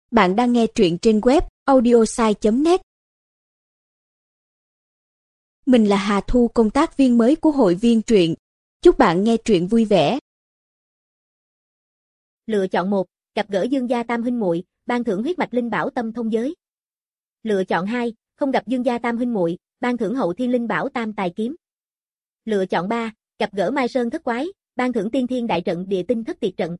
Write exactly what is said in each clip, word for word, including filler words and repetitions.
Bạn đang nghe truyện trên web audiosai chấm net. Mình là Hà Thu, công tác viên mới của hội viên truyện. Chúc bạn nghe truyện vui vẻ. Lựa chọn một, gặp gỡ Dương gia tam huynh muội, ban thưởng huyết mạch linh bảo tâm thông giới. Lựa chọn hai, không gặp Dương gia tam huynh muội, ban thưởng hậu thiên linh bảo tam tài kiếm. Lựa chọn ba, gặp gỡ Mai Sơn thất quái, ban thưởng tiên thiên đại trận địa tinh thất tiệt trận.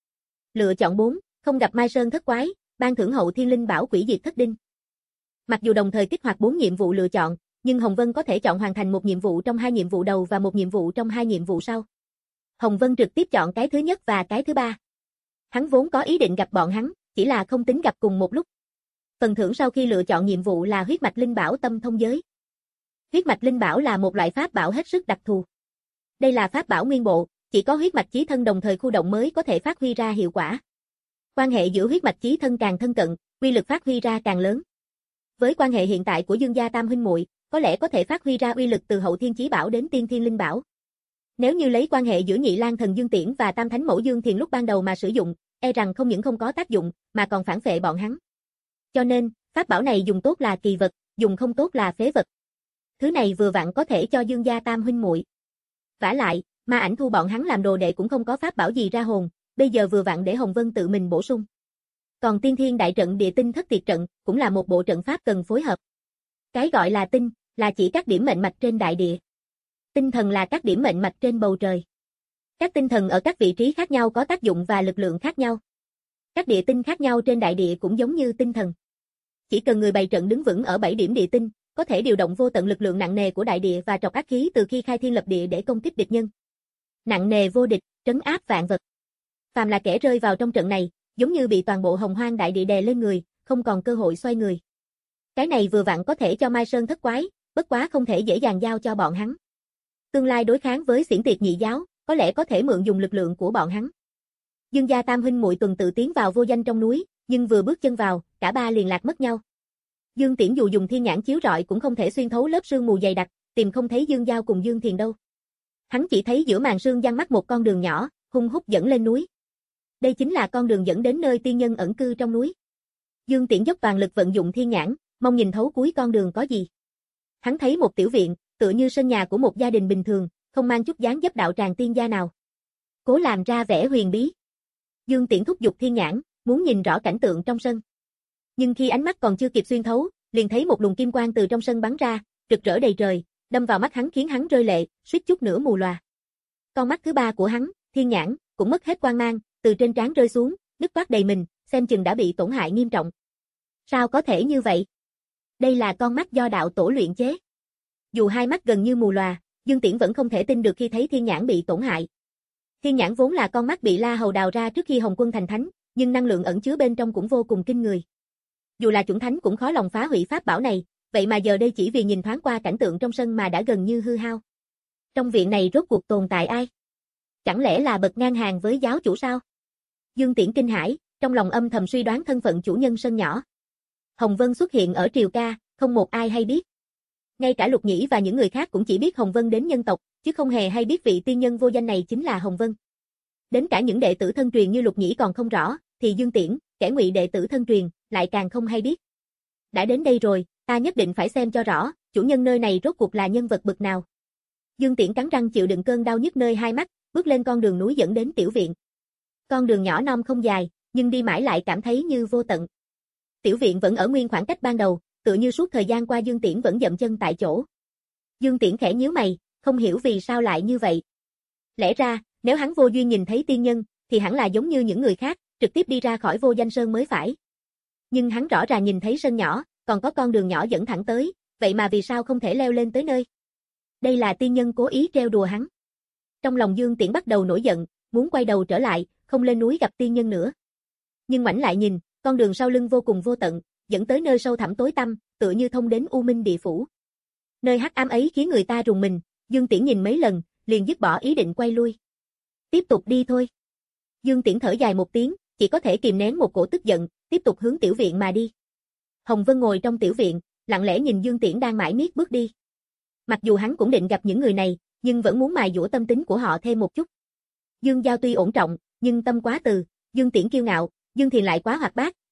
Lựa chọn bốn, không gặp Mai Sơn thất quái, ban thưởng hậu thiên linh bảo quỷ diệt thất đinh. Mặc dù đồng thời kích hoạt bốn nhiệm vụ lựa chọn, nhưng Hồng Vân có thể chọn hoàn thành một nhiệm vụ trong hai nhiệm vụ đầu và một nhiệm vụ trong hai nhiệm vụ sau. Hồng Vân trực tiếp chọn cái thứ nhất và cái thứ ba. Hắn vốn có ý định gặp bọn hắn, chỉ là không tính gặp cùng một lúc. Phần thưởng sau khi lựa chọn nhiệm vụ là huyết mạch linh bảo tâm thông giới. Huyết mạch linh bảo là một loại pháp bảo hết sức đặc thù. Đây là pháp bảo nguyên bộ, chỉ có huyết mạch chí thân đồng thời khu động mới có thể phát huy ra hiệu quả. Quan hệ giữa huyết mạch chí thân càng thân cận, uy lực phát huy ra càng lớn. Với quan hệ hiện tại của Dương gia tam huynh muội, có lẽ có thể phát huy ra uy lực từ hậu thiên chí bảo đến tiên thiên linh bảo. Nếu như lấy quan hệ giữa Nhị Lang Thần Dương Tiễn và Tam Thánh Mẫu Dương Thiền lúc ban đầu mà sử dụng, e rằng không những không có tác dụng, mà còn phản phệ bọn hắn. Cho nên, pháp bảo này dùng tốt là kỳ vật, dùng không tốt là phế vật. Thứ này vừa vặn có thể cho Dương gia tam huynh muội. Vả lại, Ma Ảnh thu bọn hắn làm đồ đệ cũng không có pháp bảo gì ra hồn, bây giờ vừa vặn để Hồng Vân tự mình bổ sung. Còn tiên thiên đại trận địa tinh thất tiệt trận, cũng là một bộ trận pháp cần phối hợp. Cái gọi là tinh, là chỉ các điểm mệnh mạch trên đại địa. Tinh thần là các điểm mệnh mạch trên bầu trời. Các tinh thần ở các vị trí khác nhau có tác dụng và lực lượng khác nhau. Các địa tinh khác nhau trên đại địa cũng giống như tinh thần. Chỉ cần người bày trận đứng vững ở bảy điểm địa tinh, có thể điều động vô tận lực lượng nặng nề của đại địa và trọc ác khí từ khi khai thiên lập địa để công kích địch nhân. Nặng nề vô địch, trấn áp vạn vật. Phàm là kẻ rơi vào trong trận này, giống như bị toàn bộ hồng hoang đại địa đè lên người, không còn cơ hội xoay người. Cái này vừa vặn có thể cho Mai Sơn thất quái, bất quá không thể dễ dàng giao cho bọn hắn. Tương lai đối kháng với xiển tiệt nhị giáo, có lẽ có thể mượn dùng lực lượng của bọn hắn. Dương gia tam huynh muội tuần tự tiến vào vô danh trong núi, nhưng vừa bước chân vào, cả ba liền lạc mất nhau. Dương Tiễn dù dùng thiên nhãn chiếu rọi cũng không thể xuyên thấu lớp sương mù dày đặc, tìm không thấy Dương Giao cùng Dương Thiền đâu. Hắn chỉ thấy giữa màn sương giăng mắt một con đường nhỏ, hung hút dẫn lên núi. Đây chính là con đường dẫn đến nơi tiên nhân ẩn cư trong núi. Dương Tiễn dốc toàn lực vận dụng thiên nhãn, mong nhìn thấu cuối con đường có gì. Hắn thấy một tiểu viện, tựa như sân nhà của một gia đình bình thường, không mang chút dáng dấp đạo tràng tiên gia nào. Cố làm ra vẻ huyền bí. Dương Tiễn thúc giục thiên nhãn, muốn nhìn rõ cảnh tượng trong sân. Nhưng khi ánh mắt còn chưa kịp xuyên thấu, liền thấy một luồng kim quang từ trong sân bắn ra, rực rỡ đầy trời, đâm vào mắt hắn khiến hắn rơi lệ, suýt chút nữa mù lòa. Con mắt thứ ba của hắn, thiên nhãn, cũng mất hết quang mang, từ trên trán rơi xuống, nứt toát đầy mình, xem chừng đã bị tổn hại nghiêm trọng. Sao có thể như vậy? Đây là con mắt do đạo tổ luyện chế. Dù hai mắt gần như mù lòa, Dương Tiễn vẫn không thể tin được khi thấy thiên nhãn bị tổn hại. Thiên nhãn vốn là con mắt bị La Hầu đào ra trước khi Hồng Quân thành thánh, nhưng năng lượng ẩn chứa bên trong cũng vô cùng kinh người. Dù là chuẩn thánh cũng khó lòng phá hủy pháp bảo này, vậy mà giờ đây chỉ vì nhìn thoáng qua cảnh tượng trong sân mà đã gần như hư hao. Trong viện này rốt cuộc tồn tại ai? Chẳng lẽ là bậc ngang hàng với giáo chủ sao? Dương Tiễn kinh hãi, trong lòng âm thầm suy đoán thân phận chủ nhân sân nhỏ. Hồng Vân xuất hiện ở Triều Ca, không một ai hay biết. Ngay cả Lục Nhĩ và những người khác cũng chỉ biết Hồng Vân đến nhân tộc, chứ không hề hay biết vị tiên nhân vô danh này chính là Hồng Vân. Đến cả những đệ tử thân truyền như Lục Nhĩ còn không rõ, thì Dương Tiễn, kẻ ngụy đệ tử thân truyền, lại càng không hay biết. Đã đến đây rồi, ta nhất định phải xem cho rõ, chủ nhân nơi này rốt cuộc là nhân vật bậc nào. Dương Tiễn cắn răng chịu đựng cơn đau nhức nơi hai mắt, bước lên con đường núi dẫn đến tiểu viện. Con đường nhỏ non không dài, nhưng đi mãi lại cảm thấy như vô tận. Tiểu viện vẫn ở nguyên khoảng cách ban đầu, tựa như suốt thời gian qua Dương Tiễn vẫn dậm chân tại chỗ. Dương Tiễn khẽ nhíu mày, không hiểu vì sao lại như vậy. Lẽ ra, nếu hắn vô duyên nhìn thấy tiên nhân, thì hẳn là giống như những người khác, trực tiếp đi ra khỏi vô danh sơn mới phải. Nhưng hắn rõ ràng nhìn thấy sân nhỏ, còn có con đường nhỏ dẫn thẳng tới, vậy mà vì sao không thể leo lên tới nơi? Đây là tiên nhân cố ý trêu đùa hắn. Trong lòng Dương Tiễn bắt đầu nổi giận, muốn quay đầu trở lại, không lên núi gặp tiên nhân nữa. Nhưng ngoảnh lại nhìn, con đường sau lưng vô cùng vô tận, dẫn tới nơi sâu thẳm tối tăm, tựa như thông đến U Minh địa phủ. Nơi hắc ám ấy khiến người ta rùng mình, Dương Tiễn nhìn mấy lần, liền dứt bỏ ý định quay lui. Tiếp tục đi thôi. Dương Tiễn thở dài một tiếng, chỉ có thể kìm nén một cổ tức giận, tiếp tục hướng tiểu viện mà đi. Hồng Vân ngồi trong tiểu viện, lặng lẽ nhìn Dương Tiễn đang mải miết bước đi. Mặc dù hắn cũng định gặp những người này, nhưng vẫn muốn mài dũa tâm tính của họ thêm một chút. Dương Giao tuy ổn trọng, nhưng tâm quá từ, Dương Tiễn kiêu ngạo, Dương Thiền lại quá hoạt bát,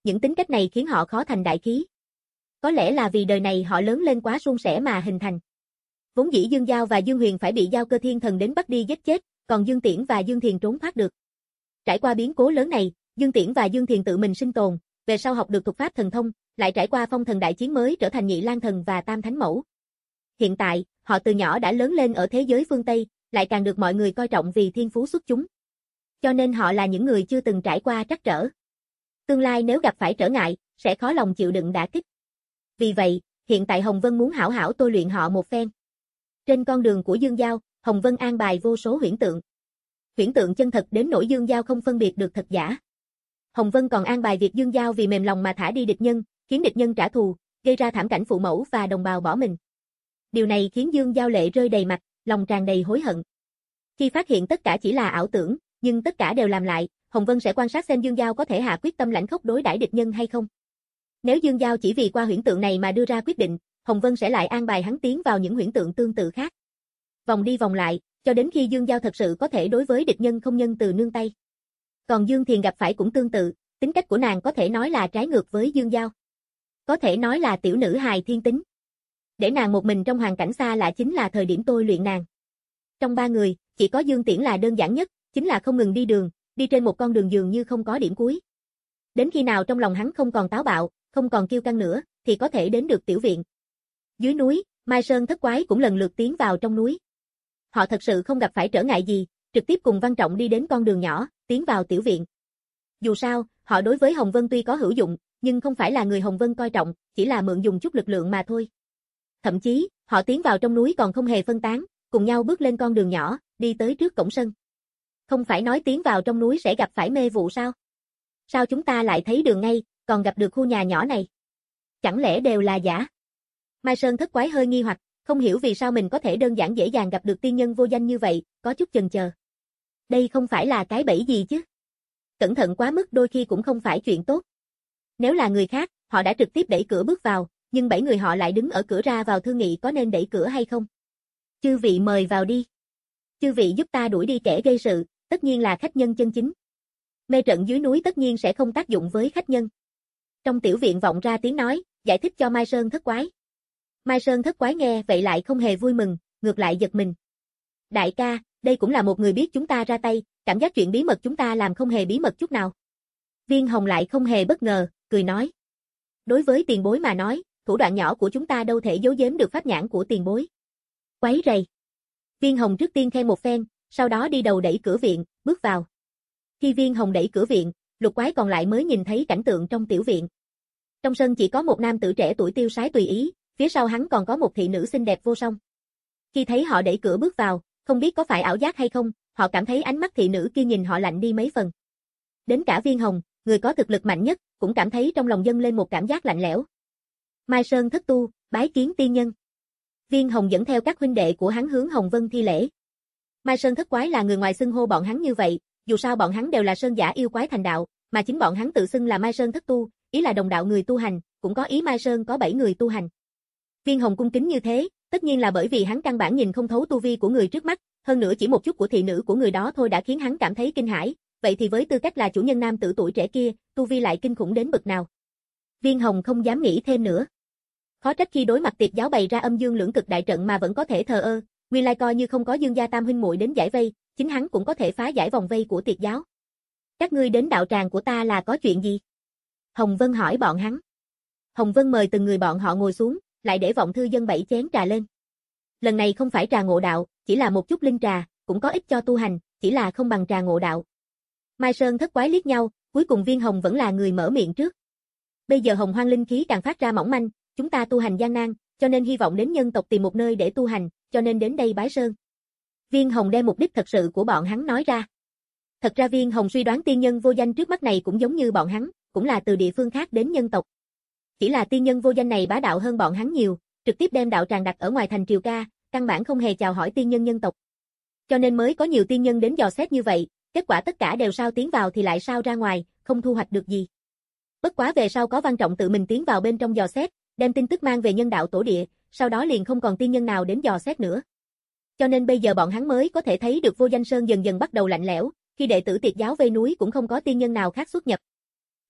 những tính cách này khiến họ khó thành đại khí. Có lẽ là vì đời này họ lớn lên quá suôn sẻ mà hình thành. Vốn dĩ Dương Giao và Dương Huyền phải bị Giao Cơ Thiên Thần đến bắt đi giết chết, còn Dương Tiễn và Dương Thiền trốn thoát được. Trải qua biến cố lớn này, Dương Tiễn và Dương Thiền tự mình sinh tồn, về sau học được thuật pháp thần thông, lại trải qua phong thần đại chiến mới trở thành Nhị Lang Thần và Tam Thánh Mẫu. Hiện tại, họ từ nhỏ đã lớn lên ở thế giới phương Tây, lại càng được mọi người coi trọng vì thiên phú xuất chúng. Cho nên họ là những người chưa từng trải qua trắc trở. Tương lai nếu gặp phải trở ngại, sẽ khó lòng chịu đựng đả kích. Vì vậy, hiện tại Hồng Vân muốn hảo hảo tôi luyện họ một phen. Trên con đường của Dương Giao, Hồng Vân an bài vô số huyễn tượng. Huyễn tượng chân thật đến nỗi Dương Giao không phân biệt được thật giả. Hồng Vân còn an bài việc Dương Giao vì mềm lòng mà thả đi địch nhân, khiến địch nhân trả thù, gây ra thảm cảnh phụ mẫu và đồng bào bỏ mình. Điều này khiến Dương Giao lệ rơi đầy mặt, lòng tràn đầy hối hận. Khi phát hiện tất cả chỉ là ảo tưởng, nhưng tất cả đều làm lại, Hồng Vân sẽ quan sát xem Dương Giao có thể hạ quyết tâm lãnh khốc đối đãi địch nhân hay không. Nếu Dương Giao chỉ vì qua huyễn tượng này mà đưa ra quyết định, Hồng Vân sẽ lại an bài hắn tiến vào những huyễn tượng tương tự khác. Vòng đi vòng lại, cho đến khi Dương Giao thật sự có thể đối với địch nhân không nhân từ nương tay. Còn Dương Thiền gặp phải cũng tương tự, tính cách của nàng có thể nói là trái ngược với Dương Giao. Có thể nói là tiểu nữ hài thiên tính. Để nàng một mình trong hoàn cảnh xa lạ chính là thời điểm tôi luyện nàng. Trong ba người, chỉ có Dương Tiễn là đơn giản nhất, chính là không ngừng đi đường, đi trên một con đường dường như không có điểm cuối. Đến khi nào trong lòng hắn không còn táo bạo, không còn kiêu căng nữa, thì có thể đến được tiểu viện. Dưới núi, Mai Sơn Thất Quái cũng lần lượt tiến vào trong núi. Họ thật sự không gặp phải trở ngại gì, trực tiếp cùng Văn Trọng đi đến con đường nhỏ, tiến vào tiểu viện. Dù sao, họ đối với Hồng Vân tuy có hữu dụng, nhưng không phải là người Hồng Vân coi trọng, chỉ là mượn dùng chút lực lượng mà thôi. Thậm chí, họ tiến vào trong núi còn không hề phân tán, cùng nhau bước lên con đường nhỏ, đi tới trước cổng sân. Không phải nói tiến vào trong núi sẽ gặp phải mê vụ sao? Sao chúng ta lại thấy đường ngay, còn gặp được khu nhà nhỏ này? Chẳng lẽ đều là giả? Mai Sơn Thất Quái hơi nghi hoặc, không hiểu vì sao mình có thể đơn giản dễ dàng gặp được tiên nhân vô danh như vậy, có chút chần chờ. Đây không phải là cái bẫy gì chứ? Cẩn thận quá mức đôi khi cũng không phải chuyện tốt. Nếu là người khác, họ đã trực tiếp đẩy cửa bước vào, nhưng bảy người họ lại đứng ở cửa ra vào thương nghị có nên đẩy cửa hay không. Chư vị mời vào đi. Chư vị giúp ta đuổi đi kẻ gây sự, tất nhiên là khách nhân chân chính. Mê trận dưới núi tất nhiên sẽ không tác dụng với khách nhân. Trong tiểu viện vọng ra tiếng nói, giải thích cho Mai Sơn Thất Quái. Mai Sơn Thất Quái nghe vậy lại không hề vui mừng, ngược lại giật mình. Đại ca, đây cũng là một người biết chúng ta ra tay, cảm giác chuyện bí mật chúng ta làm không hề bí mật chút nào. Viên Hồng lại không hề bất ngờ, cười nói. Đối với tiền bối mà nói, thủ đoạn nhỏ của chúng ta đâu thể giấu giếm được pháp nhãn của tiền bối. Quấy rầy. Viên Hồng trước tiên khen một phen, sau đó đi đầu đẩy cửa viện, bước vào. Khi Viên Hồng đẩy cửa viện, Lục Quái còn lại mới nhìn thấy cảnh tượng trong tiểu viện. Trong sân chỉ có một nam tử trẻ tuổi tiêu sái tùy ý, phía sau hắn còn có một thị nữ xinh đẹp vô song. Khi thấy họ đẩy cửa bước vào, không biết có phải ảo giác hay không, họ cảm thấy ánh mắt thị nữ kia nhìn họ lạnh đi mấy phần. Đến cả Viên Hồng, người có thực lực mạnh nhất, cũng cảm thấy trong lòng dâng lên một cảm giác lạnh lẽo. Mai Sơn Thất Tu, bái kiến tiên nhân. Viên Hồng dẫn theo các huynh đệ của hắn hướng Hồng Vân thi lễ. Mai Sơn Thất Quái là người ngoài xưng hô bọn hắn như vậy, dù sao bọn hắn đều là sơn giả yêu quái thành đạo, mà chính bọn hắn tự xưng là Mai Sơn Thất Tu, ý là đồng đạo người tu hành, cũng có ý Mai Sơn có bảy người tu hành. Viên Hồng cung kính như thế, tất nhiên là bởi vì hắn căn bản nhìn không thấu tu vi của người trước mắt, hơn nữa chỉ một chút của thị nữ của người đó thôi đã khiến hắn cảm thấy kinh hãi, vậy thì với tư cách là chủ nhân nam tử tuổi trẻ kia, tu vi lại kinh khủng đến bậc nào. Viên Hồng không dám nghĩ thêm nữa. Khó trách khi đối mặt Tiệt giáo bày ra âm dương lưỡng cực đại trận mà vẫn có thể thờ ơ, nguyên lai coi như không có Dương gia tam huynh muội đến giải vây, chính hắn cũng có thể phá giải vòng vây của Tiệt giáo. Các ngươi đến đạo tràng của ta là có chuyện gì? Hồng Vân hỏi bọn hắn. Hồng Vân mời từng người bọn họ ngồi xuống, lại để Vọng Thư dâng bảy chén trà lên. Lần này không phải trà ngộ đạo, chỉ là một chút linh trà, cũng có ích cho tu hành, chỉ là không bằng trà ngộ đạo. Mai Sơn Thất Quái liếc nhau, cuối cùng Viên Hồng vẫn là người mở miệng trước. Bây giờ hồng hoang linh khí càng phát ra mỏng manh, chúng ta tu hành gian nan, cho nên hy vọng đến nhân tộc tìm một nơi để tu hành, cho nên đến đây bái sơn. Viên Hồng đem mục đích thật sự của bọn hắn nói ra. Thật ra Viên Hồng suy đoán tiên nhân vô danh trước mắt này cũng giống như bọn hắn, cũng là từ địa phương khác đến nhân tộc. Chỉ là tiên nhân vô danh này bá đạo hơn bọn hắn nhiều, trực tiếp đem đạo tràng đặt ở ngoài thành Triều Ca, căn bản không hề chào hỏi tiên nhân nhân tộc. Cho nên mới có nhiều tiên nhân đến dò xét như vậy, kết quả tất cả đều sao tiến vào thì lại sao ra ngoài, không thu hoạch được gì. Bất quá về sau có Văn Trọng tự mình tiến vào bên trong dò xét, đem tin tức mang về nhân đạo tổ địa, sau đó liền không còn tiên nhân nào đến dò xét nữa. Cho nên bây giờ bọn hắn mới có thể thấy được Vô Danh Sơn dần dần bắt đầu lạnh lẽo, khi đệ tử Tiệt giáo vây núi cũng không có tiên nhân nào khác xuất nhập.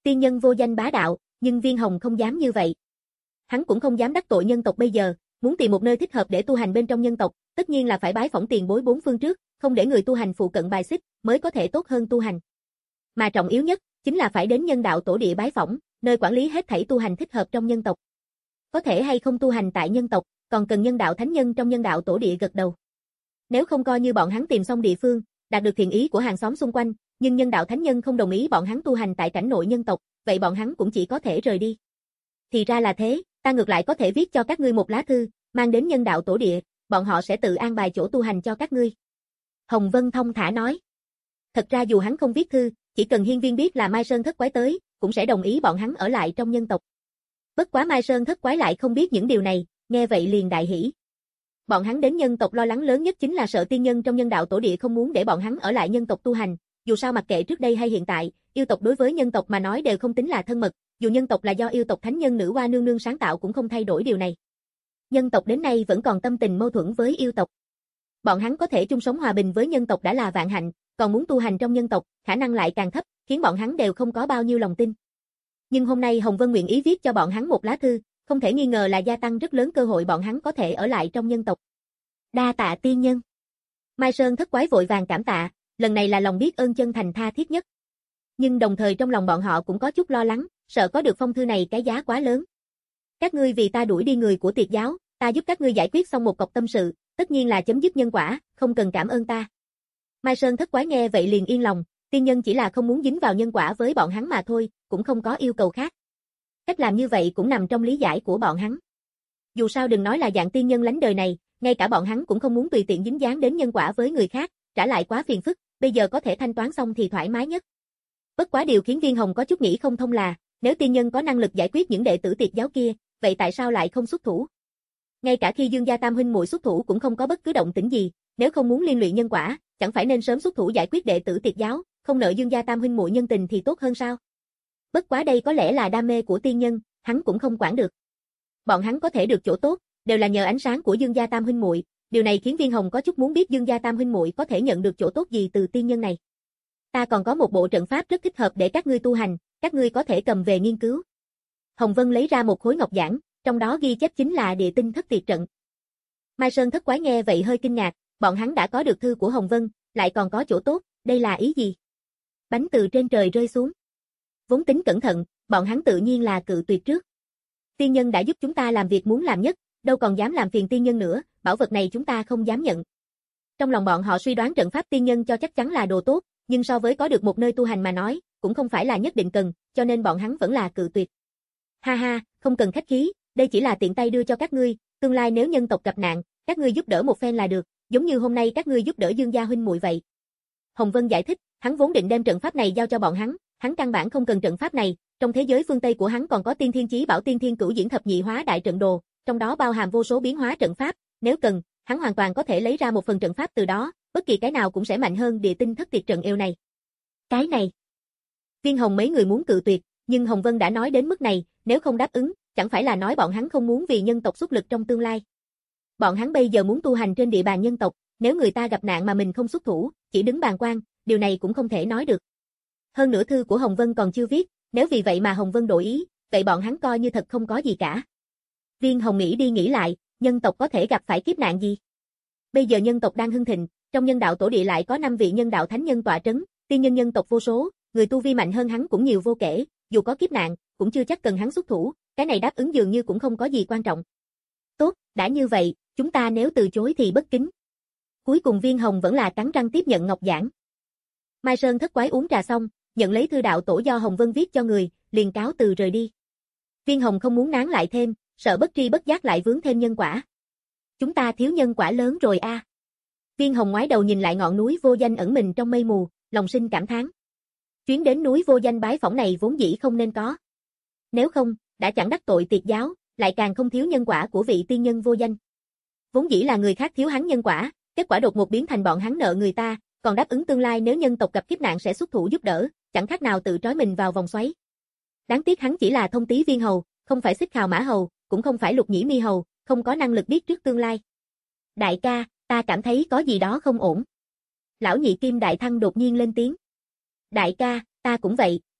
Tiên nhân vô danh bá đạo, nhưng Viên Hồng không dám như vậy. Hắn cũng không dám đắc tội nhân tộc bây giờ, muốn tìm một nơi thích hợp để tu hành bên trong nhân tộc, tất nhiên là phải bái phỏng tiền bối bốn phương trước, không để người tu hành phụ cận bài xích, mới có thể tốt hơn tu hành. Mà trọng yếu nhất, chính là phải đến nhân đạo tổ địa bái phỏng, nơi quản lý hết thảy tu hành thích hợp trong nhân tộc. Có thể hay không tu hành tại nhân tộc, còn cần nhân đạo thánh nhân trong nhân đạo tổ địa gật đầu. Nếu không coi như bọn hắn tìm xong địa phương, đạt được thiện ý của hàng xóm xung quanh, nhưng nhân đạo thánh nhân không đồng ý bọn hắn tu hành tại cảnh nội nhân tộc, vậy bọn hắn cũng chỉ có thể rời đi. Thì ra là thế, ta ngược lại có thể viết cho các ngươi một lá thư, mang đến nhân đạo tổ địa, bọn họ sẽ tự an bài chỗ tu hành cho các ngươi. Hồng Vân thông thả nói. Thật ra dù hắn không viết thư, chỉ cần hiên viên biết là Mai Sơn Thất Quái tới, cũng sẽ đồng ý bọn hắn ở lại trong nhân tộc. Bất quá Mai Sơn Thất Quái lại không biết những điều này, nghe vậy liền đại hỉ. Bọn hắn đến nhân tộc lo lắng lớn nhất chính là sợ tiên nhân trong nhân đạo tổ địa không muốn để bọn hắn ở lại nhân tộc tu hành, dù sao mặc kệ trước đây hay hiện tại, yêu tộc đối với nhân tộc mà nói đều không tính là thân mật, dù nhân tộc là do yêu tộc thánh nhân nữ hoa nương nương sáng tạo cũng không thay đổi điều này. Nhân tộc đến nay vẫn còn tâm tình mâu thuẫn với yêu tộc. Bọn hắn có thể chung sống hòa bình với nhân tộc đã là vạn hạnh, còn muốn tu hành trong nhân tộc, khả năng lại càng thấp, khiến bọn hắn đều không có bao nhiêu lòng tin. Nhưng hôm nay Hồng Vân nguyện ý viết cho bọn hắn một lá thư, không thể nghi ngờ là gia tăng rất lớn cơ hội bọn hắn có thể ở lại trong nhân tộc. Đa tạ tiên nhân. Mai Sơn Thất Quái vội vàng cảm tạ, lần này là lòng biết ơn chân thành tha thiết nhất. Nhưng đồng thời trong lòng bọn họ cũng có chút lo lắng, sợ có được phong thư này cái giá quá lớn. Các ngươi vì ta đuổi đi người của Tiệt giáo, ta giúp các ngươi giải quyết xong một cọc tâm sự, tất nhiên là chấm dứt nhân quả, không cần cảm ơn ta. Mai Sơn Thất Quái nghe vậy liền yên lòng, tiên nhân chỉ là không muốn dính vào nhân quả với bọn hắn mà thôi, cũng không có yêu cầu khác. Cách làm như vậy cũng nằm trong lý giải của bọn hắn. Dù sao đừng nói là dạng tiên nhân lánh đời này, ngay cả bọn hắn cũng không muốn tùy tiện dính dáng đến nhân quả với người khác, trả lại quá phiền phức, bây giờ có thể thanh toán xong thì thoải mái nhất. Bất quá điều khiến Viên Hồng có chút nghĩ không thông là, nếu tiên nhân có năng lực giải quyết những đệ tử Tiệt giáo kia, vậy tại sao lại không xuất thủ? Ngay cả khi Dương gia tam huynh muội xuất thủ cũng không có bất cứ động tĩnh gì, nếu không muốn liên lụy nhân quả, chẳng phải nên sớm xuất thủ giải quyết đệ tử Tiệt giáo, không nợ Dương gia tam huynh muội nhân tình thì tốt hơn sao? Bất quá đây có lẽ là đam mê của tiên nhân, hắn cũng không quản được. Bọn hắn có thể được chỗ tốt, đều là nhờ ánh sáng của Dương gia tam huynh muội, điều này khiến Viên Hồng có chút muốn biết Dương gia tam huynh muội có thể nhận được chỗ tốt gì từ tiên nhân này. Ta còn có một bộ trận pháp rất thích hợp để các ngươi tu hành, các ngươi có thể cầm về nghiên cứu. Hồng Vân lấy ra một khối ngọc giản, trong đó ghi chép chính là địa tinh thất tiệt trận. Mai Sơn Thất Quái nghe vậy hơi kinh ngạc, bọn hắn đã có được thư của Hồng Vân, lại còn có chỗ tốt, đây là ý gì? Bánh từ trên trời rơi xuống. Vốn tính cẩn thận, bọn hắn tự nhiên là cự tuyệt trước. Tiên nhân đã giúp chúng ta làm việc muốn làm nhất, đâu còn dám làm phiền tiên nhân nữa, bảo vật này chúng ta không dám nhận. Trong lòng bọn họ suy đoán trận pháp tiên nhân cho chắc chắn là đồ tốt, nhưng so với có được một nơi tu hành mà nói, cũng không phải là nhất định cần, cho nên bọn hắn vẫn là cự tuyệt. Ha ha, không cần khách khí, đây chỉ là tiện tay đưa cho các ngươi, tương lai nếu nhân tộc gặp nạn, các ngươi giúp đỡ một phen là được, giống như hôm nay các ngươi giúp đỡ Dương gia huynh muội vậy. Hồng Vân giải thích, hắn vốn định đem trận pháp này giao cho bọn hắn, hắn căn bản không cần trận pháp này, trong thế giới phương Tây của hắn còn có Tiên Thiên Chí Bảo Tiên Thiên Cửu Diễn Thập Nhị Hóa Đại Trận Đồ, trong đó bao hàm vô số biến hóa trận pháp, nếu cần, hắn hoàn toàn có thể lấy ra một phần trận pháp từ đó, bất kỳ cái nào cũng sẽ mạnh hơn địa tinh thất tiệt trận yêu này. Cái này, Viên Hồng mấy người muốn cự tuyệt, nhưng Hồng Vân đã nói đến mức này, nếu không đáp ứng, chẳng phải là nói bọn hắn không muốn vì nhân tộc xuất lực trong tương lai. Bọn hắn bây giờ muốn tu hành trên địa bàn nhân tộc, nếu người ta gặp nạn mà mình không xuất thủ, chỉ đứng bàn quan, điều này cũng không thể nói được. Hơn nữa thư của Hồng Vân còn chưa viết, nếu vì vậy mà Hồng Vân đổi ý, vậy bọn hắn coi như thật không có gì cả. Viên Hồng nghĩ đi nghĩ lại, nhân tộc có thể gặp phải kiếp nạn gì? Bây giờ nhân tộc đang hưng thịnh, trong nhân đạo tổ địa lại có năm vị nhân đạo thánh nhân tọa trấn, tiên nhân nhân tộc vô số, người tu vi mạnh hơn hắn cũng nhiều vô kể, dù có kiếp nạn, cũng chưa chắc cần hắn xuất thủ, cái này đáp ứng dường như cũng không có gì quan trọng. Tốt, đã như vậy, chúng ta nếu từ chối thì bất kính. Cuối cùng Viên Hồng vẫn là cắn răng tiếp nhận ngọc giản. Mai Sơn Thất Quái uống trà xong, nhận lấy thư đạo tổ do Hồng Vân viết cho người, liền cáo từ rời đi. Viên Hồng không muốn nán lại thêm, sợ bất tri bất giác lại vướng thêm nhân quả. Chúng ta thiếu nhân quả lớn rồi a. À. Viên Hồng ngoái đầu nhìn lại ngọn núi vô danh ẩn mình trong mây mù, lòng sinh cảm thán. Chuyến đến núi vô danh bái phỏng này vốn dĩ không nên có. Nếu không, đã chẳng đắc tội Tiệt giáo, lại càng không thiếu nhân quả của vị tiên nhân vô danh. Vốn dĩ là người khác thiếu hắn nhân quả, kết quả đột ngột biến thành bọn hắn nợ người ta, còn đáp ứng tương lai nếu nhân tộc gặp kiếp nạn sẽ xuất thủ giúp đỡ, chẳng khác nào tự trói mình vào vòng xoáy. Đáng tiếc hắn chỉ là thông tí viên hầu, không phải xích khào mã hầu, cũng không phải lục nhĩ mi hầu, không có năng lực biết trước tương lai. Đại ca, ta cảm thấy có gì đó không ổn. Lão nhị kim đại thăng đột nhiên lên tiếng. Đại ca, ta cũng vậy,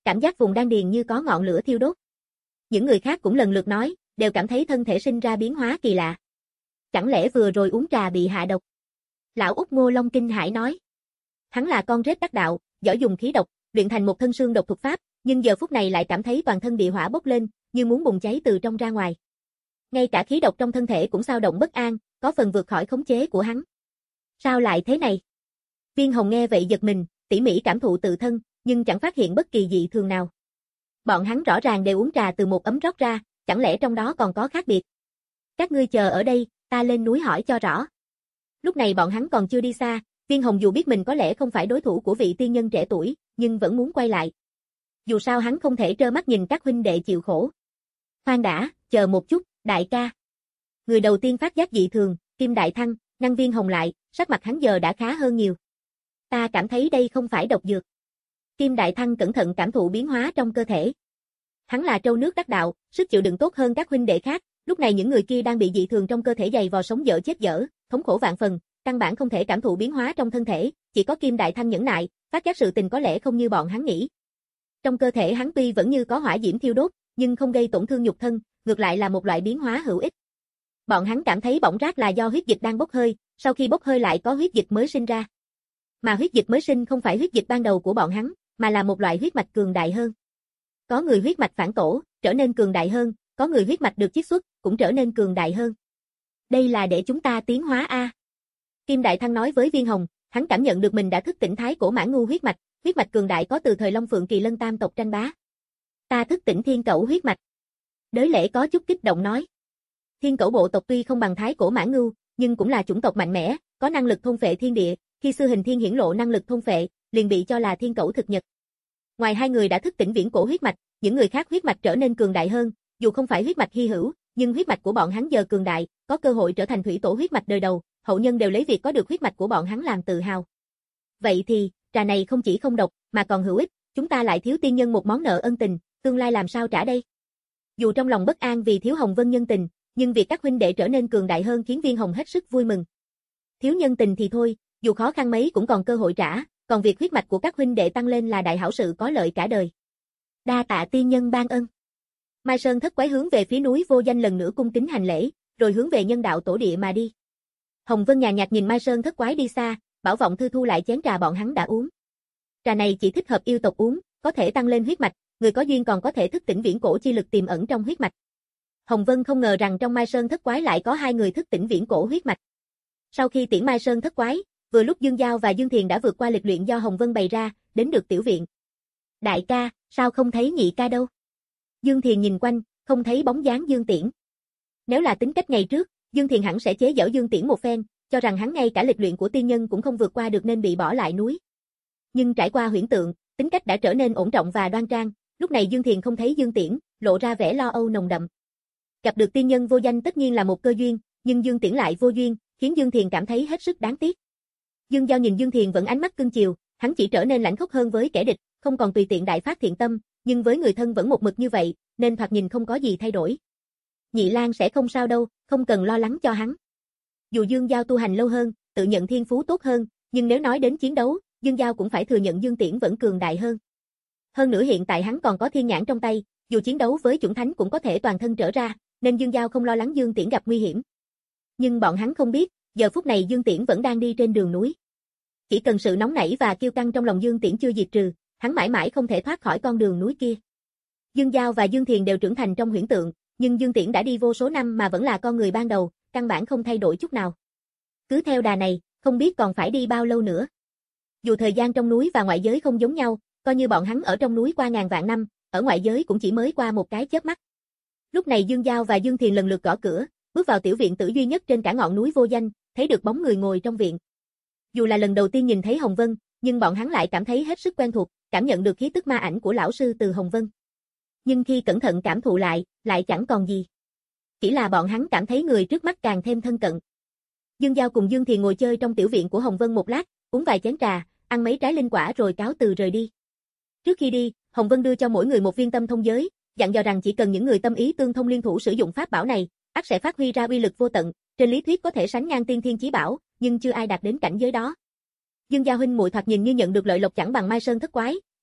cảm giác vùng đan điền như có ngọn lửa thiêu đốt. Những người khác cũng lần lượt nói, đều cảm thấy thân thể sinh ra biến hóa kỳ lạ. Chẳng lẽ vừa rồi uống trà bị hạ độc? Lão Út Ngô Long kinh hãi nói. Hắn là con rết đắc đạo, giỏi dùng khí độc, luyện thành một thân xương độc thuật pháp, nhưng giờ phút này lại cảm thấy toàn thân địa hỏa bốc lên, như muốn bùng cháy từ trong ra ngoài. Ngay cả khí độc trong thân thể cũng dao động bất an, có phần vượt khỏi khống chế của hắn. Sao lại thế này? Viên Hồng nghe vậy giật mình, tỉ mỉ cảm thụ tự thân, nhưng chẳng phát hiện bất kỳ dị thường nào. Bọn hắn rõ ràng đều uống trà từ một ấm rót ra, chẳng lẽ trong đó còn có khác biệt? Các ngươi chờ ở đây, ta lên núi hỏi cho rõ. Lúc này bọn hắn còn chưa đi xa, Viên Hồng dù biết mình có lẽ không phải đối thủ của vị tiên nhân trẻ tuổi, nhưng vẫn muốn quay lại. Dù sao hắn không thể trơ mắt nhìn các huynh đệ chịu khổ. Khoan đã, chờ một chút, đại ca. Người đầu tiên phát giác dị thường, Kim Đại Thăng, ngăn Viên Hồng lại, sắc mặt hắn giờ đã khá hơn nhiều. Ta cảm thấy đây không phải độc dược. Kim Đại Thăng cẩn thận cảm thụ biến hóa trong cơ thể. Hắn là trâu nước đắc đạo, sức chịu đựng tốt hơn các huynh đệ khác, lúc này những người kia đang bị dị thường trong cơ thể dày vò sống dở chết dở, thống khổ vạn phần, căn bản không thể cảm thụ biến hóa trong thân thể, chỉ có Kim Đại Thăng nhẫn nại, phát giác sự tình có lẽ không như bọn hắn nghĩ. Trong cơ thể hắn tuy vẫn như có hỏa diễm thiêu đốt, nhưng không gây tổn thương nhục thân, ngược lại là một loại biến hóa hữu ích. Bọn hắn cảm thấy bỏng rát là do huyết dịch đang bốc hơi, sau khi bốc hơi lại có huyết dịch mới sinh ra. Mà huyết dịch mới sinh không phải huyết dịch ban đầu của bọn hắn, mà là một loại huyết mạch cường đại hơn. Có người huyết mạch phản tổ, trở nên cường đại hơn, có người huyết mạch được chiết xuất, cũng trở nên cường đại hơn. Đây là để chúng ta tiến hóa a. Kim Đại Thăng nói với Viên Hồng, hắn cảm nhận được mình đã thức tỉnh thái cổ mãn ngu huyết mạch, huyết mạch cường đại có từ thời Long Phượng Kỳ Lân tam tộc tranh bá. Ta thức tỉnh thiên cẩu huyết mạch. Đới Lễ có chút kích động nói. Thiên cẩu bộ tộc tuy không bằng thái cổ mãn ngu, nhưng cũng là chủng tộc mạnh mẽ, có năng lực thôn phệ thiên địa, khi Sư Hình Thiên hiển lộ năng lực thôn phệ, liền bị cho là thiên cẩu thực nhật. Ngoài hai người đã thức tỉnh viễn cổ huyết mạch, những người khác huyết mạch trở nên cường đại hơn, dù không phải huyết mạch hy hữu, nhưng huyết mạch của bọn hắn giờ cường đại, có cơ hội trở thành thủy tổ huyết mạch đời đầu, hậu nhân đều lấy việc có được huyết mạch của bọn hắn làm tự hào. Vậy thì, trà này không chỉ không độc, mà còn hữu ích, chúng ta lại thiếu tiên nhân một món nợ ân tình, tương lai làm sao trả đây? Dù trong lòng bất an vì thiếu Hồng Vân nhân tình, nhưng việc các huynh đệ trở nên cường đại hơn khiến Viên Hồng hết sức vui mừng. Thiếu nhân tình thì thôi, dù khó khăn mấy cũng còn cơ hội trả, còn việc huyết mạch của các huynh đệ tăng lên là đại hảo sự có lợi cả đời. Đa tạ tiên nhân ban ân. Mai Sơn Thất Quái hướng về phía núi Vô Danh lần nữa cung kính hành lễ, rồi hướng về nhân đạo tổ địa mà đi. Hồng Vân nhàn nhạt nhìn Mai Sơn Thất Quái đi xa, bảo Vọng Thư thu lại chén trà bọn hắn đã uống. Trà này chỉ thích hợp yêu tộc uống, có thể tăng lên huyết mạch, người có duyên còn có thể thức tỉnh viễn cổ chi lực tiềm ẩn trong huyết mạch. Hồng Vân không ngờ rằng trong Mai Sơn Thất Quái lại có hai người thức tỉnh viễn cổ huyết mạch. Sau khi tiễn Mai Sơn Thất Quái, vừa lúc Dương Giao và Dương Thiền đã vượt qua lịch luyện do Hồng Vân bày ra, đến được tiểu viện. Đại ca, sao không thấy nhị ca đâu? Dương Thiền nhìn quanh, không thấy bóng dáng Dương Tiễn. Nếu là tính cách ngày trước, Dương Thiền hẳn sẽ chế giễu Dương Tiễn một phen, cho rằng hắn ngay cả lịch luyện của tiên nhân cũng không vượt qua được nên bị bỏ lại núi. Nhưng trải qua huyễn tượng, tính cách đã trở nên ổn trọng và đoan trang, lúc này Dương Thiền không thấy Dương Tiễn, lộ ra vẻ lo âu nồng đậm. Gặp được tiên nhân vô danh tất nhiên là một cơ duyên, nhưng Dương Tiễn lại vô duyên, khiến Dương Thiền cảm thấy hết sức đáng tiếc. Dương Giao nhìn Dương Thiền vẫn ánh mắt cưng chiều, hắn chỉ trở nên lãnh khốc hơn với kẻ địch, không còn tùy tiện đại phát thiện tâm, nhưng với người thân vẫn một mực như vậy, nên thoạt nhìn không có gì thay đổi. Nhị Lang sẽ không sao đâu, không cần lo lắng cho hắn. Dù Dương Giao tu hành lâu hơn, tự nhận thiên phú tốt hơn, nhưng nếu nói đến chiến đấu, Dương Giao cũng phải thừa nhận Dương Tiễn vẫn cường đại hơn. Hơn nữa hiện tại hắn còn có thiên nhãn trong tay, dù chiến đấu với chủng thánh cũng có thể toàn thân trở ra, nên Dương Giao không lo lắng Dương Tiễn gặp nguy hiểm. Nhưng bọn hắn không biết, giờ phút này Dương Tiễn vẫn đang đi trên đường núi. Chỉ cần sự nóng nảy và kiêu căng trong lòng Dương Tiễn chưa diệt trừ, hắn mãi mãi không thể thoát khỏi con đường núi kia. Dương Giao và Dương Thiền đều trưởng thành trong huyễn tượng, nhưng Dương Tiễn đã đi vô số năm mà vẫn là con người ban đầu, căn bản không thay đổi chút nào. Cứ theo đà này, không biết còn phải đi bao lâu nữa. Dù thời gian trong núi và ngoại giới không giống nhau, coi như bọn hắn ở trong núi qua ngàn vạn năm, ở ngoại giới cũng chỉ mới qua một cái chớp mắt. Lúc này Dương Giao và Dương Thiền lần lượt gõ cửa, bước vào tiểu viện tử duy nhất trên cả ngọn núi Vô Danh, thấy được bóng người ngồi trong viện. Dù là lần đầu tiên nhìn thấy Hồng Vân, nhưng bọn hắn lại cảm thấy hết sức quen thuộc, cảm nhận được khí tức ma ảnh của lão sư từ Hồng Vân. Nhưng khi cẩn thận cảm thụ lại, lại chẳng còn gì. Chỉ là bọn hắn cảm thấy người trước mắt càng thêm thân cận. Dương Giao cùng Dương Thiền ngồi chơi trong tiểu viện của Hồng Vân một lát, uống vài chén trà, ăn mấy trái linh quả rồi cáo từ rời đi. Trước khi đi, Hồng Vân đưa cho mỗi người một viên tâm thông giới, dặn dò rằng chỉ cần những người tâm ý tương thông liên thủ sử dụng pháp bảo này, ắt sẽ phát huy ra uy lực vô tận, trên lý thuyết có thể sánh ngang tiên thiên chí bảo, nhưng chưa ai đạt đến cảnh giới đó. Dương Gia huynh muội thoạt nhìn như nhận được lợi lộc chẳng bằng Mai Sơn Thất Quái,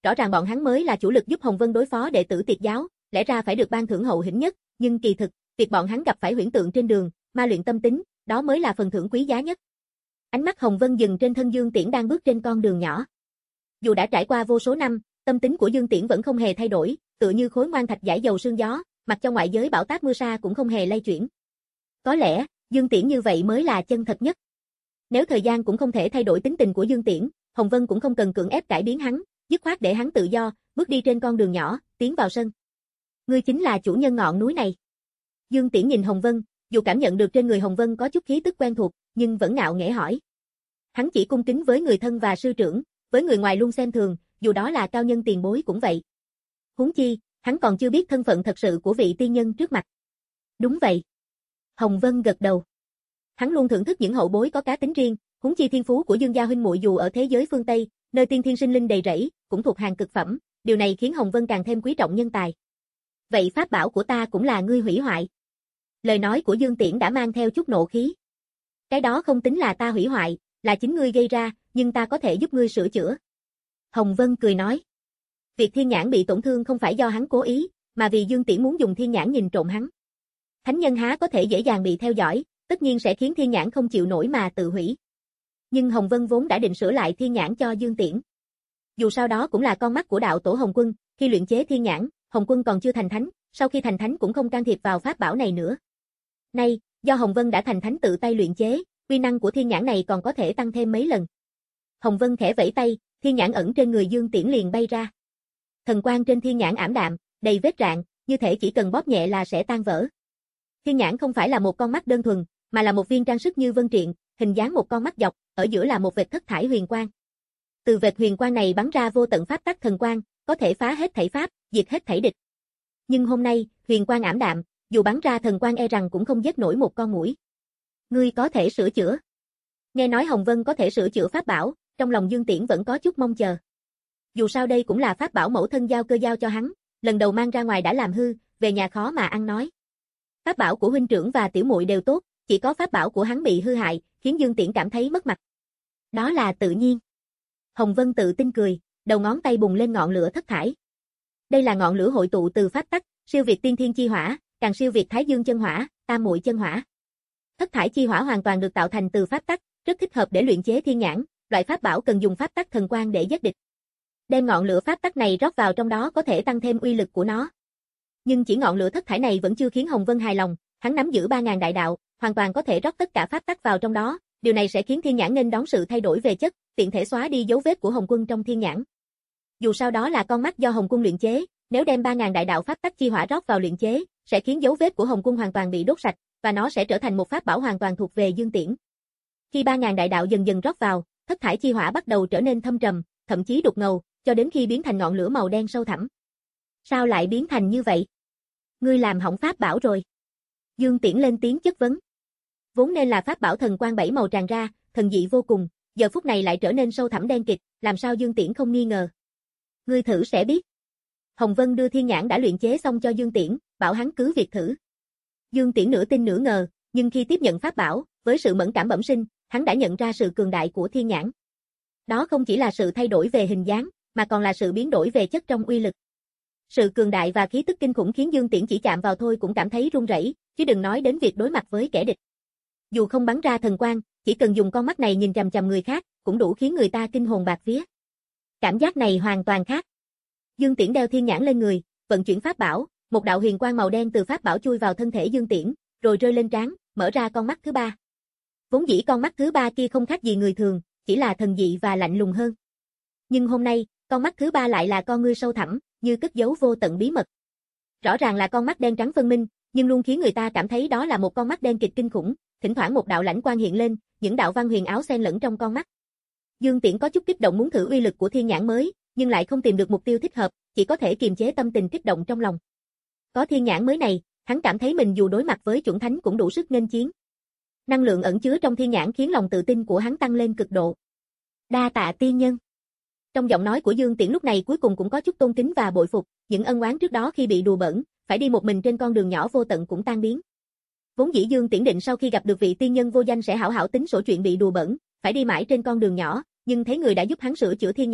rõ ràng bọn hắn mới là chủ lực giúp Hồng Vân đối phó đệ tử Tiệt giáo, lẽ ra phải được ban thưởng hậu hĩnh nhất, nhưng kỳ thực, việc bọn hắn gặp phải huyễn tượng trên đường, ma luyện tâm tính, đó mới là phần thưởng quý giá nhất. Ánh mắt Hồng Vân dừng trên thân Dương Tiễn đang bước trên con đường nhỏ. Dù đã trải qua vô số năm, tâm tính của Dương Tiễn vẫn không hề thay đổi, tựa như khối ngoan thạch giải dầu sương gió, mặc cho ngoại giới bão táp mưa sa cũng không hề lay chuyển. Có lẽ, Dương Tiễn như vậy mới là chân thật nhất. Nếu thời gian cũng không thể thay đổi tính tình của Dương Tiễn, Hồng Vân cũng không cần cưỡng ép cải biến hắn, dứt khoát để hắn tự do, bước đi trên con đường nhỏ, tiến vào sân. Ngươi chính là chủ nhân ngọn núi này. Dương Tiễn nhìn Hồng Vân, dù cảm nhận được trên người Hồng Vân có chút khí tức quen thuộc, nhưng vẫn ngạo nghễ hỏi. Hắn chỉ cung kính với người thân và sư trưởng, với người ngoài luôn xem thường, dù đó là cao nhân tiền bối cũng vậy. Huống chi, hắn còn chưa biết thân phận thật sự của vị tiên nhân trước mặt. Đúng vậy. Hồng Vân gật đầu. Hắn luôn thưởng thức những hậu bối có cá tính riêng, huống chi thiên phú của Dương gia huynh muội dù ở thế giới phương Tây, nơi tiên thiên sinh linh đầy rẫy, cũng thuộc hàng cực phẩm, điều này khiến Hồng Vân càng thêm quý trọng nhân tài. Vậy pháp bảo của ta cũng là ngươi hủy hoại. Lời nói của Dương Tiễn đã mang theo chút nộ khí. Cái đó không tính là ta hủy hoại, là chính ngươi gây ra, nhưng ta có thể giúp ngươi sửa chữa. Hồng Vân cười nói. Việc thiên nhãn bị tổn thương không phải do hắn cố ý, mà vì Dương Tiễn muốn dùng thiên nhãn nhìn trộm hắn. Thánh nhân há có thể dễ dàng bị theo dõi, tất nhiên sẽ khiến thiên nhãn không chịu nổi mà tự hủy. Nhưng Hồng Vân vốn đã định sửa lại thiên nhãn cho Dương Tiễn. Dù sao đó cũng là con mắt của đạo tổ Hồng Quân, khi luyện chế thiên nhãn, Hồng Quân còn chưa thành thánh, sau khi thành thánh cũng không can thiệp vào pháp bảo này nữa. Nay, do Hồng Vân đã thành thánh tự tay luyện chế, uy năng của thiên nhãn này còn có thể tăng thêm mấy lần. Hồng Vân khẽ vẫy tay, thiên nhãn ẩn trên người Dương Tiễn liền bay ra. Thần quang trên thiên nhãn ảm đạm, đầy vết rạn, như thể chỉ cần bóp nhẹ là sẽ tan vỡ. Thiên nhãn không phải là một con mắt đơn thuần, mà là một viên trang sức như vân triện, hình dáng một con mắt dọc, ở giữa là một vệt thất thải huyền quang. Từ vệt huyền quang này bắn ra vô tận pháp tắc thần quang, có thể phá hết thảy pháp, diệt hết thảy địch. Nhưng hôm nay, huyền quang ảm đạm, dù bắn ra thần quang e rằng cũng không giết nổi một con muỗi. Ngươi có thể sửa chữa. Nghe nói Hồng Vân có thể sửa chữa pháp bảo, trong lòng Dương Tiễn vẫn có chút mong chờ. Dù sao đây cũng là pháp bảo mẫu thân giao cơ giao cho hắn, lần đầu mang ra ngoài đã làm hư, về nhà khó mà ăn nói. Pháp bảo của huynh trưởng và tiểu muội đều tốt, chỉ có pháp bảo của hắn bị hư hại, khiến Dương Tiễn cảm thấy mất mặt. Đó là tự nhiên. Hồng Vân tự tin cười, đầu ngón tay bùng lên ngọn lửa thất thải. Đây là ngọn lửa hội tụ từ pháp tắc, siêu việt tiên thiên chi hỏa, càng siêu việt thái dương chân hỏa, tam muội chân hỏa. Thất thải chi hỏa hoàn toàn được tạo thành từ pháp tắc, rất thích hợp để luyện chế thiên nhãn, loại pháp bảo cần dùng pháp tắc thần quang để giết địch. Đem ngọn lửa pháp tắc này rót vào trong đó có thể tăng thêm uy lực của nó. Nhưng chỉ ngọn lửa thất thải này vẫn chưa khiến Hồng Vân hài lòng, hắn nắm giữ ba ngàn đại đạo, hoàn toàn có thể rót tất cả pháp tắc vào trong đó, điều này sẽ khiến thiên nhãn nên đón sự thay đổi về chất, tiện thể xóa đi dấu vết của Hồng Quân trong thiên nhãn. Dù sao đó là con mắt do Hồng Quân luyện chế, nếu đem ba ngàn đại đạo pháp tắc chi hỏa rót vào luyện chế, sẽ khiến dấu vết của Hồng Quân hoàn toàn bị đốt sạch, và nó sẽ trở thành một pháp bảo hoàn toàn thuộc về Dương Tiễn. Khi ba ngàn đại đạo dần dần rót vào, thất thải chi hỏa bắt đầu trở nên thâm trầm, thậm chí đục ngầu, cho đến khi biến thành ngọn lửa màu đen sâu thẳm. Sao lại biến thành như vậy? Ngươi làm hỏng pháp bảo rồi. Dương Tiễn lên tiếng chất vấn. Vốn nên là pháp bảo thần quang bảy màu tràn ra, thần dị vô cùng, giờ phút này lại trở nên sâu thẳm đen kịt, làm sao Dương Tiễn không nghi ngờ. Ngươi thử sẽ biết. Hồng Vân đưa thiên nhãn đã luyện chế xong cho Dương Tiễn, bảo hắn cứ việc thử. Dương Tiễn nửa tin nửa ngờ, nhưng khi tiếp nhận pháp bảo, với sự mẫn cảm bẩm sinh, hắn đã nhận ra sự cường đại của thiên nhãn. Đó không chỉ là sự thay đổi về hình dáng, mà còn là sự biến đổi về chất trong uy lực. Sự cường đại và khí tức kinh khủng khiến Dương Tiễn chỉ chạm vào thôi cũng cảm thấy run rẩy, chứ đừng nói đến việc đối mặt với kẻ địch. Dù không bắn ra thần quang, chỉ cần dùng con mắt này nhìn chằm chằm người khác, cũng đủ khiến người ta kinh hồn bạt vía. Cảm giác này hoàn toàn khác. Dương Tiễn đeo thiên nhãn lên người, vận chuyển pháp bảo, một đạo huyền quang màu đen từ pháp bảo chui vào thân thể Dương Tiễn, rồi rơi lên trán, mở ra con mắt thứ ba. Vốn dĩ con mắt thứ ba kia không khác gì người thường, chỉ là thần dị và lạnh lùng hơn. Nhưng hôm nay, con mắt thứ ba lại là con ngươi sâu thẳm, như cất giấu vô tận bí mật. Rõ ràng là con mắt đen trắng phân minh, nhưng luôn khiến người ta cảm thấy đó là một con mắt đen kịt kinh khủng, thỉnh thoảng một đạo lãnh quang hiện lên, những đạo văn huyền áo xen lẫn trong con mắt. Dương Tiễn có chút kích động muốn thử uy lực của thiên nhãn mới, nhưng lại không tìm được mục tiêu thích hợp, chỉ có thể kiềm chế tâm tình kích động trong lòng. Có thiên nhãn mới này, hắn cảm thấy mình dù đối mặt với chuẩn thánh cũng đủ sức nghênh chiến. Năng lượng ẩn chứa trong thiên nhãn khiến lòng tự tin của hắn tăng lên cực độ. Đa tạ tiên nhân. Trong giọng nói của Dương Tiễn lúc này cuối cùng cũng có chút tôn kính và bội phục, những ân oán trước đó khi bị đùa bỡn, phải đi một mình trên con đường nhỏ vô tận cũng tan biến. Vốn dĩ Dương Tiễn định sau khi gặp được vị tiên nhân vô danh sẽ hảo hảo tính sổ chuyện bị đùa bỡn, phải đi mãi trên con đường nhỏ, nhưng thấy người đã giúp hắn sửa chữa thiên nhãn,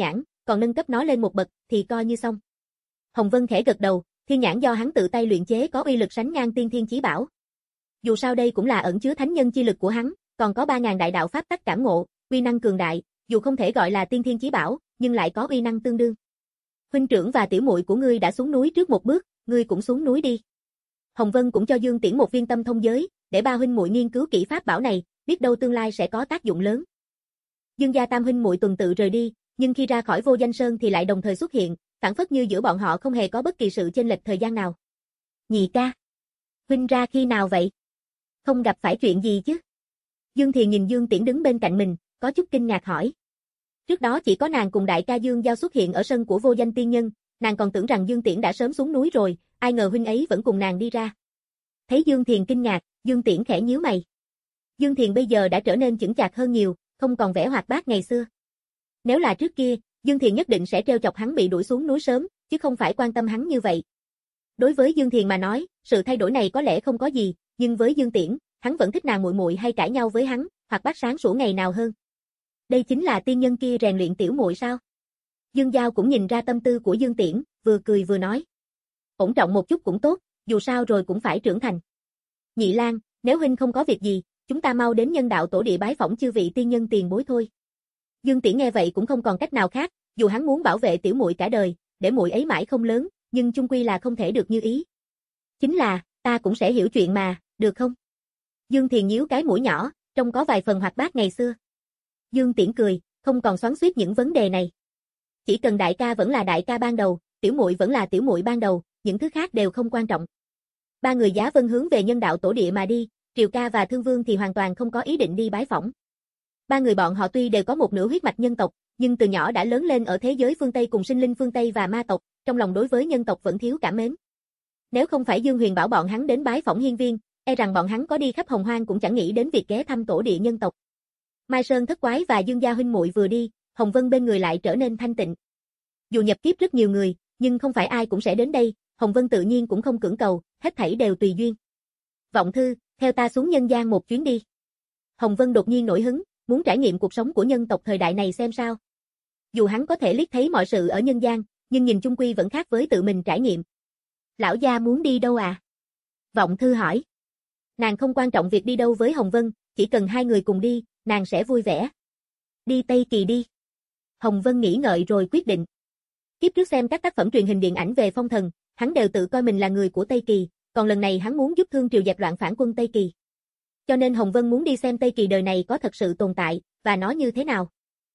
còn nâng cấp nó lên một bậc, thì coi như xong. Hồng Vân khẽ gật đầu, thiên nhãn do hắn tự tay luyện chế có uy lực sánh ngang tiên thiên chí bảo. Dù sao đây cũng là ẩn chứa thánh nhân chi lực của hắn, còn có ba ngàn đại đạo pháp tắc cảm ngộ, uy năng cường đại, dù không thể gọi là tiên thiên chí bảo, nhưng lại có uy năng tương đương. Huynh trưởng và tiểu muội của ngươi đã xuống núi trước một bước, ngươi cũng xuống núi đi. Hồng Vân cũng cho Dương Tiễn một viên tâm thông giới, để ba huynh muội nghiên cứu kỹ pháp bảo này, biết đâu tương lai sẽ có tác dụng lớn. Dương gia tam huynh muội tuần tự rời đi, nhưng khi ra khỏi Vô Danh Sơn thì lại đồng thời xuất hiện, phản phất như giữa bọn họ không hề có bất kỳ sự chênh lệch thời gian nào. Nhị ca, huynh ra khi nào vậy? Không gặp phải chuyện gì chứ? Dương Thiền nhìn Dương Tiễn đứng bên cạnh mình, có chút kinh ngạc hỏi. Trước đó chỉ có nàng cùng đại ca Dương Giao xuất hiện ở sân của Vô Danh Tiên Nhân, nàng còn tưởng rằng Dương Tiễn đã sớm xuống núi rồi, ai ngờ huynh ấy vẫn cùng nàng đi ra. Thấy Dương Thiền kinh ngạc, Dương Tiễn khẽ nhíu mày. Dương Thiền bây giờ đã trở nên chững chạc hơn nhiều, không còn vẻ hoạt bát ngày xưa. Nếu là trước kia, Dương Thiền nhất định sẽ trêu chọc hắn bị đuổi xuống núi sớm, chứ không phải quan tâm hắn như vậy. Đối với Dương Thiền mà nói, sự thay đổi này có lẽ không có gì, nhưng với Dương Tiễn, hắn vẫn thích nàng muội muội hay cãi nhau với hắn, hoặc bác sáng sủa ngày nào hơn. Đây chính là tiên nhân kia rèn luyện tiểu muội sao? Dương Giao cũng nhìn ra tâm tư của Dương Tiễn, vừa cười vừa nói. Ổn trọng một chút cũng tốt, dù sao rồi cũng phải trưởng thành. Nhị Lang, nếu huynh không có việc gì, chúng ta mau đến nhân đạo tổ địa bái phỏng chư vị tiên nhân tiền bối thôi. Dương Tiễn nghe vậy cũng không còn cách nào khác, dù hắn muốn bảo vệ tiểu muội cả đời, để muội ấy mãi không lớn, nhưng chung quy là không thể được như ý. Chính là, ta cũng sẽ hiểu chuyện mà, được không? Dương Thiền nhíu cái mũi nhỏ, trông có vài phần hoạt bát ngày xưa. Dương Tiễn cười, không còn xoắn xuýt những vấn đề này. Chỉ cần đại ca vẫn là đại ca ban đầu, tiểu muội vẫn là tiểu muội ban đầu, những thứ khác đều không quan trọng. Ba người Giá Vân hướng về nhân đạo tổ địa mà đi, Triều Ca và Thương Vương thì hoàn toàn không có ý định đi bái phỏng. Ba người bọn họ tuy đều có một nửa huyết mạch nhân tộc, nhưng từ nhỏ đã lớn lên ở thế giới phương Tây cùng sinh linh phương Tây và ma tộc, trong lòng đối với nhân tộc vẫn thiếu cảm mến. Nếu không phải Dương Huyền bảo bọn hắn đến bái phỏng hiên viên, e rằng bọn hắn có đi khắp Hồng Hoang cũng chẳng nghĩ đến việc ghé thăm tổ địa nhân tộc. Mai Sơn Thất Quái và Dương gia huynh muội vừa đi, Hồng Vân bên người lại trở nên thanh tịnh. Dù nhập kiếp rất nhiều người, nhưng không phải ai cũng sẽ đến đây, Hồng Vân tự nhiên cũng không cưỡng cầu, hết thảy đều tùy duyên. Vọng Thư, theo ta xuống nhân gian một chuyến đi. Hồng Vân đột nhiên nổi hứng, muốn trải nghiệm cuộc sống của nhân tộc thời đại này xem sao. Dù hắn có thể liếc thấy mọi sự ở nhân gian, nhưng nhìn chung quy vẫn khác với tự mình trải nghiệm. Lão gia muốn đi đâu à? Vọng Thư hỏi. Nàng không quan trọng việc đi đâu với Hồng Vân, chỉ cần hai người cùng đi, nàng sẽ vui vẻ. Đi Tây Kỳ đi. Hồng Vân nghĩ ngợi rồi quyết định. Kiếp trước xem các tác phẩm truyền hình điện ảnh về phong thần, hắn đều tự coi mình là người của Tây Kỳ, còn lần này hắn muốn giúp Thương Triều dẹp loạn phản quân Tây Kỳ. Cho nên Hồng Vân muốn đi xem Tây Kỳ đời này có thật sự tồn tại, và nó như thế nào.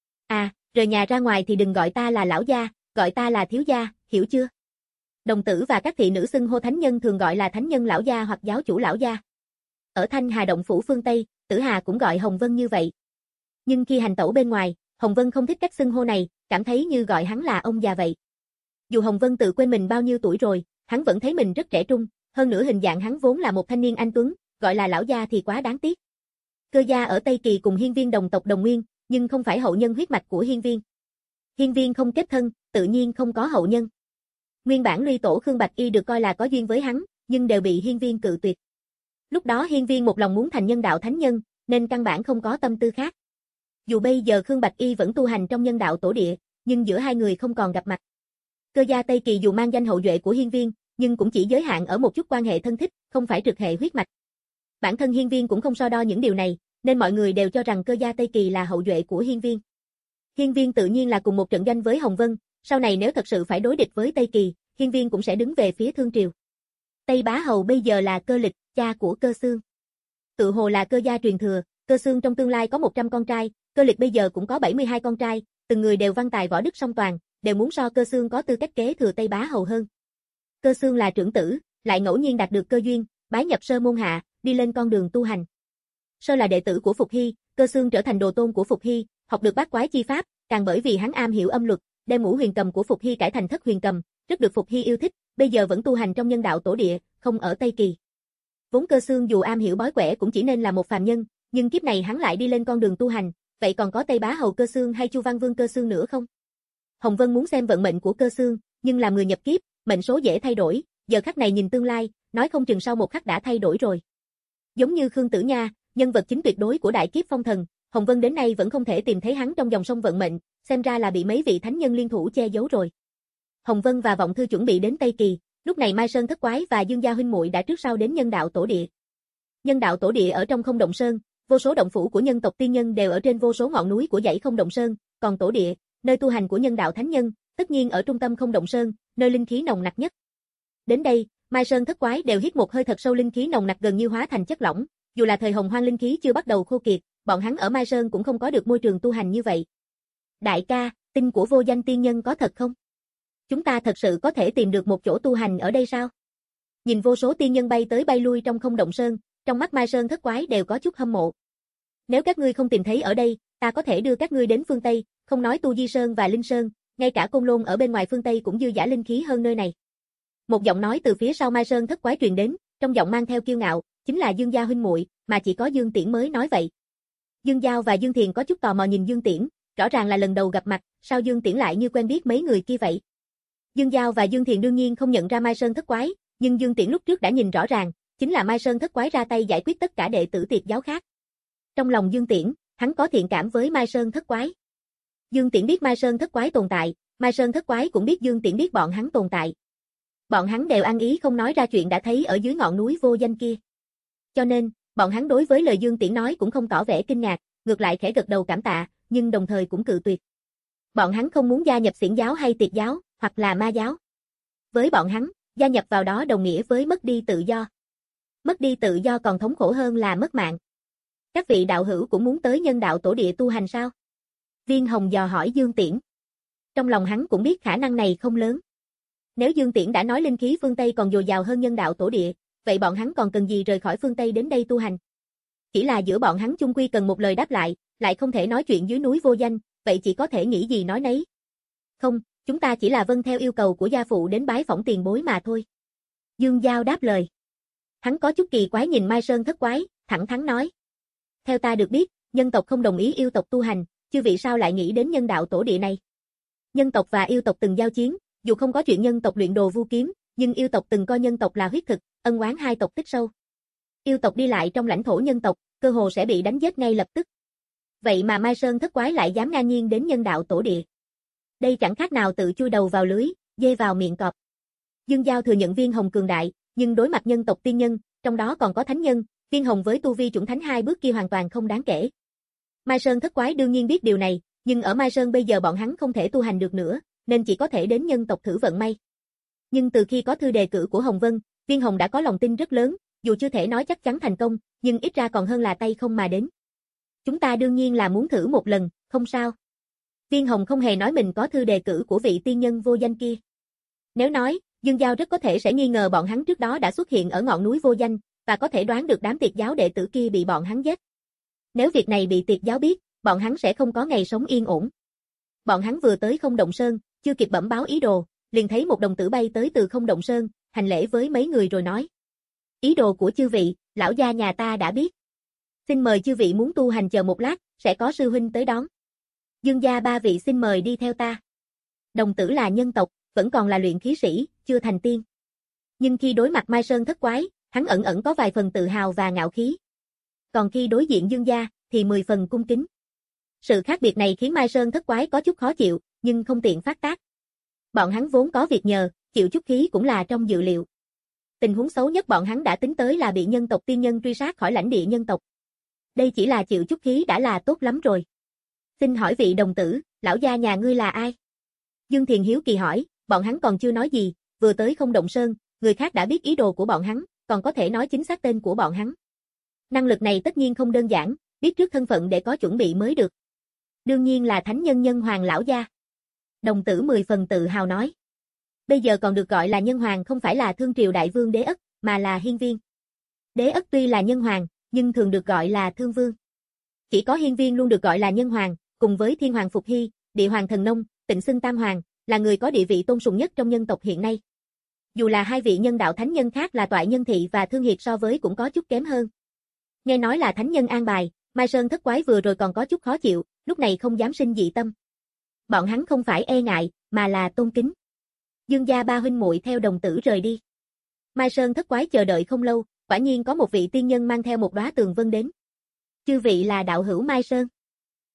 À, rời nhà ra ngoài thì đừng gọi ta là lão gia, gọi ta là thiếu gia, hiểu chưa? Đồng tử và các thị nữ xưng hô thánh nhân thường gọi là thánh nhân lão gia hoặc giáo chủ lão gia. Ở Thanh Hà Động phủ phương Tây, Tử Hà cũng gọi Hồng Vân như vậy. Nhưng khi hành tẩu bên ngoài, Hồng Vân không thích cách xưng hô này, cảm thấy như gọi hắn là ông già vậy. Dù Hồng Vân tự quên mình bao nhiêu tuổi rồi, hắn vẫn thấy mình rất trẻ trung, hơn nữa hình dạng hắn vốn là một thanh niên anh tuấn, gọi là lão gia thì quá đáng tiếc. Cơ gia ở Tây Kỳ cùng Hiên Viên đồng tộc đồng nguyên, nhưng không phải hậu nhân huyết mạch của Hiên Viên. Hiên Viên không kết thân, tự nhiên không có hậu nhân. Nguyên bản Ly Tổ Khương Bạch Y được coi là có duyên với hắn, nhưng đều bị Hiên Viên cự tuyệt. Lúc đó Hiên Viên một lòng muốn thành nhân đạo thánh nhân, nên căn bản không có tâm tư khác. Dù bây giờ Khương Bạch Y vẫn tu hành trong nhân đạo tổ địa, nhưng giữa hai người không còn gặp mặt. Cơ gia Tây Kỳ dù mang danh hậu duệ của Hiên Viên, nhưng cũng chỉ giới hạn ở một chút quan hệ thân thích, không phải trực hệ huyết mạch. Bản thân Hiên Viên cũng không so đo những điều này, nên mọi người đều cho rằng cơ gia Tây Kỳ là hậu duệ của Hiên Viên. Hiên Viên tự nhiên là cùng một trận doanh với Hồng Vân, sau này nếu thật sự phải đối địch với Tây Kỳ, Hiên Viên cũng sẽ đứng về phía Thương Triều. Tây Bá Hầu bây giờ là Cơ Lịch, cha của Cơ Xương. Tự hồ là cơ gia truyền thừa, Cơ Xương trong tương lai có một trăm con trai, Cơ Lịch bây giờ cũng có bảy mươi hai con trai, từng người đều văn tài võ đức song toàn, đều muốn so Cơ Xương có tư cách kế thừa Tây Bá Hầu hơn. Cơ Xương là trưởng tử, lại ngẫu nhiên đạt được cơ duyên, bái nhập Sơ môn hạ, đi lên con đường tu hành. Sơ là đệ tử của Phục Hy, Cơ Xương trở thành đồ tôn của Phục Hy, học được bát quái chi pháp, càng bởi vì hắn am hiểu âm luật, đem ngũ huyền cầm của Phục Hy cải thành thất huyền cầm, rất được Phục Hy yêu thích, bây giờ vẫn tu hành trong nhân đạo tổ địa, không ở Tây Kỳ. Vốn Cơ Xương dù am hiểu bói quẻ cũng chỉ nên là một phàm nhân, nhưng kiếp này hắn lại đi lên con đường tu hành, vậy còn có Tây Bá Hầu Cơ Xương hay Chu Văn Vương Cơ Xương nữa không? Hồng Vân muốn xem vận mệnh của Cơ Xương, nhưng làm người nhập kiếp, mệnh số dễ thay đổi, giờ khắc này nhìn tương lai, nói không chừng sau một khắc đã thay đổi rồi. Giống như Khương Tử Nha, nhân vật chính tuyệt đối của đại kiếp phong thần, Hồng Vân đến nay vẫn không thể tìm thấy hắn trong dòng sông vận mệnh, xem ra là bị mấy vị thánh nhân liên thủ che giấu rồi. Hồng Vân và Vọng Thư chuẩn bị đến Tây Kỳ, lúc này Mai Sơn Thất Quái và Dương Gia huynh muội đã trước sau đến Nhân Đạo Tổ Địa. Nhân Đạo Tổ Địa ở trong Không Động Sơn, vô số động phủ của nhân tộc tiên nhân đều ở trên vô số ngọn núi của dãy Không Động Sơn, còn Tổ Địa, nơi tu hành của nhân đạo thánh nhân, tất nhiên ở trung tâm Không Động Sơn, nơi linh khí nồng nặc nhất. Đến đây, Mai Sơn Thất Quái đều hít một hơi thật sâu, linh khí nồng nặc gần như hóa thành chất lỏng, dù là thời Hồng Hoang linh khí chưa bắt đầu khô kiệt, bọn hắn ở Mai Sơn cũng không có được môi trường tu hành như vậy. Đại ca, tin của vô danh tiên nhân có thật không? Chúng ta thật sự có thể tìm được một chỗ tu hành ở đây sao? Nhìn vô số tiên nhân bay tới bay lui trong Không Động Sơn, trong mắt Mai Sơn Thất Quái đều có chút hâm mộ. Nếu các ngươi không tìm thấy ở đây, ta có thể đưa các ngươi đến phương Tây, không nói Tu Di Sơn và Linh Sơn, ngay cả Côn Lôn ở bên ngoài phương Tây cũng dư dả linh khí hơn nơi này. Một giọng nói từ phía sau Mai Sơn Thất Quái truyền đến, trong giọng mang theo kiêu ngạo, chính là Dương Gia huynh muội, mà chỉ có Dương Tiễn mới nói vậy. Dương Giao và Dương Thiền có chút tò mò nhìn Dương Tiễn, rõ ràng là lần đầu gặp mặt, sao Dương Tiễn lại như quen biết mấy người kia vậy? Dương Giao và Dương Thiền đương nhiên không nhận ra Mai Sơn Thất Quái, nhưng Dương Tiễn lúc trước đã nhìn rõ ràng, chính là Mai Sơn Thất Quái ra tay giải quyết tất cả đệ tử Tiệt giáo khác. Trong lòng Dương Tiễn, hắn có thiện cảm với Mai Sơn Thất Quái. Dương Tiễn biết Mai Sơn Thất Quái tồn tại, Mai Sơn Thất Quái cũng biết Dương Tiễn biết bọn hắn tồn tại. Bọn hắn đều ăn ý không nói ra chuyện đã thấy ở dưới ngọn núi vô danh kia. Cho nên, bọn hắn đối với lời Dương Tiễn nói cũng không tỏ vẻ kinh ngạc, ngược lại khẽ gật đầu cảm tạ, nhưng đồng thời cũng cự tuyệt. Bọn hắn không muốn gia nhập Xiển giáo hay Tiệt giáo, hoặc là Ma giáo. Với bọn hắn, gia nhập vào đó đồng nghĩa với mất đi tự do. Mất đi tự do còn thống khổ hơn là mất mạng. Các vị đạo hữu cũng muốn tới Nhân Đạo Tổ Địa tu hành sao? Viên Hồng dò hỏi Dương Tiễn. Trong lòng hắn cũng biết khả năng này không lớn. Nếu Dương Tiễn đã nói linh khí phương Tây còn dồi dào hơn Nhân Đạo Tổ Địa, vậy bọn hắn còn cần gì rời khỏi phương Tây đến đây tu hành? Chỉ là giữa bọn hắn chung quy cần một lời đáp lại, lại không thể nói chuyện dưới núi vô danh, vậy chỉ có thể nghĩ gì nói nấy. Không, chúng ta chỉ là vâng theo yêu cầu của gia phụ đến bái phỏng tiền bối mà thôi. Dương Giao đáp lời. Hắn có chút kỳ quái nhìn Mai Sơn Thất Quái, thẳng thắn nói. Theo ta được biết, nhân tộc không đồng ý yêu tộc tu hành, chư vị sao lại nghĩ đến Nhân Đạo Tổ Địa này? Nhân tộc và yêu tộc từng giao chiến, dù không có chuyện nhân tộc luyện đồ vu kiếm, nhưng yêu tộc từng coi nhân tộc là huyết thực, ân oán hai tộc tích sâu. Yêu tộc đi lại trong lãnh thổ nhân tộc, cơ hồ sẽ bị đánh giết ngay lập tức. Vậy mà Mai Sơn Thất Quái lại dám ngang nhiên đến Nhân Đạo Tổ Địa. Đây chẳng khác nào tự chui đầu vào lưới, dê vào miệng cọp. Dương Giao thừa nhận Viên Hồng cường đại, nhưng đối mặt nhân tộc tiên nhân, trong đó còn có thánh nhân, Viên Hồng với tu vi chuẩn thánh hai bước kia hoàn toàn không đáng kể. Mai Sơn Thất Quái đương nhiên biết điều này, nhưng ở Mai Sơn bây giờ bọn hắn không thể tu hành được nữa, nên chỉ có thể đến nhân tộc thử vận may. Nhưng từ khi có thư đề cử của Hồng Vân, Viên Hồng đã có lòng tin rất lớn, dù chưa thể nói chắc chắn thành công, nhưng ít ra còn hơn là tay không mà đến. Chúng ta đương nhiên là muốn thử một lần, không sao. Viên Hồng không hề nói mình có thư đề cử của vị tiên nhân vô danh kia. Nếu nói, Dương Giao rất có thể sẽ nghi ngờ bọn hắn trước đó đã xuất hiện ở ngọn núi vô danh, và có thể đoán được đám Tiệt giáo đệ tử kia bị bọn hắn giết. Nếu việc này bị Tiệt giáo biết, bọn hắn sẽ không có ngày sống yên ổn. Bọn hắn vừa tới Không Động Sơn, chưa kịp bẩm báo ý đồ, liền thấy một đồng tử bay tới từ Không Động Sơn, hành lễ với mấy người rồi nói. Ý đồ của chư vị, lão gia nhà ta đã biết. Xin mời chư vị muốn tu hành chờ một lát, sẽ có sư huynh tới đón. Dương gia ba vị xin mời đi theo ta. Đồng tử là nhân tộc, vẫn còn là luyện khí sĩ, chưa thành tiên. Nhưng khi đối mặt Mai Sơn Thất Quái, hắn ẩn ẩn có vài phần tự hào và ngạo khí. Còn khi đối diện Dương gia, thì mười phần cung kính. Sự khác biệt này khiến Mai Sơn Thất Quái có chút khó chịu, nhưng không tiện phát tác. Bọn hắn vốn có việc nhờ, chịu chút khí cũng là trong dự liệu. Tình huống xấu nhất bọn hắn đã tính tới là bị nhân tộc tiên nhân truy sát khỏi lãnh địa nhân tộc. Đây chỉ là chịu chút khí đã là tốt lắm rồi. Xin hỏi vị đồng tử, lão gia nhà ngươi là ai? Dương Thiền hiếu kỳ hỏi, bọn hắn còn chưa nói gì, vừa tới Không Động Sơn, người khác đã biết ý đồ của bọn hắn, còn có thể nói chính xác tên của bọn hắn. Năng lực này tất nhiên không đơn giản, biết trước thân phận để có chuẩn bị mới được. Đương nhiên là thánh nhân Nhân Hoàng lão gia. Đồng tử mười phần tự hào nói. Bây giờ còn được gọi là Nhân Hoàng không phải là Thương Triều Đại Vương Đế Ất, mà là Hiên Viên. Đế Ất tuy là Nhân Hoàng, nhưng thường được gọi là Thương Vương. Chỉ có Hiên Viên luôn được gọi là Nhân Hoàng, cùng với Thiên Hoàng Phục Hy, Địa Hoàng Thần Nông, Tịnh xưng Tam Hoàng, là người có địa vị tôn sùng nhất trong nhân tộc hiện nay. Dù là hai vị nhân đạo thánh nhân khác là Toại Nhân Thị và Thương Hiệt so với cũng có chút kém hơn. Nghe nói là thánh nhân an bài, Mai Sơn Thất Quái vừa rồi còn có chút khó chịu, lúc này không dám sinh dị tâm. Bọn hắn không phải e ngại, mà là tôn kính. Dương gia ba huynh muội theo đồng tử rời đi. Mai Sơn Thất Quái chờ đợi không lâu, quả nhiên có một vị tiên nhân mang theo một đóa tường vân đến. Chư vị là đạo hữu Mai Sơn.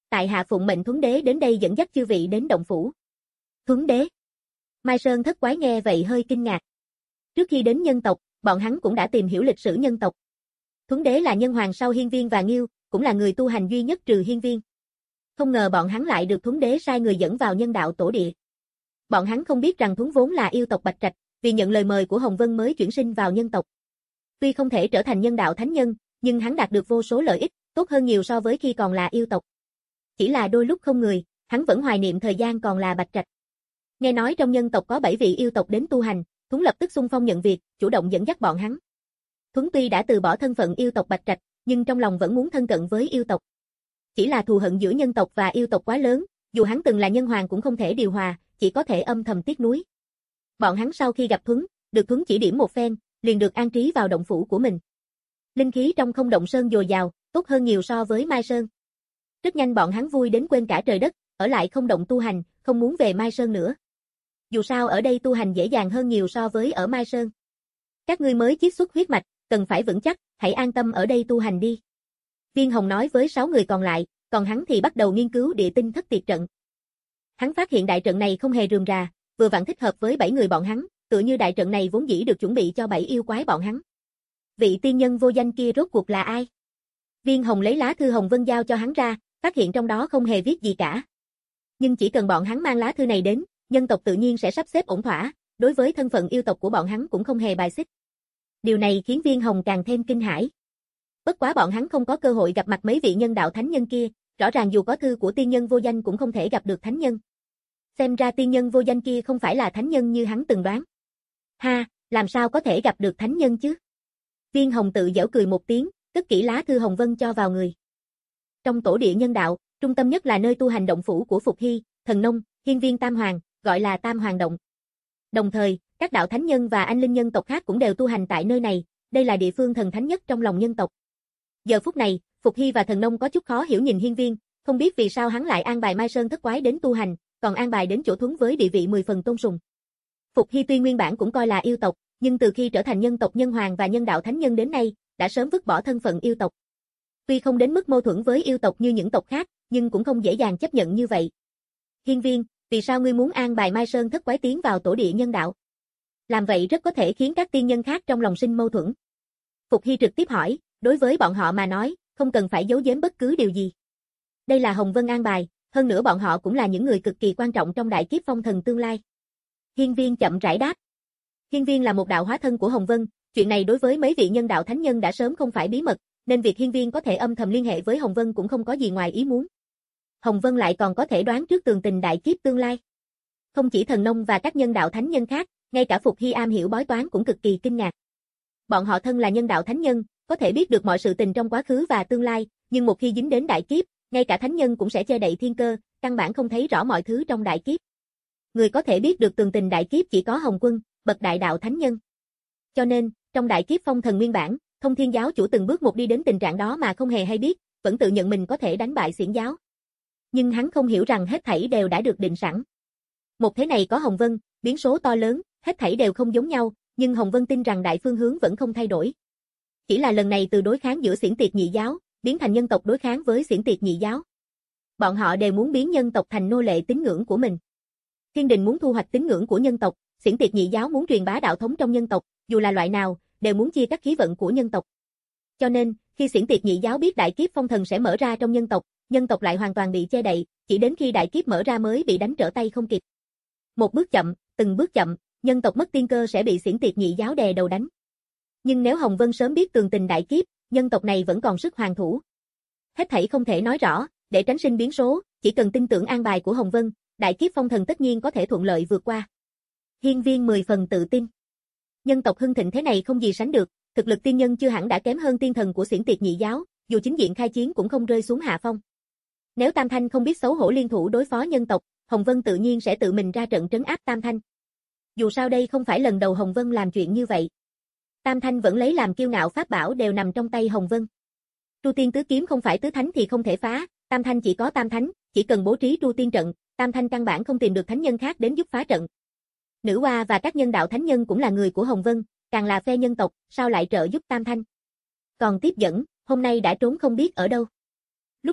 Tại hạ phụng mệnh Thuấn Đế đến đây dẫn dắt chư vị đến động phủ. Thuấn Đế. Mai Sơn thất quái nghe vậy hơi kinh ngạc. Trước khi đến nhân tộc, bọn hắn cũng đã tìm hiểu lịch sử nhân tộc. Thuấn Đế là nhân hoàng sau Hiên Viên và Nghiêu, cũng là người tu hành duy nhất trừ Hiên Viên. Không ngờ bọn hắn lại được Thuấn Đế sai người dẫn vào nhân đạo tổ địa. Bọn hắn không biết rằng Thuấn vốn là yêu tộc Bạch Trạch, vì nhận lời mời của Hồng Vân mới chuyển sinh vào nhân tộc. Tuy không thể trở thành nhân đạo thánh nhân, nhưng hắn đạt được vô số lợi ích, tốt hơn nhiều so với khi còn là yêu tộc. Chỉ là đôi lúc không người, hắn vẫn hoài niệm thời gian còn là Bạch Trạch. Nghe nói trong nhân tộc có bảy vị yêu tộc đến tu hành, Thuấn lập tức xung phong nhận việc, chủ động dẫn dắt bọn hắn. Thuấn tuy đã từ bỏ thân phận yêu tộc Bạch Trạch, nhưng trong lòng vẫn muốn thân cận với yêu tộc. Chỉ là thù hận giữa nhân tộc và yêu tộc quá lớn, dù hắn từng là nhân hoàng cũng không thể điều hòa, chỉ có thể âm thầm tiếc nuối. Bọn hắn sau khi gặp Thuấn, được Thuấn chỉ điểm một phen, liền được an trí vào động phủ của mình. Linh khí trong Không Động Sơn dồi dào, tốt hơn nhiều so với Mai Sơn. Rất nhanh bọn hắn vui đến quên cả trời đất, ở lại Không Động tu hành, không muốn về Mai Sơn nữa. Dù sao ở đây tu hành dễ dàng hơn nhiều so với ở Mai Sơn. Các ngươi mới chiết xuất huyết mạch, cần phải vững chắc, hãy an tâm ở đây tu hành đi. Viên Hồng nói với sáu người còn lại, còn hắn thì bắt đầu nghiên cứu địa tinh thất tiệt trận. Hắn phát hiện đại trận này không hề rườm rà, vừa vặn thích hợp với bảy người bọn hắn, tựa như đại trận này vốn dĩ được chuẩn bị cho bảy yêu quái bọn hắn. Vị tiên nhân vô danh kia rốt cuộc là ai? Viên Hồng lấy lá thư Hồng Vân giao cho hắn ra, phát hiện trong đó không hề viết gì cả. Nhưng chỉ cần bọn hắn mang lá thư này đến, nhân tộc tự nhiên sẽ sắp xếp ổn thỏa, đối với thân phận yêu tộc của bọn hắn cũng không hề bài xích. Điều này khiến Viên Hồng càng thêm kinh hãi. Bất quá bọn hắn không có cơ hội gặp mặt mấy vị nhân đạo thánh nhân kia, rõ ràng dù có thư của tiên nhân vô danh cũng không thể gặp được thánh nhân. Xem ra tiên nhân vô danh kia không phải là thánh nhân như hắn từng đoán. Ha, làm sao có thể gặp được thánh nhân chứ? Viên Hồng tự giễu cười một tiếng, cất kỹ lá thư Hồng Vân cho vào người. Trong tổ địa nhân đạo, trung tâm nhất là nơi tu hành động phủ của Phục Hy, Thần Nông, Hiên Viên Tam Hoàng, gọi là Tam Hoàng Động. Đồng thời, các đạo thánh nhân và anh linh nhân tộc khác cũng đều tu hành tại nơi này, đây là địa phương thần thánh nhất trong lòng nhân tộc. Giờ phút này, Phục Hy và Thần Nông có chút khó hiểu nhìn Hiên Viên, không biết vì sao hắn lại an bài Mai Sơn thất quái đến tu hành, còn an bài đến chỗ Thuấn với địa vị mười phần tôn sùng. Phục Hy tuy nguyên bản cũng coi là yêu tộc, nhưng từ khi trở thành nhân tộc nhân hoàng và nhân đạo thánh nhân đến nay, đã sớm vứt bỏ thân phận yêu tộc. Tuy không đến mức mâu thuẫn với yêu tộc như những tộc khác, nhưng cũng không dễ dàng chấp nhận như vậy. Hiên Viên, vì sao ngươi muốn an bài Mai Sơn thất quái tiến vào tổ địa nhân đạo? Làm vậy rất có thể khiến các tiên nhân khác trong lòng sinh mâu thuẫn. Phục Hy trực tiếp hỏi, đối với bọn họ mà nói, không cần phải giấu giếm bất cứ điều gì. Đây là Hồng Vân an bài, hơn nữa bọn họ cũng là những người cực kỳ quan trọng trong đại kiếp phong thần tương lai. Hiên Viên chậm rãi đáp. Hiên Viên là một đạo hóa thân của Hồng Vân, chuyện này đối với mấy vị nhân đạo thánh nhân đã sớm không phải bí mật, nên việc Hiên Viên có thể âm thầm liên hệ với Hồng Vân cũng không có gì ngoài ý muốn. Hồng Vân lại còn có thể đoán trước tường tình đại kiếp tương lai. Không chỉ Thần Nông và các nhân đạo thánh nhân khác, ngay cả Phục Hy am hiểu bói toán cũng cực kỳ kinh ngạc. Bọn họ thân là nhân đạo thánh nhân, có thể biết được mọi sự tình trong quá khứ và tương lai, nhưng một khi dính đến đại kiếp, ngay cả thánh nhân cũng sẽ che đậy thiên cơ, căn bản không thấy rõ mọi thứ trong đại kiếp. Người có thể biết được tường tình đại kiếp chỉ có Hồng Quân, bậc đại đạo thánh nhân. Cho nên, trong đại kiếp phong thần nguyên bản, Thông Thiên giáo chủ từng bước một đi đến tình trạng đó mà không hề hay biết, vẫn tự nhận mình có thể đánh bại Xiển giáo. Nhưng hắn không hiểu rằng hết thảy đều đã được định sẵn. Một thế này có Hồng Vân, biến số to lớn, hết thảy đều không giống nhau, nhưng Hồng Vân tin rằng đại phương hướng vẫn không thay đổi. Chỉ là lần này từ đối kháng giữa Xiển Tiệt Nhị giáo, biến thành nhân tộc đối kháng với Xiển Tiệt Nhị giáo. Bọn họ đều muốn biến nhân tộc thành nô lệ tín ngưỡng của mình. Thiên Đình muốn thu hoạch tín ngưỡng của nhân tộc, Xiển Tiệt Nhị giáo muốn truyền bá đạo thống trong nhân tộc, dù là loại nào, đều muốn chia cắt khí vận của nhân tộc. Cho nên, khi Xiển Tiệt Nhị giáo biết đại kiếp phong thần sẽ mở ra trong nhân tộc, nhân tộc lại hoàn toàn bị che đậy, chỉ đến khi đại kiếp mở ra mới bị đánh trở tay không kịp. Một bước chậm, từng bước chậm, nhân tộc mất tiên cơ sẽ bị Xiển Tiệt Nhị giáo đè đầu đánh. Nhưng nếu Hồng Vân sớm biết tường tình đại kiếp, nhân tộc này vẫn còn sức hoàn thủ. Hết thảy không thể nói rõ, để tránh sinh biến số, chỉ cần tin tưởng an bài của Hồng Vân, đại kiếp phong thần tất nhiên có thể thuận lợi vượt qua. Hiên Viên mười phần tự tin. Nhân tộc hưng thịnh thế này không gì sánh được, thực lực tiên nhân chưa hẳn đã kém hơn tiên thần của Xiển Tiệt Nhị giáo, dù chính diện khai chiến cũng không rơi xuống hạ phong. Nếu Tam Thanh không biết xấu hổ liên thủ đối phó nhân tộc, Hồng Vân tự nhiên sẽ tự mình ra trận trấn áp Tam Thanh. Dù sao đây không phải lần đầu Hồng Vân làm chuyện như vậy. Tam Thanh vẫn lấy làm kiêu ngạo pháp bảo đều nằm trong tay Hồng Vân. Tru Tiên tứ kiếm không phải tứ thánh thì không thể phá, Tam Thanh chỉ có Tam Thánh, chỉ cần bố trí Tru Tiên trận, Tam Thanh căn bản không tìm được thánh nhân khác đến giúp phá trận. Nữ Hoa và các nhân đạo thánh nhân cũng là người của Hồng Vân, càng là phe nhân tộc, sao lại trợ giúp Tam Thanh. Còn tiếp dẫn, hôm nay đã trốn không biết ở đâu. Lúc trước,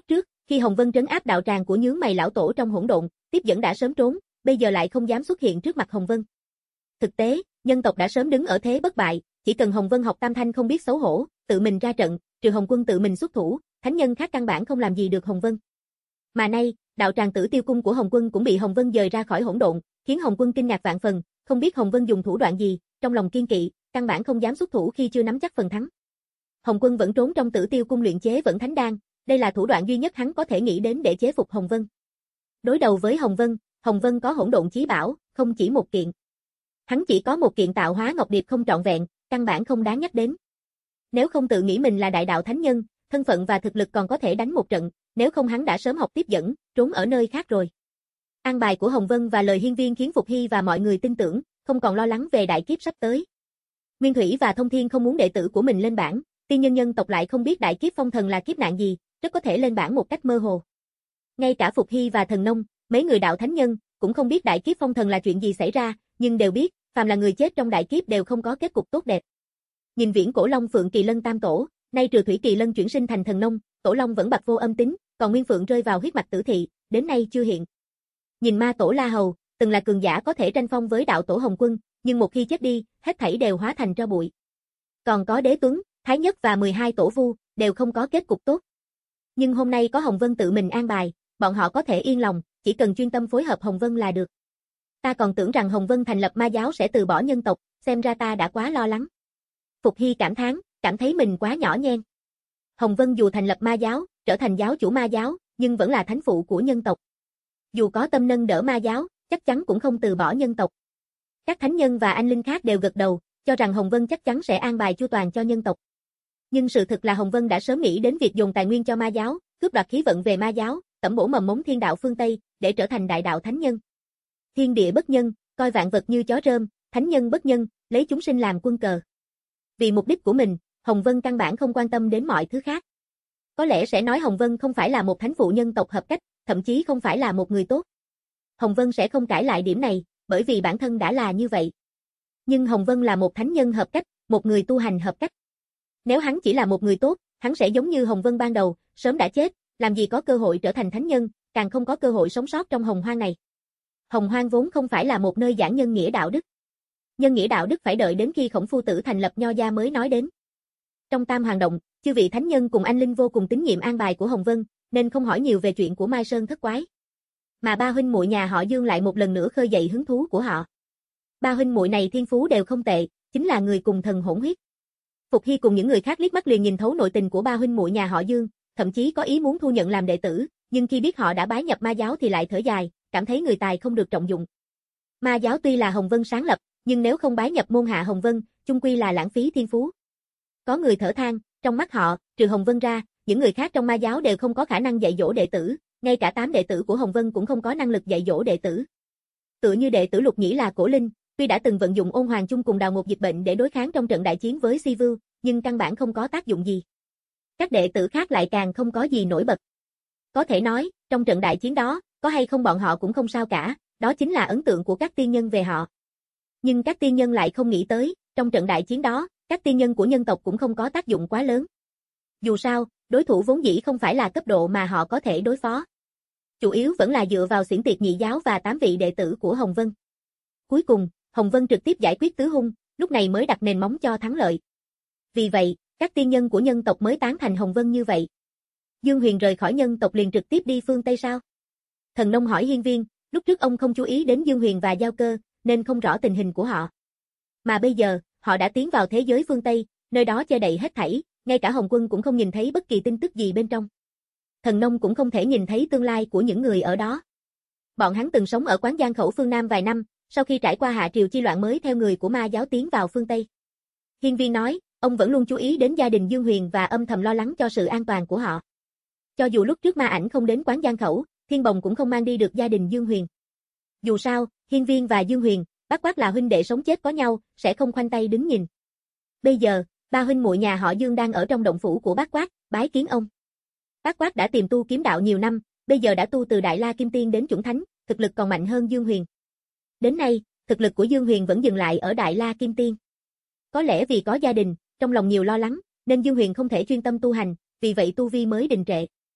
Khi Hồng Vân trấn áp đạo tràng của nhướng mày lão tổ trong hỗn độn, tiếp dẫn đã sớm trốn, bây giờ lại không dám xuất hiện trước mặt Hồng Vân. Thực tế, nhân tộc đã sớm đứng ở thế bất bại, chỉ cần Hồng Vân học tam thanh không biết xấu hổ, tự mình ra trận, trừ Hồng Quân tự mình xuất thủ, thánh nhân khác căn bản không làm gì được Hồng Vân. Mà nay, đạo tràng Tử Tiêu cung của Hồng Quân cũng bị Hồng Vân dời ra khỏi hỗn độn, khiến Hồng Quân kinh ngạc vạn phần, không biết Hồng Vân dùng thủ đoạn gì, trong lòng kiên kỵ, căn bản không dám xuất thủ khi chưa nắm chắc phần thắng. Hồng Quân vẫn trốn trong Tử Tiêu cung luyện chế Vẫn Thánh Đan, đây là thủ đoạn duy nhất hắn có thể nghĩ đến để chế phục Hồng Vân. Đối đầu với Hồng Vân, Hồng Vân có hỗn độn chí bảo, không chỉ một kiện. Hắn chỉ có một kiện tạo hóa ngọc điệp không trọn vẹn, căn bản không đáng nhắc đến. Nếu không tự nghĩ mình là đại đạo thánh nhân, thân phận và thực lực còn có thể đánh một trận, nếu không hắn đã sớm học tiếp dẫn, trốn ở nơi khác rồi. An bài của Hồng Vân và lời hiên viên khiến Phục Hy và mọi người tin tưởng, không còn lo lắng về đại kiếp sắp tới. Nguyên Thủy và Thông Thiên không muốn đệ tử của mình lên bảng, tiên nhân nhân tộc lại không biết đại kiếp phong thần là kiếp nạn gì, rất có thể lên bảng một cách mơ hồ. Ngay cả Phục Hy và Thần Nông, mấy người đạo thánh nhân, cũng không biết đại kiếp phong thần là chuyện gì xảy ra, nhưng đều biết, phàm là người chết trong đại kiếp đều không có kết cục tốt đẹp. Nhìn Viễn Cổ Long Phượng Kỳ Lân tam tổ, nay trừ Thủy Kỳ Lân chuyển sinh thành Thần Nông, Tổ Long vẫn bạc vô âm tính, còn Nguyên Phượng rơi vào huyết mạch tử thị, đến nay chưa hiện. Nhìn Ma Tổ La Hầu, từng là cường giả có thể tranh phong với đạo tổ Hồng Quân, nhưng một khi chết đi, hết thảy đều hóa thành tro bụi. Còn có Đế Tuấn, Thái Nhất và mười hai tổ vu, đều không có kết cục tốt. Nhưng hôm nay có Hồng Vân tự mình an bài, bọn họ có thể yên lòng, chỉ cần chuyên tâm phối hợp Hồng Vân là được. Ta còn tưởng rằng Hồng Vân thành lập ma giáo sẽ từ bỏ nhân tộc, xem ra ta đã quá lo lắng. Phục Hy cảm thán, cảm thấy mình quá nhỏ nhen. Hồng Vân dù thành lập ma giáo, trở thành giáo chủ ma giáo, nhưng vẫn là thánh phụ của nhân tộc. Dù có tâm nâng đỡ ma giáo, chắc chắn cũng không từ bỏ nhân tộc. Các thánh nhân và anh linh khác đều gật đầu, cho rằng Hồng Vân chắc chắn sẽ an bài chu toàn cho nhân tộc. Nhưng sự thực là Hồng Vân đã sớm nghĩ đến việc dồn tài nguyên cho ma giáo, cướp đoạt khí vận về ma giáo, tẩm bổ mầm mống thiên đạo phương Tây, để trở thành đại đạo thánh nhân. Thiên địa bất nhân, coi vạn vật như chó rơm, thánh nhân bất nhân, lấy chúng sinh làm quân cờ. Vì mục đích của mình, Hồng Vân căn bản không quan tâm đến mọi thứ khác. Có lẽ sẽ nói Hồng Vân không phải là một thánh phụ nhân tộc hợp cách, thậm chí không phải là một người tốt. Hồng Vân sẽ không cãi lại điểm này, bởi vì bản thân đã là như vậy. Nhưng Hồng Vân là một thánh nhân hợp cách, một người tu hành hợp cách. Nếu hắn chỉ là một người tốt, hắn sẽ giống như Hồng Vân ban đầu, sớm đã chết, làm gì có cơ hội trở thành thánh nhân, càng không có cơ hội sống sót trong hồng hoang này. Hồng hoang vốn không phải là một nơi giảng nhân nghĩa đạo đức. Nhân nghĩa đạo đức phải đợi đến khi Khổng Phu Tử thành lập Nho gia mới nói đến. Trong Tam Hoàng Động, chư vị thánh nhân cùng anh linh vô cùng tín nhiệm an bài của Hồng Vân, nên không hỏi nhiều về chuyện của Mai Sơn thất quái. Mà ba huynh muội nhà họ Dương lại một lần nữa khơi dậy hứng thú của họ. Ba huynh muội này thiên phú đều không tệ, chính là người cùng thần hỗn huyết. Phục Hy cùng những người khác liếc mắt liền nhìn thấu nội tình của ba huynh muội nhà họ Dương, thậm chí có ý muốn thu nhận làm đệ tử, nhưng khi biết họ đã bái nhập ma giáo thì lại thở dài, cảm thấy người tài không được trọng dụng. Ma giáo tuy là Hồng Vân sáng lập, nhưng nếu không bái nhập môn hạ Hồng Vân, chung quy là lãng phí thiên phú. Có người thở than, trong mắt họ, trừ Hồng Vân ra, những người khác trong ma giáo đều không có khả năng dạy dỗ đệ tử, ngay cả tám đệ tử của Hồng Vân cũng không có năng lực dạy dỗ đệ tử. Tựa như đệ tử Lục Nhĩ là Cổ Linh, tuy đã từng vận dụng ôn hoàng chung cùng đào ngột dịch bệnh để đối kháng trong trận đại chiến với Si Vưu, nhưng căn bản không có tác dụng gì. Các đệ tử khác lại càng không có gì nổi bật. Có thể nói, trong trận đại chiến đó, có hay không bọn họ cũng không sao cả, đó chính là ấn tượng của các tiên nhân về họ. Nhưng các tiên nhân lại không nghĩ tới, trong trận đại chiến đó, các tiên nhân của nhân tộc cũng không có tác dụng quá lớn. Dù sao, đối thủ vốn dĩ không phải là cấp độ mà họ có thể đối phó. Chủ yếu vẫn là dựa vào xiển tiệt nhị giáo và tám vị đệ tử của Hồng Vân. Cuối cùng, Hồng Vân trực tiếp giải quyết tứ hung, lúc này mới đặt nền móng cho thắng lợi. Vì vậy, các tiên nhân của nhân tộc mới tán thành Hồng Vân như vậy. Dương Huyền rời khỏi nhân tộc liền trực tiếp đi phương Tây sao? Thần Nông hỏi Hiên Viên, lúc trước ông không chú ý đến Dương Huyền và Giao Cơ, nên không rõ tình hình của họ. Mà bây giờ, họ đã tiến vào thế giới phương Tây, nơi đó che đậy hết thảy, ngay cả Hồng Quân cũng không nhìn thấy bất kỳ tin tức gì bên trong. Thần Nông cũng không thể nhìn thấy tương lai của những người ở đó. Bọn hắn từng sống ở quán Giang Khẩu phương Nam vài năm, sau khi trải qua hạ triều chi loạn mới theo người của ma giáo tiến vào phương Tây. Hiên Viên nói, ông vẫn luôn chú ý đến gia đình Dương Huyền và âm thầm lo lắng cho sự an toàn của họ. Cho dù lúc trước ma ảnh không đến quán Giang Khẩu, Thiên Bồng cũng không mang đi được gia đình Dương Huyền. Dù sao, Hiên Viên và Dương Huyền, Bác Quát là huynh đệ sống chết có nhau, sẽ không khoanh tay đứng nhìn. Bây giờ, ba huynh muội nhà họ Dương đang ở trong động phủ của Bác Quát, bái kiến ông. Bác Quát đã tìm tu kiếm đạo nhiều năm, bây giờ đã tu từ Đại La Kim Tiên đến Chủng Thánh, thực lực còn mạnh hơn Dương Huyền. Đến nay, thực lực của Dương Huyền vẫn dừng lại ở Đại La Kim Tiên. Có lẽ vì có gia đình, trong lòng nhiều lo lắng, nên Dương Huyền không thể chuyên tâm tu hành, vì vậy tu vi mới đình trệ.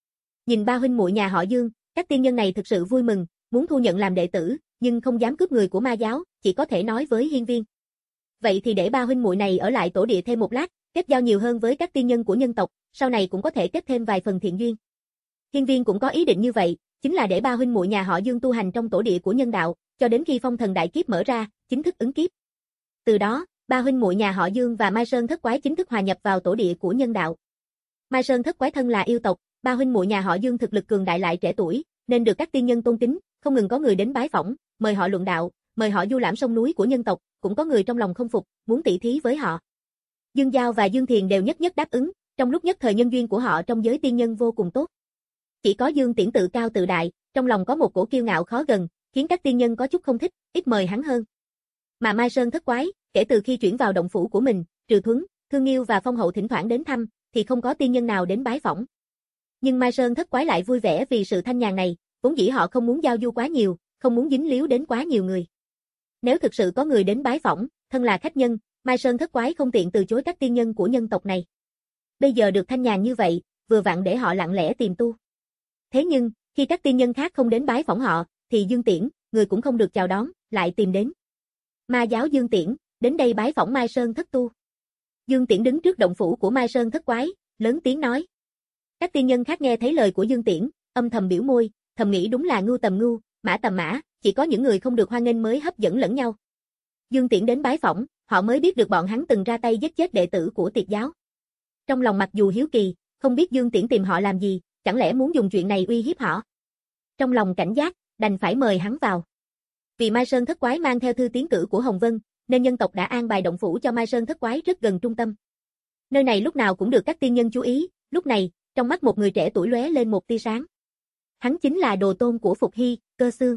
Nhìn ba huynh muội nhà họ Dương, các tiên nhân này thực sự vui mừng, muốn thu nhận làm đệ tử, nhưng không dám cướp người của ma giáo, chỉ có thể nói với Hiên Viên. Vậy thì để ba huynh muội này ở lại tổ địa thêm một lát, kết giao nhiều hơn với các tiên nhân của nhân tộc, sau này cũng có thể kết thêm vài phần thiện duyên. Hiên Viên cũng có ý định như vậy, chính là để ba huynh muội nhà họ Dương tu hành trong tổ địa của nhân đạo, cho đến khi phong thần đại kiếp mở ra, chính thức ứng kiếp. Từ đó, ba huynh muội nhà họ Dương và Mai Sơn Thất Quái chính thức hòa nhập vào tổ địa của nhân đạo. Mai Sơn Thất Quái thân là yêu tộc, ba huynh muội nhà họ Dương thực lực cường đại lại trẻ tuổi, nên được các tiên nhân tôn kính, không ngừng có người đến bái phỏng, mời họ luận đạo, mời họ du lãm sông núi của nhân tộc, cũng có người trong lòng không phục, muốn tỷ thí với họ. Dương Giao và Dương Thiền đều nhất nhất đáp ứng, trong lúc nhất thời nhân duyên của họ trong giới tiên nhân vô cùng tốt. Chỉ có Dương Tiễn tự cao tự đại, trong lòng có một cổ kiêu ngạo khó gần, khiến các tiên nhân có chút không thích, ít mời hắn hơn. Mà Mai Sơn Thất Quái, kể từ khi chuyển vào động phủ của mình, trừ Thuấn, Thương Nghiêu và Phong Hậu thỉnh thoảng đến thăm, thì không có tiên nhân nào đến bái phỏng. Nhưng Mai Sơn Thất Quái lại vui vẻ vì sự thanh nhàn này, vốn dĩ họ không muốn giao du quá nhiều, không muốn dính líu đến quá nhiều người. Nếu thực sự có người đến bái phỏng, thân là khách nhân, Mai Sơn Thất Quái không tiện từ chối các tiên nhân của nhân tộc này. Bây giờ được thanh nhàn như vậy, vừa vặn để họ lặng lẽ tìm tu. Thế nhưng, khi các tiên nhân khác không đến bái phỏng họ, thì Dương Tiễn, người cũng không được chào đón, lại tìm đến. Ma giáo Dương Tiễn, đến đây bái phỏng Mai Sơn Thất Tu. Dương Tiễn đứng trước động phủ của Mai Sơn Thất Quái, lớn tiếng nói. Các tiên nhân khác nghe thấy lời của Dương Tiễn, âm thầm biểu môi, thầm nghĩ đúng là ngưu tầm ngưu, mã tầm mã, chỉ có những người không được hoan nghênh mới hấp dẫn lẫn nhau. Dương Tiễn đến bái phỏng, họ mới biết được bọn hắn từng ra tay giết chết đệ tử của Tiệt giáo. Trong lòng mặc dù hiếu kỳ, không biết Dương Tiễn tìm họ làm gì, chẳng lẽ muốn dùng chuyện này uy hiếp họ. Trong lòng cảnh giác, đành phải mời hắn vào. Vì Mai Sơn Thất Quái mang theo thư tiến cử của Hồng Vân, nên nhân tộc đã an bài động phủ cho Mai Sơn Thất Quái rất gần trung tâm. Nơi này lúc nào cũng được các tiên nhân chú ý, lúc này, trong mắt một người trẻ tuổi lóe lên một tia sáng. Hắn chính là đồ tôn của Phục Hy, Cơ Xương.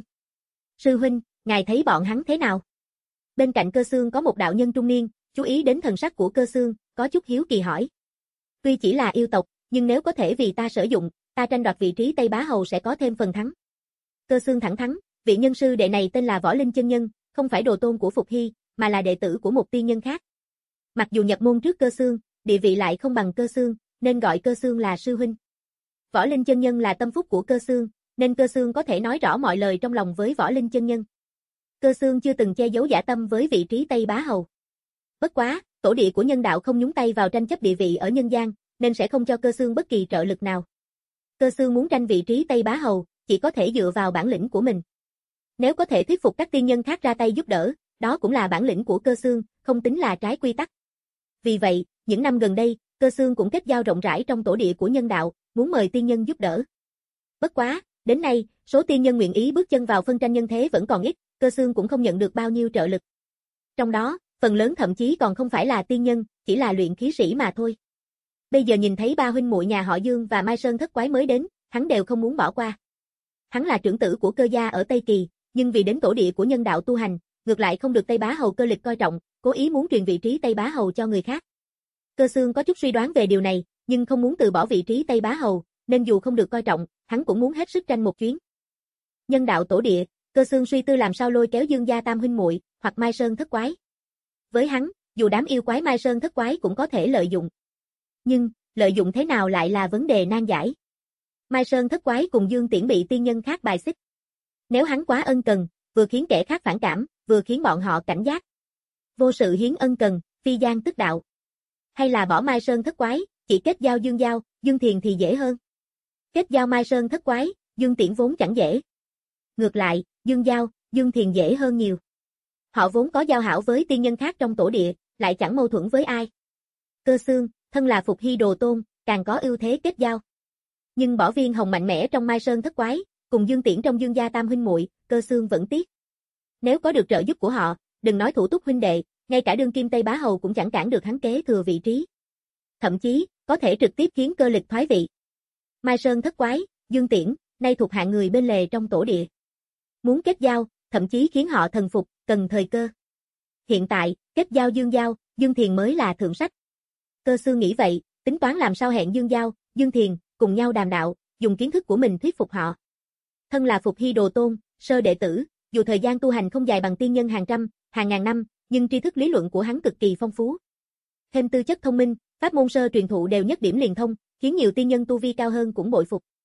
Sư huynh, ngài thấy bọn hắn thế nào? Bên cạnh Cơ Xương có một đạo nhân trung niên, chú ý đến thần sắc của Cơ Xương, có chút hiếu kỳ hỏi. Tuy chỉ là yêu tộc, nhưng nếu có thể vì ta sử dụng, ta tranh đoạt vị trí Tây Bá Hầu sẽ có thêm phần thắng. Cơ Xương thẳng thắn, vị nhân sư đệ này tên là Võ Linh Chân Nhân, không phải đồ tôn của Phục Hy, mà là đệ tử của một tiên nhân khác. Mặc dù nhập môn trước Cơ Xương, địa vị lại không bằng Cơ Xương, nên gọi Cơ Xương là sư huynh. Võ Linh Chân Nhân là tâm phúc của Cơ Xương, nên Cơ Xương có thể nói rõ mọi lời trong lòng với Võ Linh Chân Nhân. Cơ Xương chưa từng che giấu dã tâm với vị trí Tây Bá Hầu. Bất quá, tổ địa của nhân đạo không nhúng tay vào tranh chấp địa vị ở nhân gian, nên sẽ không cho Cơ Xương bất kỳ trợ lực nào. Cơ Xương muốn tranh vị trí Tây Bá Hầu, chỉ có thể dựa vào bản lĩnh của mình. Nếu có thể thuyết phục các tiên nhân khác ra tay giúp đỡ, đó cũng là bản lĩnh của Cơ Xương, không tính là trái quy tắc. Vì vậy, những năm gần đây, Cơ Xương cũng kết giao rộng rãi trong tổ địa của nhân đạo, muốn mời tiên nhân giúp đỡ. Bất quá, đến nay, số tiên nhân nguyện ý bước chân vào phân tranh nhân thế vẫn còn ít, Cơ Xương cũng không nhận được bao nhiêu trợ lực. Trong đó, phần lớn thậm chí còn không phải là tiên nhân, chỉ là luyện khí sĩ mà thôi. Bây giờ nhìn thấy ba huynh muội nhà họ Dương và Mai Sơn Thất Quái mới đến, hắn đều không muốn bỏ qua. Hắn là trưởng tử của Cơ gia ở Tây Kỳ, nhưng vì đến tổ địa của nhân đạo tu hành, ngược lại không được Tây Bá Hầu Cơ Lịch coi trọng, cố ý muốn truyền vị trí Tây Bá Hầu cho người khác. Cơ Xương có chút suy đoán về điều này, nhưng không muốn từ bỏ vị trí Tây Bá Hầu, nên dù không được coi trọng, hắn cũng muốn hết sức tranh một chuyến. Nhân đạo tổ địa, Cơ Xương suy tư làm sao lôi kéo Dương gia tam huynh muội, hoặc Mai Sơn Thất Quái. Với hắn, dù đám yêu quái Mai Sơn Thất Quái cũng có thể lợi dụng. Nhưng, lợi dụng thế nào lại là vấn đề nan giải. Mai Sơn Thất Quái cùng Dương Tiễn bị tiên nhân khác bài xích. Nếu hắn quá ân cần, vừa khiến kẻ khác phản cảm, vừa khiến bọn họ cảnh giác. Vô sự hiến ân cần, phi gian tức đạo. Hay là bỏ Mai Sơn Thất Quái, chỉ kết giao Dương Giao, Dương Thiền thì dễ hơn. Kết giao Mai Sơn Thất Quái, Dương Tiễn vốn chẳng dễ. Ngược lại, Dương Giao, Dương Thiền dễ hơn nhiều. Họ vốn có giao hảo với tiên nhân khác trong tổ địa, lại chẳng mâu thuẫn với ai. Cơ Xương, thân là Phục Hy đồ tôn, càng có ưu thế kết giao. Nhưng bỏ viên hồng mạnh mẽ trong Mai Sơn Thất Quái, cùng Dương Tiễn trong Dương gia tam huynh muội, Cơ Xương vẫn tiếc. Nếu có được trợ giúp của họ, đừng nói thủ túc huynh đệ, ngay cả đương kim Tây Bá Hầu cũng chẳng cản được hắn kế thừa vị trí. Thậm chí, có thể trực tiếp khiến Cơ Lịch thoái vị. Mai Sơn Thất Quái, Dương Tiễn, nay thuộc hạng người bên lề trong tổ địa. Muốn kết giao, thậm chí khiến họ thần phục, cần thời cơ. Hiện tại, kết giao Dương Giao, Dương Thiền mới là thượng sách. Cơ Xương nghĩ vậy, tính toán làm sao hẹn Dương Giao, Dương Thiền, cùng nhau đàm đạo, dùng kiến thức của mình thuyết phục họ. Thân là Phục Hy đồ tôn, sơ đệ tử, dù thời gian tu hành không dài bằng tiên nhân hàng trăm, hàng ngàn năm, nhưng tri thức lý luận của hắn cực kỳ phong phú. Thêm tư chất thông minh, pháp môn sơ truyền thụ đều nhất điểm liền thông, khiến nhiều tiên nhân tu vi cao hơn cũng bội phục.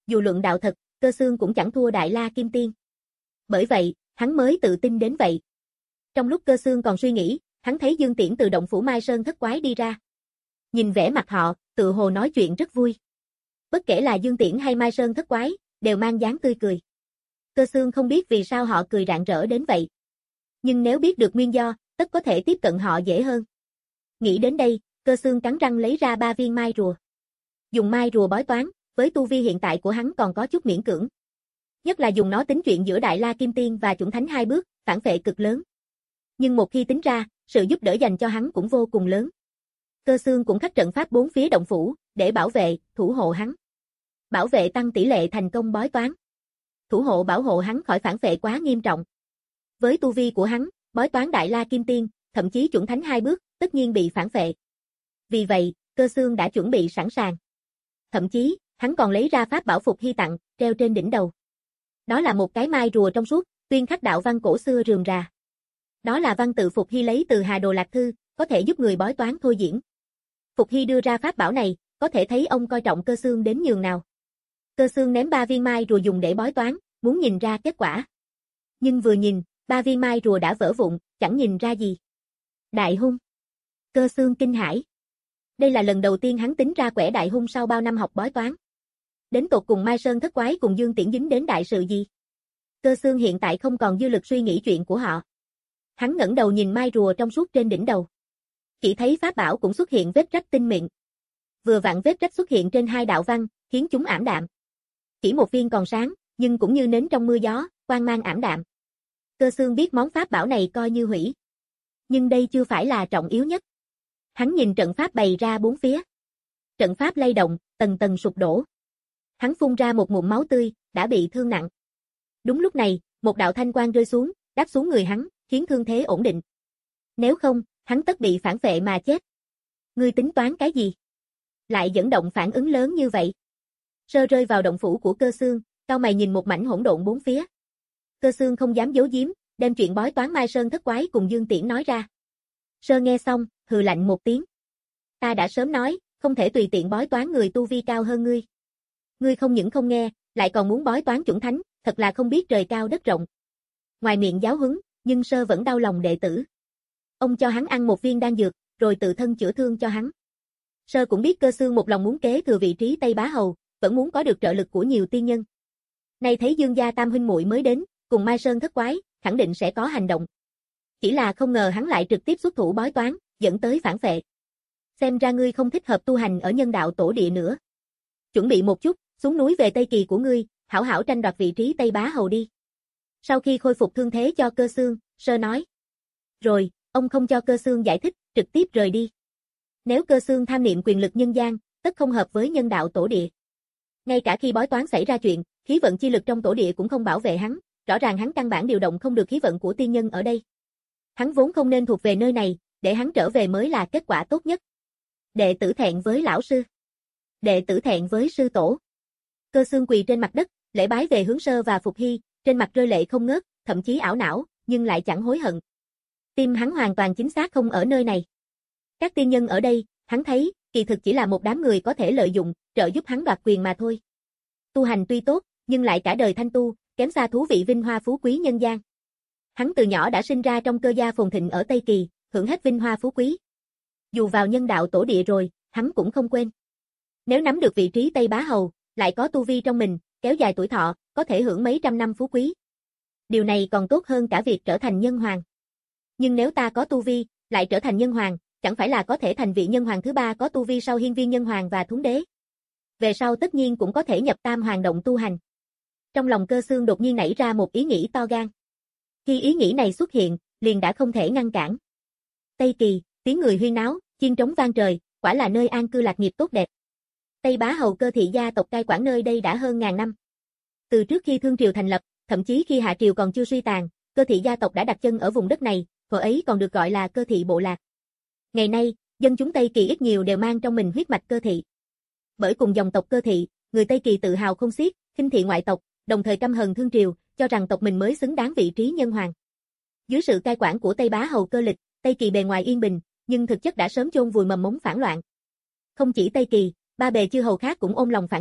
Dù luận đạo thật, Cơ Xương cũng chẳng thua Đại La Kim Tiên. Bởi vậy, hắn mới tự tin đến vậy. Trong lúc Cơ Xương còn suy nghĩ, hắn thấy Dương Tiễn từ động phủ Mai Sơn Thất Quái đi ra. Nhìn vẻ mặt họ, tự hồ nói chuyện rất vui. Bất kể là Dương Tiễn hay Mai Sơn Thất Quái, đều mang dáng tươi cười. Cơ Xương không biết vì sao họ cười rạng rỡ đến vậy. Nhưng nếu biết được nguyên do, tất có thể tiếp cận họ dễ hơn. Nghĩ đến đây, Cơ Xương cắn răng lấy ra ba viên mai rùa. Dùng mai rùa bói toán, với tu vi hiện tại của hắn còn có chút miễn cưỡng. Nhất là dùng nó tính chuyện giữa Đại La Kim Tiên và Chuẩn Thánh hai bước, phản phệ cực lớn. Nhưng một khi tính ra, sự giúp đỡ dành cho hắn cũng vô cùng lớn. Cơ Xương cũng khắc trận pháp bốn phía động phủ, để bảo vệ, thủ hộ hắn. Bảo vệ tăng tỷ lệ thành công bói toán. Thủ hộ bảo hộ hắn khỏi phản phệ quá nghiêm trọng. Với tu vi của hắn, bói toán Đại La Kim Tiên, thậm chí Chuẩn Thánh hai bước, tất nhiên bị phản phệ. Vì vậy, Cơ Xương đã chuẩn bị sẵn sàng. Thậm chí, hắn còn lấy ra pháp bảo Phục Hy tặng, treo trên đỉnh đầu. Đó là một cái mai rùa trong suốt, tuyên khắc đạo văn cổ xưa rườm rà. Đó là văn tự Phục Hy lấy từ Hà Đồ Lạc Thư, có thể giúp người bói toán thôi diễn. Phục Hy đưa ra pháp bảo này, có thể thấy ông coi trọng Cơ Xương đến nhường nào. Cơ Xương ném ba viên mai rùa dùng để bói toán, muốn nhìn ra kết quả. Nhưng vừa nhìn, ba viên mai rùa đã vỡ vụn, chẳng nhìn ra gì. Đại hung. Cơ Xương kinh hãi. Đây là lần đầu tiên hắn tính ra quẻ đại hung sau bao năm học bói toán. Đến tột cùng Mai Sơn Thất Quái cùng Dương Tiễn dính đến đại sự gì? Cơ Xương hiện tại không còn dư lực suy nghĩ chuyện của họ. Hắn ngẩng đầu nhìn mai rùa trong suốt trên đỉnh đầu. Chỉ thấy pháp bảo cũng xuất hiện vết rách tinh mịn. Vừa vặn vết rách xuất hiện trên hai đạo văn, khiến chúng ảm đạm. Chỉ một viên còn sáng, nhưng cũng như nến trong mưa gió, quang mang ảm đạm. Cơ Xương biết món pháp bảo này coi như hủy. Nhưng đây chưa phải là trọng yếu nhất. Hắn nhìn trận pháp bày ra bốn phía. Trận pháp lay động, tầng tầng sụp đổ. Hắn phun ra một ngụm máu tươi, đã bị thương nặng. Đúng lúc này, một đạo thanh quang rơi xuống, đáp xuống người hắn, khiến thương thế ổn định. Nếu không, hắn tất bị phản phệ mà chết. Ngươi tính toán cái gì? Lại dẫn động phản ứng lớn như vậy. Sơ rơi vào động phủ của Cơ Xương, cau mày nhìn một mảnh hỗn độn bốn phía. Cơ Xương không dám giấu giếm, đem chuyện bói toán Mai Sơn Thất Quái cùng Dương Tiễn nói ra. Sơ nghe xong, hừ lạnh một tiếng. Ta đã sớm nói, không thể tùy tiện bói toán người tu vi cao hơn ngươi. Ngươi không những không nghe, lại còn muốn bói toán Chuẩn Thánh, thật là không biết trời cao đất rộng. Ngoài miệng giáo huấn, nhưng Sơ vẫn đau lòng đệ tử. Ông cho hắn ăn một viên đan dược, rồi tự thân chữa thương cho hắn. Sơ cũng biết Cơ Xương một lòng muốn kế thừa vị trí Tây Bá Hầu, vẫn muốn có được trợ lực của nhiều tiên nhân. Nay thấy Dương gia tam huynh muội mới đến, cùng Mai Sơn Thất Quái, khẳng định sẽ có hành động. Chỉ là không ngờ hắn lại trực tiếp xuất thủ bói toán, dẫn tới phản phệ. Xem ra ngươi không thích hợp tu hành ở nhân đạo tổ địa nữa. Chuẩn bị một chút, xuống núi về Tây Kỳ của ngươi, hảo hảo tranh đoạt vị trí Tây Bá Hầu đi. Sau khi khôi phục thương thế cho Cơ Xương, Sơ nói. Rồi, ông không cho Cơ Xương giải thích, trực tiếp rời đi. Nếu Cơ Xương tham niệm quyền lực nhân gian, tất không hợp với nhân đạo tổ địa. Ngay cả khi bói toán xảy ra chuyện, khí vận chi lực trong tổ địa cũng không bảo vệ hắn, rõ ràng hắn căn bản điều động không được khí vận của tiên nhân ở đây. Hắn vốn không nên thuộc về nơi này, để hắn trở về mới là kết quả tốt nhất. Đệ tử thẹn với lão sư. Đệ tử thẹn với sư tổ. Cơ Xương quỳ trên mặt đất, lễ bái về hướng Sơ và Phục Hy, trên mặt rơi lệ không ngớt, thậm chí ảo não, nhưng lại chẳng hối hận. Tim hắn hoàn toàn chính xác không ở nơi này. Các tiên nhân ở đây, hắn thấy, kỳ thực chỉ là một đám người có thể lợi dụng, trợ giúp hắn đoạt quyền mà thôi. Tu hành tuy tốt, nhưng lại cả đời thanh tu, kém xa thú vị vinh hoa phú quý nhân gian. Hắn từ nhỏ đã sinh ra trong cơ gia phồn thịnh ở Tây Kỳ, hưởng hết vinh hoa phú quý. Dù vào nhân đạo tổ địa rồi, hắn cũng không quên. Nếu nắm được vị trí Tây Bá Hầu, lại có tu vi trong mình, kéo dài tuổi thọ, có thể hưởng mấy trăm năm phú quý. Điều này còn tốt hơn cả việc trở thành nhân hoàng. Nhưng nếu ta có tu vi, lại trở thành nhân hoàng, chẳng phải là có thể thành vị nhân hoàng thứ ba có tu vi sau hiên viên nhân hoàng và thúng đế. Về sau tất nhiên cũng có thể nhập tam hoàng động tu hành. Trong lòng Cơ Xương đột nhiên nảy ra một ý nghĩ to gan. Khi ý nghĩ này xuất hiện, liền đã không thể ngăn cản. Tây Kỳ, tiếng người huyên náo, chiên trống vang trời, quả là nơi an cư lạc nghiệp tốt đẹp. Tây Bá Hầu Cơ thị gia tộc cai quản nơi đây đã hơn ngàn năm. Từ trước khi Thương triều thành lập, thậm chí khi Hạ triều còn chưa suy tàn, Cơ thị gia tộc đã đặt chân ở vùng đất này, hồi ấy còn được gọi là Cơ thị bộ lạc. Ngày nay, dân chúng Tây Kỳ ít nhiều đều mang trong mình huyết mạch Cơ thị. Bởi cùng dòng tộc Cơ thị, người Tây Kỳ tự hào không xiết, khinh thị ngoại tộc, đồng thời căm hờn Thương triều, cho rằng tộc mình mới xứng đáng vị trí nhân hoàng. Dưới sự cai quản của Tây Bá Hầu Cơ Lịch, Tây Kỳ bề ngoài yên bình, nhưng thực chất đã sớm chôn vùi mầm mống phản loạn. Không chỉ Tây Kỳ, ba bề chư hầu khác cũng ôm lòng phản trắc,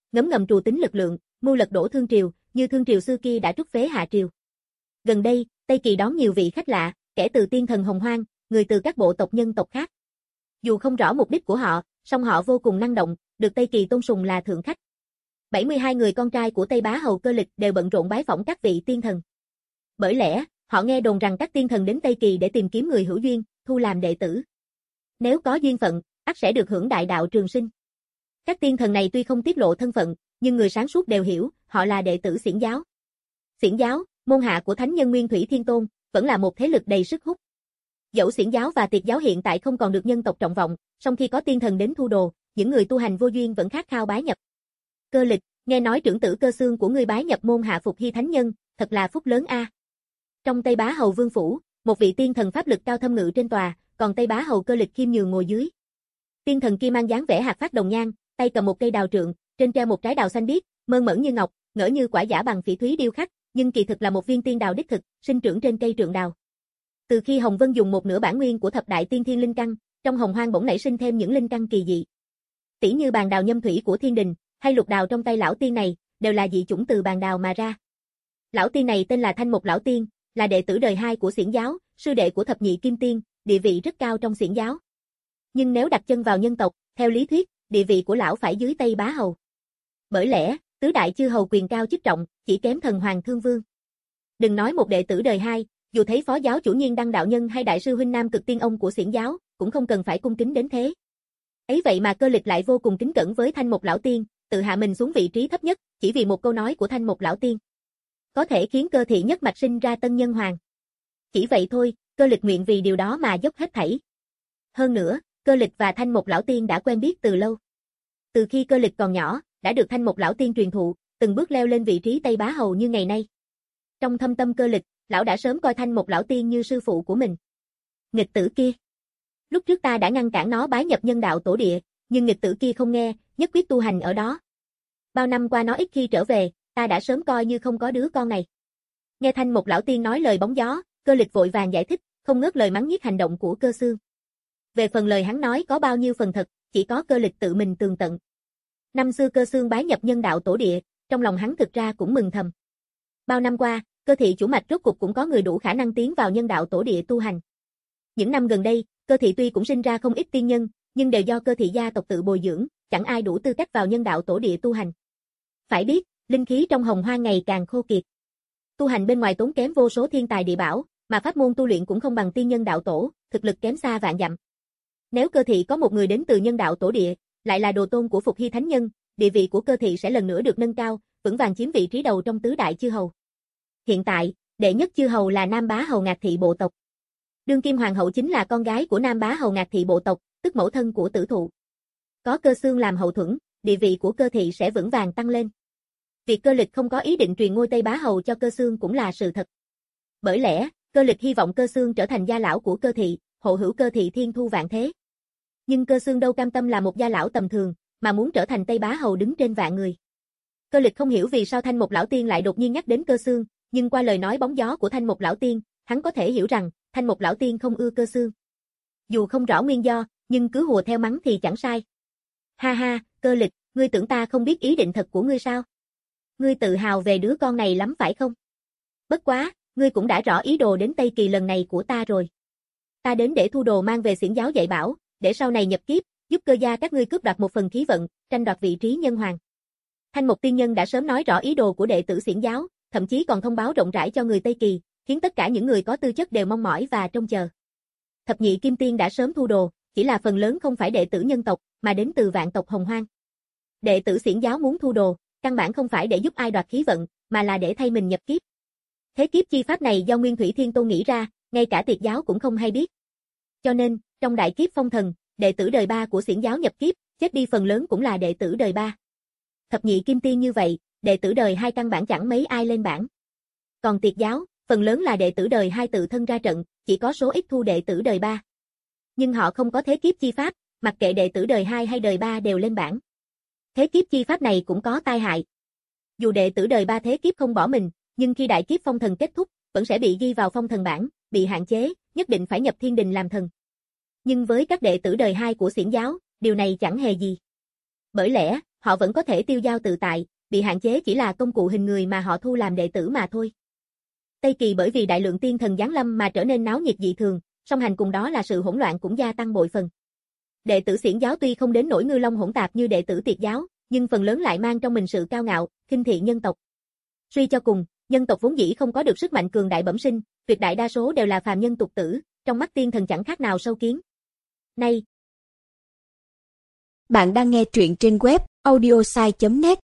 ngấm ngầm trù tính lực lượng, mưu lật đổ Thương triều, như Thương triều xưa kia đã trút phế Hạ triều. Gần đây, Tây Kỳ đón nhiều vị khách lạ, kẻ từ tiên thần Hồng Hoang, người từ các bộ tộc nhân tộc khác. Dù không rõ mục đích của họ, song họ vô cùng năng động, được Tây Kỳ tôn sùng là thượng khách. bảy mươi hai người con trai của Tây Bá Hầu Cơ Lịch đều bận rộn bái phỏng các vị tiên thần. Bởi lẽ, họ nghe đồn rằng các tiên thần đến Tây Kỳ để tìm kiếm người hữu duyên, thu làm đệ tử. Nếu có duyên phận, ắt sẽ được hưởng đại đạo trường sinh. Các tiên thần này tuy không tiết lộ thân phận, nhưng người sáng suốt đều hiểu, họ là đệ tử Xiển giáo. Xiển giáo, môn hạ của Thánh Nhân Nguyên Thủy Thiên Tôn, vẫn là một thế lực đầy sức hút. Dẫu Xiển giáo và Tiệt giáo hiện tại không còn được nhân tộc trọng vọng, song khi có tiên thần đến thu đồ, những người tu hành vô duyên vẫn khát khao bái nhập. Cơ Lịch, nghe nói trưởng tử Cơ Xương của ngươi bái nhập môn hạ Phục Hy Thánh Nhân, thật là phúc lớn a. Trong Tây Bá Hầu Vương phủ, một vị tiên thần pháp lực cao thâm ngự trên tòa, còn Tây Bá Hầu Cơ Lịch khiêm nhường ngồi dưới. Tiên thần kia mang dáng vẻ hạt phát đồng nhan, tay cầm một cây đào trượng, trên treo một trái đào xanh biếc, mơn mởn như ngọc, ngỡ như quả giả bằng phỉ thúy điêu khắc, nhưng kỳ thực là một viên tiên đào đích thực, sinh trưởng trên cây trượng đào. Từ khi Hồng Vân dùng một nửa bản nguyên của thập đại tiên thiên linh căn, trong Hồng Hoang bỗng nảy sinh thêm những linh căn kỳ dị. Tỷ như bàn đào nhâm thủy của Thiên Đình, hay lục đào trong tay lão tiên này, đều là dị chủng từ bàn đào mà ra. Lão tiên này tên là Thanh Mục lão tiên, là đệ tử đời hai của Xiển giáo, sư đệ của thập nhị kim tiên, địa vị rất cao trong Xiển giáo. Nhưng nếu đặt chân vào nhân tộc, theo lý thuyết, địa vị của lão phải dưới Tây Bá Hầu. Bởi lẽ, tứ đại chư hầu quyền cao chức trọng, chỉ kém thần hoàng Thương Vương. Đừng nói một đệ tử đời hai, dù thấy phó giáo chủ Nhiên Đăng đạo nhân hay đại sư huynh Nam Cực Tiên ông của Xiển giáo, cũng không cần phải cung kính đến thế. Ấy vậy mà Cơ Lịch lại vô cùng kính cẩn với Thanh Mục lão tiên, tự hạ mình xuống vị trí thấp nhất, chỉ vì một câu nói của Thanh Mục lão tiên. Có thể khiến Cơ thị nhất mạch sinh ra tân nhân hoàng. Chỉ vậy thôi, Cơ Lịch nguyện vì điều đó mà dốc hết thảy. Hơn nữa, Cơ Lịch và Thanh Mục lão tiên đã quen biết từ lâu. Từ khi Cơ Lịch còn nhỏ, đã được Thanh Mục lão tiên truyền thụ, từng bước leo lên vị trí Tây Bá Hầu như ngày nay. Trong thâm tâm Cơ Lịch, lão đã sớm coi Thanh Mục lão tiên như sư phụ của mình. Nghịch tử kia. Lúc trước ta đã ngăn cản nó bái nhập nhân đạo tổ địa, nhưng nghịch tử kia không nghe, nhất quyết tu hành ở đó. Bao năm qua nó ít khi trở về, ta đã sớm coi như không có đứa con này. Nghe Thanh Mục lão tiên nói lời bóng gió, Cơ Lịch vội vàng giải thích, không ngớt lời mắng nhiếc hành động của Cơ Xương. Về phần lời hắn nói có bao nhiêu phần thật, chỉ có Cơ Lịch tự mình tường tận. Năm xưa Cơ Xương bái nhập nhân đạo tổ địa, trong lòng hắn thực ra cũng mừng thầm. Bao năm qua, Cơ thị chủ mạch rốt cục cũng có người đủ khả năng tiến vào nhân đạo tổ địa tu hành. Những năm gần đây, Cơ thị tuy cũng sinh ra không ít tiên nhân, nhưng đều do Cơ thị gia tộc tự bồi dưỡng, chẳng ai đủ tư cách vào nhân đạo tổ địa tu hành. Phải biết, linh khí trong Hồng Hoang ngày càng khô kiệt. Tu hành bên ngoài tốn kém vô số thiên tài địa bảo, mà pháp môn tu luyện cũng không bằng tiên nhân đạo tổ, thực lực kém xa vạn dặm. Nếu Cơ thị có một người đến từ nhân đạo tổ địa, lại là đồ tôn của Phục Hy Thánh Nhân, địa vị của Cơ thị sẽ lần nữa được nâng cao, vững vàng chiếm vị trí đầu trong tứ đại chư hầu. Hiện tại, đệ nhất chư hầu là Nam Bá Hầu Ngạc thị bộ tộc. Đương kim hoàng hậu chính là con gái của Nam Bá Hầu Ngạc thị bộ tộc, tức mẫu thân của Tử Thụ. Có Cơ Xương làm hậu thuẫn, địa vị của Cơ thị sẽ vững vàng tăng lên. Việc Cơ Lịch không có ý định truyền ngôi Tây Bá Hầu cho Cơ Xương cũng là sự thật. Bởi lẽ, Cơ Lịch hy vọng Cơ Xương trở thành gia lão của Cơ thị, hộ hữu Cơ thị thiên thu vạn thế. Nhưng Cơ Xương đâu cam tâm là một gia lão tầm thường, mà muốn trở thành Tây Bá Hầu đứng trên vạn người. Cơ Lịch không hiểu vì sao Thanh Mục lão tiên lại đột nhiên nhắc đến Cơ Xương, nhưng qua lời nói bóng gió của Thanh Mục lão tiên, hắn có thể hiểu rằng Thanh Mục lão tiên không ưa Cơ Xương. Dù không rõ nguyên do, nhưng cứ hùa theo mắng thì chẳng sai. Ha ha, Cơ Lịch, ngươi tưởng ta không biết ý định thật của ngươi sao? Ngươi tự hào về đứa con này lắm phải không? Bất quá, ngươi cũng đã rõ ý đồ đến Tây Kỳ lần này của ta rồi. Ta đến để thu đồ mang về Xiển giáo dạy bảo, để sau này nhập kiếp, giúp Cơ gia các ngươi cướp đoạt một phần khí vận, tranh đoạt vị trí nhân hoàng. Thanh Mục tiên nhân đã sớm nói rõ ý đồ của đệ tử Xiển giáo, thậm chí còn thông báo rộng rãi cho người Tây Kỳ, khiến tất cả những người có tư chất đều mong mỏi và trông chờ. Thập nhị kim tiên đã sớm thu đồ, chỉ là phần lớn không phải đệ tử nhân tộc, mà đến từ vạn tộc Hồng Hoang. Đệ tử Xiển giáo muốn thu đồ, căn bản không phải để giúp ai đoạt khí vận, mà là để thay mình nhập kiếp. Thế kiếp chi pháp này do Nguyên Thủy Thiên Tôn nghĩ ra, ngay cả Tiệt giáo cũng không hay biết. Cho nên, trong đại kiếp phong thần, đệ tử đời ba của Xiển giáo nhập kiếp, chết đi phần lớn cũng là đệ tử đời ba. Thập nhị kim tiên như vậy, đệ tử đời hai căn bản chẳng mấy ai lên bảng. Còn Tiệt giáo, phần lớn là đệ tử đời hai tự thân ra trận, chỉ có số ít thu đệ tử đời ba. Nhưng họ không có thế kiếp chi pháp, mặc kệ đệ tử đời hai hay đời ba đều lên bảng. Thế kiếp chi pháp này cũng có tai hại. Dù đệ tử đời ba thế kiếp không bỏ mình, nhưng khi đại kiếp phong thần kết thúc, vẫn sẽ bị ghi vào phong thần bảng, bị hạn chế, nhất định phải nhập thiên đình làm thần. Nhưng với các đệ tử đời hai của Xiển giáo, điều này chẳng hề gì. Bởi lẽ, họ vẫn có thể tiêu dao tự tại, bị hạn chế chỉ là công cụ hình người mà họ thu làm đệ tử mà thôi. Tây Kỳ bởi vì đại lượng tiên thần giáng lâm mà trở nên náo nhiệt dị thường, song hành cùng đó là sự hỗn loạn cũng gia tăng bội phần. Đệ tử Xiển giáo tuy không đến nỗi ngư long hỗn tạp như đệ tử Tiệt giáo, nhưng phần lớn lại mang trong mình sự cao ngạo, khinh thị nhân tộc. Suy cho cùng, nhân tộc vốn dĩ không có được sức mạnh cường đại bẩm sinh, tuyệt đại đa số đều là phàm nhân tục tử, trong mắt tiên thần chẳng khác nào sâu kiến. Nay, bạn đang nghe truyện trên web audiosai chấm net.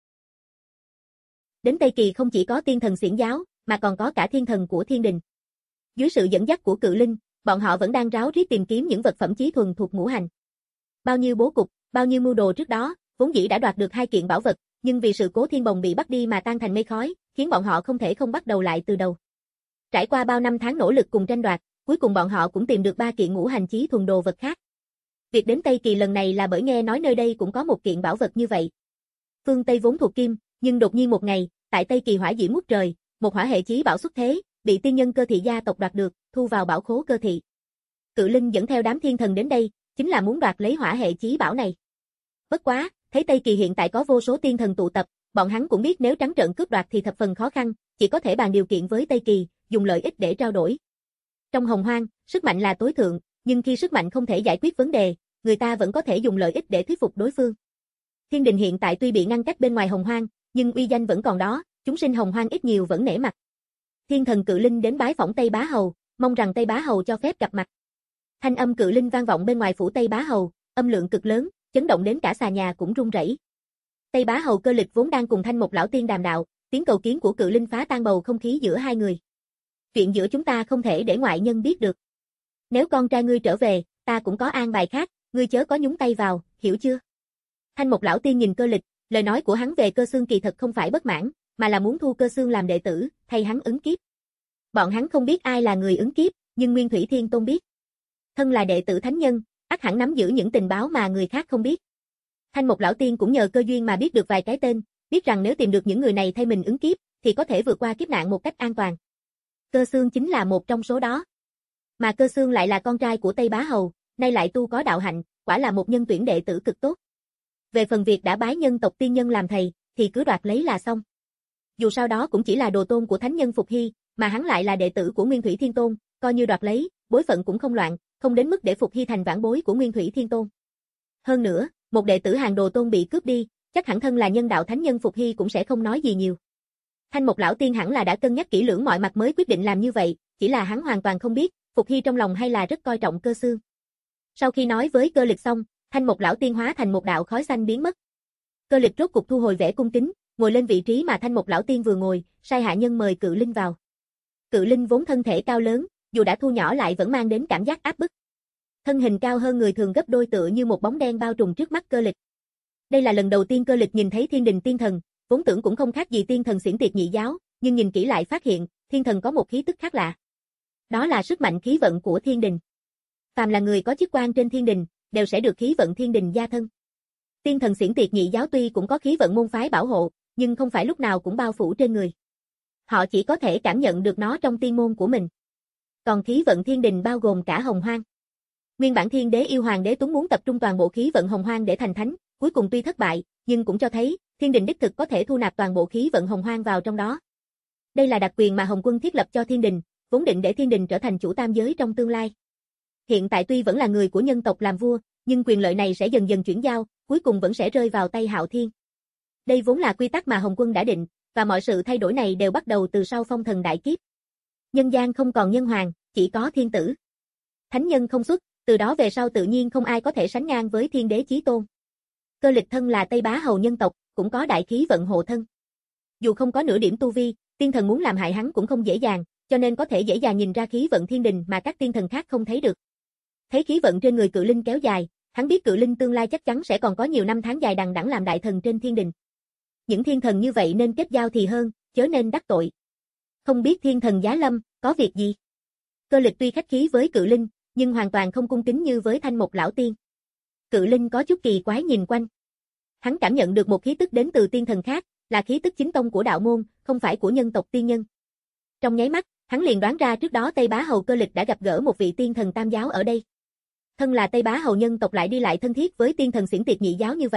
Đến Tây Kỳ không chỉ có tiên thần Xiển giáo, mà còn có cả thiên thần của thiên đình. Dưới sự dẫn dắt của Cự Linh, bọn họ vẫn đang ráo riết tìm kiếm những vật phẩm chí thuần thuộc ngũ hành. Bao nhiêu bố cục, bao nhiêu mưu đồ trước đó, vốn dĩ đã đoạt được hai kiện bảo vật, nhưng vì sự cố thiên bồng bị bắt đi mà tan thành mây khói, khiến bọn họ không thể không bắt đầu lại từ đầu. Trải qua bao năm tháng nỗ lực cùng tranh đoạt, cuối cùng bọn họ cũng tìm được ba kiện ngũ hành chí thuần đồ vật khác. Việc đến Tây Kỳ lần này là bởi nghe nói nơi đây cũng có một kiện bảo vật như vậy. Phương Tây vốn thuộc kim, nhưng đột nhiên một ngày, tại Tây Kỳ hỏa diễm ngút trời, một hỏa hệ chí bảo xuất thế, bị tiên nhân Cơ Thị gia tộc đoạt được, thu vào bảo khố Cơ Thị. Cự Linh dẫn theo đám thiên thần đến đây, chính là muốn đoạt lấy hỏa hệ chí bảo này. Bất quá, thấy Tây Kỳ hiện tại có vô số tiên thần tụ tập, bọn hắn cũng biết nếu trắng trợn cướp đoạt thì thập phần khó khăn, chỉ có thể bàn điều kiện với Tây Kỳ, dùng lợi ích để trao đổi. Trong hồng hoang, sức mạnh là tối thượng, nhưng khi sức mạnh không thể giải quyết vấn đề, người ta vẫn có thể dùng lợi ích để thuyết phục đối phương. Thiên đình hiện tại tuy bị ngăn cách bên ngoài hồng hoang, nhưng uy danh vẫn còn đó, chúng sinh hồng hoang ít nhiều vẫn nể mặt. Thiên thần Cự Linh đến bái phỏng Tây Bá Hầu, mong rằng Tây Bá Hầu cho phép gặp mặt. Thanh âm Cự Linh vang vọng bên ngoài phủ Tây Bá Hầu, âm lượng cực lớn, chấn động đến cả xà nhà cũng rung rẩy. Tây Bá Hầu Cơ Lịch vốn đang cùng Thanh Mục lão tiên đàm đạo, tiếng cầu kiến của Cự Linh phá tan bầu không khí giữa hai người. Chuyện giữa chúng ta không thể để ngoại nhân biết được. Nếu con trai ngươi trở về, ta cũng có an bài khác, ngươi chớ có nhúng tay vào, hiểu chưa? Thanh Mục lão tiên nhìn Cơ Lịch, lời nói của hắn về Cơ Xương kỳ thật không phải bất mãn, mà là muốn thu Cơ Xương làm đệ tử, thay hắn ứng kiếp. Bọn hắn không biết ai là người ứng kiếp, nhưng Nguyên Thủy Thiên Tôn biết. Thân là đệ tử thánh nhân, ắt hẳn nắm giữ những tình báo mà người khác không biết. Thanh Mục lão tiên cũng nhờ cơ duyên mà biết được vài cái tên, biết rằng nếu tìm được những người này thay mình ứng kiếp, thì có thể vượt qua kiếp nạn một cách an toàn. Cơ Xương chính là một trong số đó. Mà Cơ Xương lại là con trai của Tây Bá Hầu, nay lại tu có đạo hạnh, quả là một nhân tuyển đệ tử cực tốt. Về phần việc đã bái nhân tộc tiên nhân làm thầy, thì cứ đoạt lấy là xong. Dù sao đó cũng chỉ là đồ tôn của thánh nhân Phục Hy, mà hắn lại là đệ tử của Nguyên Thủy Thiên Tôn, coi như đoạt lấy, bối phận cũng không loạn, không đến mức để Phục Hy thành vãn bối của Nguyên Thủy Thiên Tôn. Hơn nữa, một đệ tử hàng đồ tôn bị cướp đi, chắc hẳn thân là nhân đạo thánh nhân Phục Hy cũng sẽ không nói gì nhiều. Thanh Mục lão tiên hẳn là đã cân nhắc kỹ lưỡng mọi mặt mới quyết định làm như vậy, chỉ là hắn hoàn toàn không biết, Phục Hy trong lòng hay là rất coi trọng Cơ Xương. Sau khi nói với Cơ Lịch xong, Thanh Mục lão tiên hóa thành một đạo khói xanh biến mất. Cơ Lịch rốt cục thu hồi vẻ cung kính, ngồi lên vị trí mà Thanh Mục lão tiên vừa ngồi, sai hạ nhân mời Cự Linh vào. Cự Linh vốn thân thể cao lớn, dù đã thu nhỏ lại vẫn mang đến cảm giác áp bức. Thân hình cao hơn người thường gấp đôi, tựa như một bóng đen bao trùm trước mắt Cơ Lịch. Đây là lần đầu tiên Cơ Lịch nhìn thấy thiên đình tiên thần, vốn tưởng cũng không khác gì tiên thần Xiển Tiệt nhị giáo, nhưng nhìn kỹ lại phát hiện, thiên thần có một khí tức khác lạ. Đó là sức mạnh khí vận của thiên đình. Phàm là người có chức quan trên thiên đình, đều sẽ được khí vận thiên đình gia thân. Tiên thần Xiển Tiệt nhị giáo tuy cũng có khí vận môn phái bảo hộ, nhưng không phải lúc nào cũng bao phủ trên người. Họ chỉ có thể cảm nhận được nó trong tiên môn của mình. Còn khí vận thiên đình bao gồm cả hồng hoang. Nguyên bản thiên đế yêu hoàng đế Tuấn muốn tập trung toàn bộ khí vận hồng hoang để thành thánh, cuối cùng tuy thất bại, nhưng cũng cho thấy, thiên đình đích thực có thể thu nạp toàn bộ khí vận hồng hoang vào trong đó. Đây là đặc quyền mà Hồng Quân thiết lập cho thiên đình, vốn định để thiên đình trở thành chủ tam giới trong tương lai. Hiện tại tuy vẫn là người của nhân tộc làm vua, nhưng quyền lợi này sẽ dần dần chuyển giao, cuối cùng vẫn sẽ rơi vào tay Hạo Thiên. Đây vốn là quy tắc mà Hồng Quân đã định, và mọi sự thay đổi này đều bắt đầu từ sau phong thần đại kiếp. Nhân gian không còn nhân hoàng, chỉ có thiên tử. Thánh nhân không xuất, từ đó về sau tự nhiên không ai có thể sánh ngang với thiên đế chí tôn. Cơ Lịch thân là Tây Bá Hầu nhân tộc, cũng có đại khí vận hộ thân. Dù không có nửa điểm tu vi, tiên thần muốn làm hại hắn cũng không dễ dàng, cho nên có thể dễ dàng nhìn ra khí vận thiên đình mà các tiên thần khác không thấy được. Thấy khí vận trên người Cự Linh kéo dài, hắn biết Cự Linh tương lai chắc chắn sẽ còn có nhiều năm tháng dài đằng đẵng làm đại thần trên thiên đình. Những thiên thần như vậy nên kết giao thì hơn, chớ nên đắc tội. Không biết thiên thần giá lâm, có việc gì? Cơ Lịch tuy khách khí với Cự Linh, nhưng hoàn toàn không cung kính như với Thanh Mục lão tiên. Cự Linh có chút kỳ quái nhìn quanh. Hắn cảm nhận được một khí tức đến từ tiên thần khác, là khí tức chính tông của đạo môn, không phải của nhân tộc tiên nhân. Trong nháy mắt, hắn liền đoán ra trước đó Tây Bá Hầu Cơ Lịch đã gặp gỡ một vị tiên thần tam giáo ở đây. Thân là Tây Bá Hầu nhân tộc lại đi lại thân thiết với tiên thần Xiển Tiệt nhị giáo như vậy,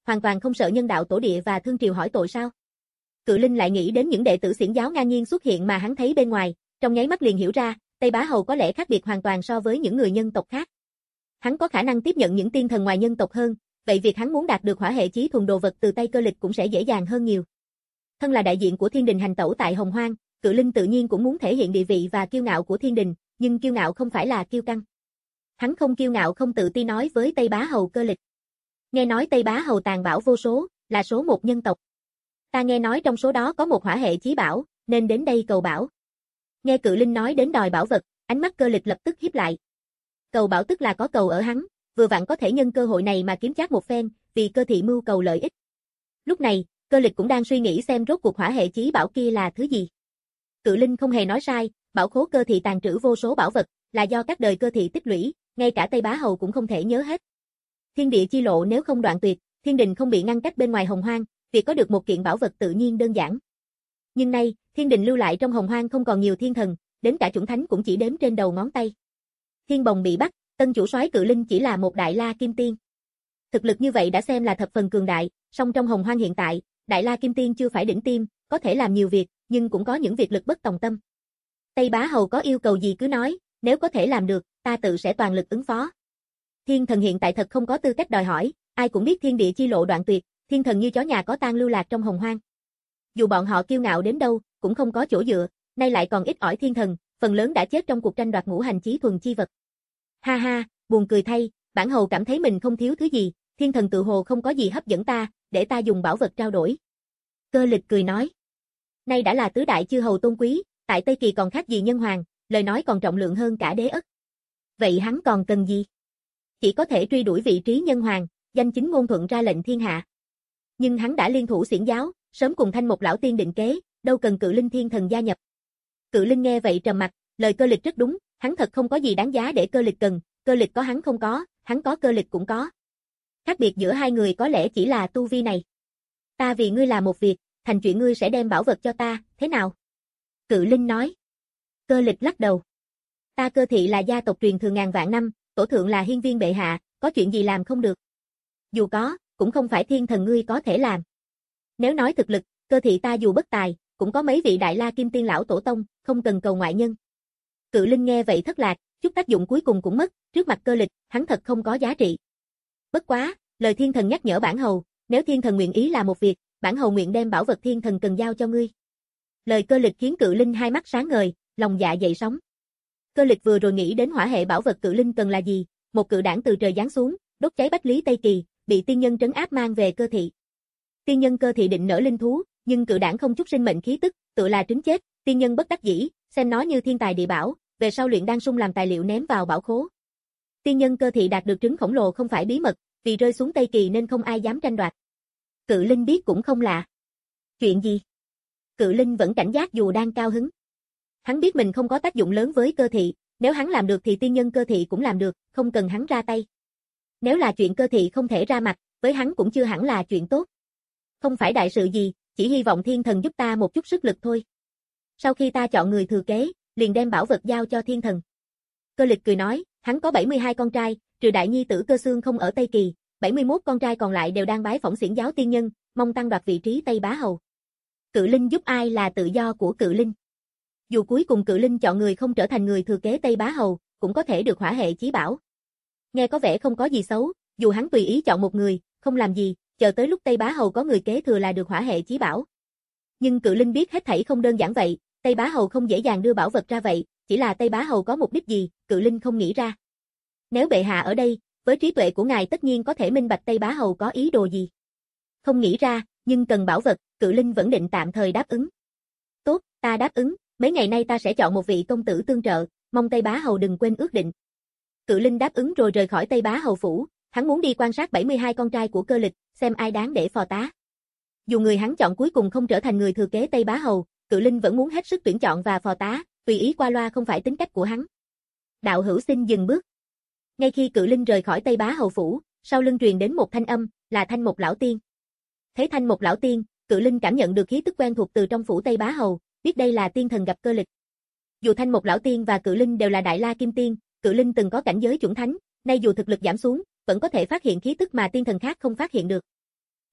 hoàn toàn không sợ nhân đạo tổ địa và thương triều hỏi tội sao? Cự Linh lại nghĩ đến những đệ tử xiển giáo ngang nhiên xuất hiện mà hắn thấy bên ngoài, trong nháy mắt liền hiểu ra, Tây Bá Hầu có lẽ khác biệt hoàn toàn so với những người nhân tộc khác. Hắn có khả năng tiếp nhận những tiên thần ngoài nhân tộc hơn, vậy việc hắn muốn đạt được hỏa hệ chí thuần đồ vật từ tay Cơ Lịch cũng sẽ dễ dàng hơn nhiều. Thân là đại diện của Thiên Đình hành tẩu tại Hồng Hoang, Cự Linh tự nhiên cũng muốn thể hiện địa vị và kiêu ngạo của Thiên Đình, nhưng kiêu ngạo không phải là kiêu căng. Hắn không kiêu ngạo không tự ti nói với Tây Bá Hầu Cơ Lịch. Nghe nói Tây Bá Hầu tàn bảo vô số, là số một nhân tộc. Ta nghe nói trong số đó có một hỏa hệ chí bảo, nên đến đây cầu bảo. Nghe Cự Linh nói đến đòi bảo vật, ánh mắt Cơ Lịch lập tức híp lại. Cầu bảo tức là có cầu ở hắn, vừa vặn có thể nhân cơ hội này mà kiếm trác một phen, vì Cơ thị mưu cầu lợi ích. Lúc này, Cơ Lịch cũng đang suy nghĩ xem rốt cuộc hỏa hệ chí bảo kia là thứ gì. Cự Linh không hề nói sai, bảo khố Cơ thị tàn trữ vô số bảo vật, là do các đời Cơ thị tích lũy, ngay cả Tây Bá Hầu cũng không thể nhớ hết. Thiên địa chi lộ nếu không đoạn tuyệt, Thiên Đình không bị ngăn cách bên ngoài Hồng Hoang, việc có được một kiện bảo vật tự nhiên đơn giản. Nhưng nay, Thiên Đình lưu lại trong Hồng Hoang không còn nhiều thiên thần, đến cả chủng thánh cũng chỉ đếm trên đầu ngón tay. Thiên Bồng bị bắt, tân chủ soái Cự Linh chỉ là một đại la kim tiên. Thực lực như vậy đã xem là thập phần cường đại, song trong Hồng Hoang hiện tại, đại la kim tiên chưa phải đỉnh tiêm, có thể làm nhiều việc, nhưng cũng có những việc lực bất tòng tâm. Tây Bá Hầu có yêu cầu gì cứ nói, nếu có thể làm được, ta tự sẽ toàn lực ứng phó. Thiên thần hiện tại thật không có tư cách đòi hỏi, ai cũng biết thiên địa chi lộ đoạn tuyệt, thiên thần như chó nhà có tang lưu lạc trong Hồng Hoang. Dù bọn họ kiêu ngạo đến đâu, cũng không có chỗ dựa, nay lại còn ít ỏi thiên thần, phần lớn đã chết trong cuộc tranh đoạt ngũ hành chí thuần chi vật. Ha ha, buồn cười thay, bản hầu cảm thấy mình không thiếu thứ gì, thiên thần tự hồ không có gì hấp dẫn ta, để ta dùng bảo vật trao đổi. Cơ Lịch cười nói. Nay đã là tứ đại chư hầu tôn quý, tại Tây Kỳ còn khác gì nhân hoàng, lời nói còn trọng lượng hơn cả đế ất. Vậy hắn còn cần gì? Chỉ có thể truy đuổi vị trí nhân hoàng, danh chính ngôn thuận ra lệnh thiên hạ. Nhưng hắn đã liên thủ xiển giáo, sớm cùng Thanh Một lão tiên định kế, đâu cần Cự Linh thiên thần gia nhập. Cự Linh nghe vậy trầm mặt, lời Cơ Lịch rất đúng, hắn thật không có gì đáng giá để Cơ Lịch cần, Cơ Lịch có hắn không có, hắn có Cơ Lịch cũng có. Khác biệt giữa hai người có lẽ chỉ là tu vi này. Ta vì ngươi làm một việc, thành chuyện ngươi sẽ đem bảo vật cho ta, thế nào? Cự Linh nói. Cơ Lịch lắc đầu. Ta Cơ thị là gia tộc truyền thừa ngàn vạn năm, tổ thượng là hiên viên bệ hạ, có chuyện gì làm không được? Dù có, cũng không phải thiên thần ngươi có thể làm. Nếu nói thực lực, Cơ thị ta dù bất tài, cũng có mấy vị đại la kim tiên lão tổ tông, không cần cầu ngoại nhân. Cự Linh nghe vậy thất lạc, chút tác dụng cuối cùng cũng mất, trước mặt Cơ Lịch, hắn thật không có giá trị. Bất quá, lời thiên thần nhắc nhở bản hầu, nếu thiên thần nguyện ý làm một việc, bản hầu nguyện đem bảo vật thiên thần cần giao cho ngươi. Lời Cơ Lịch khiến Cự Linh hai mắt sáng ngời, lòng dạ dậy sóng. Cơ Lịch vừa rồi nghĩ đến hỏa hệ bảo vật Cự Linh cần là gì, một cự đảng từ trời giáng xuống, đốt cháy Bách Lý Tây Kỳ, bị tiên nhân trấn áp mang về Cơ thị. Tiên nhân Cơ thị định nở linh thú, nhưng cự đảng không chút sinh mệnh khí tức, tự là trứng chết, tiên nhân bất đắc dĩ, xem nó như thiên tài địa bảo, về sau luyện đan sung làm tài liệu ném vào bảo khố. Tiên nhân Cơ thị đạt được trứng khổng lồ không phải bí mật, vì rơi xuống Tây Kỳ nên không ai dám tranh đoạt. Cự Linh biết cũng không lạ. Chuyện gì? Cự Linh vẫn cảnh giác dù đang cao hứng. Hắn biết mình không có tác dụng lớn với Cơ thị, nếu hắn làm được thì tiên nhân Cơ thị cũng làm được, không cần hắn ra tay. Nếu là chuyện Cơ thị không thể ra mặt, với hắn cũng chưa hẳn là chuyện tốt. Không phải đại sự gì, chỉ hy vọng thiên thần giúp ta một chút sức lực thôi. Sau khi ta chọn người thừa kế, liền đem bảo vật giao cho thiên thần. Cơ Lịch cười nói, hắn có bảy mươi hai con trai, trừ đại nhi tử Cơ Xương không ở Tây Kỳ, bảy mươi mốt con trai còn lại đều đang bái phỏng xiển giáo tiên nhân, mong tăng đoạt vị trí Tây Bá Hầu. Cự Linh giúp ai là tự do của Cự Linh. Dù cuối cùng Cự Linh chọn người không trở thành người thừa kế Tây Bá Hầu, cũng có thể được hỏa hệ chí bảo. Nghe có vẻ không có gì xấu, dù hắn tùy ý chọn một người, không làm gì, chờ tới lúc Tây Bá Hầu có người kế thừa là được hỏa hệ chí bảo. Nhưng Cự Linh biết hết thảy không đơn giản vậy, Tây Bá Hầu không dễ dàng đưa bảo vật ra vậy, chỉ là Tây Bá Hầu có mục đích gì, Cự Linh không nghĩ ra. Nếu bệ hạ ở đây, với trí tuệ của ngài tất nhiên có thể minh bạch Tây Bá Hầu có ý đồ gì. Không nghĩ ra, nhưng cần bảo vật, Cự Linh vẫn định tạm thời đáp ứng. Tốt, ta đáp ứng, mấy ngày nay ta sẽ chọn một vị công tử tương trợ, mong Tây Bá Hầu đừng quên ước định. Cự Linh đáp ứng rồi rời khỏi Tây Bá Hầu phủ, hắn muốn đi quan sát bảy mươi hai con trai của Cơ Lịch, xem ai đáng để phò tá. Dù người hắn chọn cuối cùng không trở thành người thừa kế Tây Bá Hầu, Cự Linh vẫn muốn hết sức tuyển chọn và phò tá, tùy ý qua loa không phải tính cách của hắn. Đạo hữu xin dừng bước. Ngay khi Cự Linh rời khỏi Tây Bá Hầu phủ, sau lưng truyền đến một thanh âm, là Thanh Một lão tiên. Thấy Thanh Một lão tiên, Cự Linh cảm nhận được khí tức quen thuộc từ trong phủ Tây Bá Hầu, biết đây là tiên thần gặp Cơ Lịch. Dù Thanh Một lão tiên và Cự Linh đều là đại la kim tiên, Cự Linh từng có cảnh giới chuẩn thánh, nay dù thực lực giảm xuống, vẫn có thể phát hiện khí tức mà tiên thần khác không phát hiện được.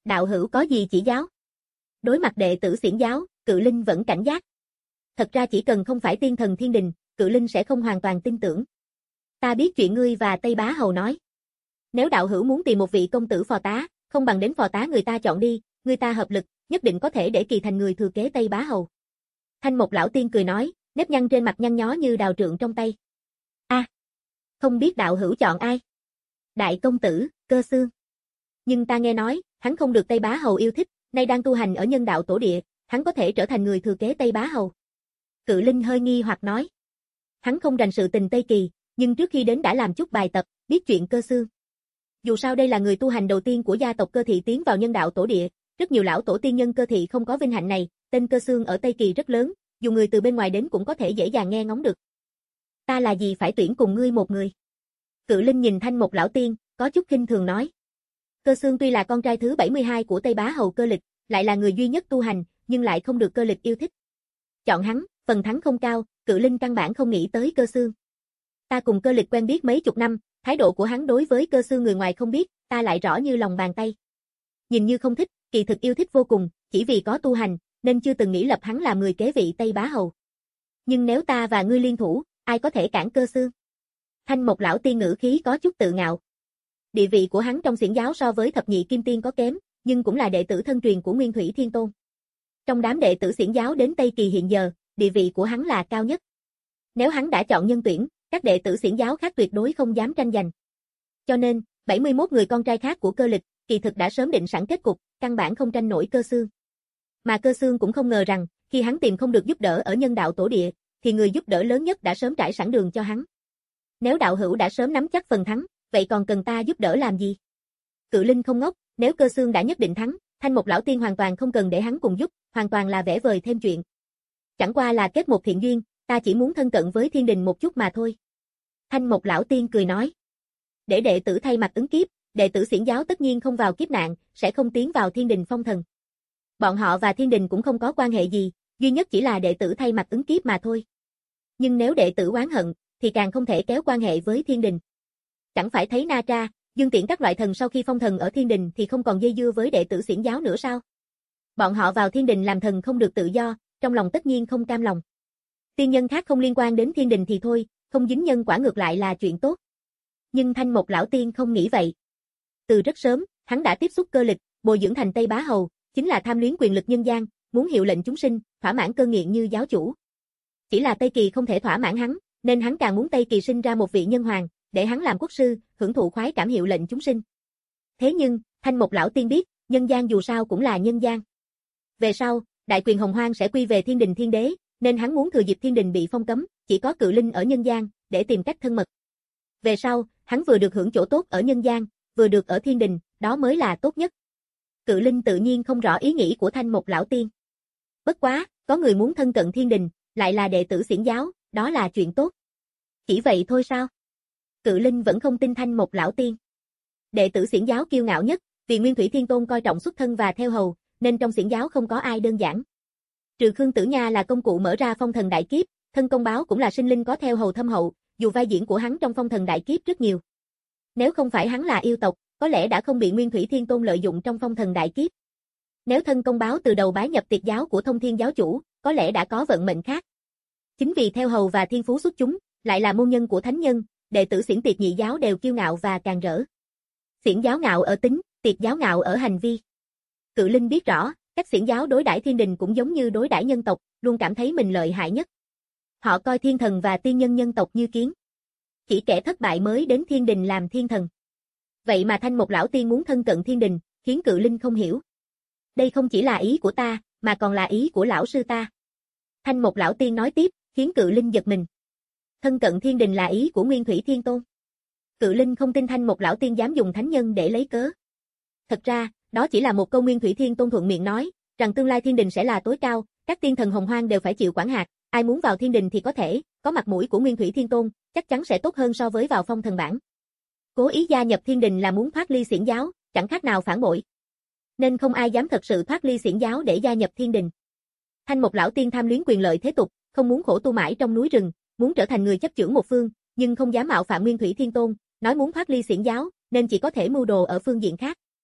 Đạo hữu có gì chỉ giáo? Đối mặt đệ tử xiển giáo, Cự Linh vẫn cảnh giác. Thật ra chỉ cần không phải tiên thần thiên đình, Cự Linh sẽ không hoàn toàn tin tưởng. Ta biết chuyện ngươi và Tây Bá Hầu nói. Nếu đạo hữu muốn tìm một vị công tử phò tá, không bằng đến phò tá người ta chọn đi, người ta hợp lực, nhất định có thể để kỳ thành người thừa kế Tây Bá Hầu. Thanh Mộc lão tiên cười nói, nếp nhăn trên mặt nhăn nhó như đào trượng trong tay. A, à, không biết đạo hữu chọn ai? Đại công tử, Cơ Xương. Nhưng ta nghe nói, hắn không được Tây Bá Hầu yêu thích, nay đang tu hành ở nhân đạo tổ địa, hắn có thể trở thành người thừa kế Tây Bá Hầu. Cự Linh hơi nghi hoặc nói. Hắn không rành sự tình Tây Kỳ, nhưng trước khi đến đã làm chút bài tập, biết chuyện Cơ Xương. Dù sao đây là người tu hành đầu tiên của gia tộc Cơ Thị tiến vào nhân đạo tổ địa, rất nhiều lão tổ tiên nhân Cơ Thị không có vinh hạnh này, tên Cơ Xương ở Tây Kỳ rất lớn, dù người từ bên ngoài đến cũng có thể dễ dàng nghe ngóng được. Ta là gì phải tuyển cùng ngươi một người? Cự Linh nhìn Thanh Mộc lão tiên, có chút khinh thường nói. Cơ Xương tuy là con trai thứ bảy mươi hai của Tây Bá Hầu Cơ Lịch, lại là người duy nhất tu hành, nhưng lại không được Cơ Lịch yêu thích. Chọn hắn, phần thắng không cao, Cự Linh căn bản không nghĩ tới Cơ Xương. Ta cùng Cơ Lịch quen biết mấy chục năm, thái độ của hắn đối với Cơ Xương người ngoài không biết, ta lại rõ như lòng bàn tay. Nhìn như không thích, kỳ thực yêu thích vô cùng, chỉ vì có tu hành, nên chưa từng nghĩ lập hắn làm người kế vị Tây Bá Hầu. Nhưng nếu ta và ngươi liên thủ, ai có thể cản Cơ Xương? Thanh Mộc lão tiên ngữ khí có chút tự ngạo. Địa vị của hắn trong xiển giáo so với thập nhị kim tiên có kém, nhưng cũng là đệ tử thân truyền của Nguyên Thủy Thiên Tôn. Trong đám đệ tử xiển giáo đến Tây Kỳ hiện giờ, địa vị của hắn là cao nhất. Nếu hắn đã chọn nhân tuyển, các đệ tử xiển giáo khác tuyệt đối không dám tranh giành. Cho nên, bảy mươi mốt người con trai khác của Cơ Lịch, kỳ thực đã sớm định sẵn kết cục, căn bản không tranh nổi Cơ Xương. Mà Cơ Xương cũng không ngờ rằng, khi hắn tìm không được giúp đỡ ở nhân đạo tổ địa, thì người giúp đỡ lớn nhất đã sớm trải sẵn đường cho hắn. Nếu đạo hữu đã sớm nắm chắc phần thắng, vậy còn cần ta giúp đỡ làm gì? Cự Linh không ngốc, nếu Cơ Xương đã nhất định thắng, Thanh Mộc lão tiên hoàn toàn không cần để hắn cùng giúp, hoàn toàn là vẽ vời thêm chuyện. Chẳng qua là kết một thiện duyên, ta chỉ muốn thân cận với thiên đình một chút mà thôi. Thanh Mộc lão tiên cười nói. Để đệ tử thay mặt ứng kiếp, đệ tử xiển giáo tất nhiên không vào kiếp nạn, sẽ không tiến vào thiên đình phong thần. Bọn họ và thiên đình cũng không có quan hệ gì, duy nhất chỉ là đệ tử thay mặt ứng kiếp mà thôi. Nhưng nếu đệ tử oán hận, thì càng không thể kéo quan hệ với thiên đình. Chẳng phải thấy Na Tra, Dương Tiễn các loại thần sau khi phong thần ở thiên đình thì không còn dây dưa với đệ tử xiển giáo nữa sao? Bọn họ vào thiên đình làm thần không được tự do, trong lòng tất nhiên không cam lòng. Tiên nhân khác không liên quan đến thiên đình thì thôi, không dính nhân quả ngược lại là chuyện tốt. Nhưng Thanh Mộc lão tiên không nghĩ vậy. Từ rất sớm, hắn đã tiếp xúc Cơ Lịch, bồi dưỡng thành Tây Bá Hầu, chính là tham luyến quyền lực nhân gian, muốn hiệu lệnh chúng sinh, thỏa mãn cơn nghiện như giáo chủ. Chỉ là Tây Kỳ không thể thỏa mãn hắn, nên hắn càng muốn Tây Kỳ sinh ra một vị nhân hoàng, để hắn làm quốc sư, hưởng thụ khoái cảm hiệu lệnh chúng sinh. Thế nhưng, Thanh Mộc lão tiên biết, nhân gian dù sao cũng là nhân gian. Về sau, đại quyền hồng hoang sẽ quy về thiên đình thiên đế, nên hắn muốn thừa dịp thiên đình bị phong cấm, chỉ có Cự Linh ở nhân gian, để tìm cách thân mật. Về sau, hắn vừa được hưởng chỗ tốt ở nhân gian, vừa được ở thiên đình, đó mới là tốt nhất. Cự Linh tự nhiên không rõ ý nghĩ của Thanh Mộc lão tiên. Bất quá, có người muốn thân cận thiên đình, lại là đệ tử xiển giáo, đó là chuyện tốt. Chỉ vậy thôi sao? Cự Linh vẫn không tin Thanh Mộc lão tiên. Đệ tử xiển giáo kiêu ngạo nhất, vì Nguyên Thủy Thiên Tôn coi trọng xuất thân và theo hầu, nên trong xiển giáo không có ai đơn giản. Trừ Khương Tử Nha là công cụ mở ra phong thần đại kiếp, thân công báo cũng là sinh linh có theo hầu thâm hậu, dù vai diễn của hắn trong phong thần đại kiếp rất nhiều. Nếu không phải hắn là yêu tộc, có lẽ đã không bị Nguyên Thủy Thiên Tôn lợi dụng trong phong thần đại kiếp. Nếu thân công báo từ đầu bái nhập tiệt giáo của Thông Thiên giáo chủ, có lẽ đã có vận mệnh khác. Chính vì theo hầu và thiên phú xuất chúng, lại là môn nhân của thánh nhân, đệ tử xiển tiệt nhị giáo đều kiêu ngạo và càng rỡ. Xiển giáo ngạo ở tính, tiệt giáo ngạo ở hành vi. Cự Linh biết rõ, cách xiển giáo đối đãi thiên đình cũng giống như đối đãi nhân tộc, luôn cảm thấy mình lợi hại nhất. Họ coi thiên thần và tiên nhân nhân tộc như kiến. Chỉ kẻ thất bại mới đến thiên đình làm thiên thần. Vậy mà Thanh Mộc lão tiên muốn thân cận thiên đình, khiến Cự Linh không hiểu. Đây không chỉ là ý của ta, mà còn là ý của lão sư ta. Thanh Mộc lão tiên nói tiếp, khiến Cự Linh giật mình. Thân cận thiên đình là ý của Nguyên Thủy Thiên Tôn. Cự Linh không tin Thanh Mộc lão tiên dám dùng thánh nhân để lấy cớ. Thật ra, đó chỉ là một câu Nguyên Thủy Thiên Tôn thuận miệng nói, rằng tương lai thiên đình sẽ là tối cao, các tiên thần hồng hoang đều phải chịu quản hạt, ai muốn vào thiên đình thì có thể, có mặt mũi của Nguyên Thủy Thiên Tôn, chắc chắn sẽ tốt hơn so với vào phong thần bảng. Cố ý gia nhập thiên đình là muốn thoát ly xiển giáo, chẳng khác nào phản bội. Nên không ai dám thật sự thoát ly xiển giáo để gia nhập thiên đình. Thanh Mộc lão tiên tham luyến quyền lợi thế tục, không muốn khổ tu mãi trong núi rừng, muốn trở thành người chấp chưởng một phương, nhưng không dám mạo phạm Nguyên Thủy Thiên Tôn, nói muốn thoát ly xiển giáo, nên chỉ có thể mưu đồ ở phương diện khác.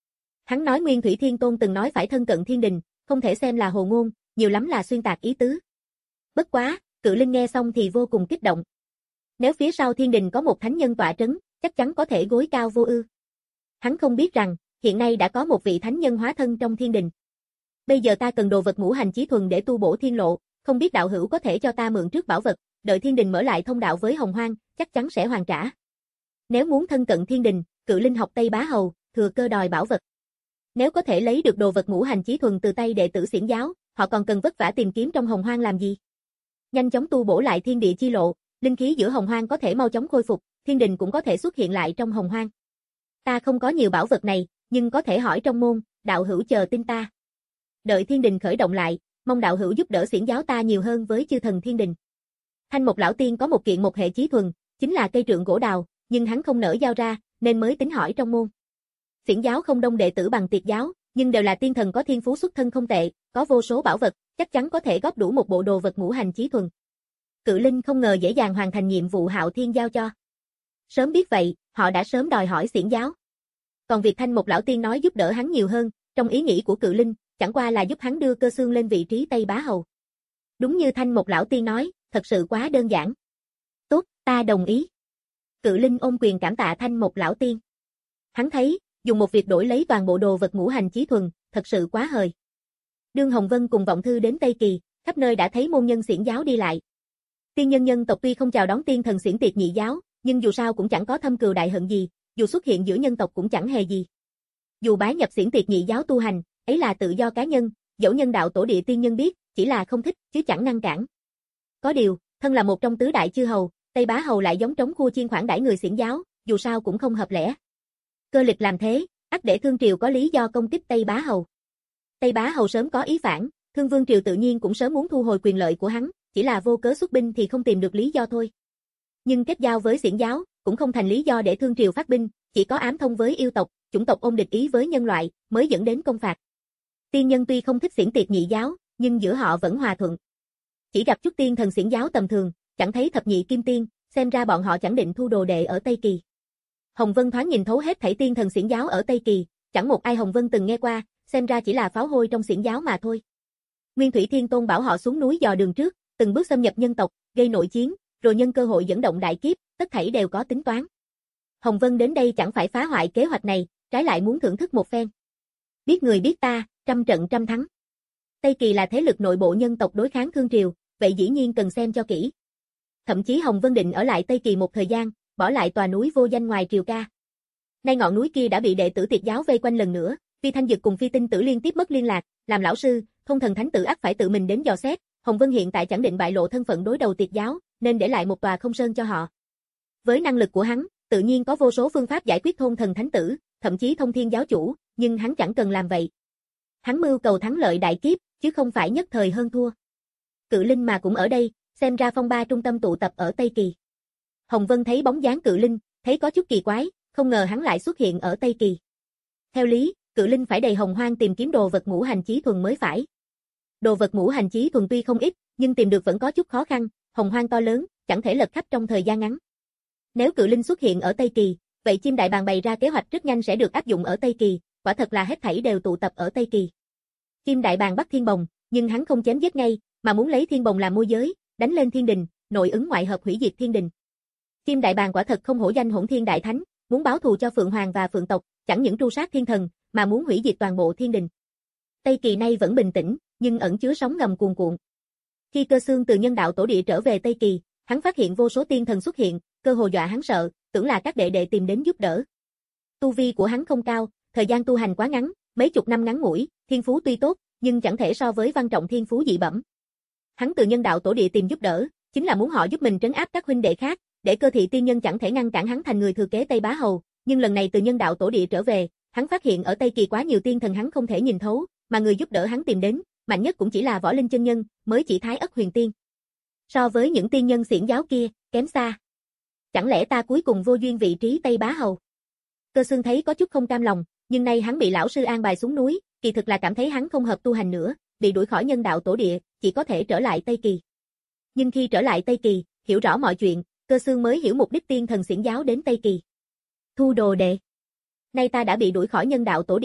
Hắn nói Nguyên Thủy Thiên Tôn từng nói phải thân cận thiên đình, không thể xem là hồ ngôn, nhiều lắm là xuyên tạc ý tứ. Bất quá, Cự Linh nghe xong thì vô cùng kích động. Nếu phía sau thiên đình có một thánh nhân tọa trấn, chắc chắn có thể gối cao vô ư. Hắn không biết rằng, hiện nay đã có một vị thánh nhân hóa thân trong thiên đình. Bây giờ ta cần đồ vật ngũ hành chí thuần để tu bổ thiên lộ, không biết đạo hữu có thể cho ta mượn trước bảo vật, đợi thiên đình mở lại thông đạo với Hồng Hoang, chắc chắn sẽ hoàn trả. Nếu muốn thân cận thiên đình, Cự Linh học Tây Bá Hầu, thừa cơ đòi bảo vật. Nếu có thể lấy được đồ vật ngũ hành chí thuần từ tay đệ tử Xiển giáo, họ còn cần vất vả tìm kiếm trong Hồng Hoang làm gì? Nhanh chóng tu bổ lại thiên địa chi lộ, linh khí giữa Hồng Hoang có thể mau chóng khôi phục, thiên đình cũng có thể xuất hiện lại trong Hồng Hoang. Ta không có nhiều bảo vật này, nhưng có thể hỏi trong môn, đạo hữu chờ tin ta. Đợi thiên đình khởi động lại, mong đạo hữu giúp đỡ Xiển giáo ta nhiều hơn với chư thần thiên đình. Thanh Mộc lão tiên có một kiện một hệ chí thuần, chính là cây trượng gỗ đào, nhưng hắn không nỡ giao ra, nên mới tính hỏi trong môn. Xiển giáo không đông đệ tử bằng Tiệt giáo, nhưng đều là tiên thần có thiên phú xuất thân không tệ, có vô số bảo vật, chắc chắn có thể góp đủ một bộ đồ vật ngũ hành chí thuần. Cự Linh không ngờ dễ dàng hoàn thành nhiệm vụ Hạo Thiên giao cho. Sớm biết vậy, họ đã sớm đòi hỏi Xiển giáo. Còn việc Thanh Mộc lão tiên nói giúp đỡ hắn nhiều hơn, trong ý nghĩ của Cự Linh, chẳng qua là giúp hắn đưa Cơ Xương lên vị trí Tây Bá Hầu. Đúng như Thanh Mộc lão tiên nói, thật sự quá đơn giản. Tốt, ta đồng ý. Cự Linh ôm quyền cảm tạ Thanh Mộc lão tiên. Hắn thấy, dùng một việc đổi lấy toàn bộ đồ vật ngũ hành chí thuần, thật sự quá hời. Đương Hồng Vân cùng Vọng Thư đến Tây Kỳ, khắp nơi đã thấy môn nhân Xiển giáo đi lại. Tiên nhân nhân tộc tuy không chào đón tiên thần Xiển Tiệt nhị giáo, nhưng dù sao cũng chẳng có thâm cừu đại hận gì, dù xuất hiện giữa nhân tộc cũng chẳng hề gì. Dù bái nhập Xiển Tiệt nhị giáo tu hành, ấy là tự do cá nhân, dẫu nhân đạo tổ địa tiên nhân biết, chỉ là không thích, chứ chẳng ngăn cản. Có điều, thân là một trong tứ đại chư hầu, Tây Bá Hầu lại giống trống khua chiên khoản đãi người Xiển giáo, dù sao cũng không hợp lẽ. Cơ lịch làm thế, ắt để Thương Triều có lý do công kích Tây Bá Hầu. Tây Bá Hầu sớm có ý phản, Thương Vương Triều tự nhiên cũng sớm muốn thu hồi quyền lợi của hắn, chỉ là vô cớ xuất binh thì không tìm được lý do thôi. Nhưng kết giao với Xiển giáo, cũng không thành lý do để Thương Triều phát binh, chỉ có ám thông với yêu tộc, chủng tộc ôn địch ý với nhân loại, mới dẫn đến công phạt. Tiên nhân tuy không thích Xiển Tiệt nhị giáo, nhưng giữa họ vẫn hòa thuận. Chỉ gặp chút tiên thần Xiển giáo tầm thường, chẳng thấy thập nhị kim tiên, xem ra bọn họ chẳng định thu đồ đệ ở Tây Kỳ. Hồng Vân thoáng nhìn thấu hết thảy tiên thần Xiển giáo ở Tây Kỳ, chẳng một ai Hồng Vân từng nghe qua, xem ra chỉ là pháo hôi trong Xiển giáo mà thôi. Nguyên Thủy Thiên Tôn bảo họ xuống núi dò đường trước, từng bước xâm nhập nhân tộc, gây nội chiến, rồi nhân cơ hội dẫn động đại kiếp, tất thảy đều có tính toán. Hồng Vân đến đây chẳng phải phá hoại kế hoạch này, trái lại muốn thưởng thức một phen. Biết người biết ta, trăm trận trăm thắng. Tây Kỳ là thế lực nội bộ nhân tộc đối kháng Thương Triều, vậy dĩ nhiên cần xem cho kỹ. Thậm chí Hồng Vân định ở lại Tây Kỳ một thời gian, bỏ lại tòa núi vô danh ngoài triều ca. Nay ngọn núi kia đã bị đệ tử Tiệt giáo vây quanh lần nữa, Phi Thanh Dực cùng Phi Tinh Tử liên tiếp mất liên lạc, làm lão sư, Thông Thần Thánh Tử ắt phải tự mình đến dò xét. Hồng Vân hiện tại chẳng định bại lộ thân phận đối đầu Tiệt giáo, nên để lại một tòa không sơn cho họ. Với năng lực của hắn, tự nhiên có vô số phương pháp giải quyết Thông Thần Thánh Tử, thậm chí Thông Thiên giáo chủ, nhưng hắn chẳng cần làm vậy. Hắn mưu cầu thắng lợi đại kiếp, chứ không phải nhất thời hơn thua. Cự Linh mà cũng ở đây, xem ra phong ba trung tâm tụ tập ở Tây Kỳ. Hồng Vân thấy bóng dáng Cự Linh, thấy có chút kỳ quái, không ngờ hắn lại xuất hiện ở Tây Kỳ. Theo lý, Cự Linh phải đầy Hồng Hoang tìm kiếm đồ vật ngũ hành chí thuần mới phải. Đồ vật ngũ hành chí thuần tuy không ít, nhưng tìm được vẫn có chút khó khăn, Hồng Hoang to lớn, chẳng thể lật khắp trong thời gian ngắn. Nếu Cự Linh xuất hiện ở Tây Kỳ, vậy Chim Đại Bàng bày ra kế hoạch rất nhanh sẽ được áp dụng ở Tây Kỳ, quả thật là hết thảy đều tụ tập ở Tây Kỳ. Chim Đại Bàng bắt Thiên Bồng, nhưng hắn không chém giết ngay, mà muốn lấy Thiên Bồng làm môi giới, đánh lên thiên đình, nội ứng ngoại hợp hủy diệt thiên đình. Chim Đại Bàng quả thật không hổ danh Hỗn Thiên Đại Thánh, muốn báo thù cho Phượng Hoàng và Phượng tộc, chẳng những tru sát thiên thần, mà muốn hủy diệt toàn bộ thiên đình. Tây Kỳ nay vẫn bình tĩnh, nhưng ẩn chứa sóng ngầm cuồn cuộn. Khi Cơ Xương từ nhân đạo tổ địa trở về Tây Kỳ, hắn phát hiện vô số tiên thần xuất hiện, cơ hồ dọa hắn sợ, tưởng là các đệ đệ tìm đến giúp đỡ. Tu vi của hắn không cao, thời gian tu hành quá ngắn, mấy chục năm ngắn ngủi, thiên phú tuy tốt, nhưng chẳng thể so với Văn Trọng thiên phú dị bẩm. Hắn từ nhân đạo tổ địa tìm giúp đỡ, chính là muốn họ giúp mình trấn áp các huynh đệ khác, để Cơ Thị tiên nhân chẳng thể ngăn cản hắn thành người thừa kế Tây Bá Hầu, nhưng lần này từ nhân đạo tổ địa trở về, hắn phát hiện ở Tây Kỳ quá nhiều tiên thần hắn không thể nhìn thấu, mà người giúp đỡ hắn tìm đến, mạnh nhất cũng chỉ là Võ Linh chân nhân, mới chỉ Thái Ất Huyền Tiên. So với những tiên nhân Xiển giáo kia, kém xa. Chẳng lẽ ta cuối cùng vô duyên vị trí Tây Bá Hầu? Cơ Xương thấy có chút không cam lòng, nhưng nay hắn bị lão sư an bài xuống núi, kỳ thực là cảm thấy hắn không hợp tu hành nữa, bị đuổi khỏi nhân đạo tổ địa, chỉ có thể trở lại Tây Kỳ. Nhưng khi trở lại Tây Kỳ, hiểu rõ mọi chuyện, Cơ Xương mới hiểu mục đích tiên thần Xiển giáo đến Tây Kỳ. Thu đồ đệ. Nay ta đã bị đuổi khỏi nhân đạo tổ địa,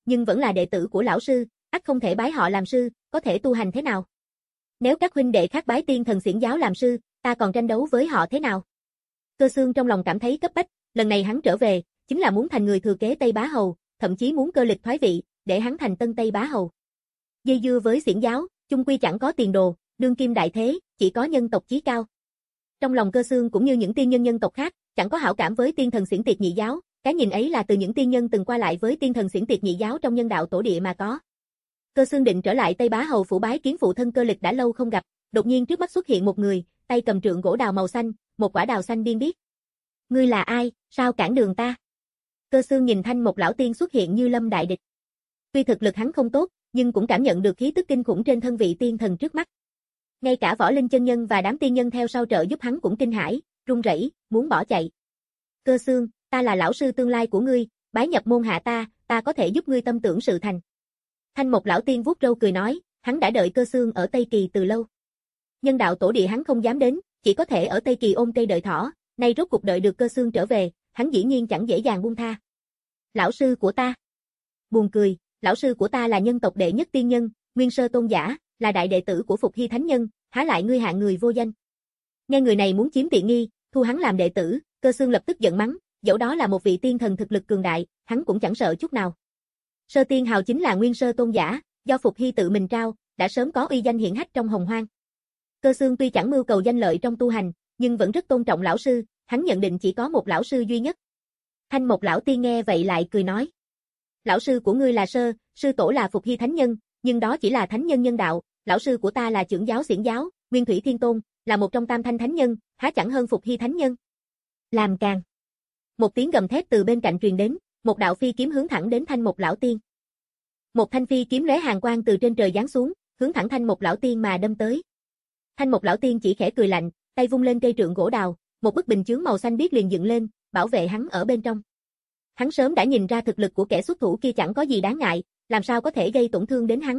nhưng vẫn là đệ tử của lão sư, ắt không thể bái họ làm sư, có thể tu hành thế nào? Nếu các huynh đệ khác bái tiên thần xiển giáo làm sư, ta còn tranh đấu với họ thế nào? Cơ Xương trong lòng cảm thấy cấp bách, lần này hắn trở về, chính là muốn thành người thừa kế Tây Bá Hầu, thậm chí muốn cơ lịch thoái vị, để hắn thành tân Tây Bá Hầu. Dây dưa với xiển giáo, chung quy chẳng có tiền đồ, đương kim đại thế, chỉ có nhân tộc chí cao. Trong lòng Cơ Xương cũng như những tiên nhân nhân tộc khác, chẳng có hảo cảm với tiên thần xiển tiệt nhị giáo, cái nhìn ấy là từ những tiên nhân từng qua lại với tiên thần xiển tiệt nhị giáo trong nhân đạo tổ địa mà có. Cơ Xương định trở lại Tây Bá Hầu phủ bái kiến phụ thân cơ lịch đã lâu không gặp, đột nhiên trước mắt xuất hiện một người, tay cầm trượng gỗ đào màu xanh, một quả đào xanh biên biếc. Ngươi là ai, sao cản đường ta? Cơ Xương nhìn Thanh Mộc lão tiên xuất hiện như lâm đại địch. Tuy thực lực hắn không tốt, nhưng cũng cảm nhận được khí tức kinh khủng trên thân vị tiên thần trước mắt. Ngay cả Võ Linh chân nhân và đám tiên nhân theo sau trợ giúp hắn cũng kinh hãi, run rẩy, muốn bỏ chạy. Cơ Xương, ta là lão sư tương lai của ngươi, bái nhập môn hạ ta, ta có thể giúp ngươi tâm tưởng sự thành. Thanh Mộc lão tiên vuốt râu cười nói, hắn đã đợi Cơ Xương ở Tây Kỳ từ lâu. Nhân đạo tổ địa hắn không dám đến, chỉ có thể ở Tây Kỳ ôm cây đợi thỏ, nay rốt cuộc đợi được Cơ Xương trở về, hắn dĩ nhiên chẳng dễ dàng buông tha. Lão sư của ta. Buồn cười, lão sư của ta là nhân tộc đệ nhất tiên nhân, Nguyên Sơ Tôn giả, là đại đệ tử của Phục Hy Thánh Nhân, há lại ngươi hạng người vô danh. Nghe người này muốn chiếm tiện nghi, thu hắn làm đệ tử, Cơ Xương lập tức giận mắng, dẫu đó là một vị tiên thần thực lực cường đại, hắn cũng chẳng sợ chút nào. Sơ tiên hào chính là Nguyên Sơ Tôn giả, do Phục Hy tự mình trao, đã sớm có uy danh hiển hách trong hồng hoang. Cơ Xương tuy chẳng mưu cầu danh lợi trong tu hành, nhưng vẫn rất tôn trọng lão sư, hắn nhận định chỉ có một lão sư duy nhất. Thanh Mộc lão tiên nghe vậy lại cười nói, lão sư của ngươi là Sơ, sư tổ là Phục Hy Thánh Nhân, nhưng đó chỉ là thánh nhân nhân đạo, lão sư của ta là trưởng giáo xiển giáo, Nguyên Thủy Thiên Tôn, là một trong tam thanh thánh nhân, há chẳng hơn Phục Hy Thánh Nhân. Làm càng. Một tiếng gầm thét từ bên cạnh truyền đến, một đạo phi kiếm hướng thẳng đến Thanh Mộc lão tiên. Một thanh phi kiếm lóe hàn quang từ trên trời giáng xuống, hướng thẳng Thanh Mộc lão tiên mà đâm tới. Thanh Mộc lão tiên chỉ khẽ cười lạnh, tay vung lên cây trượng gỗ đào, một bức bình chướng màu xanh biếc liền dựng lên, bảo vệ hắn ở bên trong. Hắn sớm đã nhìn ra thực lực của kẻ xuất thủ kia chẳng có gì đáng ngại, làm sao có thể gây tổn thương đến hắn.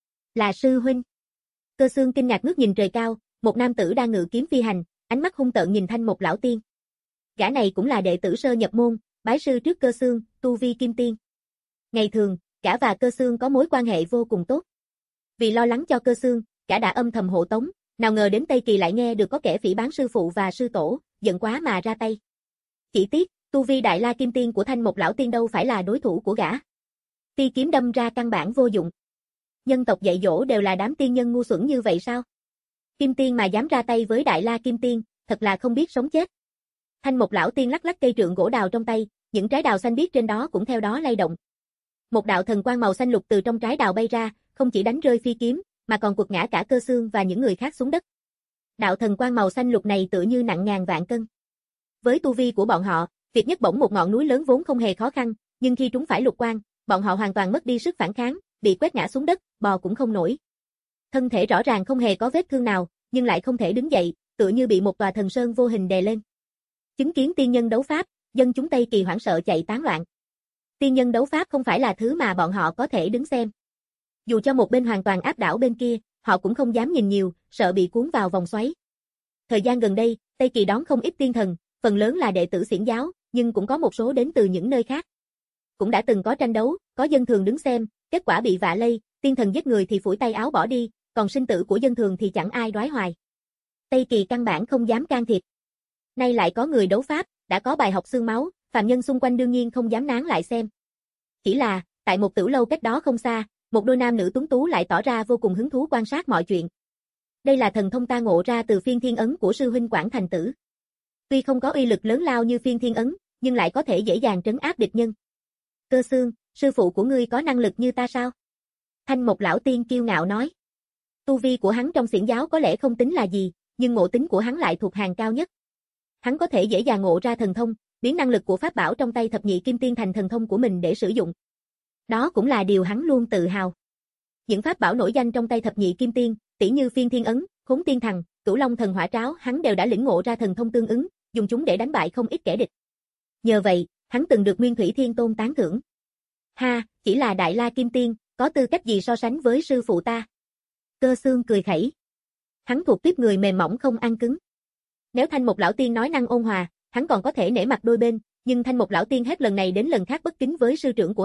Là sư huynh. Cơ Xương kinh ngạc ngước nhìn trời cao, một nam tử đang ngự kiếm phi hành, ánh mắt hung tợn nhìn Thanh Mộc lão tiên. Gã này cũng là đệ tử sơ nhập môn, bái sư trước Cơ Xương, tu vi kim tiên. Ngày thường, gã và Cơ Xương có mối quan hệ vô cùng tốt. Vì lo lắng cho Cơ Xương, gã đã âm thầm hộ tống, nào ngờ đến Tây Kỳ lại nghe được có kẻ phỉ báng sư phụ và sư tổ, giận quá mà ra tay. Chỉ tiếc, tu vi đại la kim tiên của Thanh Mộc lão tiên đâu phải là đối thủ của gã. Phi kiếm đâm ra căn bản vô dụng. Nhân tộc dạy dỗ đều là đám tiên nhân ngu xuẩn như vậy sao? Kim tiên mà dám ra tay với đại la kim tiên, thật là không biết sống chết. Thanh Mộc lão tiên lắc lắc cây trượng gỗ đào trong tay, những trái đào xanh biếc trên đó cũng theo đó lay động. Một đạo thần quang màu xanh lục từ trong trái đào bay ra, không chỉ đánh rơi phi kiếm, mà còn quật ngã cả Cơ Xương và những người khác xuống đất. Đạo thần quang màu xanh lục này tựa như nặng ngàn vạn cân. Với tu vi của bọn họ, việc nhấc bổng một ngọn núi lớn vốn không hề khó khăn, nhưng khi trúng phải lục quang, bọn họ hoàn toàn mất đi sức phản kháng, bị quét ngã xuống đất, bò cũng không nổi. Thân thể rõ ràng không hề có vết thương nào, nhưng lại không thể đứng dậy, tựa như bị một tòa thần sơn vô hình đè lên. Chứng kiến tiên nhân đấu pháp, dân chúng Tây Kỳ hoảng sợ chạy tán loạn. Tiên nhân đấu pháp không phải là thứ mà bọn họ có thể đứng xem. Dù cho một bên hoàn toàn áp đảo bên kia, họ cũng không dám nhìn nhiều, sợ bị cuốn vào vòng xoáy. Thời gian gần đây, Tây Kỳ đón không ít tiên thần, phần lớn là đệ tử xiển giáo, nhưng cũng có một số đến từ những nơi khác. Cũng đã từng có tranh đấu, có dân thường đứng xem, kết quả bị vạ lây, tiên thần giết người thì phủi tay áo bỏ đi, còn sinh tử của dân thường thì chẳng ai đoái hoài. Tây Kỳ căn bản không dám can thiệp. Nay lại có người đấu pháp, đã có bài học xương máu, phàm nhân xung quanh đương nhiên không dám nán lại xem. Chỉ là, tại một tử lâu cách đó không xa, một đôi nam nữ tuấn tú lại tỏ ra vô cùng hứng thú quan sát mọi chuyện. Đây là thần thông ta ngộ ra từ phiên thiên ấn của sư huynh Quảng Thành Tử. Tuy không có uy lực lớn lao như phiên thiên ấn, nhưng lại có thể dễ dàng trấn áp địch nhân. Cơ Xương, sư phụ của ngươi có năng lực như ta sao? Thanh Mộc lão tiên kiêu ngạo nói. Tu vi của hắn trong xiển giáo có lẽ không tính là gì, nhưng ngộ tính của hắn lại thuộc hàng cao nhất. Hắn có thể dễ dàng ngộ ra thần thông, biến năng lực của pháp bảo trong tay thập nhị kim tiên thành thần thông của mình để sử dụng. Đó cũng là điều hắn luôn tự hào. Những pháp bảo nổi danh trong tay thập nhị kim tiên, tỉ như phiên thiên ấn, khốn tiên thần, cửu long thần hỏa tráo, hắn đều đã lĩnh ngộ ra thần thông tương ứng, dùng chúng để đánh bại không ít kẻ địch. Nhờ vậy, hắn từng được Nguyên Thủy Thiên Tôn tán thưởng. Ha, chỉ là đại la kim tiên, có tư cách gì so sánh với sư phụ ta? Cơ Xương cười khẩy. Hắn thuộc tiếp người mềm mỏng không ăn cứng. Nếu Thanh Mộc lão tiên nói năng ôn hòa, hắn còn có thể nể mặt đôi bên, nhưng Thanh Mộc lão tiên hết lần này đến lần khác bất kính với sư trưởng của hắn,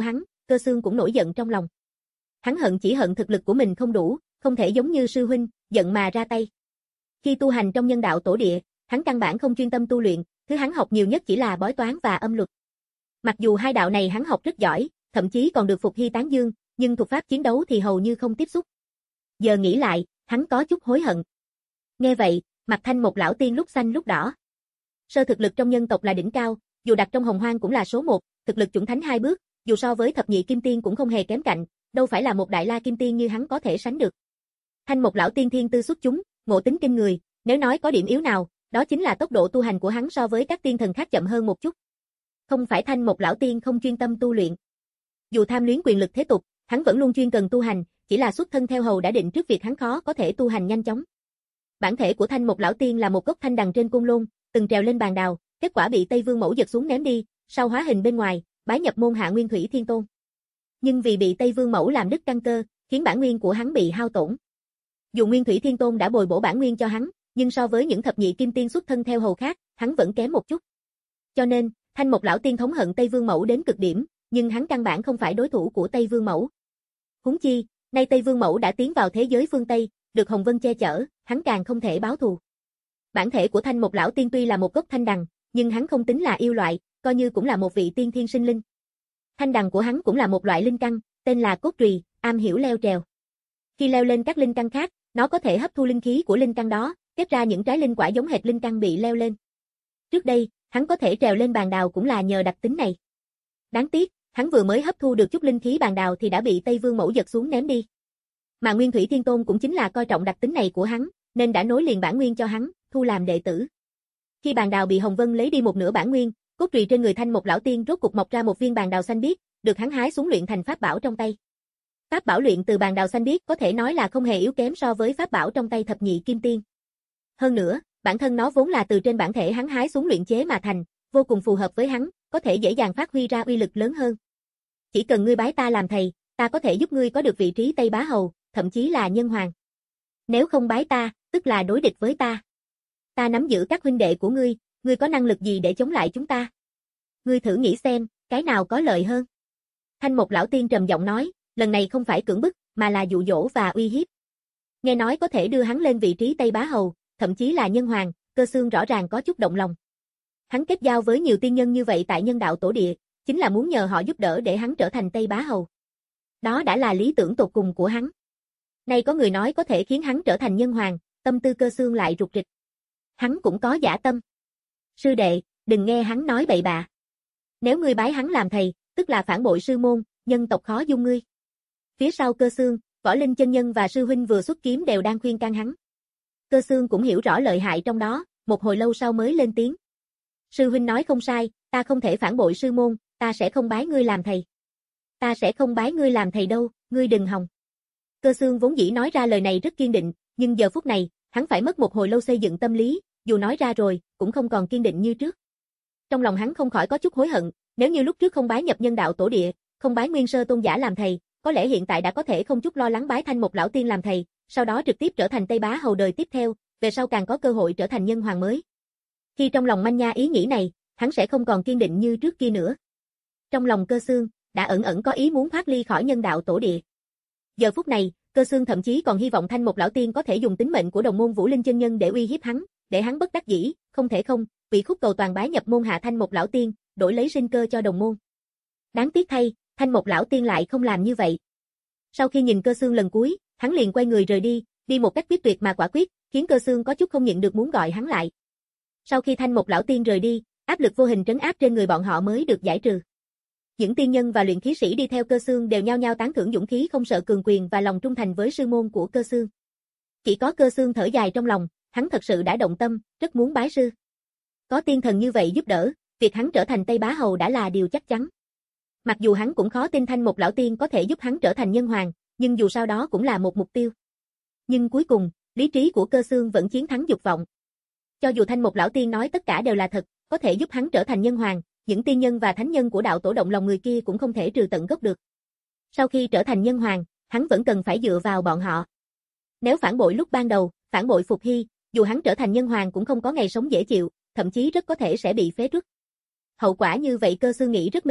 Cơ Xương cũng nổi giận trong lòng. Hắn hận chỉ hận thực lực của mình không đủ, không thể giống như sư huynh, giận mà ra tay. Khi tu hành trong nhân đạo tổ địa, hắn căn bản không chuyên tâm tu luyện, thứ hắn học nhiều nhất chỉ là bói toán và âm luật. Mặc dù hai đạo này hắn học rất giỏi, thậm chí còn được Phục Hy tán dương, nhưng thuật pháp chiến đấu thì hầu như không tiếp xúc. Giờ nghĩ lại, hắn có chút hối hận. Nghe vậy, mặt Thanh Mộc lão tiên lúc xanh lúc đỏ. Sơ thực lực trong nhân tộc là đỉnh cao, dù đặt trong Hồng Hoang cũng là số một, thực lực chuẩn thánh hai bước, dù so với thập nhị kim tiên cũng không hề kém cạnh, đâu phải là một đại la kim tiên như hắn có thể sánh được. Thanh Mộc lão tiên thiên tư xuất chúng, ngộ tính kinh người, nếu nói có điểm yếu nào, đó chính là tốc độ tu hành của hắn so với các tiên thần khác chậm hơn một chút. Không phải Thanh Mộc lão tiên không chuyên tâm tu luyện. Dù tham luyến quyền lực thế tục, hắn vẫn luôn chuyên cần tu hành, chỉ là xuất thân theo hầu đã định trước việc hắn khó có thể tu hành nhanh chóng. Bản thể của Thanh Mộc lão tiên là một gốc thanh đằng trên côn lôn, từng trèo lên bàn đào, kết quả bị Tây Vương Mẫu giật xuống ném đi, sau hóa hình bên ngoài, bái nhập môn hạ Nguyên Thủy Thiên Tôn. Nhưng vì bị Tây Vương Mẫu làm đứt căn cơ, khiến bản nguyên của hắn bị hao tổn. Dù Nguyên Thủy Thiên Tôn đã bồi bổ bản nguyên cho hắn, nhưng so với những thập nhị kim tiên xuất thân theo hầu khác, hắn vẫn kém một chút. Cho nên, Thanh Mộc lão tiên thống hận Tây Vương Mẫu đến cực điểm, nhưng hắn căn bản không phải đối thủ của Tây Vương Mẫu. Huống chi, nay Tây Vương Mẫu đã tiến vào thế giới phương Tây, được Hồng Vân che chở, hắn càng không thể báo thù. Bản thể của Thanh Mộc lão tiên tuy là một gốc thanh đằng, nhưng hắn không tính là yêu loại, coi như cũng là một vị tiên thiên sinh linh. Thanh đằng của hắn cũng là một loại linh căn, tên là cốt trùy, am hiểu leo trèo. Khi leo lên các linh căn khác, nó có thể hấp thu linh khí của linh căn đó, kết ra những trái linh quả giống hệt linh căn bị leo lên. Trước đây, hắn có thể trèo lên bàn đào cũng là nhờ đặc tính này. Đáng tiếc, hắn vừa mới hấp thu được chút linh khí bàn đào thì đã bị Tây Vương Mẫu giật xuống ném đi. Mà Nguyên Thủy Thiên Tôn cũng chính là coi trọng đặc tính này của hắn, nên đã nối liền bản nguyên cho hắn, thu làm đệ tử. Khi bàn đào bị Hồng Vân lấy đi một nửa bản nguyên, cốt trùy trên người Thanh Mộc lão tiên rốt cục mọc ra một viên bàn đào xanh biếc, được hắn hái xuống luyện thành pháp bảo trong tay. Pháp bảo luyện từ bàn đào xanh biếc có thể nói là không hề yếu kém so với pháp bảo trong tay thập nhị kim tiên. Hơn nữa, bản thân nó vốn là từ trên bản thể hắn hái xuống luyện chế mà thành, vô cùng phù hợp với hắn, có thể dễ dàng phát huy ra uy lực lớn hơn. Chỉ cần ngươi bái ta làm thầy, ta có thể giúp ngươi có được vị trí Tây Bá Hầu, thậm chí là nhân hoàng. Nếu không bái ta, tức là đối địch với ta. Ta nắm giữ các huynh đệ của ngươi, ngươi có năng lực gì để chống lại chúng ta? Ngươi thử nghĩ xem, cái nào có lợi hơn? Thanh Mộc lão tiên trầm giọng nói, lần này không phải cưỡng bức, mà là dụ dỗ và uy hiếp. Nghe nói có thể đưa hắn lên vị trí Tây Bá Hầu, thậm chí là nhân hoàng, Cơ Xương rõ ràng có chút động lòng. Hắn kết giao với nhiều tiên nhân như vậy tại nhân đạo tổ địa, chính là muốn nhờ họ giúp đỡ để hắn trở thành Tây Bá Hầu. Đó đã là lý tưởng tột cùng của hắn. Nay có người nói có thể khiến hắn trở thành nhân hoàng, tâm tư Cơ Xương lại rụt rịch. Hắn cũng có dã tâm. Sư đệ, đừng nghe hắn nói bậy bạ. Nếu ngươi bái hắn làm thầy, tức là phản bội sư môn, nhân tộc khó dung ngươi. Phía sau Cơ Xương, Võ Linh chân nhân và sư huynh vừa xuất kiếm đều đang khuyên can hắn. Cơ Xương cũng hiểu rõ lợi hại trong đó, một hồi lâu sau mới lên tiếng. Sư huynh nói không sai, ta không thể phản bội sư môn, ta sẽ không bái ngươi làm thầy. Ta sẽ không bái ngươi làm thầy đâu, ngươi đừng hòng. Cơ Xương vốn dĩ nói ra lời này rất kiên định, nhưng giờ phút này, hắn phải mất một hồi lâu xây dựng tâm lý, dù nói ra rồi, cũng không còn kiên định như trước. Trong lòng hắn không khỏi có chút hối hận, nếu như lúc trước không bái nhập nhân đạo tổ địa, không bái Nguyên Sơ Tôn giả làm thầy, có lẽ hiện tại đã có thể không chút lo lắng bái Thanh Mộc lão tiên làm thầy, sau đó trực tiếp trở thành Tây Bá Hầu đời tiếp theo, về sau càng có cơ hội trở thành nhân hoàng mới. Khi trong lòng manh nha ý nghĩ này, hắn sẽ không còn kiên định như trước kia nữa. Trong lòng Cơ Xương, đã ẩn ẩn có ý muốn thoát ly khỏi nhân đạo tổ địa. Giờ phút này, Cơ Xương thậm chí còn hy vọng Thanh Mộc lão tiên có thể dùng tính mệnh của đồng môn Vũ Linh chân nhân để uy hiếp hắn, để hắn bất đắc dĩ, không thể không, vì khúc cầu toàn bái nhập môn hạ Thanh Mộc lão tiên, đổi lấy sinh cơ cho đồng môn. Đáng tiếc thay, Thanh Mộc lão tiên lại không làm như vậy. Sau khi nhìn Cơ Xương lần cuối, hắn liền quay người rời đi, đi một cách quyết tuyệt mà quả quyết, khiến Cơ Xương có chút không nhịn được muốn gọi hắn lại. Sau khi Thanh Mộc lão tiên rời đi, áp lực vô hình trấn áp trên người bọn họ mới được giải trừ. Những tiên nhân và luyện khí sĩ đi theo Cơ Xương đều nhao nhao tán thưởng dũng khí không sợ cường quyền và lòng trung thành với sư môn của Cơ Xương. Chỉ có Cơ Xương thở dài trong lòng, hắn thật sự đã động tâm, rất muốn bái sư. Có tiên thần như vậy giúp đỡ, việc hắn trở thành Tây Bá Hầu đã là điều chắc chắn. Mặc dù hắn cũng khó tin Thanh Mộc lão tiên có thể giúp hắn trở thành nhân hoàng, nhưng dù sao đó cũng là một mục tiêu. Nhưng cuối cùng, lý trí của Cơ Xương vẫn chiến thắng dục vọng. Cho dù Thanh Mộc lão tiên nói tất cả đều là thật, có thể giúp hắn trở thành nhân hoàng, những tiên nhân và thánh nhân của đạo tổ động lòng người kia cũng không thể trừ tận gốc được. Sau khi trở thành nhân hoàng, hắn vẫn cần phải dựa vào bọn họ. Nếu phản bội lúc ban đầu, phản bội Phục Hy, dù hắn trở thành nhân hoàng cũng không có ngày sống dễ chịu, thậm chí rất có thể sẽ bị phế truất. Hậu quả như vậy Cơ Xương nghĩ rất minh bạch,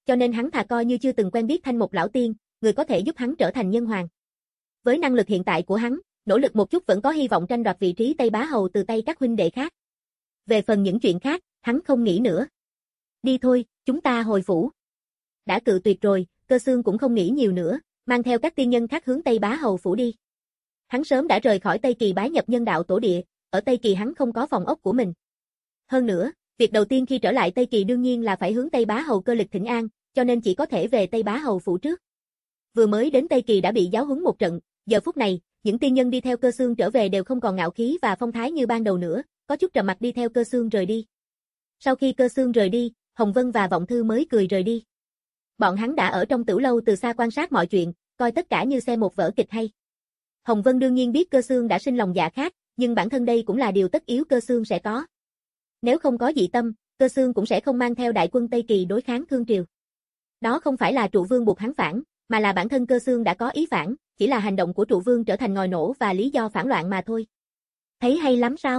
cho nên hắn thà coi như chưa từng quen biết Thanh Mục lão tiên, người có thể giúp hắn trở thành nhân hoàng. Với năng lực hiện tại của hắn, nỗ lực một chút vẫn có hy vọng tranh đoạt vị trí Tây Bá Hầu từ tay các huynh đệ khác. Về phần những chuyện khác, hắn không nghĩ nữa. Đi thôi, chúng ta hồi phủ. Đã cự tuyệt rồi, Cơ Xương cũng không nghĩ nhiều nữa, mang theo các tiên nhân khác hướng Tây Bá Hầu phủ đi. Hắn sớm đã rời khỏi Tây Kỳ bái nhập nhân đạo tổ địa, ở Tây Kỳ hắn không có phòng ốc của mình. Hơn nữa, việc đầu tiên khi trở lại Tây Kỳ đương nhiên là phải hướng Tây Bá Hầu Cơ Lịch thỉnh an, cho nên chỉ có thể về Tây Bá Hầu phủ trước. Vừa mới đến Tây Kỳ đã bị giáo huấn một trận, giờ phút này, những tiên nhân đi theo Cơ Xương trở về đều không còn ngạo khí và phong thái như ban đầu nữa, có chút trầm mặc đi theo Cơ Xương rời đi. Sau khi Cơ Xương rời đi, Hồng Vân và Vọng Thư mới cười rời đi. Bọn hắn đã ở trong tửu lâu từ xa quan sát mọi chuyện, coi tất cả như xem một vở kịch hay. Hồng Vân đương nhiên biết Cơ Xương đã sinh lòng dạ khác, nhưng bản thân đây cũng là điều tất yếu Cơ Xương sẽ có. Nếu không có dị tâm, Cơ Xương cũng sẽ không mang theo đại quân Tây Kỳ đối kháng Thương Triều. Đó không phải là trụ vương buộc hắn phản, mà là bản thân Cơ Xương đã có ý phản, chỉ là hành động của trụ vương trở thành ngòi nổ và lý do phản loạn mà thôi. Thấy hay lắm sao?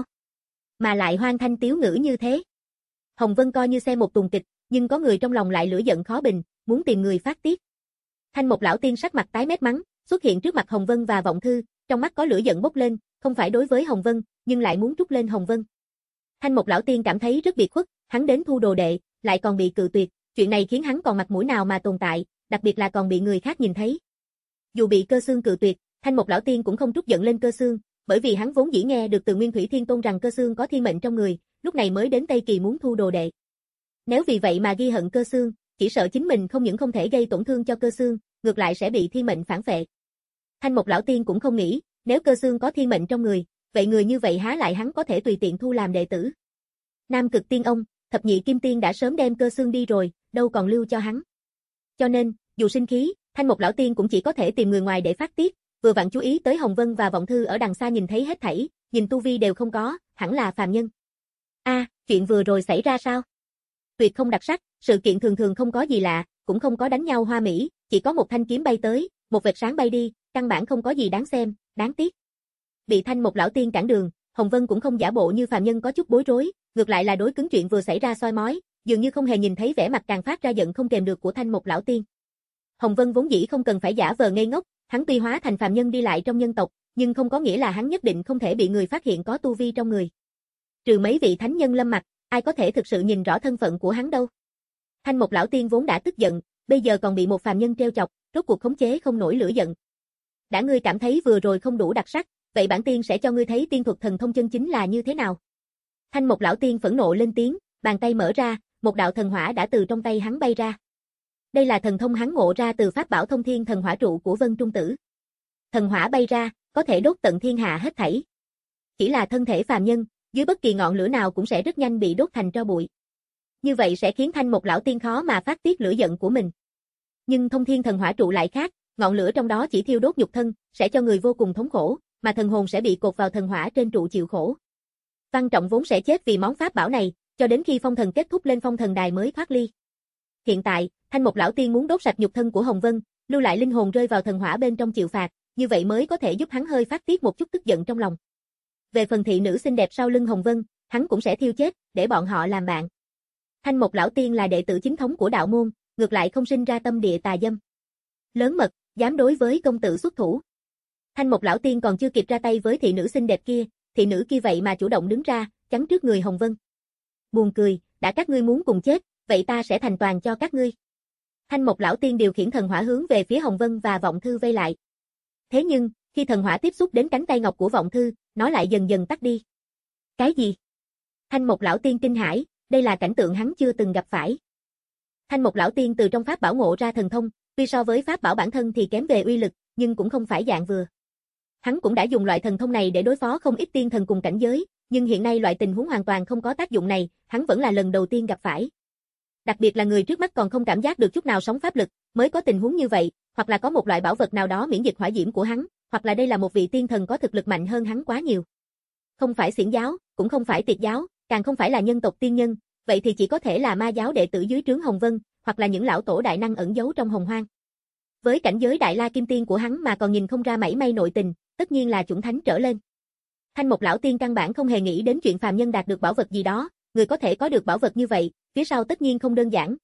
Mà lại hoan thanh tiếu ngữ như thế. Hồng Vân coi như xem một tuồng kịch, nhưng có người trong lòng lại lửa giận khó bình, muốn tìm người phát tiết. Thanh Mục lão tiên sắc mặt tái mét mắng, xuất hiện trước mặt Hồng Vân và Vọng Thư, trong mắt có lửa giận bốc lên, không phải đối với Hồng Vân, nhưng lại muốn trút lên Hồng Vân. Thanh Mục lão tiên cảm thấy rất biệt khuất, hắn đến thu đồ đệ, lại còn bị cự tuyệt, chuyện này khiến hắn còn mặt mũi nào mà tồn tại, đặc biệt là còn bị người khác nhìn thấy. Dù bị Cơ Xương cự tuyệt, Thanh Mục lão tiên cũng không trút giận lên Cơ Xương, bởi vì hắn vốn dĩ nghe được từ Nguyên Thủy Thiên Tôn rằng Cơ Xương có thiên mệnh trong người, lúc này mới đến Tây Kỳ muốn thu đồ đệ. Nếu vì vậy mà ghi hận Cơ Xương, chỉ sợ chính mình không những không thể gây tổn thương cho Cơ Xương, ngược lại sẽ bị thiên mệnh phản phệ. Thanh Mục lão tiên cũng không nghĩ, nếu Cơ Xương có thiên mệnh trong người, vậy người như vậy há lại hắn có thể tùy tiện thu làm đệ tử. Nam Cực Tiên ông, Thập Nhị Kim Tiên đã sớm đem Cơ Xương đi rồi, đâu còn lưu cho hắn. Cho nên, dù sinh khí, Thanh Mục lão tiên cũng chỉ có thể tìm người ngoài để phát tiết, vừa vặn chú ý tới Hồng Vân và Vọng Thư ở đằng xa nhìn thấy hết thảy, nhìn tu vi đều không có, hẳn là phàm nhân. A, à, chuyện vừa rồi xảy ra sao? Tuyệt không đặc sắc, sự kiện thường thường không có gì lạ, cũng không có đánh nhau hoa mỹ, chỉ có một thanh kiếm bay tới, một vệt sáng bay đi, căn bản không có gì đáng xem, đáng tiếc. Bị Thanh Mục lão tiên cản đường, Hồng Vân cũng không giả bộ như phàm nhân có chút bối rối, ngược lại là đối cứng chuyện vừa xảy ra soi mói, dường như không hề nhìn thấy vẻ mặt càng phát ra giận không kèm được của Thanh Mục lão tiên. Hồng Vân vốn dĩ không cần phải giả vờ ngây ngốc, hắn tuy hóa thành phàm nhân đi lại trong nhân tộc, nhưng không có nghĩa là hắn nhất định không thể bị người phát hiện có tu vi trong người. Trừ mấy vị thánh nhân lâm mặt, ai có thể thực sự nhìn rõ thân phận của hắn đâu. Thanh Mục lão tiên vốn đã tức giận, bây giờ còn bị một phàm nhân trêu chọc, rốt cuộc khống chế không nổi lửa giận. Đã ngươi cảm thấy vừa rồi không đủ đặc sắc, vậy bản tiên sẽ cho ngươi thấy tiên thuật thần thông chân chính là như thế nào. Thanh Mục lão tiên phẫn nộ lên tiếng, bàn tay mở ra, một đạo thần hỏa đã từ trong tay hắn bay ra. Đây là thần thông hắn ngộ ra từ pháp bảo thông thiên thần hỏa trụ của Vân Trung Tử. Thần hỏa bay ra, có thể đốt tận thiên hạ hết thảy. Chỉ là thân thể phàm nhân, dưới bất kỳ ngọn lửa nào cũng sẽ rất nhanh bị đốt thành tro bụi. Như vậy sẽ khiến Thanh Mục lão tiên khó mà phát tiết lửa giận của mình. Nhưng thông thiên thần hỏa trụ lại khác, ngọn lửa trong đó chỉ thiêu đốt nhục thân, sẽ cho người vô cùng thống khổ, mà thần hồn sẽ bị cột vào thần hỏa trên trụ chịu khổ. Văn Trọng vốn sẽ chết vì món pháp bảo này, cho đến khi phong thần kết thúc lên phong thần đài mới thoát ly. Hiện tại, Thanh Mục lão tiên muốn đốt sạch nhục thân của Hồng Vân, lưu lại linh hồn rơi vào thần hỏa bên trong chịu phạt, như vậy mới có thể giúp hắn hơi phát tiết một chút tức giận trong lòng. Về phần thị nữ xinh đẹp sau lưng Hồng Vân, hắn cũng sẽ thiêu chết, để bọn họ làm bạn. Thanh Mục lão tiên là đệ tử chính thống của đạo môn, ngược lại không sinh ra tâm địa tà dâm. Lớn mật, dám đối với công tử xuất thủ. Thanh Mục lão tiên còn chưa kịp ra tay với thị nữ xinh đẹp kia, thị nữ kia vậy mà chủ động đứng ra, chắn trước người Hồng Vân. Buồn cười, đã các ngươi muốn cùng chết, vậy ta sẽ thành toàn cho các ngươi. Thanh Mục lão tiên điều khiển thần hỏa hướng về phía Hồng Vân và Vọng Thư vây lại. Thế nhưng, khi thần hỏa tiếp xúc đến cánh tay ngọc của Vọng Thư, nó lại dần dần tắt đi. Cái gì? Thanh Mục lão tiên kinh hãi, đây là cảnh tượng hắn chưa từng gặp phải. Thanh Mục lão tiên từ trong pháp bảo ngộ ra thần thông, tuy so với pháp bảo bản thân thì kém về uy lực, nhưng cũng không phải dạng vừa. Hắn cũng đã dùng loại thần thông này để đối phó không ít tiên thần cùng cảnh giới, nhưng hiện nay loại tình huống hoàn toàn không có tác dụng này, hắn vẫn là lần đầu tiên gặp phải. Đặc biệt là người trước mắt còn không cảm giác được chút nào sóng pháp lực, mới có tình huống như vậy, hoặc là có một loại bảo vật nào đó miễn dịch hỏa diễm của hắn, hoặc là đây là một vị tiên thần có thực lực mạnh hơn hắn quá nhiều. Không phải xiển giáo, cũng không phải tiệt giáo, càng không phải là nhân tộc tiên nhân, vậy thì chỉ có thể là ma giáo đệ tử dưới trướng Hồng Vân, hoặc là những lão tổ đại năng ẩn giấu trong hồng hoang. Với cảnh giới đại la kim tiên của hắn mà còn nhìn không ra mảy may nội tình, tất nhiên là chuẩn thánh trở lên. Thanh Mục lão tiên căn bản không hề nghĩ đến chuyện phàm nhân đạt được bảo vật gì đó, người có thể có được bảo vật như vậy, phía sau tất nhiên không đơn giản,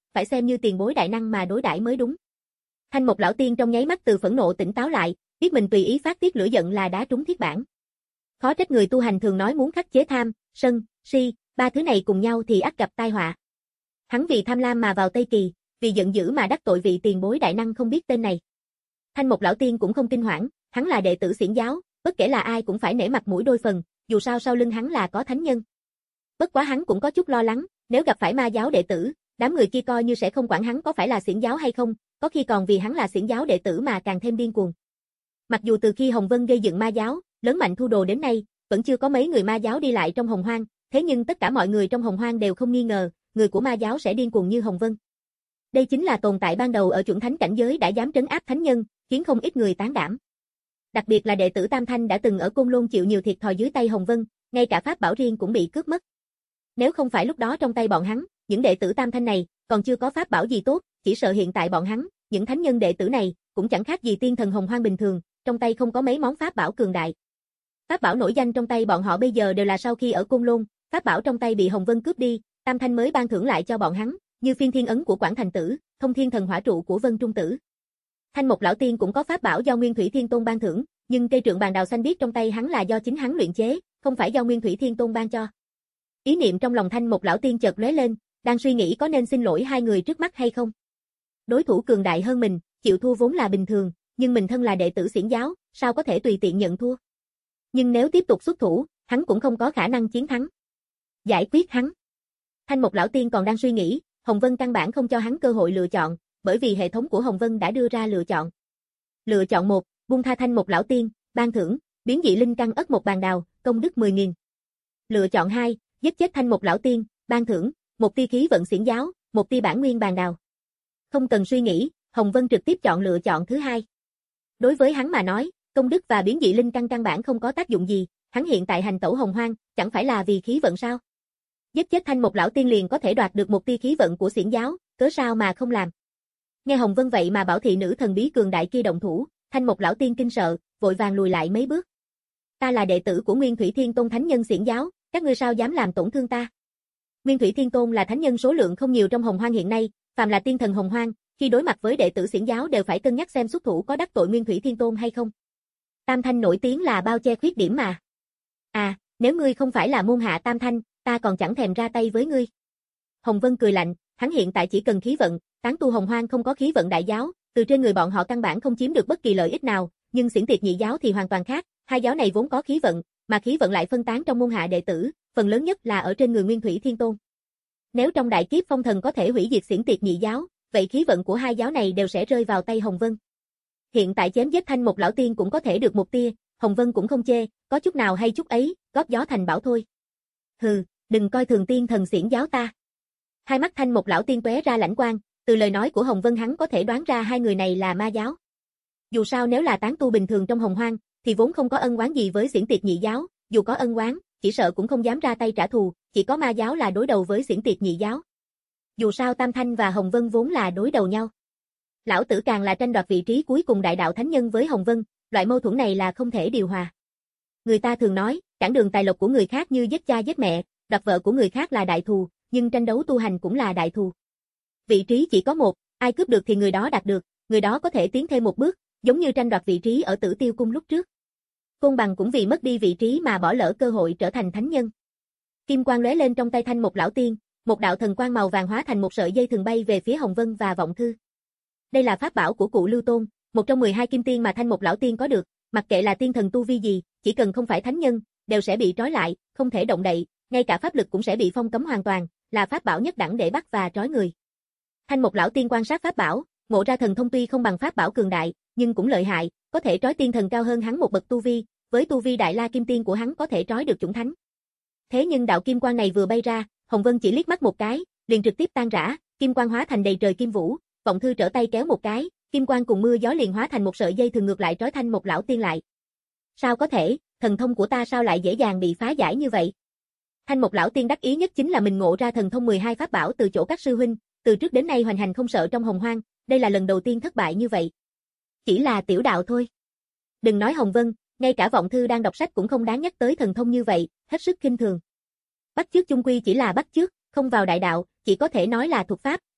phải xem như tiền bối đại năng mà đối đãi mới đúng. Thanh Mục lão tiên trong nháy mắt từ phẫn nộ tỉnh táo lại, biết mình tùy ý phát tiết lửa giận là đá trúng thiết bản. Khó trách người tu hành thường nói muốn khắc chế tham, sân, si, ba thứ này cùng nhau thì ắt gặp tai họa. Hắn vì tham lam mà vào Tây Kỳ, vì giận dữ mà đắc tội vị tiền bối đại năng không biết tên này. Thanh Mục lão tiên cũng không kinh hoảng, hắn là đệ tử xiển giáo, bất kể là ai cũng phải nể mặt mũi đôi phần, dù sao sau lưng hắn là có thánh nhân. Bất quá hắn cũng có chút lo lắng, nếu gặp phải ma giáo đệ tử, đám người kia coi như sẽ không quản hắn có phải là xiển giáo hay không, có khi còn vì hắn là xiển giáo đệ tử mà càng thêm điên cuồng. Mặc dù từ khi Hồng Vân gây dựng ma giáo, lớn mạnh thu đồ đến nay, vẫn chưa có mấy người ma giáo đi lại trong Hồng Hoang, thế nhưng tất cả mọi người trong Hồng Hoang đều không nghi ngờ, người của ma giáo sẽ điên cuồng như Hồng Vân. Đây chính là tồn tại ban đầu ở chuẩn thánh cảnh giới đã dám trấn áp thánh nhân, khiến không ít người tán đảm. Đặc biệt là đệ tử Tam Thanh đã từng ở Côn Lôn chịu nhiều thiệt thòi dưới tay Hồng Vân, ngay cả pháp bảo riêng cũng bị cướp mất. Nếu không phải lúc đó trong tay bọn hắn, những đệ tử Tam Thanh này còn chưa có pháp bảo gì tốt, chỉ sợ hiện tại bọn hắn, những thánh nhân đệ tử này cũng chẳng khác gì tiên thần Hồng Hoang bình thường, trong tay không có mấy món pháp bảo cường đại. Pháp bảo nổi danh trong tay bọn họ bây giờ đều là sau khi ở Côn Lôn, pháp bảo trong tay bị Hồng Vân cướp đi, Tam Thanh mới ban thưởng lại cho bọn hắn, như phiên thiên ấn của Quảng Thành Tử, thông thiên thần hỏa trụ của Vân Trung Tử. Thanh Mục lão tiên cũng có pháp bảo do Nguyên Thủy Thiên Tôn ban thưởng, nhưng cây trượng bàn đào xanh biếc trong tay hắn là do chính hắn luyện chế, không phải do Nguyên Thủy Thiên Tôn ban cho. Ý niệm trong lòng Thanh Mục lão tiên chợt lóe lên, đang suy nghĩ có nên xin lỗi hai người trước mắt hay không. Đối thủ cường đại hơn mình, chịu thua vốn là bình thường, nhưng mình thân là đệ tử xiển giáo, sao có thể tùy tiện nhận thua. Nhưng nếu tiếp tục xuất thủ, hắn cũng không có khả năng chiến thắng. Giải quyết hắn. Thanh Mục lão tiên còn đang suy nghĩ, Hồng Vân căn bản không cho hắn cơ hội lựa chọn, bởi vì hệ thống của Hồng Vân đã đưa ra lựa chọn. Lựa chọn một, buông tha Thanh Mục lão tiên, ban thưởng, biến dị linh căn ất một bàn đào, công đức mười nghìn. Lựa chọn hai, giết chết Thanh Mục lão tiên, ban thưởng, một tia khí vận xiển giáo, một tia bản nguyên bàn đào. Không cần suy nghĩ, Hồng Vân trực tiếp chọn lựa chọn thứ hai. Đối với hắn mà nói, công đức và biến dị linh căn căn bản không có tác dụng gì, hắn hiện tại hành tẩu Hồng Hoang, chẳng phải là vì khí vận sao? Giết chết Thanh Mục lão tiên liền có thể đoạt được một tia khí vận của xiển giáo, cớ sao mà không làm? Nghe Hồng Vân vậy mà bảo thị nữ thần bí cường đại kia động thủ, Thanh Mục lão tiên kinh sợ, vội vàng lùi lại mấy bước. Ta là đệ tử của Nguyên Thủy Thiên Tôn thánh nhân xiển giáo, các ngươi sao dám làm tổn thương ta? Nguyên Thủy Thiên Tôn là thánh nhân số lượng không nhiều trong Hồng Hoang hiện nay, phàm là tiên thần Hồng Hoang, khi đối mặt với đệ tử xiển giáo đều phải cân nhắc xem xuất thủ có đắc tội Nguyên Thủy Thiên Tôn hay không. Tam Thanh nổi tiếng là bao che khuyết điểm mà. À, nếu ngươi không phải là môn hạ Tam Thanh, ta còn chẳng thèm ra tay với ngươi. Hồng Vân cười lạnh, hắn hiện tại chỉ cần khí vận, tán tu Hồng Hoang không có khí vận đại giáo, từ trên người bọn họ căn bản không chiếm được bất kỳ lợi ích nào, nhưng xiển tiệt nhị giáo thì hoàn toàn khác, hai giáo này vốn có khí vận, mà khí vận lại phân tán trong môn hạ đệ tử, phần lớn nhất là ở trên người Nguyên Thủy Thiên Tôn. Nếu trong đại kiếp phong thần có thể hủy diệt xiển tiệt nhị giáo, vậy khí vận của hai giáo này đều sẽ rơi vào tay Hồng Vân. Hiện tại chém giết Thanh Mục lão tiên cũng có thể được một tia, Hồng Vân cũng không chê, có chút nào hay chút ấy, góp gió thành bão thôi. Hừ, đừng coi thường tiên thần xiển giáo ta. Hai mắt Thanh Mục lão tiên tóe ra lãnh quang, từ lời nói của Hồng Vân hắn có thể đoán ra hai người này là ma giáo. Dù sao nếu là tán tu bình thường trong Hồng Hoang, thì vốn không có ân oán gì với xiển tiệt nhị giáo, dù có ân oán, chỉ sợ cũng không dám ra tay trả thù, chỉ có ma giáo là đối đầu với xiển tiệt nhị giáo. Dù sao Tam Thanh và Hồng Vân vốn là đối đầu nhau. Lão tử càng là tranh đoạt vị trí cuối cùng đại đạo thánh nhân với Hồng Vân, loại mâu thuẫn này là không thể điều hòa. Người ta thường nói, cản đường tài lộc của người khác như giết cha giết mẹ, đoạt vợ của người khác là đại thù, nhưng tranh đấu tu hành cũng là đại thù. Vị trí chỉ có một, ai cướp được thì người đó đạt được, người đó có thể tiến thêm một bước, giống như tranh đoạt vị trí ở Tử Tiêu cung lúc trước. Côn Bằng cũng vì mất đi vị trí mà bỏ lỡ cơ hội trở thành thánh nhân. Kim quang lóe lên trong tay Thanh Mục lão tiên, một đạo thần quang màu vàng hóa thành một sợi dây thường bay về phía Hồng Vân và Vọng Thư. Đây là pháp bảo của cụ Lưu Tôn, một trong mười hai kim tiên mà Thanh Mục lão tiên có được, mặc kệ là tiên thần tu vi gì, chỉ cần không phải thánh nhân, đều sẽ bị trói lại, không thể động đậy, ngay cả pháp lực cũng sẽ bị phong cấm hoàn toàn, là pháp bảo nhất đẳng để bắt và trói người. Thanh Mục lão tiên quan sát pháp bảo, ngộ ra thần thông tuy không bằng pháp bảo cường đại, nhưng cũng lợi hại, có thể trói tiên thần cao hơn hắn một bậc tu vi, với tu vi đại la kim tiên của hắn có thể trói được chủng thánh. Thế nhưng đạo kim quang này vừa bay ra, Hồng Vân chỉ liếc mắt một cái, liền trực tiếp tan rã, kim quang hóa thành đầy trời kim vũ, Vọng Thư trở tay kéo một cái, kim quang cùng mưa gió liền hóa thành một sợi dây thường ngược lại trói Thanh Mục lão tiên lại. Sao có thể, thần thông của ta sao lại dễ dàng bị phá giải như vậy? Thanh Mục lão tiên đắc ý nhất chính là mình ngộ ra thần thông mười hai pháp bảo từ chỗ các sư huynh, từ trước đến nay hoành hành không sợ trong Hồng Hoang, đây là lần đầu tiên thất bại như vậy. Chỉ là tiểu đạo thôi. Đừng nói Hồng Vân, ngay cả Vọng Thư đang đọc sách cũng không đáng nhắc tới thần thông như vậy, hết sức khinh thường. Bắt chước chung quy chỉ là bắt chước, không vào đại đạo, chỉ có thể nói là thuật pháp,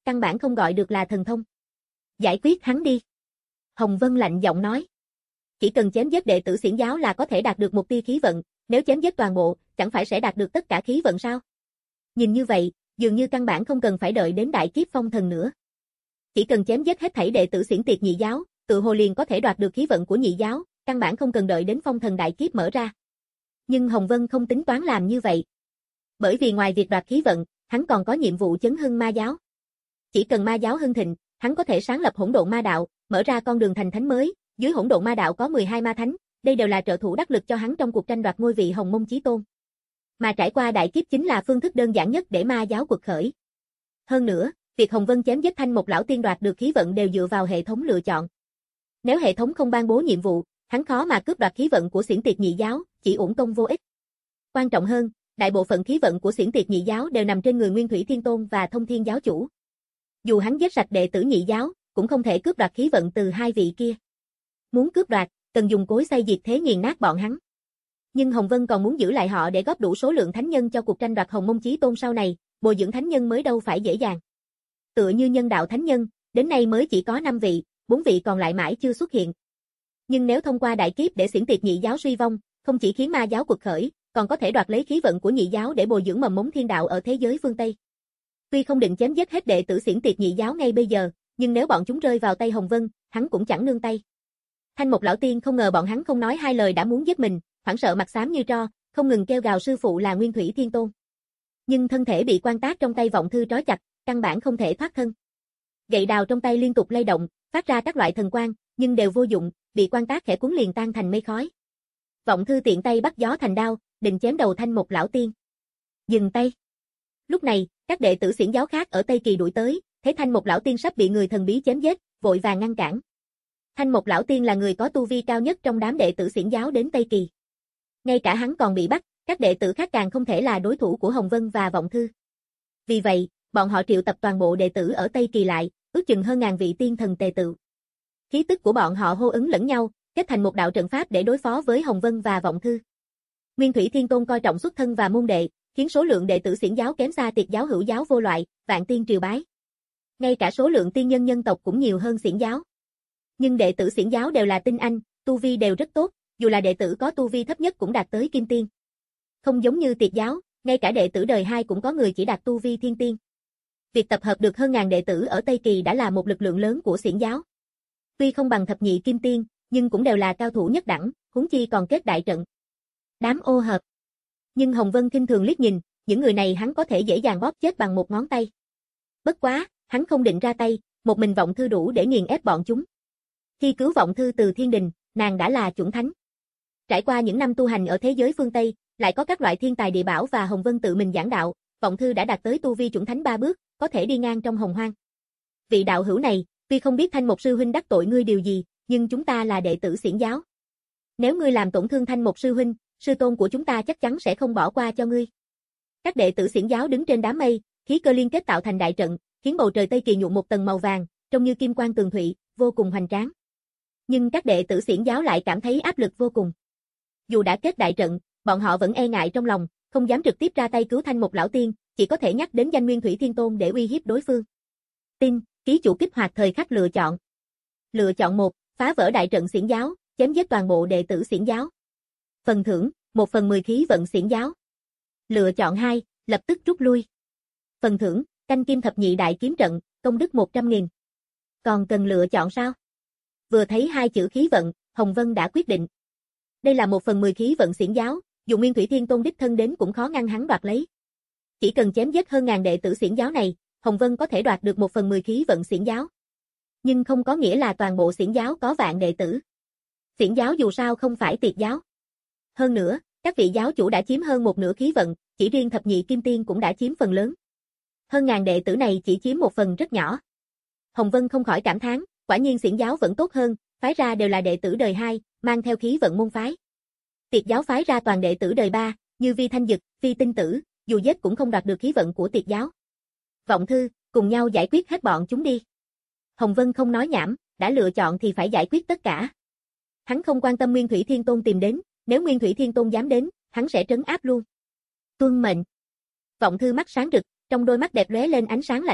căn bản không gọi được là thần thông. Giải quyết hắn đi. Hồng Vân lạnh giọng nói. Chỉ cần chém giết đệ tử xiển giáo là có thể đạt được một tia khí vận, nếu chém giết toàn bộ, chẳng phải sẽ đạt được tất cả khí vận sao? Nhìn như vậy, dường như căn bản không cần phải đợi đến đại kiếp phong thần nữa. Chỉ cần chém giết hết thảy đệ tử xiển tiệt nhị giáo, tự hồ liền có thể đoạt được khí vận của nhị giáo, căn bản không cần đợi đến phong thần đại kiếp mở ra. Nhưng Hồng Vân không tính toán làm như vậy. Bởi vì ngoài việc đoạt khí vận, hắn còn có nhiệm vụ chấn hưng ma giáo. Chỉ cần ma giáo hưng thịnh, hắn có thể sáng lập hỗn độn ma đạo, mở ra con đường thành thánh mới, dưới hỗn độn ma đạo có mười hai ma thánh, đây đều là trợ thủ đắc lực cho hắn trong cuộc tranh đoạt ngôi vị Hồng Mông Chí Tôn. Mà trải qua đại kiếp chính là phương thức đơn giản nhất để ma giáo quật khởi. Hơn nữa, việc Hồng Vân chém giết Thanh Mộc lão tiên đoạt được khí vận đều dựa vào hệ thống lựa chọn. Nếu hệ thống không ban bố nhiệm vụ, hắn khó mà cướp đoạt khí vận của xiển tiệt nhị giáo, chỉ uổng công vô ích. Quan trọng hơn, đại bộ phận khí vận của xiển tiệt nhị giáo đều nằm trên người Nguyên Thủy Thiên Tôn và Thông Thiên giáo chủ. Dù hắn giết sạch đệ tử nhị giáo, cũng không thể cướp đoạt khí vận từ hai vị kia. Muốn cướp đoạt, cần dùng cối xay diệt thế nghiền nát bọn hắn. Nhưng Hồng Vân còn muốn giữ lại họ để góp đủ số lượng thánh nhân cho cuộc tranh đoạt Hồng Mông Chí Tôn sau này, bồi dưỡng thánh nhân mới đâu phải dễ dàng. Tựa như nhân đạo thánh nhân, đến nay mới chỉ có năm vị, bốn vị còn lại mãi chưa xuất hiện. Nhưng nếu thông qua đại kiếp để xiển tiệt nhị giáo suy vong, không chỉ khiến ma giáo quật khởi, còn có thể đoạt lấy khí vận của nhị giáo để bồi dưỡng mầm mống thiên đạo ở thế giới phương Tây. Tuy không định chém giết hết đệ tử xiển tiệt nhị giáo ngay bây giờ, nhưng nếu bọn chúng rơi vào tay Hồng Vân, hắn cũng chẳng nương tay. Thanh Mộc lão tiên không ngờ bọn hắn không nói hai lời đã muốn giết mình, hoảng sợ mặt xám như tro, không ngừng kêu gào sư phụ là Nguyên Thủy Thiên Tôn. Nhưng thân thể bị quan tác trong tay Vọng Thư trói chặt, căn bản không thể thoát thân. Gậy đào trong tay liên tục lay động, phát ra các loại thần quang, nhưng đều vô dụng, bị quan tác khẽ cuốn liền tan thành mây khói. Vọng Thư tiện tay bắt gió thành đao, định chém đầu Thanh Mộc lão tiên. Dừng tay. Lúc này, các đệ tử xiển giáo khác ở Tây Kỳ đuổi tới, thấy Thanh Mộc lão tiên sắp bị người thần bí chém giết, vội vàng ngăn cản. Thanh Mộc lão tiên là người có tu vi cao nhất trong đám đệ tử xiển giáo đến Tây Kỳ. Ngay cả hắn còn bị bắt, các đệ tử khác càng không thể là đối thủ của Hồng Vân và Vọng Thư. Vì vậy, bọn họ triệu tập toàn bộ đệ tử ở Tây Kỳ lại, ước chừng hơn ngàn vị tiên thần tề tự. Khí tức của bọn họ hô ứng lẫn nhau, kết thành một đạo trận pháp để đối phó với Hồng Vân và Vọng Thư. Nguyên Thủy Thiên Tôn coi trọng xuất thân và môn đệ, khiến số lượng đệ tử xiển giáo kém xa tiệt giáo hữu giáo vô loại, vạn tiên triều bái. Ngay cả số lượng tiên nhân nhân tộc cũng nhiều hơn xiển giáo. Nhưng đệ tử xiển giáo đều là tinh anh, tu vi đều rất tốt, dù là đệ tử có tu vi thấp nhất cũng đạt tới kim tiên. Không giống như tiệt giáo, ngay cả đệ tử đời hai cũng có người chỉ đạt tu vi thiên tiên. Việc tập hợp được hơn ngàn đệ tử ở Tây Kỳ đã là một lực lượng lớn của xiển giáo. Tuy không bằng thập nhị kim tiên, nhưng cũng đều là cao thủ nhất đẳng, huống chi còn kết đại trận. Đám ô hợp. Nhưng Hồng Vân khinh thường liếc nhìn, những người này hắn có thể dễ dàng bóp chết bằng một ngón tay. Bất quá, hắn không định ra tay, một mình Vọng Thư đủ để nghiền ép bọn chúng. Khi cứu Vọng Thư từ thiên đình, nàng đã là chuẩn thánh. Trải qua những năm tu hành ở thế giới phương Tây, lại có các loại thiên tài địa bảo và Hồng Vân tự mình giảng đạo, Vọng Thư đã đạt tới tu vi chuẩn thánh ba bước, có thể đi ngang trong hồng hoang. Vị đạo hữu này, tuy không biết Thanh Mộc sư huynh đắc tội ngươi điều gì, nhưng chúng ta là đệ tử xiển giáo. Nếu ngươi làm tổn thương Thanh Mộc sư huynh, sư tôn của chúng ta chắc chắn sẽ không bỏ qua cho ngươi. Các đệ tử xiển giáo đứng trên đám mây, khí cơ liên kết tạo thành đại trận, khiến bầu trời Tây Kỳ nhuộm một tầng màu vàng, trông như kim quang tường thụy, vô cùng hoành tráng. Nhưng các đệ tử xiển giáo lại cảm thấy áp lực vô cùng. Dù đã kết đại trận, bọn họ vẫn e ngại trong lòng, không dám trực tiếp ra tay cứu Thanh Mộc lão tiên, chỉ có thể nhắc đến danh Nguyên Thủy Thiên Tôn để uy hiếp đối phương. Tin, ký chủ kích hoạt thời khắc lựa chọn. Lựa chọn một, phá vỡ đại trận xiển giáo, chém giết toàn bộ đệ tử xiển giáo. Phần thưởng, một phần mười khí vận xiển giáo. Lựa chọn hai, lập tức rút lui. Phần thưởng, canh kim thập nhị đại kiếm trận, công đức một trăm nghìn. Còn cần lựa chọn sao? Vừa thấy hai chữ khí vận, Hồng Vân đã quyết định. Đây là một phần mười khí vận xiển giáo, dù Nguyên Thủy Thiên Tôn đích thân đến cũng khó ngăn hắn đoạt lấy. Chỉ cần chém giết hơn ngàn đệ tử xiển giáo này, Hồng Vân có thể đoạt được một phần mười khí vận xiển giáo. Nhưng không có nghĩa là toàn bộ xiển giáo có vạn đệ tử. Xiển giáo dù sao không phải tiệt giáo. Hơn nữa, các vị giáo chủ đã chiếm hơn một nửa khí vận, chỉ riêng thập nhị kim tiên cũng đã chiếm phần lớn. Hơn ngàn đệ tử này chỉ chiếm một phần rất nhỏ. Hồng Vân không khỏi cảm thán, quả nhiên xiển giáo vẫn tốt hơn, phái ra đều là đệ tử đời hai, mang theo khí vận môn phái. Tiệt giáo phái ra toàn đệ tử đời ba, như Vi Thanh Dực, Phi Tinh Tử, dù giết cũng không đoạt được khí vận của tiệt giáo. Vọng Thư, cùng nhau giải quyết hết bọn chúng đi. Hồng Vân không nói nhảm, đã lựa chọn thì phải giải quyết tất cả. Hắn không quan tâm Nguyên Thủy Thiên Tôn tìm đến, nếu Nguyên Thủy Thiên Tôn dám đến, hắn sẽ trấn áp luôn. Tuân mệnh. Vọng Thư mắt sáng rực, trong đôi mắt đẹp lóe lên ánh sáng lạnh băng,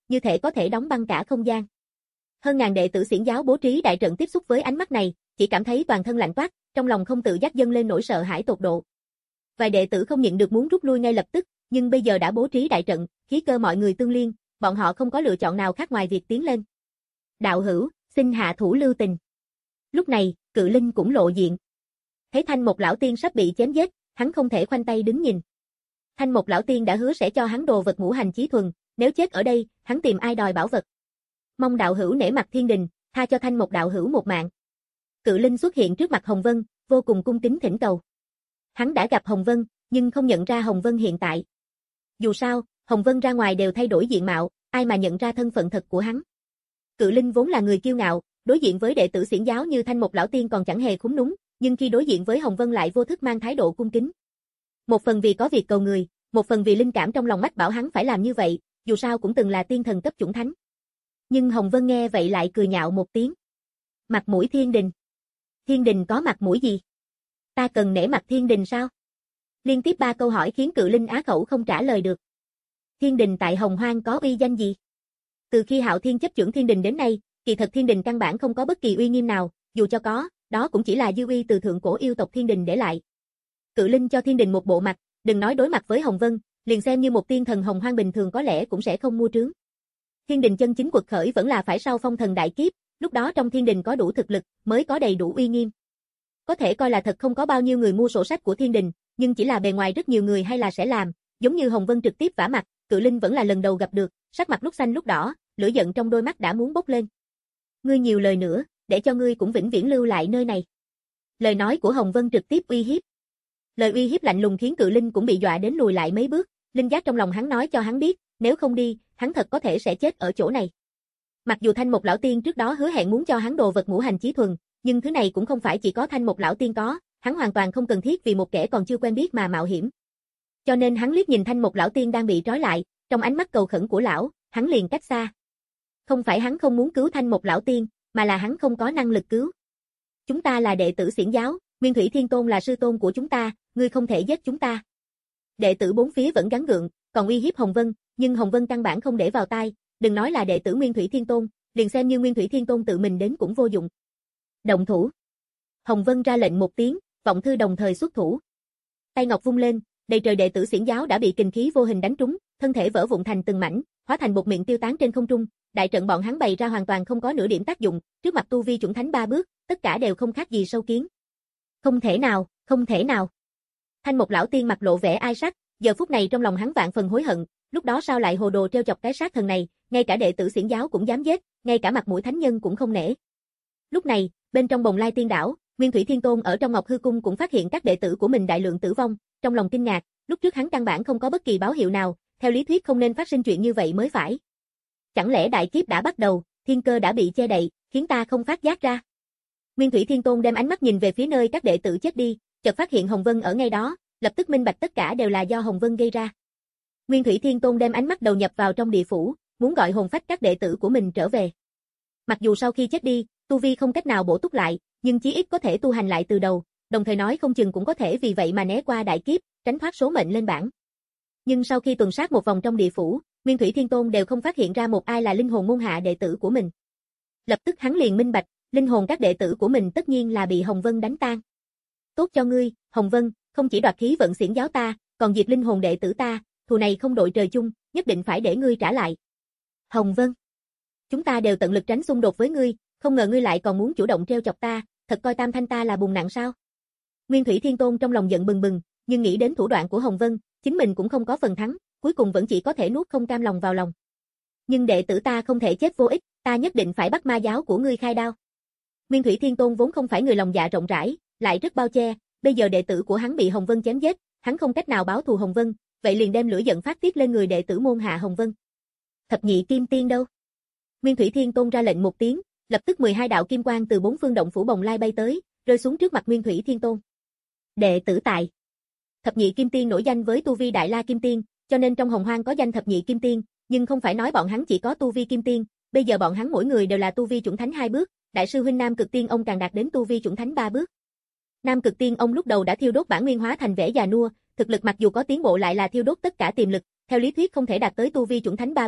như thể có thể đóng băng cả không gian. Hơn ngàn đệ tử xiển giáo bố trí đại trận tiếp xúc với ánh mắt này, chỉ cảm thấy toàn thân lạnh toát, trong lòng không tự giác dâng lên nỗi sợ hãi tột độ. Vài đệ tử không nhịn được muốn rút lui ngay lập tức, nhưng bây giờ đã bố trí đại trận, khí cơ mọi người tương liên, bọn họ không có lựa chọn nào khác ngoài việc tiến lên. Đạo hữu, xin hạ thủ lưu tình. Lúc này, Cự Linh cũng lộ diện. Thấy Thanh Một lão tiên sắp bị chém giết, hắn không thể khoanh tay đứng nhìn. Thanh Một lão tiên đã hứa sẽ cho hắn đồ vật ngũ hành chí thuần, nếu chết ở đây, hắn tìm ai đòi bảo vật. Mong đạo hữu nể mặt thiên đình, tha cho Thanh Một đạo hữu một mạng. Cự Linh xuất hiện trước mặt Hồng Vân, vô cùng cung kính thỉnh cầu. Hắn đã gặp Hồng Vân, nhưng không nhận ra Hồng Vân hiện tại. Dù sao, Hồng Vân ra ngoài đều thay đổi diện mạo, ai mà nhận ra thân phận thật của hắn. Cự Linh vốn là người kiêu ngạo, đối diện với đệ tử xiển giáo như Thanh Một lão tiên còn chẳng hề khúm núm, nhưng khi đối diện với Hồng Vân lại vô thức mang thái độ cung kính. Một phần vì có việc cầu người, một phần vì linh cảm trong lòng mách bảo hắn phải làm như vậy, dù sao cũng từng là tiên thần cấp chủng thánh. Nhưng Hồng Vân nghe vậy lại cười nhạo một tiếng. Mặt mũi thiên đình. Thiên đình có mặt mũi gì? Ta cần nể mặt thiên đình sao? Liên tiếp ba câu hỏi khiến Cự Linh á khẩu không trả lời được. Thiên đình tại Hồng Hoang có uy danh gì? Từ khi Hạo Thiên chấp chưởng thiên đình đến nay, kỳ thật thiên đình căn bản không có bất kỳ uy nghiêm nào, dù cho có, đó cũng chỉ là dư uy từ thượng cổ yêu tộc thiên đình để lại. Cự Linh cho thiên đình một bộ mặt, đừng nói đối mặt với Hồng Vân, liền xem như một tiên thần Hồng Hoang bình thường có lẽ cũng sẽ không mua trướng. Thiên đình chân chính quật khởi vẫn là phải sau phong thần đại kiếp, lúc đó trong thiên đình có đủ thực lực, mới có đầy đủ uy nghiêm. Có thể coi là thật không có bao nhiêu người mua sổ sách của thiên đình, nhưng chỉ là bề ngoài rất nhiều người hay là sẽ làm, giống như Hồng Vân trực tiếp vả mặt, Cự Linh vẫn là lần đầu gặp được, sắc mặt lúc xanh lúc đỏ, lửa giận trong đôi mắt đã muốn bốc lên. Ngươi nhiều lời nữa, để cho ngươi cũng vĩnh viễn lưu lại nơi này. Lời nói của Hồng Vân trực tiếp uy hiếp. Lời uy hiếp lạnh lùng khiến Cự Linh cũng bị dọa đến lùi lại mấy bước, linh giác trong lòng hắn nói cho hắn biết, nếu không đi, hắn thật có thể sẽ chết ở chỗ này. Mặc dù Thanh Một lão tiên trước đó hứa hẹn muốn cho hắn đồ vật ngũ hành chí thuần, nhưng thứ này cũng không phải chỉ có Thanh Một lão tiên có, hắn hoàn toàn không cần thiết vì một kẻ còn chưa quen biết mà mạo hiểm. Cho nên hắn liếc nhìn Thanh Một lão tiên đang bị trói lại, trong ánh mắt cầu khẩn của lão, hắn liền cách xa. Không phải hắn không muốn cứu Thanh Một lão tiên, mà là hắn không có năng lực cứu. Chúng ta là đệ tử xiển giáo, Nguyên Thủy Thiên Tôn là sư tôn của chúng ta, ngươi không thể giết chúng ta. Đệ tử bốn phía vẫn gắng gượng, còn uy hiếp Hồng Vân, nhưng Hồng Vân căn bản không để vào tai, đừng nói là đệ tử Nguyên Thủy Thiên Tôn, liền xem như Nguyên Thủy Thiên Tôn tự mình đến cũng vô dụng. Động thủ. Hồng Vân ra lệnh một tiếng, vọng thư đồng thời xuất thủ. Tay ngọc vung lên, đầy trời đệ tử xiển giáo đã bị kình khí vô hình đánh trúng, thân thể vỡ vụn thành từng mảnh, hóa thành bột miệng tiêu tán trên không trung, đại trận bọn hắn bày ra hoàn toàn không có nửa điểm tác dụng, trước mặt tu vi chủng thánh ba bước, tất cả đều không khác gì sâu kiến. Không thể nào, không thể nào. Thanh Một lão tiên mặt lộ vẻ ai sắc, giờ phút này trong lòng hắn vạn phần hối hận, lúc đó sao lại hồ đồ trêu chọc cái sát thần này, ngay cả đệ tử xiển giáo cũng dám giết, ngay cả mặt mũi thánh nhân cũng không nể. Lúc này, bên trong Bồng Lai Tiên đảo, Nguyên Thủy Thiên Tôn ở trong Ngọc Hư Cung cũng phát hiện các đệ tử của mình đại lượng tử vong, trong lòng kinh ngạc, lúc trước hắn căn bản không có bất kỳ báo hiệu nào, theo lý thuyết không nên phát sinh chuyện như vậy mới phải. Chẳng lẽ đại kiếp đã bắt đầu, thiên cơ đã bị che đậy, khiến ta không phát giác ra? Nguyên Thủy Thiên Tôn đem ánh mắt nhìn về phía nơi các đệ tử chết đi, chợt phát hiện Hồng Vân ở ngay đó, lập tức minh bạch tất cả đều là do Hồng Vân gây ra. Nguyên Thủy Thiên Tôn đem ánh mắt đầu nhập vào trong địa phủ, muốn gọi hồn phách các đệ tử của mình trở về. Mặc dù sau khi chết đi, tu vi không cách nào bổ túc lại, nhưng chí ít có thể tu hành lại từ đầu, đồng thời nói không chừng cũng có thể vì vậy mà né qua đại kiếp, tránh thoát số mệnh lên bảng. Nhưng sau khi tuần sát một vòng trong địa phủ, Nguyên Thủy Thiên Tôn đều không phát hiện ra một ai là linh hồn môn hạ đệ tử của mình. Lập tức hắn liền minh bạch, linh hồn các đệ tử của mình tất nhiên là bị Hồng Vân đánh tan. Tốt cho ngươi, Hồng Vân, không chỉ đoạt khí vận xiển giáo ta, còn diệt linh hồn đệ tử ta, thù này không đội trời chung, nhất định phải để ngươi trả lại. Hồng Vân, chúng ta đều tận lực tránh xung đột với ngươi, không ngờ ngươi lại còn muốn chủ động trêu chọc ta, thật coi Tam Thanh ta là bùn nặng sao? Nguyên Thủy Thiên Tôn trong lòng giận bừng bừng, nhưng nghĩ đến thủ đoạn của Hồng Vân, chính mình cũng không có phần thắng, cuối cùng vẫn chỉ có thể nuốt không cam lòng vào lòng. Nhưng đệ tử ta không thể chết vô ích, ta nhất định phải bắt ma giáo của ngươi khai đao. Nguyên Thủy Thiên Tôn vốn không phải người lòng dạ rộng rãi, lại rất bao che, bây giờ đệ tử của hắn bị Hồng Vân chém giết, hắn không cách nào báo thù Hồng Vân, vậy liền đem lửa giận phát tiết lên người đệ tử môn hạ Hồng Vân. Thập nhị kim tiên đâu? Nguyên Thủy Thiên Tôn ra lệnh một tiếng, lập tức mười hai đạo kim quang từ bốn phương động phủ Bồng Lai bay tới, rơi xuống trước mặt Nguyên Thủy Thiên Tôn. Đệ tử tại. Thập nhị kim tiên nổi danh với tu vi Đại La kim tiên, cho nên trong Hồng Hoang có danh thập nhị kim tiên, nhưng không phải nói bọn hắn chỉ có tu vi kim tiên, bây giờ bọn hắn mỗi người đều là tu vi chủng thánh hai bước, đại sư huynh Nam Cực Tiên ông càng đạt đến tu vi chủng thánh ba bước. Nam Cực Tiên ông lúc đầu đã thiêu đốt bản nguyên hóa thành vẻ già nua, thực lực mặc dù có tiến bộ lại là thiêu đốt tất cả tiềm lực, theo lý thuyết không thể đạt tới tu vi chủng thánh ba bước,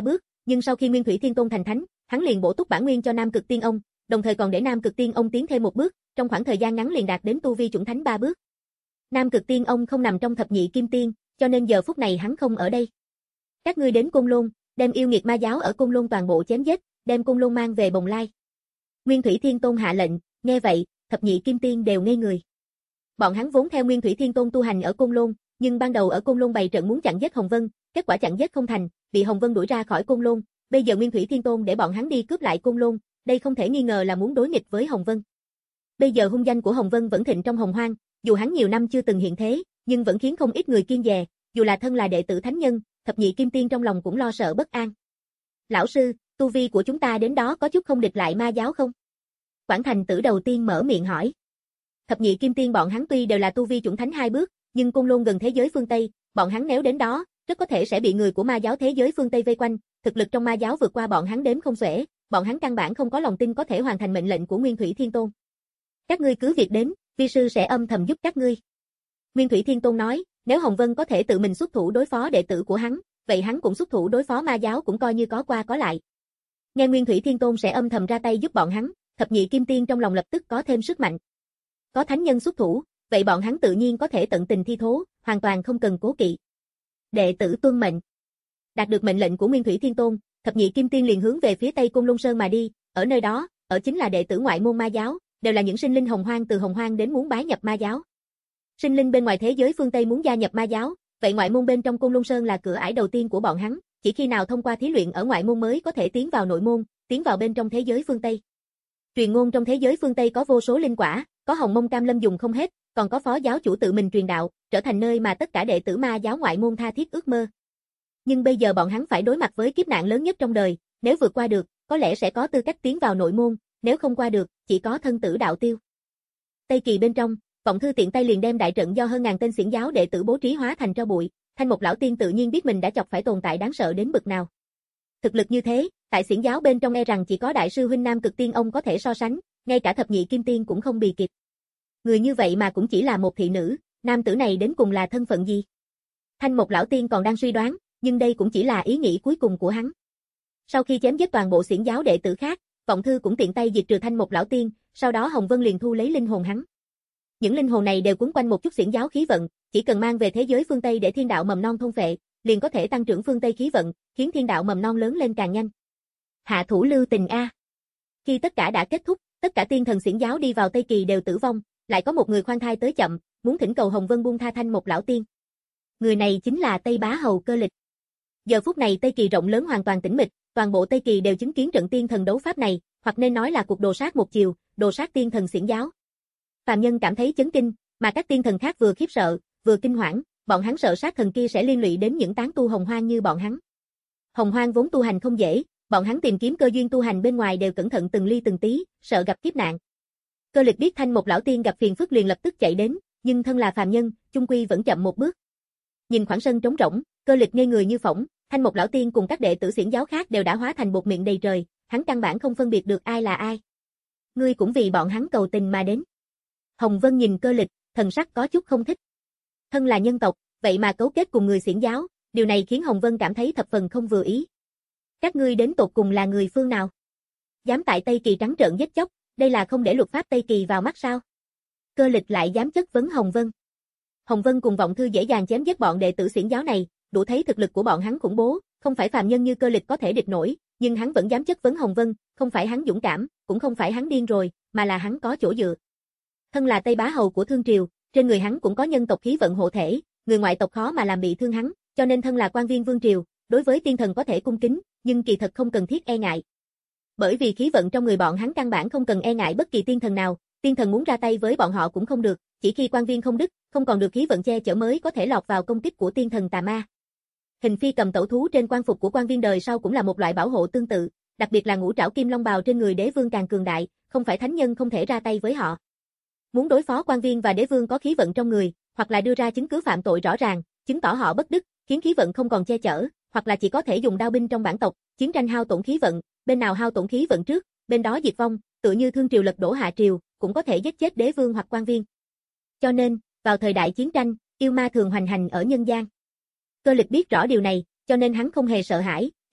nhưng sau khi Nguyên Thủy Thiên Tôn thành thánh, hắn liền bổ túc bản nguyên cho Nam Cực Tiên Ông, đồng thời còn để Nam Cực Tiên Ông tiến thêm một bước, trong khoảng thời gian ngắn liền đạt đến tu vi chuẩn thánh ba bước. Nam Cực Tiên Ông không nằm trong thập nhị kim tiên, cho nên giờ phút này hắn không ở đây. Các ngươi đến Côn Lôn, đem yêu nghiệt ma giáo ở Côn Lôn toàn bộ chém giết, đem Côn Lôn mang về Bồng Lai. Nguyên Thủy Thiên Tôn hạ lệnh, nghe vậy, thập nhị kim tiên đều ngây người. Bọn hắn vốn theo Nguyên Thủy Thiên Tôn tu hành ở Côn Lôn, nhưng ban đầu ở Côn Lôn bày trận muốn chặn giết Hồng Vân, kết quả chặn giết không thành, bị Hồng Vân đuổi ra khỏi Côn Lôn, bây giờ Nguyên Thủy Thiên Tôn để bọn hắn đi cướp lại Côn Lôn, đây không thể nghi ngờ là muốn đối nghịch với Hồng Vân. Bây giờ hung danh của Hồng Vân vẫn thịnh trong Hồng Hoang, dù hắn nhiều năm chưa từng hiện thế, nhưng vẫn khiến không ít người kiêng dè, dù là thân là đệ tử thánh nhân, thập nhị kim tiên trong lòng cũng lo sợ bất an. Lão sư, tu vi của chúng ta đến đó có chút không địch lại ma giáo không? Quảng Thành Tử đầu tiên mở miệng hỏi. Thập nhị kim tiên bọn hắn tuy đều là tu vi chuẩn thánh hai bước, nhưng Côn Lôn gần thế giới phương Tây, bọn hắn nếu đến đó, rất có thể sẽ bị người của ma giáo thế giới phương Tây vây quanh, thực lực trong ma giáo vượt qua bọn hắn đếm không xuể, bọn hắn căn bản không có lòng tin có thể hoàn thành mệnh lệnh của Nguyên Thủy Thiên Tôn. Các ngươi cứ việc đến, vi sư sẽ âm thầm giúp các ngươi. Nguyên Thủy Thiên Tôn nói, nếu Hồng Vân có thể tự mình xuất thủ đối phó đệ tử của hắn, vậy hắn cũng xuất thủ đối phó ma giáo cũng coi như có qua có lại. Nghe Nguyên Thủy Thiên Tôn sẽ âm thầm ra tay giúp bọn hắn, thập nhị kim tiên trong lòng lập tức có thêm sức mạnh. Có thánh nhân xuất thủ, vậy bọn hắn tự nhiên có thể tận tình thi thố, hoàn toàn không cần cố kỵ. Đệ tử tuân mệnh. Đạt được mệnh lệnh của Nguyên Thủy Thiên Tôn, thập nhị kim tiên liền hướng về phía tây Côn Lôn Sơn mà đi, ở nơi đó, ở chính là đệ tử ngoại môn ma giáo, đều là những sinh linh hồng hoang từ hồng hoang đến muốn bái nhập ma giáo. Sinh linh bên ngoài thế giới phương Tây muốn gia nhập ma giáo, vậy ngoại môn bên trong Côn Lôn Sơn là cửa ải đầu tiên của bọn hắn, chỉ khi nào thông qua thí luyện ở ngoại môn mới có thể tiến vào nội môn, tiến vào bên trong thế giới phương Tây. Truyền ngôn trong thế giới phương Tây có vô số linh quả, có hồng mông cam lâm dùng không hết, còn có phó giáo chủ tự mình truyền đạo, trở thành nơi mà tất cả đệ tử ma giáo ngoại môn tha thiết ước mơ. Nhưng bây giờ bọn hắn phải đối mặt với kiếp nạn lớn nhất trong đời, nếu vượt qua được, có lẽ sẽ có tư cách tiến vào nội môn, nếu không qua được, chỉ có thân tử đạo tiêu. Tây Kỳ bên trong, Vọng Thư tiện tay liền đem đại trận do hơn ngàn tên xiển giáo đệ tử bố trí hóa thành tro bụi, Thanh Mục lão tiên tự nhiên biết mình đã chọc phải tồn tại đáng sợ đến bực nào. Thực lực như thế, tại xiển giáo bên trong e rằng chỉ có đại sư huynh Nam Cực Tiên Ông có thể so sánh, ngay cả thập nhị kim tiên cũng không bì kịp. Người như vậy mà cũng chỉ là một thị nữ, nam tử này đến cùng là thân phận gì? Thanh Mục lão tiên còn đang suy đoán, nhưng đây cũng chỉ là ý nghĩ cuối cùng của hắn. Sau khi chém giết toàn bộ xiển giáo đệ tử khác, Vọng Thư cũng tiện tay diệt trừ Thanh Mục lão tiên, sau đó Hồng Vân liền thu lấy linh hồn hắn. Những linh hồn này đều quấn quanh một chút xiển giáo khí vận, chỉ cần mang về thế giới phương Tây để thiên đạo mầm non thôn phệ, liền có thể tăng trưởng phương Tây khí vận, khiến thiên đạo mầm non lớn lên càng nhanh. Hạ thủ lưu tình a. Khi tất cả đã kết thúc, tất cả tiên thần xiển giáo đi vào Tây Kỳ đều tử vong, lại có một người khoan thai tới chậm, muốn thỉnh cầu Hồng Vân buông tha Thanh Mục lão tiên. Người này chính là Tây Bá Hầu Cơ Lịch. Giờ phút này Tây Kỳ rộng lớn hoàn toàn tĩnh mịch, toàn bộ Tây Kỳ đều chứng kiến trận tiên thần đấu pháp này, hoặc nên nói là cuộc đồ sát một chiều, đồ sát tiên thần xiển giáo. Phàm nhân cảm thấy chấn kinh, mà các tiên thần khác vừa khiếp sợ, vừa kinh hoảng, bọn hắn sợ sát thần kia sẽ liên lụy đến những tán tu hồng hoang như bọn hắn. Hồng hoang vốn tu hành không dễ, bọn hắn tìm kiếm cơ duyên tu hành bên ngoài đều cẩn thận từng ly từng tí, sợ gặp kiếp nạn. Cơ Lịch biết Thanh Mục lão tiên gặp phiền phức liền lập tức chạy đến, nhưng thân là phàm nhân, chung quy vẫn chậm một bước. Nhìn khoảng sân trống rỗng, Cơ Lịch ngây người như phỏng, Thanh Mục lão tiên cùng các đệ tử xiển giáo khác đều đã hóa thành bột miệng đầy trời, hắn căn bản không phân biệt được ai là ai. Ngươi cũng vì bọn hắn cầu tình mà đến. Hồng Vân nhìn Cơ Lịch, thần sắc có chút không thích. Thân là nhân tộc, vậy mà cấu kết cùng người xiển giáo, điều này khiến Hồng Vân cảm thấy thập phần không vừa ý. Các ngươi đến tột cùng là người phương nào? Dám tại Tây Kỳ trắng trợn giết chóc, đây là không để luật pháp Tây Kỳ vào mắt sao? Cơ Lịch lại dám chất vấn Hồng Vân. Hồng Vân cùng Vọng Thư dễ dàng chém giết bọn đệ tử xiển giáo này, đủ thấy thực lực của bọn hắn khủng bố, không phải phàm nhân như Cơ Lịch có thể địch nổi, nhưng hắn vẫn dám chất vấn Hồng Vân, không phải hắn dũng cảm, cũng không phải hắn điên rồi, mà là hắn có chỗ dựa. Thân là Tây Bá Hầu của Thương Triều, trên người hắn cũng có nhân tộc khí vận hộ thể, người ngoại tộc khó mà làm bị thương hắn, cho nên thân là quan viên vương triều, đối với tiên thần có thể cung kính, nhưng kỳ thật không cần thiết e ngại. Bởi vì khí vận trong người bọn hắn căn bản không cần e ngại bất kỳ tiên thần nào, tiên thần muốn ra tay với bọn họ cũng không được, chỉ khi quan viên không đức, không còn được khí vận che chở mới có thể lọt vào công kích của tiên thần tà ma. Hình phi cầm tẩu thú trên quan phục của quan viên đời sau cũng là một loại bảo hộ tương tự, đặc biệt là ngũ trảo kim long bào trên người đế vương càng cường đại, không phải thánh nhân không thể ra tay với họ. Muốn đối phó quan viên và đế vương có khí vận trong người, hoặc là đưa ra chứng cứ phạm tội rõ ràng, chứng tỏ họ bất đức, khiến khí vận không còn che chở, hoặc là chỉ có thể dùng đao binh trong bản tộc, chiến tranh hao tổn khí vận, bên nào hao tổn khí vận trước, bên đó diệt vong, tựa như Thương Triều lật đổ Hạ Triều, cũng có thể giết chết đế vương hoặc quan viên. Cho nên, vào thời đại chiến tranh, yêu ma thường hoành hành ở nhân gian. Cơ Lịch biết rõ điều này, cho nên hắn không hề sợ hãi,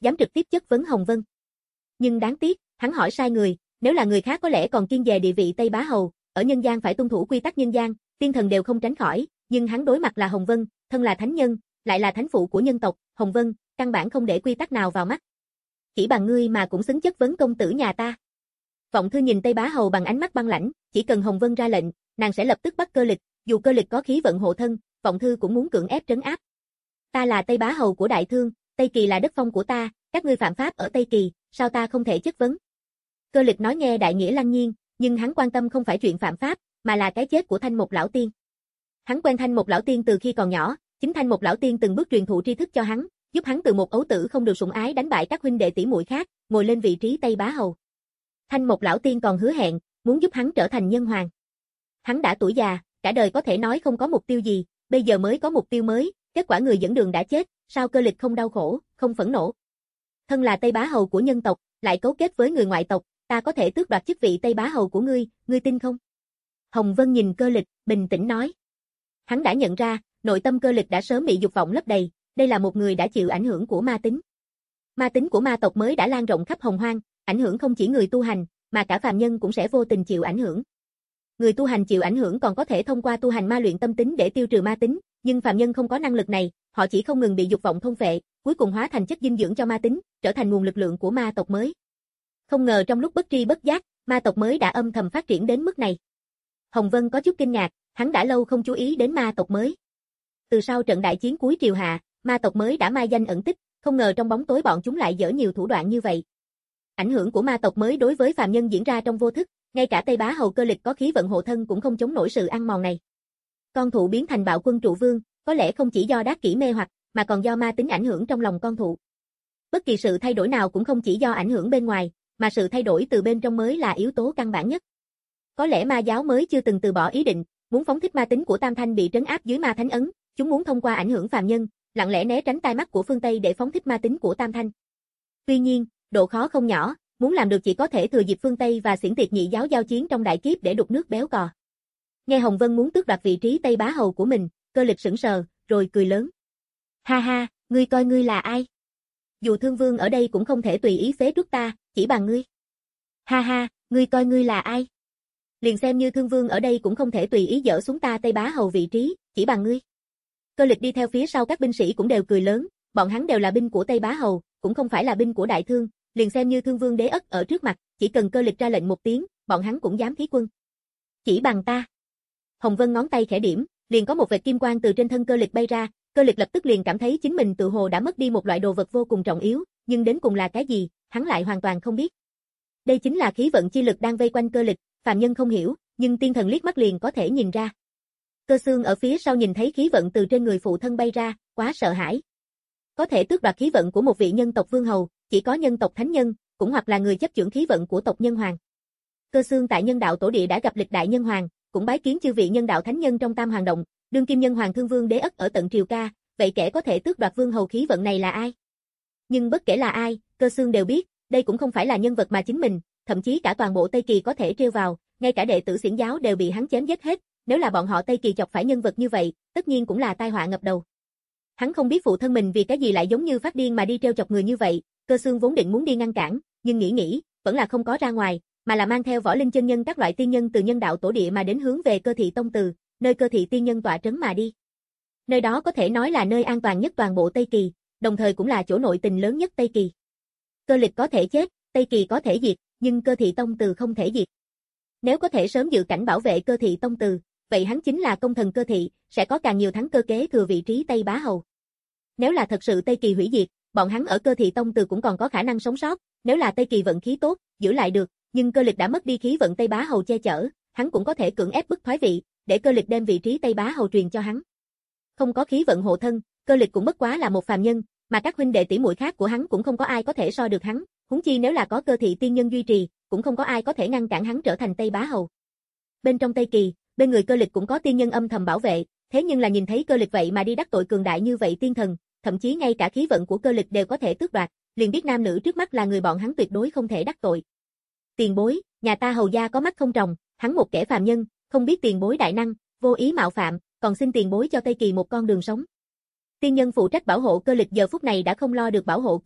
dám trực tiếp chất vấn Hồng Vân. Nhưng đáng tiếc, hắn hỏi sai người, nếu là người khác có lẽ còn kiêng dè địa vị Tây Bá Hầu, ở nhân gian phải tuân thủ quy tắc nhân gian, tiên thần đều không tránh khỏi, nhưng hắn đối mặt là Hồng Vân, thân là thánh nhân, lại là thánh phụ của nhân tộc, Hồng Vân, căn bản không để quy tắc nào vào mắt. Chỉ bằng ngươi mà cũng xứng chất vấn công tử nhà ta. Vọng Thư nhìn Tây Bá Hầu bằng ánh mắt băng lãnh, chỉ cần Hồng Vân ra lệnh, nàng sẽ lập tức bắt Cơ Lịch, dù Cơ Lịch có khí vận hộ thân, Vọng Thư cũng muốn cưỡng ép trấn áp. Ta là Tây Bá Hầu của Đại Thương, Tây Kỳ là đất phong của ta, các ngươi phạm pháp ở Tây Kỳ, sao ta không thể chất vấn? Cơ Lịch nói nghe đại nghĩa lăng nhiên, nhưng hắn quan tâm không phải chuyện phạm pháp, mà là cái chết của Thanh Mục lão tiên. Hắn quen Thanh Mục lão tiên từ khi còn nhỏ, chính Thanh Mục lão tiên từng bước truyền thụ tri thức cho hắn, giúp hắn từ một ấu tử không được sủng ái đánh bại các huynh đệ tỷ muội khác, ngồi lên vị trí Tây Bá Hầu. Thanh Mục lão tiên còn hứa hẹn, muốn giúp hắn trở thành nhân hoàng. Hắn đã tuổi già, cả đời có thể nói không có mục tiêu gì, bây giờ mới có mục tiêu mới, kết quả người dẫn đường đã chết, sao Cơ Lịch không đau khổ, không phẫn nộ? Thân là Tây Bá Hầu của nhân tộc, lại cấu kết với người ngoại tộc, ta có thể tước đoạt chức vị Tây Bá Hầu của ngươi, ngươi tin không? Hồng Vân nhìn Cơ Lịch, bình tĩnh nói. Hắn đã nhận ra, nội tâm Cơ Lịch đã sớm bị dục vọng lấp đầy, đây là một người đã chịu ảnh hưởng của ma tính. Ma tính của ma tộc mới đã lan rộng khắp hồng hoang, ảnh hưởng không chỉ người tu hành, mà cả phàm nhân cũng sẽ vô tình chịu ảnh hưởng. Người tu hành chịu ảnh hưởng còn có thể thông qua tu hành ma luyện tâm tính để tiêu trừ ma tính, nhưng phàm nhân không có năng lực này, họ chỉ không ngừng bị dục vọng thôn phệ, cuối cùng hóa thành chất dinh dưỡng cho ma tính, trở thành nguồn lực lượng của ma tộc mới. Không ngờ trong lúc bất tri bất giác, ma tộc mới đã âm thầm phát triển đến mức này. Hồng Vân có chút kinh ngạc, hắn đã lâu không chú ý đến ma tộc mới. Từ sau trận đại chiến cuối triều hạ, ma tộc mới đã mai danh ẩn tích, không ngờ trong bóng tối bọn chúng lại dở nhiều thủ đoạn như vậy. Ảnh hưởng của ma tộc mới đối với phàm nhân diễn ra trong vô thức, ngay cả Tây Bá Hầu Cơ Lịch có khí vận hộ thân cũng không chống nổi sự ăn mòn này. Con thụ biến thành bạo quân trụ vương, có lẽ không chỉ do đát kỷ mê hoặc, mà còn do ma tính ảnh hưởng trong lòng con thụ. Bất kỳ sự thay đổi nào cũng không chỉ do ảnh hưởng bên ngoài, mà sự thay đổi từ bên trong mới là yếu tố căn bản nhất. Có lẽ ma giáo mới chưa từng từ bỏ ý định, muốn phóng thích ma tính của Tam Thanh bị trấn áp dưới ma thánh ấn, chúng muốn thông qua ảnh hưởng phàm nhân, lặng lẽ né tránh tai mắt của phương Tây để phóng thích ma tính của Tam Thanh. Tuy nhiên, độ khó không nhỏ, muốn làm được chỉ có thể thừa dịp phương Tây và xiển tiệt nhị giáo giao chiến trong đại kiếp để đục nước béo cò. Nghe Hồng Vân muốn tước đoạt vị trí Tây Bá Hầu của mình, Cơ Lịch sững sờ, rồi cười lớn. Ha ha, ngươi coi ngươi là ai? Dù Thương Vương ở đây cũng không thể tùy ý phế truất ta, chỉ bằng ngươi. Ha ha, ngươi coi ngươi là ai? Liền xem như Thương Vương ở đây cũng không thể tùy ý dỡ xuống ta Tây Bá Hầu vị trí, chỉ bằng ngươi. Cơ Lịch đi theo phía sau các binh sĩ cũng đều cười lớn, bọn hắn đều là binh của Tây Bá Hầu, cũng không phải là binh của Đại Thương, liền xem như Thương Vương đế ất ở trước mặt, chỉ cần Cơ Lịch ra lệnh một tiếng, bọn hắn cũng dám thí quân. Chỉ bằng ta. Hồng Vân ngón tay khẽ điểm, liền có một vệt kim quang từ trên thân Cơ Lịch bay ra, Cơ Lịch lập tức liền cảm thấy chính mình tự hồ đã mất đi một loại đồ vật vô cùng trọng yếu, nhưng đến cùng là cái gì, hắn lại hoàn toàn không biết. Đây chính là khí vận chi lực đang vây quanh Cơ Lịch, phàm nhân không hiểu, nhưng tiên thần liếc mắt liền có thể nhìn ra. Cơ Xương ở phía sau nhìn thấy khí vận từ trên người phụ thân bay ra, quá sợ hãi. Có thể tước đoạt khí vận của một vị nhân tộc vương hầu, chỉ có nhân tộc thánh nhân, cũng hoặc là người chấp chưởng khí vận của tộc nhân hoàng. Cơ Xương tại nhân đạo tổ địa đã gặp lịch đại nhân hoàng, cũng bái kiến chư vị nhân đạo thánh nhân trong Tam Hoàng Động, đương kim nhân hoàng Thương Vương đế ất ở tận triều ca, vậy kẻ có thể tước đoạt vương hầu khí vận này là ai? Nhưng bất kể là ai, Cơ Xương đều biết, đây cũng không phải là nhân vật mà chính mình, thậm chí cả toàn bộ Tây Kỳ có thể trêu vào, ngay cả đệ tử xiển giáo đều bị hắn chém giết hết, nếu là bọn họ Tây Kỳ chọc phải nhân vật như vậy, tất nhiên cũng là tai họa ngập đầu. Hắn không biết phụ thân mình vì cái gì lại giống như phát điên mà đi trêu chọc người như vậy, Cơ Xương vốn định muốn đi ngăn cản, nhưng nghĩ nghĩ, vẫn là không có ra ngoài, mà là mang theo Võ Linh chân nhân các loại tiên nhân từ nhân đạo tổ địa mà đến hướng về Cơ Thị Tông Từ, nơi Cơ Thị tiên nhân tọa trấn mà đi. Nơi đó có thể nói là nơi an toàn nhất toàn bộ Tây Kỳ, đồng thời cũng là chỗ nội tình lớn nhất Tây Kỳ. Cơ Lịch có thể chết, Tây Kỳ có thể diệt, nhưng Cơ Thị Tông Từ không thể diệt. Nếu có thể sớm dự cảnh bảo vệ Cơ Thị Tông Từ, vậy hắn chính là công thần Cơ Thị, sẽ có càng nhiều thắng cơ kế thừa vị trí Tây Bá Hầu. Nếu là thật sự Tây Kỳ hủy diệt, bọn hắn ở Cơ Thị Tông Từ cũng còn có khả năng sống sót, nếu là Tây Kỳ vận khí tốt, giữ lại được, nhưng Cơ Lịch đã mất đi khí vận Tây Bá Hầu che chở, hắn cũng có thể cưỡng ép bức thoái vị, để Cơ Lịch đem vị trí Tây Bá Hầu truyền cho hắn. Không có khí vận hộ thân, Cơ Lịch cũng bất quá là một phàm nhân, mà các huynh đệ tỷ muội khác của hắn cũng không có ai có thể so được hắn, huống chi nếu là có Cơ Thị tiên nhân duy trì, cũng không có ai có thể ngăn cản hắn trở thành Tây Bá Hầu. Bên trong Tây Kỳ, bên người Cơ Lịch cũng có tiên nhân âm thầm bảo vệ, thế nhưng là nhìn thấy Cơ Lịch vậy mà đi đắc tội cường đại như vậy tiên thần, thậm chí ngay cả khí vận của Cơ Lịch đều có thể tước đoạt, liền biết nam nữ trước mắt là người bọn hắn tuyệt đối không thể đắc tội. Tiền bối, nhà ta hầu gia có mắt không tròng, hắn một kẻ phàm nhân, không biết tiền bối đại năng, vô ý mạo phạm, còn xin tiền bối cho Tây Kỳ một con đường sống. Tiên nhân phụ trách bảo hộ Cơ Lịch giờ phút này đã không lo được bảo hộ Cơ Lịch,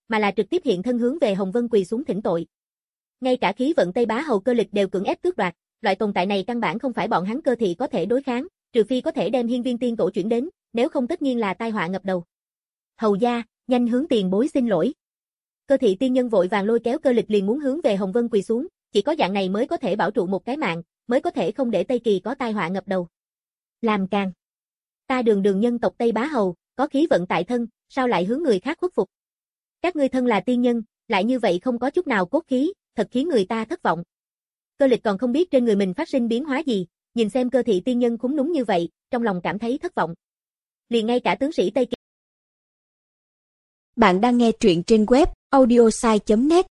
mà là trực tiếp hiện thân hướng về Hồng Vân quỳ xuống thỉnh tội. Ngay cả khí vận Tây Bá Hầu Cơ Lịch đều cưỡng ép tước đoạt, loại tồn tại này căn bản không phải bọn hắn cơ thị có thể đối kháng, trừ phi có thể đem Hiên Viên Tiên Tổ chuyển đến, nếu không tất nhiên là tai họa ngập đầu. Hầu gia, nhanh hướng tiền bối xin lỗi. Cơ thị tiên nhân vội vàng lôi kéo Cơ Lịch liền muốn hướng về Hồng Vân quỳ xuống, chỉ có dạng này mới có thể bảo trụ một cái mạng, mới có thể không để Tây Kỳ có tai họa ngập đầu. Làm càng. Ta Đường Đường nhân tộc Tây Bá Hầu, có khí vận tại thân, sao lại hướng người khác khuất phục? Các ngươi thân là tiên nhân, lại như vậy không có chút nào cốt khí, thật khiến người ta thất vọng. Cơ Lịch còn không biết trên người mình phát sinh biến hóa gì, nhìn xem Cơ thị tiên nhân khúm núm như vậy, trong lòng cảm thấy thất vọng. Liền ngay cả tướng sĩ Tây Kỳ. Bạn đang nghe truyện trên web audiosai chấm net.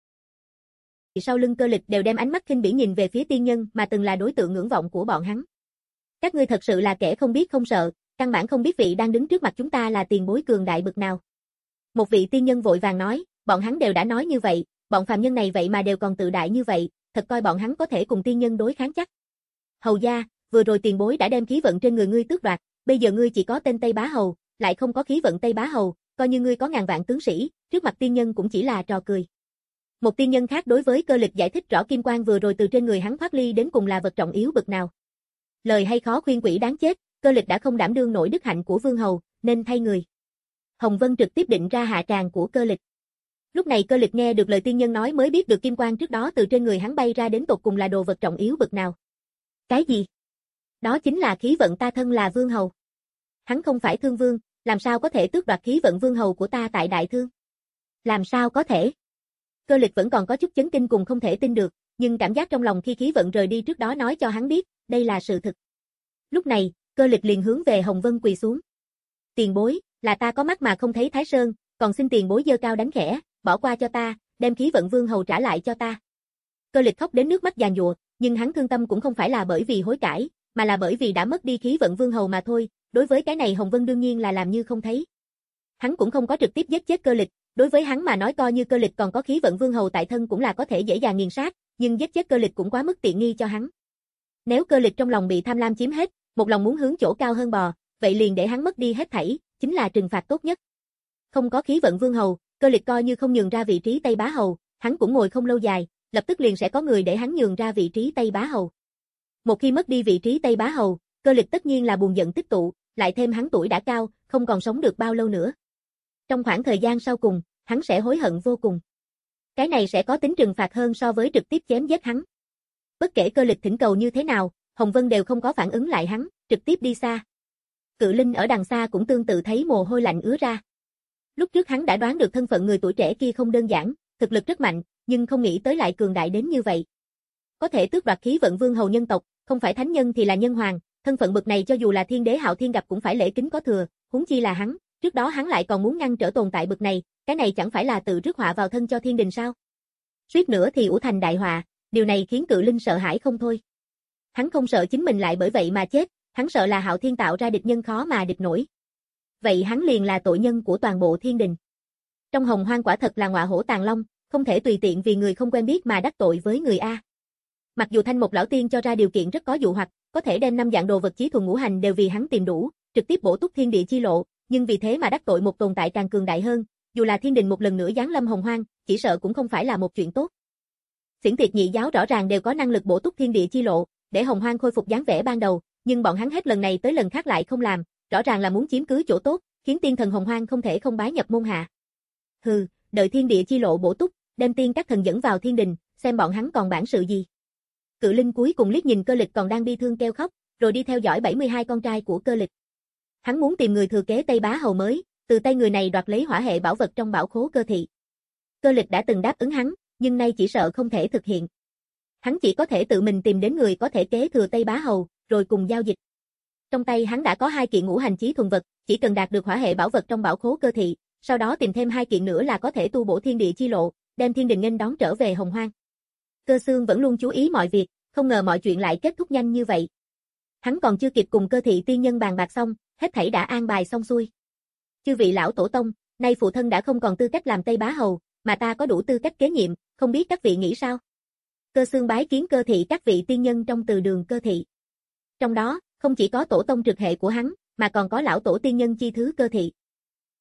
Sau lưng Cơ Lịch đều đem ánh mắt khinh bỉ nhìn về phía tiên nhân mà từng là đối tượng ngưỡng vọng của bọn hắn. Các ngươi thật sự là kẻ không biết không sợ, căn bản không biết vị đang đứng trước mặt chúng ta là tiền bối cường đại bực nào. Một vị tiên nhân vội vàng nói, bọn hắn đều đã nói như vậy, bọn phàm nhân này vậy mà đều còn tự đại như vậy, thật coi bọn hắn có thể cùng tiên nhân đối kháng chắc. Hầu gia, vừa rồi tiền bối đã đem khí vận trên người ngươi tước đoạt, bây giờ ngươi chỉ có tên Tây Bá Hầu, lại không có khí vận Tây Bá Hầu, coi như ngươi có ngàn vạn tướng sĩ, trước mặt tiên nhân cũng chỉ là trò cười. Một tiên nhân khác đối với Cơ Lịch giải thích rõ kim quang vừa rồi từ trên người hắn thoát ly đến cùng là vật trọng yếu bực nào. Lời hay khó khuyên quỷ đáng chết, Cơ Lịch đã không đảm đương nổi đức hạnh của vương hầu, nên thay người. Hồng Vân trực tiếp định ra hạ tràng của Cơ Lịch. Lúc này Cơ Lịch nghe được lời tiên nhân nói mới biết được kim quang trước đó từ trên người hắn bay ra đến tột cùng là đồ vật trọng yếu bực nào. Cái gì? Đó chính là khí vận ta thân là vương hầu. Hắn không phải thương vương, làm sao có thể tước đoạt khí vận vương hầu của ta tại đại thương? Làm sao có thể? Cơ Lịch vẫn còn có chút chấn kinh cùng không thể tin được, nhưng cảm giác trong lòng khi khí vận rời đi trước đó nói cho hắn biết, đây là sự thực. Lúc này, Cơ Lịch liền hướng về Hồng Vân quỳ xuống. Tiền bối, là ta có mắt mà không thấy Thái Sơn, còn xin tiền bối giơ cao đánh khẽ, bỏ qua cho ta, đem khí vận vương hầu trả lại cho ta. Cơ Lịch khóc đến nước mắt giàn giụa, nhưng hắn thương tâm cũng không phải là bởi vì hối cải, mà là bởi vì đã mất đi khí vận vương hầu mà thôi, đối với cái này Hồng Vân đương nhiên là làm như không thấy. Hắn cũng không có trực tiếp giết chết Cơ Lịch, đối với hắn mà nói coi như Cơ Lịch còn có khí vận vương hầu tại thân cũng là có thể dễ dàng nghiền sát, nhưng giết chết Cơ Lịch cũng quá mức tiện nghi cho hắn. Nếu Cơ Lịch trong lòng bị tham lam chiếm hết, một lòng muốn hướng chỗ cao hơn bò, vậy liền để hắn mất đi hết thảy, chính là trừng phạt tốt nhất. Không có khí vận vương hầu, Cơ Lịch coi như không nhường ra vị trí Tây Bá Hầu, hắn cũng ngồi không lâu dài, lập tức liền sẽ có người để hắn nhường ra vị trí Tây Bá Hầu. Một khi mất đi vị trí Tây Bá Hầu, Cơ Lịch tất nhiên là buồn giận tích tụ, lại thêm hắn tuổi đã cao, không còn sống được bao lâu nữa. Trong khoảng thời gian sau cùng, hắn sẽ hối hận vô cùng. Cái này sẽ có tính trừng phạt hơn so với trực tiếp chém giết hắn. Bất kể Cơ Lịch thỉnh cầu như thế nào, Hồng Vân đều không có phản ứng lại hắn, trực tiếp đi xa. Cự Linh ở đằng xa cũng tương tự thấy mồ hôi lạnh ứa ra. Lúc trước hắn đã đoán được thân phận người tuổi trẻ kia không đơn giản, thực lực rất mạnh, nhưng không nghĩ tới lại cường đại đến như vậy. Có thể tước đoạt khí vận vương hầu nhân tộc, không phải thánh nhân thì là nhân hoàng, thân phận bậc này cho dù là thiên đế Hạo Thiên gặp cũng phải lễ kính có thừa, huống chi là hắn, trước đó hắn lại còn muốn ngăn trở tồn tại bậc này, cái này chẳng phải là tự rước họa vào thân cho thiên đình sao? Suýt nữa thì ủ thành đại họa, điều này khiến Cự Linh sợ hãi không thôi. Hắn không sợ chính mình lại bởi vậy mà chết, hắn sợ là Hạo Thiên tạo ra địch nhân khó mà địch nổi. Vậy hắn liền là tội nhân của toàn bộ thiên đình. Trong hồng hoang quả thật là ngọa hổ tàng long, không thể tùy tiện vì người không quen biết mà đắc tội với người A. Mặc dù Thanh Mục lão tiên cho ra điều kiện rất có dụ hoặc, có thể đem năm dạng đồ vật chí thuần ngũ hành đều vì hắn tìm đủ, trực tiếp bổ túc thiên địa chi lộ, nhưng vì thế mà đắc tội một tồn tại càng cường đại hơn, dù là thiên đình một lần nữa giáng lâm hồng hoang, chỉ sợ cũng không phải là một chuyện tốt. Xiển Tiệt nhị giáo rõ ràng đều có năng lực bổ túc thiên địa chi lộ, để hồng hoang khôi phục dáng vẻ ban đầu, nhưng bọn hắn hết lần này tới lần khác lại không làm, rõ ràng là muốn chiếm cứ chỗ tốt, khiến tiên thần hồng hoang không thể không bái nhập môn hạ. Hừ, đợi thiên địa chi lộ bổ túc, đem tiên các thần dẫn vào thiên đình, xem bọn hắn còn bản sự gì. Cự Linh cuối cùng liếc nhìn Cơ Lịch còn đang bi thương kêu khóc, rồi đi theo dõi bảy mươi hai con trai của Cơ Lịch. Hắn muốn tìm người thừa kế Tây Bá Hầu mới, từ tay người này đoạt lấy hỏa hệ bảo vật trong bảo khố Cơ thị. Cơ Lịch đã từng đáp ứng hắn, nhưng nay chỉ sợ không thể thực hiện. Hắn chỉ có thể tự mình tìm đến người có thể kế thừa Tây Bá Hầu, rồi cùng giao dịch. Trong tay hắn đã có hai kiện ngũ hành chí thuần vật, chỉ cần đạt được hỏa hệ bảo vật trong bảo khố Cơ thị, sau đó tìm thêm hai kiện nữa là có thể tu bổ thiên địa chi lộ, đem thiên đình nghênh đón trở về hồng hoang. Cơ Xương vẫn luôn chú ý mọi việc, không ngờ mọi chuyện lại kết thúc nhanh như vậy. Hắn còn chưa kịp cùng Cơ thị tiên nhân bàn bạc xong, hết thảy đã an bài xong xuôi. Chư vị lão tổ tông, nay phụ thân đã không còn tư cách làm Tây Bá Hầu, mà ta có đủ tư cách kế nhiệm, không biết các vị nghĩ sao? Cơ Xương bái kiến Cơ thị các vị tiên nhân trong từ đường Cơ thị. Trong đó, không chỉ có tổ tông trực hệ của hắn, mà còn có lão tổ tiên nhân chi thứ Cơ thị.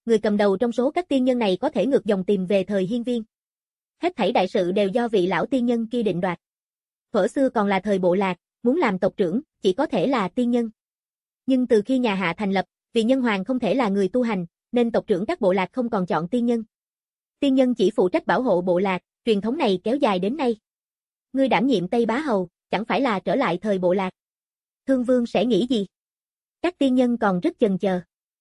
người cầm đầu trong số các tiên nhân này có thể ngược dòng tìm về thời hiên viên. Hết thảy đại sự đều do vị lão tiên nhân kia định đoạt. Thuở xưa còn là thời bộ lạc, muốn làm tộc trưởng, chỉ có thể là tiên nhân. Nhưng từ khi nhà Hạ thành lập, vì nhân hoàng không thể là người tu hành, nên tộc trưởng các bộ lạc không còn chọn tiên nhân. Tiên nhân chỉ phụ trách bảo hộ bộ lạc, truyền thống này kéo dài đến nay. Ngươi đảm nhiệm Tây Bá Hầu, chẳng phải là trở lại thời bộ lạc. Thương Vương sẽ nghĩ gì? Các tiên nhân còn rất chần chờ.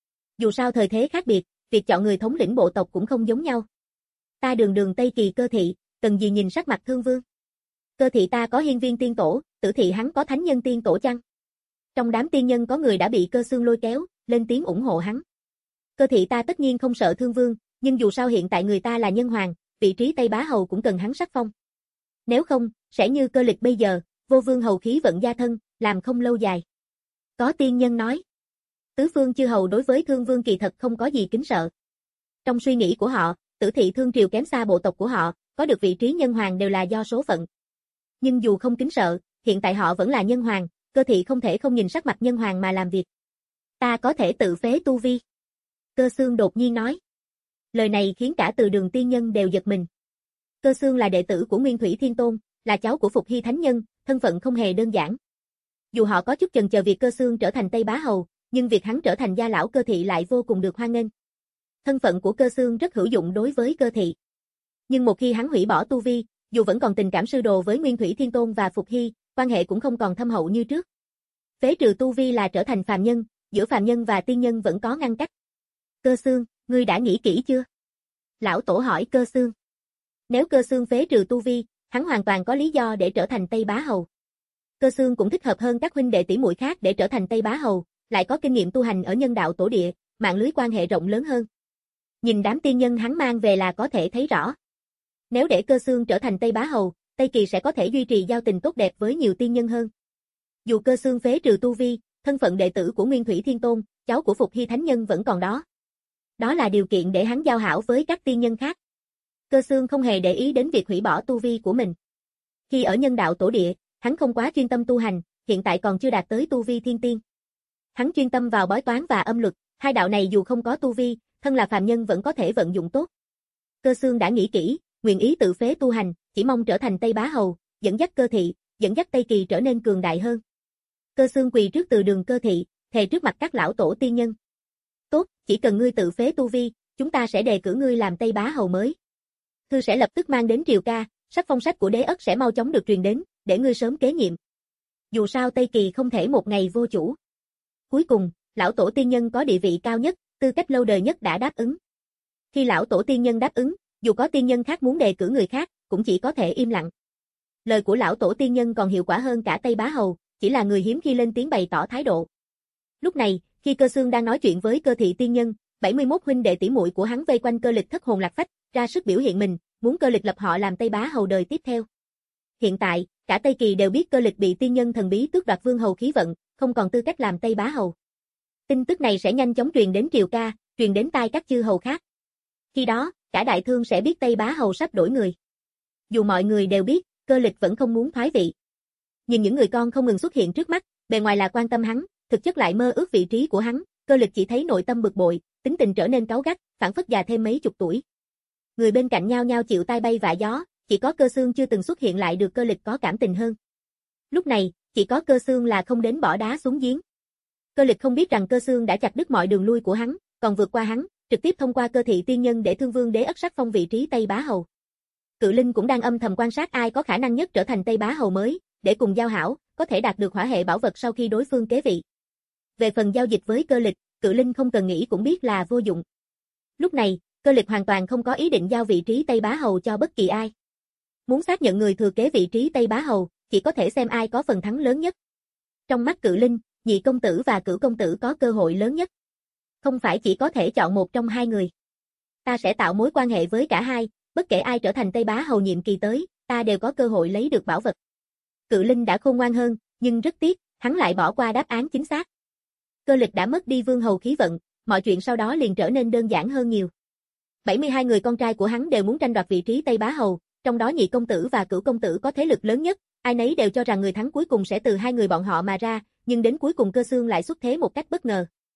Dù sao thời thế khác biệt, việc chọn người thống lĩnh bộ tộc cũng không giống nhau. Ta đường đường Tây Kỳ Cơ Thị, cần gì nhìn sắc mặt Thương Vương? Cơ Thị ta có hiên viên tiên tổ, Tử Thị hắn có thánh nhân tiên tổ chăng? Trong đám tiên nhân có người đã bị Cơ Xương lôi kéo, lên tiếng ủng hộ hắn. Cơ Thị ta tất nhiên không sợ Thương Vương, nhưng dù sao hiện tại người ta là nhân hoàng, vị trí Tây Bá Hầu cũng cần hắn sắc phong. Nếu không, sẽ như Cơ Lịch bây giờ, vô vương hầu khí vận gia thân, làm không lâu dài. Có tiên nhân nói, tứ phương chư hầu đối với Thương Vương kỳ thật không có gì kính sợ. Trong suy nghĩ của họ, Tử Thị Thương Triều kém xa bộ tộc của họ, có được vị trí nhân hoàng đều là do số phận. Nhưng dù không kính sợ, hiện tại họ vẫn là nhân hoàng, Cơ Thị không thể không nhìn sắc mặt nhân hoàng mà làm việc. Ta có thể tự phế tu vi. Cơ Xương đột nhiên nói. Lời này khiến cả Từ Đường tiên nhân đều giật mình. Cơ Xương là đệ tử của Nguyên Thủy Thiên Tôn, là cháu của Phục Hy Thánh Nhân, thân phận không hề đơn giản. Dù họ có chút chần chờ việc Cơ Xương trở thành Tây Bá Hầu, nhưng việc hắn trở thành gia lão Cơ Thị lại vô cùng được hoan nghênh. Thân phận của Cơ Xương rất hữu dụng đối với Cơ Thị. Nhưng một khi hắn hủy bỏ tu vi, dù vẫn còn tình cảm sư đồ với Nguyên Thủy Thiên Tôn và Phục Hy, quan hệ cũng không còn thâm hậu như trước. Phế trừ tu vi là trở thành phàm nhân, giữa phàm nhân và tiên nhân vẫn có ngăn cách. Cơ Xương, ngươi đã nghĩ kỹ chưa? Lão Tổ hỏi Cơ Xương. Nếu Cơ Xương phế trừ tu vi, hắn hoàn toàn có lý do để trở thành Tây Bá Hầu. Cơ Xương cũng thích hợp hơn các huynh đệ tỷ muội khác để trở thành Tây Bá Hầu, lại có kinh nghiệm tu hành ở nhân đạo tổ địa, mạng lưới quan hệ rộng lớn hơn. Nhìn đám tiên nhân hắn mang về là có thể thấy rõ. Nếu để Cơ Xương trở thành Tây Bá Hầu, Tây Kỳ sẽ có thể duy trì giao tình tốt đẹp với nhiều tiên nhân hơn. Dù Cơ Xương phế trừ tu vi, thân phận đệ tử của Nguyên Thủy Thiên Tôn, cháu của Phục Hy Thánh Nhân vẫn còn đó. Đó là điều kiện để hắn giao hảo với các tiên nhân khác. Cơ Xương không hề để ý đến việc hủy bỏ tu vi của mình. Khi ở nhân đạo tổ địa, hắn không quá chuyên tâm tu hành, hiện tại còn chưa đạt tới tu vi thiên tiên. Hắn chuyên tâm vào bói toán và âm luật, hai đạo này dù không có tu vi, thân là phàm nhân vẫn có thể vận dụng tốt. Cơ Xương đã nghĩ kỹ, nguyện ý tự phế tu hành, chỉ mong trở thành Tây Bá Hầu, dẫn dắt Cơ Thị, dẫn dắt Tây Kỳ trở nên cường đại hơn. Cơ Xương quỳ trước Từ Đường Cơ Thị, thề trước mặt các lão tổ tiên nhân. Tốt, chỉ cần ngươi tự phế tu vi, chúng ta sẽ đề cử ngươi làm Tây Bá Hầu mới. Thư sẽ lập tức mang đến triều ca, sắc phong sách của đế ất sẽ mau chóng được truyền đến, để ngươi sớm kế nhiệm. Dù sao Tây Kỳ không thể một ngày vô chủ. Cuối cùng, lão tổ tiên nhân có địa vị cao nhất, tư cách lâu đời nhất đã đáp ứng. Khi lão tổ tiên nhân đáp ứng, dù có tiên nhân khác muốn đề cử người khác, cũng chỉ có thể im lặng. Lời của lão tổ tiên nhân còn hiệu quả hơn cả Tây Bá Hầu, chỉ là người hiếm khi lên tiếng bày tỏ thái độ. Lúc này, khi Cơ Xương đang nói chuyện với Cơ Thị tiên nhân, bảy mươi mốt huynh đệ tỷ muội của hắn vây quanh Cơ Lịch thất hồn lạc phách, ra sức biểu hiện mình, muốn Cơ Lịch lập họ làm Tây Bá Hầu đời tiếp theo. Hiện tại, cả Tây Kỳ đều biết Cơ Lịch bị tiên nhân thần bí tước đoạt vương hầu khí vận, không còn tư cách làm Tây Bá Hầu. Tin tức này sẽ nhanh chóng truyền đến triều ca, truyền đến tai các chư hầu khác. Khi đó, cả đại thương sẽ biết Tây Bá Hầu sắp đổi người. Dù mọi người đều biết, Cơ Lịch vẫn không muốn thoái vị. Nhìn những người con không ngừng xuất hiện trước mắt, bề ngoài là quan tâm hắn, thực chất lại mơ ước vị trí của hắn, Cơ Lịch chỉ thấy nội tâm bực bội, tính tình trở nên cáu gắt, phản phất già thêm mấy chục tuổi. Người bên cạnh nhao nhao chịu tai bay vạ gió, chỉ có Cơ Xương chưa từng xuất hiện lại được Cơ Lịch có cảm tình hơn. Lúc này, chỉ có Cơ Xương là không đến bỏ đá xuống giếng. Cơ Lịch không biết rằng Cơ Xương đã chặt đứt mọi đường lui của hắn, còn vượt qua hắn, trực tiếp thông qua Cơ Thị tiên nhân để Thương Vương đế ất sắc phong vị trí Tây Bá Hầu. Cự Linh cũng đang âm thầm quan sát ai có khả năng nhất trở thành Tây Bá Hầu mới, để cùng giao hảo, có thể đạt được hỏa hệ bảo vật sau khi đối phương kế vị. Về phần giao dịch với Cơ Lịch, Cự Linh không cần nghĩ cũng biết là vô dụng. Lúc này, Cơ Lịch hoàn toàn không có ý định giao vị trí Tây Bá Hầu cho bất kỳ ai. Muốn xác nhận người thừa kế vị trí Tây Bá Hầu, chỉ có thể xem ai có phần thắng lớn nhất. Trong mắt Cự Linh, Nhị công tử và Cửu công tử có cơ hội lớn nhất. Không phải chỉ có thể chọn một trong hai người. Ta sẽ tạo mối quan hệ với cả hai, bất kể ai trở thành Tây Bá Hầu nhiệm kỳ tới, ta đều có cơ hội lấy được bảo vật. Cự Linh đã khôn ngoan hơn, nhưng rất tiếc, hắn lại bỏ qua đáp án chính xác. Cơ Lịch đã mất đi vương hầu khí vận, mọi chuyện sau đó liền trở nên đơn giản hơn nhiều. bảy mươi hai người con trai của hắn đều muốn tranh đoạt vị trí Tây Bá Hầu, trong đó Nhị công tử và Cửu công tử có thế lực lớn nhất, ai nấy đều cho rằng người thắng cuối cùng sẽ từ hai người bọn họ mà ra, nhưng đến cuối cùng Cơ Xương lại xuất thế một cách bất ngờ.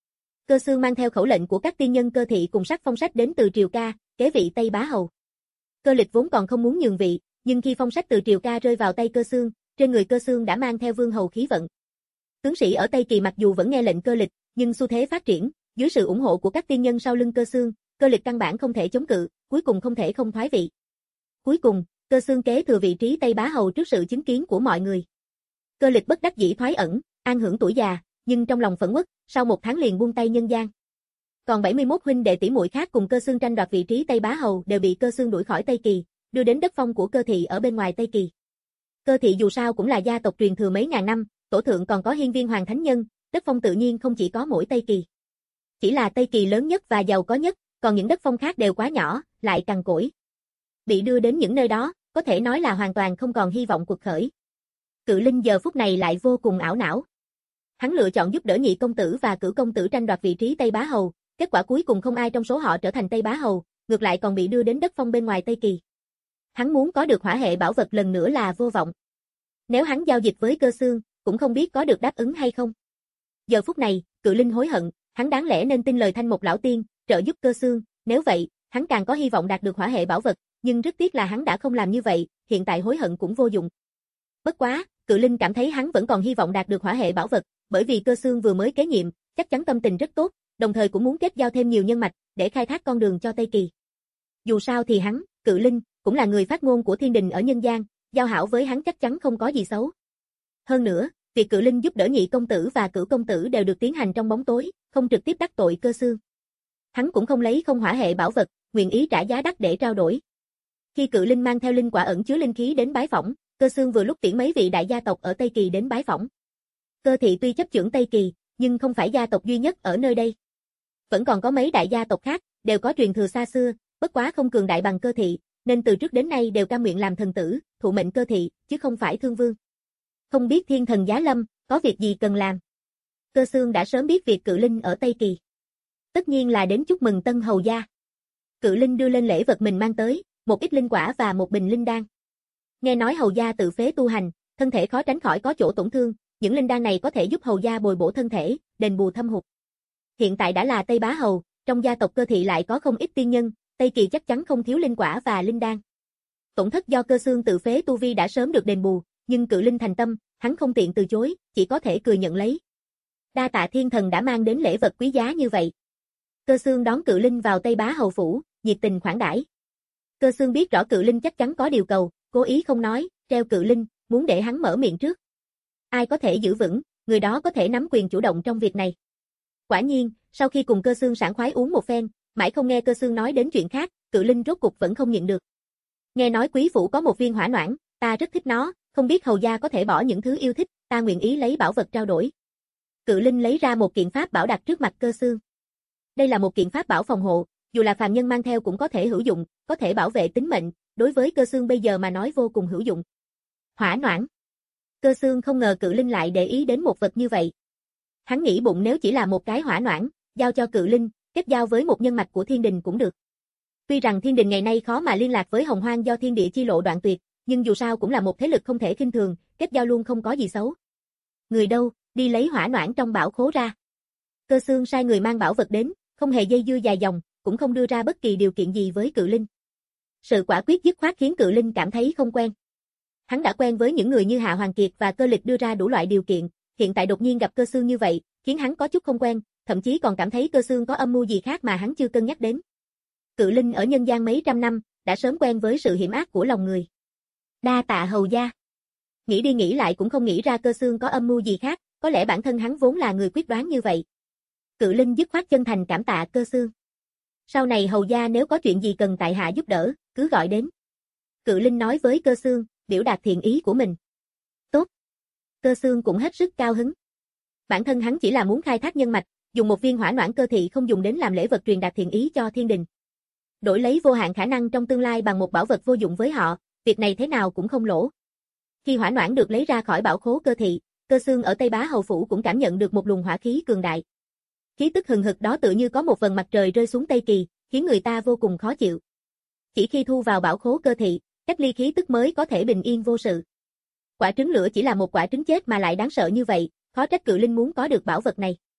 Cơ Xương mang theo khẩu lệnh của các tiên nhân Cơ thị cùng sắc phong sách đến từ Triều Ca, kế vị Tây Bá Hầu. Cơ Lịch vốn còn không muốn nhường vị, nhưng khi phong sách từ Triều Ca rơi vào tay Cơ Xương, trên người Cơ Xương đã mang theo vương hầu khí vận. Tướng sĩ ở Tây Kỳ mặc dù vẫn nghe lệnh Cơ Lịch, nhưng xu thế phát triển, dưới sự ủng hộ của các tiên nhân sau lưng Cơ Xương, Cơ Lịch căn bản không thể chống cự, cuối cùng không thể không thoái vị. Cuối cùng, Cơ Xương kế thừa vị trí Tây Bá Hầu trước sự chứng kiến của mọi người. Cơ Lịch bất đắc dĩ thoái ẩn, an hưởng tuổi già, nhưng trong lòng phẫn uất, sau một tháng liền buông tay nhân gian. Còn bảy mươi mốt huynh đệ tỷ muội khác cùng Cơ Xương tranh đoạt vị trí Tây Bá Hầu đều bị Cơ Xương đuổi khỏi Tây Kỳ, đưa đến đất phong của Cơ thị ở bên ngoài Tây Kỳ. Cơ thị dù sao cũng là gia tộc truyền thừa mấy ngàn năm, tổ thượng còn có hiên viên hoàng thánh nhân, đất phong tự nhiên không chỉ có mỗi Tây Kỳ. Chỉ là Tây Kỳ lớn nhất và giàu có nhất, còn những đất phong khác đều quá nhỏ, lại cằn cỗi. Bị đưa đến những nơi đó, có thể nói là hoàn toàn không còn hy vọng cuộc khởi. Cự Linh giờ phút này lại vô cùng ảo não. Hắn lựa chọn giúp đỡ Nhị công tử và Cửu công tử tranh đoạt vị trí Tây Bá Hầu, kết quả cuối cùng không ai trong số họ trở thành Tây Bá Hầu, ngược lại còn bị đưa đến đất phong bên ngoài Tây Kỳ. Hắn muốn có được hỏa hệ bảo vật lần nữa là vô vọng. Nếu hắn giao dịch với Cơ Xương, cũng không biết có được đáp ứng hay không. Giờ phút này, Cự Linh hối hận, hắn đáng lẽ nên tin lời Thanh Mục lão tiên, trợ giúp Cơ Xương, nếu vậy, hắn càng có hy vọng đạt được hỏa hệ bảo vật, nhưng rất tiếc là hắn đã không làm như vậy, hiện tại hối hận cũng vô dụng. Bất quá, Cự Linh cảm thấy hắn vẫn còn hy vọng đạt được hỏa hệ bảo vật, bởi vì Cơ Xương vừa mới kế nhiệm, chắc chắn tâm tình rất tốt, đồng thời cũng muốn kết giao thêm nhiều nhân mạch để khai thác con đường cho Tây Kỳ. Dù sao thì hắn, Cự Linh, cũng là người phát ngôn của thiên đình ở nhân gian, giao hảo với hắn chắc chắn không có gì xấu. Hơn nữa, việc Cự Linh giúp đỡ Nhị công tử và Cửu công tử đều được tiến hành trong bóng tối, không trực tiếp đắc tội Cơ Xương. Hắn cũng không lấy không hỏa hệ bảo vật, nguyện ý trả giá đắt để trao đổi. Khi Cự Linh mang theo linh quả ẩn chứa linh khí đến bái phỏng, Cơ Xương vừa lúc tiễn mấy vị đại gia tộc ở Tây Kỳ đến bái phỏng. Cơ thị tuy chấp chưởng Tây Kỳ, nhưng không phải gia tộc duy nhất ở nơi đây. Vẫn còn có mấy đại gia tộc khác, đều có truyền thừa xa xưa, bất quá không cường đại bằng Cơ thị, nên từ trước đến nay đều cam nguyện làm thần tử, thụ mệnh Cơ thị, chứ không phải thương vương. Không biết thiên thần giá lâm, có việc gì cần làm. Cơ Xương đã sớm biết việc Cự Linh ở Tây Kỳ. Tất nhiên là đến chúc mừng tân hầu gia. Cự Linh đưa lên lễ vật mình mang tới, một ít linh quả và một bình linh đan. Nghe nói hầu gia tự phế tu hành, thân thể khó tránh khỏi có chỗ tổn thương, những linh đan này có thể giúp hầu gia bồi bổ thân thể, đền bù thâm hụt. Hiện tại đã là Tây Bá Hầu, trong gia tộc Cơ thị lại có không ít tiên nhân, Tây Kỳ chắc chắn không thiếu linh quả và linh đan. Tổn thất do Cơ Xương tự phế tu vi đã sớm được đền bù, nhưng Cự Linh thành tâm, hắn không tiện từ chối, chỉ có thể cười nhận lấy. Đa tạ thiên thần đã mang đến lễ vật quý giá như vậy. Cơ Xương đón Cự Linh vào Tây Bá Hầu phủ, nhiệt tình khoản đãi. Cơ Xương biết rõ Cự Linh chắc chắn có điều cầu, cố ý không nói, treo Cự Linh, muốn để hắn mở miệng trước. Ai có thể giữ vững, người đó có thể nắm quyền chủ động trong việc này. Quả nhiên, sau khi cùng Cơ Xương sảng khoái uống một phen, mãi không nghe Cơ Xương nói đến chuyện khác, Cự Linh rốt cục vẫn không nhịn được. Nghe nói quý phủ có một viên hỏa noãn, ta rất thích nó, không biết hầu gia có thể bỏ những thứ yêu thích, ta nguyện ý lấy bảo vật trao đổi. Cự Linh lấy ra một kiện pháp bảo đặt trước mặt Cơ Xương. Đây là một kiện pháp bảo phòng hộ, dù là phàm nhân mang theo cũng có thể hữu dụng, có thể bảo vệ tính mệnh, đối với Cơ Xương bây giờ mà nói vô cùng hữu dụng. Hỏa noãn. Cơ Xương không ngờ Cự Linh lại để ý đến một vật như vậy. Hắn nghĩ bụng nếu chỉ là một cái hỏa noãn, giao cho Cự Linh, kết giao với một nhân mạch của thiên đình cũng được. Tuy rằng thiên đình ngày nay khó mà liên lạc với Hồng Hoang do thiên địa chi lộ đoạn tuyệt, nhưng dù sao cũng là một thế lực không thể khinh thường, kết giao luôn không có gì xấu. Người đâu, đi lấy hỏa noãn trong bảo khố ra. Cơ Xương sai người mang bảo vật đến, không hề dây dưa dài dòng, cũng không đưa ra bất kỳ điều kiện gì với Cự Linh. Sự quả quyết dứt khoát khiến Cự Linh cảm thấy không quen. Hắn đã quen với những người như Hạ Hoàng Kiệt và Cơ Lịch đưa ra đủ loại điều kiện, hiện tại đột nhiên gặp Cơ Xương như vậy, khiến hắn có chút không quen, thậm chí còn cảm thấy Cơ Xương có âm mưu gì khác mà hắn chưa cân nhắc đến. Cự Linh ở nhân gian mấy trăm năm, đã sớm quen với sự hiểm ác của lòng người. Đa tạ hầu gia. Nghĩ đi nghĩ lại cũng không nghĩ ra Cơ Xương có âm mưu gì khác, có lẽ bản thân hắn vốn là người quyết đoán như vậy. Cự Linh dứt khoát chân thành cảm tạ Cơ Xương. Sau này hầu gia nếu có chuyện gì cần tại hạ giúp đỡ, cứ gọi đến. Cự Linh nói với Cơ Xương, biểu đạt thiện ý của mình. Tốt. Cơ Xương cũng hết sức cao hứng. Bản thân hắn chỉ là muốn khai thác nhân mạch, dùng một viên hỏa noãn Cơ thị không dùng đến làm lễ vật truyền đạt thiện ý cho thiên đình. Đổi lấy vô hạn khả năng trong tương lai bằng một bảo vật vô dụng với họ, việc này thế nào cũng không lỗ. Khi hỏa noãn được lấy ra khỏi bảo khố Cơ thị, Cơ Xương ở Tây Bá Hầu phủ cũng cảm nhận được một luồng hỏa khí cường đại. Khí tức hừng hực đó tự như có một vầng mặt trời rơi xuống Tây Kỳ, khiến người ta vô cùng khó chịu. Chỉ khi thu vào bảo khố Cơ thị, cách ly khí tức mới có thể bình yên vô sự. Quả trứng lửa chỉ là một quả trứng chết mà lại đáng sợ như vậy, khó trách Cự Linh muốn có được bảo vật này.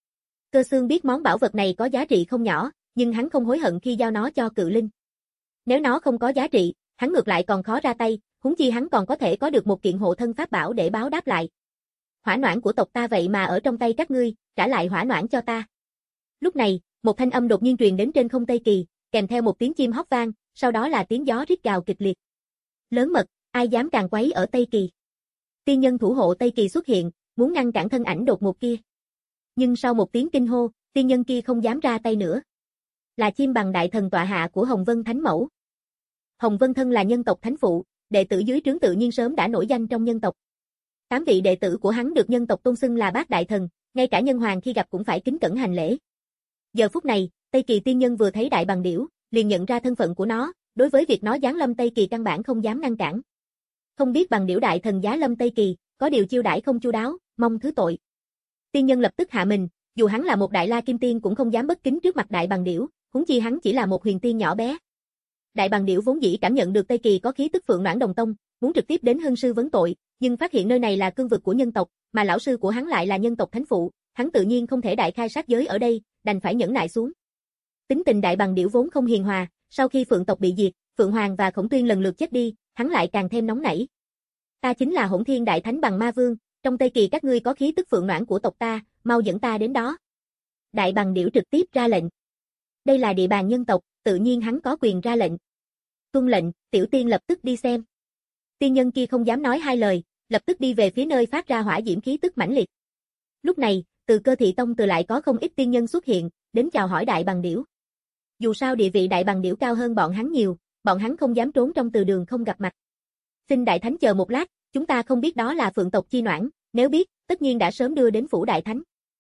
Cơ Xương biết món bảo vật này có giá trị không nhỏ, nhưng hắn không hối hận khi giao nó cho Cự Linh. Nếu nó không có giá trị, hắn ngược lại còn khó ra tay, huống chi hắn còn có thể có được một kiện hộ thân pháp bảo để báo đáp lại. Hỏa noãn của tộc ta vậy mà ở trong tay các ngươi, trả lại hỏa noãn cho ta. Lúc này, một thanh âm đột nhiên truyền đến trên không Tây Kỳ, kèm theo một tiếng chim hót vang, sau đó là tiếng gió rít gào kịch liệt. Lớn mật, ai dám càn quấy ở Tây Kỳ? Tiên nhân thủ hộ Tây Kỳ xuất hiện, muốn ngăn cản thân ảnh đột ngột kia. Nhưng sau một tiếng kinh hô, tiên nhân kia không dám ra tay nữa. Là chim bằng đại thần tọa hạ của Hồng Vân Thánh Mẫu. Hồng Vân thân là nhân tộc thánh phụ, đệ tử dưới trướng tự nhiên sớm đã nổi danh trong nhân tộc. Tám vị đệ tử của hắn được nhân tộc tôn xưng là bát đại thần, ngay cả nhân hoàng khi gặp cũng phải kính cẩn hành lễ. Giờ phút này, Tây Kỳ tiên nhân vừa thấy đại bằng điểu, liền nhận ra thân phận của nó, đối với việc nó giáng lâm Tây Kỳ căn bản không dám ngăn cản. Không biết bằng điểu đại thần giá lâm Tây Kỳ, có điều chiêu đãi không chu đáo, mong thứ tội. Tiên nhân lập tức hạ mình, dù hắn là một đại la kim tiên cũng không dám bất kính trước mặt đại bằng điểu, huống chi hắn chỉ là một huyền tiên nhỏ bé. Đại bằng điểu vốn dĩ cảm nhận được Tây Kỳ có khí tức Phượng Noãn Đồng Tông, muốn trực tiếp đến hương sư vấn tội, nhưng phát hiện nơi này là cương vực của nhân tộc, mà lão sư của hắn lại là nhân tộc thánh phụ, hắn tự nhiên không thể đại khai sát giới ở đây, đành phải nhẫn nại xuống. Tính tình đại bằng điểu vốn không hiền hòa, sau khi Phượng tộc bị diệt, Phượng Hoàng và Khổng Tuyên lần lượt chết đi, hắn lại càng thêm nóng nảy. Ta chính là Hỗn Thiên Đại Thánh Bằng Ma Vương, trong Tây Kỳ các ngươi có khí tức Phượng Noãn của tộc ta, mau dẫn ta đến đó. Đại bằng điểu trực tiếp ra lệnh. Đây là địa bàn nhân tộc, tự nhiên hắn có quyền ra lệnh. Tuân lệnh, tiểu tiên lập tức đi xem. Tiên nhân kia không dám nói hai lời, lập tức đi về phía nơi phát ra hỏa diễm khí tức mãnh liệt. Lúc này, từ Cơ Thị Tông từ lại có không ít tiên nhân xuất hiện, đến chào hỏi đại bằng điểu. Dù sao địa vị đại bằng điểu cao hơn bọn hắn nhiều, bọn hắn không dám trốn trong từ đường không gặp mặt. Xin đại thánh chờ một lát, chúng ta không biết đó là Phượng tộc chi noãn, nếu biết, tất nhiên đã sớm đưa đến phủ đại thánh.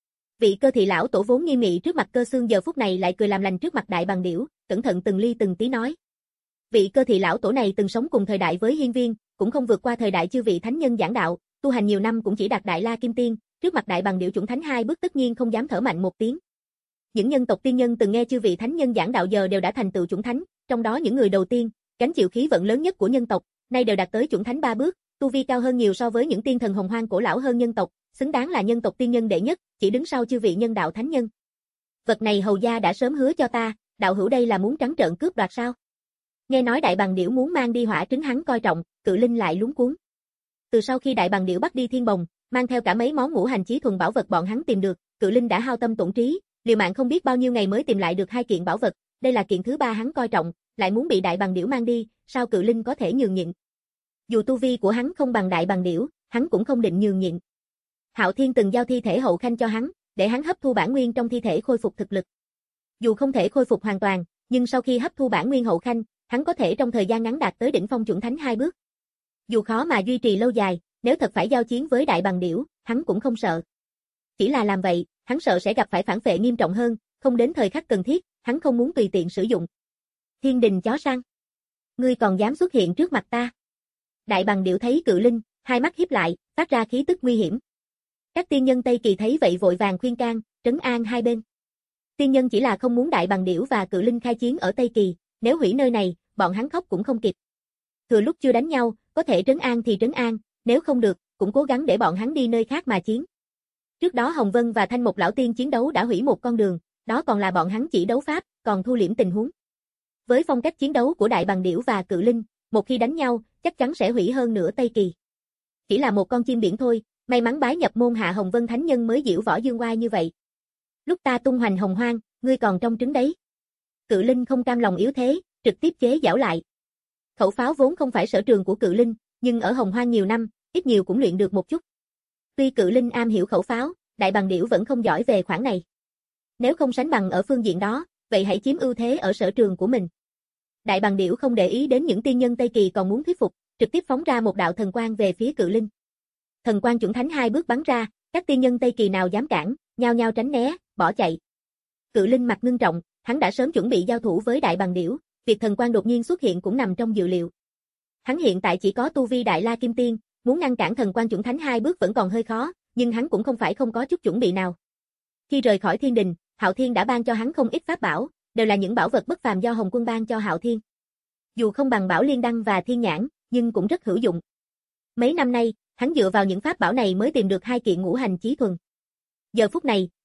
Vị Cơ Thị lão tổ vốn nghiêm nghị trước mặt Cơ Xương giờ phút này lại cười làm lành trước mặt đại bằng điểu, cẩn thận từng ly từng tí nói. Vị Cơ Thị lão tổ này từng sống cùng thời đại với Hiên Viên, cũng không vượt qua thời đại chư vị thánh nhân giảng đạo, tu hành nhiều năm cũng chỉ đạt đại la kim tiên, trước mặt đại bằng điểu chuẩn thánh hai bước tất nhiên không dám thở mạnh một tiếng. Những nhân tộc tiên nhân từng nghe chư vị thánh nhân giảng đạo giờ đều đã thành tựu chuẩn thánh, trong đó những người đầu tiên, gánh chịu khí vận lớn nhất của nhân tộc, nay đều đạt tới chuẩn thánh ba bước, tu vi cao hơn nhiều so với những tiên thần hồng hoang cổ lão hơn nhân tộc, xứng đáng là nhân tộc tiên nhân đệ nhất, chỉ đứng sau chư vị nhân đạo thánh nhân. Vật này hầu gia đã sớm hứa cho ta, đạo hữu đây là muốn trắng trợn cướp đoạt sao? Nghe nói đại bằng điểu muốn mang đi hỏa trứng hắn coi trọng, Cự Linh lại luống cuống. Từ sau khi đại bằng điểu bắt đi Thiên Bồng, mang theo cả mấy món ngũ hành chí thuần bảo vật bọn hắn tìm được, Cự Linh đã hao tâm tổn trí, liều mạng không biết bao nhiêu ngày mới tìm lại được hai kiện bảo vật, đây là kiện thứ ba hắn coi trọng, lại muốn bị đại bằng điểu mang đi, sao Cự Linh có thể nhường nhịn? Dù tu vi của hắn không bằng đại bằng điểu, hắn cũng không định nhường nhịn. Hạo Thiên từng giao thi thể hậu khanh cho hắn, để hắn hấp thu bản nguyên trong thi thể khôi phục thực lực. Dù không thể khôi phục hoàn toàn, nhưng sau khi hấp thu bản nguyên hậu khanh, hắn có thể trong thời gian ngắn đạt tới đỉnh phong chuẩn thánh hai bước. Dù khó mà duy trì lâu dài, nếu thật phải giao chiến với đại bằng điểu, hắn cũng không sợ. Chỉ là làm vậy, hắn sợ sẽ gặp phải phản phệ nghiêm trọng hơn, không đến thời khắc cần thiết, hắn không muốn tùy tiện sử dụng. Thiên đình chó săn, ngươi còn dám xuất hiện trước mặt ta? Đại bằng điểu thấy Cự Linh, hai mắt híp lại, phát ra khí tức nguy hiểm. Các tiên nhân Tây Kỳ thấy vậy vội vàng khuyên can, trấn an hai bên. Tiên nhân chỉ là không muốn đại bằng điểu và Cự Linh khai chiến ở Tây Kỳ, nếu hủy nơi này, bọn hắn khóc cũng không kịp. Thừa lúc chưa đánh nhau, có thể trấn an thì trấn an, nếu không được, cũng cố gắng để bọn hắn đi nơi khác mà chiến. Trước đó Hồng Vân và Thanh Mục lão tiên chiến đấu đã hủy một con đường, đó còn là bọn hắn chỉ đấu pháp, còn thu liễm tình huống. Với phong cách chiến đấu của đại bằng điểu và Cự Linh, một khi đánh nhau, chắc chắn sẽ hủy hơn nửa Tây Kỳ. Chỉ là một con chim biển thôi, may mắn bái nhập môn hạ Hồng Vân thánh nhân mới diễu võ dương oai như vậy. Lúc ta tung hoành hồng hoang, ngươi còn trong trứng đấy. Cự Linh không cam lòng yếu thế, trực tiếp chế giảo lại. Khẩu pháo vốn không phải sở trường của Cự Linh, nhưng ở hồng hoang nhiều năm, ít nhiều cũng luyện được một chút. Tuy Cự Linh am hiểu khẩu pháo, đại bằng điểu vẫn không giỏi về khoản này. Nếu không sánh bằng ở phương diện đó, vậy hãy chiếm ưu thế ở sở trường của mình. Đại bằng điểu không để ý đến những tiên nhân Tây Kỳ còn muốn thuyết phục, trực tiếp phóng ra một đạo thần quang về phía Cự Linh. Thần quang chuẩn thánh hai bước bắn ra, các tiên nhân Tây Kỳ nào dám cản, nhao nhao tránh né, bỏ chạy. Cự Linh mặt ngưng trọng, hắn đã sớm chuẩn bị giao thủ với đại bằng điểu, việc thần quang đột nhiên xuất hiện cũng nằm trong dự liệu. Hắn hiện tại chỉ có tu vi đại la kim tiên, muốn ngăn cản thần quang chuẩn thánh hai bước vẫn còn hơi khó, nhưng hắn cũng không phải không có chút chuẩn bị nào. Khi rời khỏi thiên đình, Hạo Thiên đã ban cho hắn không ít pháp bảo, đều là những bảo vật bất phàm do Hồng Quân ban cho Hạo Thiên. Dù không bằng Bảo Liên Đăng và Thiên Nhãn, nhưng cũng rất hữu dụng. Mấy năm nay, hắn dựa vào những pháp bảo này mới tìm được hai kiện ngũ hành chí thuần. Giờ phút này,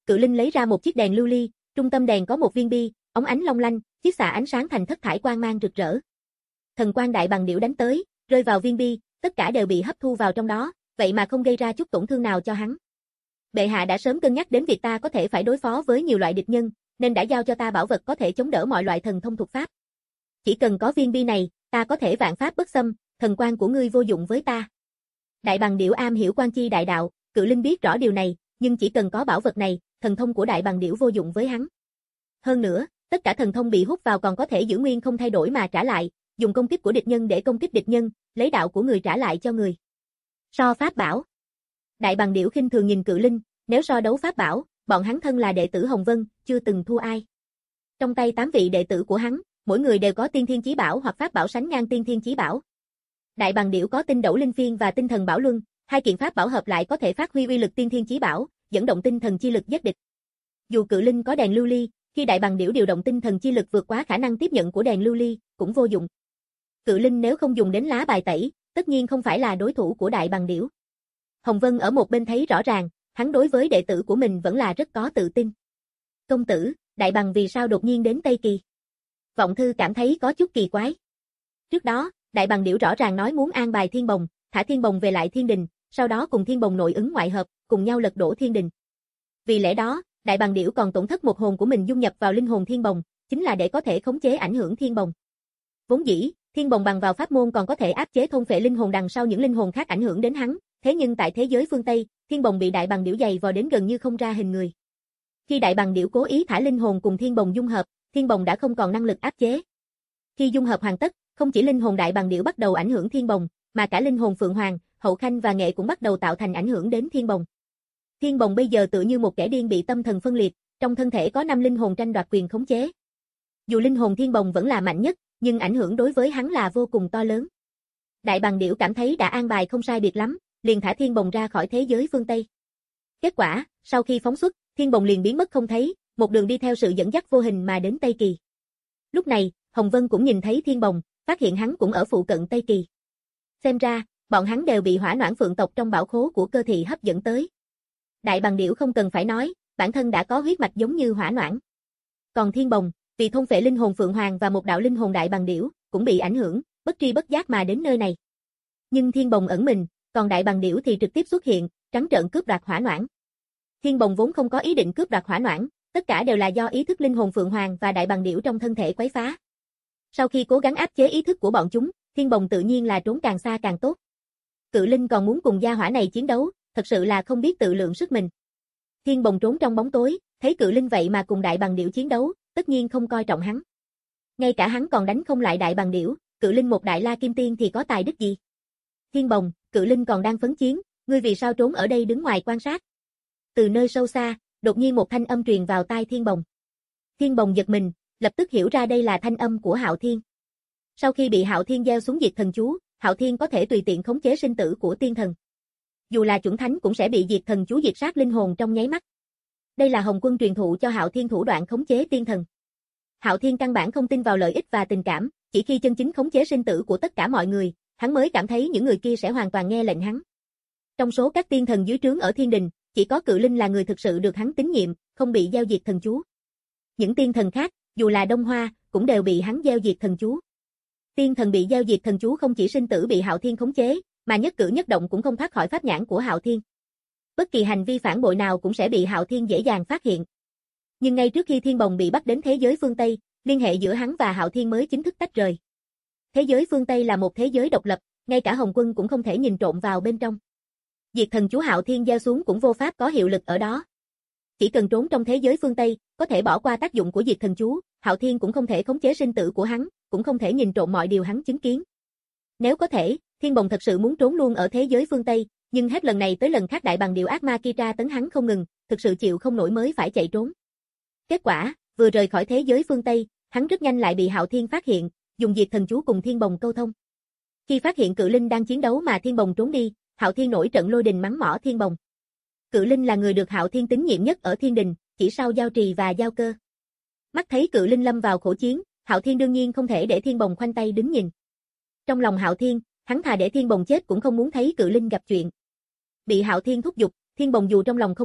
Cự Linh lấy ra một chiếc đèn lưu ly, trung tâm đèn có một viên bi, óng ánh long lanh, chiết xạ ánh sáng thành thất thải quang mang rực rỡ. Thần quang đại bằng điểu đánh tới, rơi vào viên bi, tất cả đều bị hấp thu vào trong đó, vậy mà không gây ra chút tổn thương nào cho hắn. Bệ hạ đã sớm cân nhắc đến việc ta có thể phải đối phó với nhiều loại địch nhân, nên đã giao cho ta bảo vật có thể chống đỡ mọi loại thần thông thuật pháp. Chỉ cần có viên bi này, ta có thể vạn pháp bất xâm, thần quang của ngươi vô dụng với ta. Đại bằng điểu am hiểu quan chi đại đạo, Cự Linh biết rõ điều này, nhưng chỉ cần có bảo vật này, thần thông của đại bằng điểu vô dụng với hắn. Hơn nữa, tất cả thần thông bị hút vào còn có thể giữ nguyên không thay đổi mà trả lại, dùng công kích của địch nhân để công kích địch nhân, lấy đạo của người trả lại cho người. So pháp bảo. Đại bằng điểu khinh thường nhìn Cự Linh, nếu so đấu pháp bảo, bọn hắn thân là đệ tử Hồng Vân, chưa từng thua ai. Trong tay tám vị đệ tử của hắn, mỗi người đều có tiên thiên chí bảo hoặc pháp bảo sánh ngang tiên thiên chí bảo. Đại bằng điểu có tinh đẩu linh phiên và tinh thần bảo luân, hai kiện pháp bảo hợp lại có thể phát huy uy lực tiên thiên chí bảo, dẫn động tinh thần chi lực giết địch. Dù Cự Linh có đèn lưu ly, khi đại bằng điểu điều động tinh thần chi lực vượt quá khả năng tiếp nhận của đèn lưu ly, cũng vô dụng. Cự Linh nếu không dùng đến lá bài tẩy, tất nhiên không phải là đối thủ của đại bằng điểu. Hồng Vân ở một bên thấy rõ ràng, hắn đối với đệ tử của mình vẫn là rất có tự tin. Công tử, đại bằng vì sao đột nhiên đến Tây Kỳ? Vọng thư cảm thấy có chút kỳ quái. Trước đó, đại bằng điểu rõ ràng nói muốn an bài Thiên Bồng, thả Thiên Bồng về lại Thiên Đình, sau đó cùng Thiên Bồng nội ứng ngoại hợp, cùng nhau lật đổ Thiên Đình. Vì lẽ đó, đại bằng điểu còn tổn thất một hồn của mình dung nhập vào linh hồn Thiên Bồng, chính là để có thể khống chế ảnh hưởng Thiên Bồng. Vốn dĩ, Thiên Bồng bằng vào pháp môn còn có thể áp chế thôn phệ linh hồn đằng sau những linh hồn khác ảnh hưởng đến hắn, thế nhưng tại thế giới phương Tây, Thiên Bồng bị đại bằng điểu dày vò đến gần như không ra hình người. Khi đại bằng điểu cố ý thả linh hồn cùng Thiên Bồng dung hợp, Thiên Bồng đã không còn năng lực áp chế. Khi dung hợp hoàn tất, không chỉ linh hồn đại bằng điểu bắt đầu ảnh hưởng Thiên Bồng, mà cả linh hồn Phượng Hoàng, Hậu Khanh và Nghệ cũng bắt đầu tạo thành ảnh hưởng đến Thiên Bồng. Thiên Bồng bây giờ tự như một kẻ điên bị tâm thần phân liệt, trong thân thể có năm linh hồn tranh đoạt quyền khống chế. Dù linh hồn Thiên Bồng vẫn là mạnh nhất, nhưng ảnh hưởng đối với hắn là vô cùng to lớn. Đại bằng điểu cảm thấy đã an bài không sai biệt lắm, liền thả Thiên Bồng ra khỏi thế giới phương Tây. Kết quả, sau khi phóng xuất, Thiên Bồng liền biến mất không thấy, một đường đi theo sự dẫn dắt vô hình mà đến Tây Kỳ. Lúc này, Hồng Vân cũng nhìn thấy Thiên Bồng, phát hiện hắn cũng ở phụ cận Tây Kỳ. Xem ra, bọn hắn đều bị hỏa noãn phượng tộc trong bảo khố của cơ thị hấp dẫn tới. Đại bằng điểu không cần phải nói, bản thân đã có huyết mạch giống như hỏa noãn. Còn Thiên Bồng, vì thôn phệ linh hồn Phượng Hoàng và một đạo linh hồn đại bằng điểu, cũng bị ảnh hưởng, bất tri bất giác mà đến nơi này. Nhưng Thiên Bồng ẩn mình, còn đại bằng điểu thì trực tiếp xuất hiện, trắng trợn cướp đoạt hỏa noãn. Thiên Bồng vốn không có ý định cướp đoạt hỏa noãn, tất cả đều là do ý thức linh hồn Phượng Hoàng và đại bằng điểu trong thân thể quấy phá. Sau khi cố gắng áp chế ý thức của bọn chúng, Thiên Bồng tự nhiên là trốn càng xa càng tốt. Cự Linh còn muốn cùng gia hỏa này chiến đấu, thật sự là không biết tự lượng sức mình. Thiên Bồng trốn trong bóng tối, thấy Cự Linh vậy mà cùng đại bằng điểu chiến đấu, tất nhiên không coi trọng hắn. Ngay cả hắn còn đánh không lại đại bằng điểu, Cự Linh một đại la kim tiên thì có tài đức gì? Thiên Bồng, Cự Linh còn đang phấn chiến, ngươi vì sao trốn ở đây đứng ngoài quan sát? Từ nơi sâu xa, đột nhiên một thanh âm truyền vào tai Thiên Bồng. Thiên Bồng giật mình, lập tức hiểu ra đây là thanh âm của Hạo Thiên. Sau khi bị Hạo Thiên gieo xuống diệt thần chú, Hạo Thiên có thể tùy tiện khống chế sinh tử của tiên thần. Dù là chuẩn thánh cũng sẽ bị diệt thần chú diệt sát linh hồn trong nháy mắt. Đây là Hồng Quân truyền thụ cho Hạo Thiên thủ đoạn khống chế tiên thần. Hạo Thiên căn bản không tin vào lợi ích và tình cảm, chỉ khi chân chính khống chế sinh tử của tất cả mọi người, hắn mới cảm thấy những người kia sẽ hoàn toàn nghe lệnh hắn. Trong số các tiên thần dưới trướng ở Thiên Đình, chỉ có Cự Linh là người thực sự được hắn tín nhiệm, không bị gieo diệt thần chú. Những tiên thần khác, dù là Đông Hoa, cũng đều bị hắn gieo diệt thần chú. Tiên thần bị gieo diệt thần chú không chỉ sinh tử bị Hạo Thiên khống chế, mà nhất cử nhất động cũng không thoát khỏi pháp nhãn của Hạo Thiên. Bất kỳ hành vi phản bội nào cũng sẽ bị Hạo Thiên dễ dàng phát hiện. Nhưng ngay trước khi Thiên Bồng bị bắt đến thế giới phương Tây, liên hệ giữa hắn và Hạo Thiên mới chính thức tách rời. Thế giới phương Tây là một thế giới độc lập, ngay cả Hồng Quân cũng không thể nhìn trộm vào bên trong. Diệt thần chú Hạo Thiên gieo xuống cũng vô pháp có hiệu lực ở đó. Chỉ cần trốn trong thế giới phương Tây, có thể bỏ qua tác dụng của diệt thần chú, Hạo Thiên cũng không thể khống chế sinh tử của hắn, cũng không thể nhìn trộm mọi điều hắn chứng kiến. Nếu có thể, Thiên Bồng thật sự muốn trốn luôn ở thế giới phương Tây, nhưng hết lần này tới lần khác đại bằng điểu ác ma kia tra tấn hắn không ngừng, thực sự chịu không nổi mới phải chạy trốn. Kết quả, vừa rời khỏi thế giới phương Tây, hắn rất nhanh lại bị Hạo Thiên phát hiện, dùng diệt thần chú cùng Thiên Bồng câu thông. Khi phát hiện Cự Linh đang chiến đấu mà Thiên Bồng trốn đi, Hạo Thiên nổi trận lôi đình mắng mỏ Thiên Bồng. Cự Linh là người được Hạo Thiên tín nhiệm nhất ở Thiên Đình, chỉ sau Giao Trì và Giao Cơ. Mắt thấy Cự Linh lâm vào khổ chiến, Hạo Thiên đương nhiên không thể để Thiên Bồng khoanh tay đứng nhìn. Trong lòng Hạo Thiên, hắn thà để Thiên Bồng chết cũng không muốn thấy Cự Linh gặp chuyện. Bị Hạo Thiên thúc giục, Thiên Bồng dù trong lòng không muốn,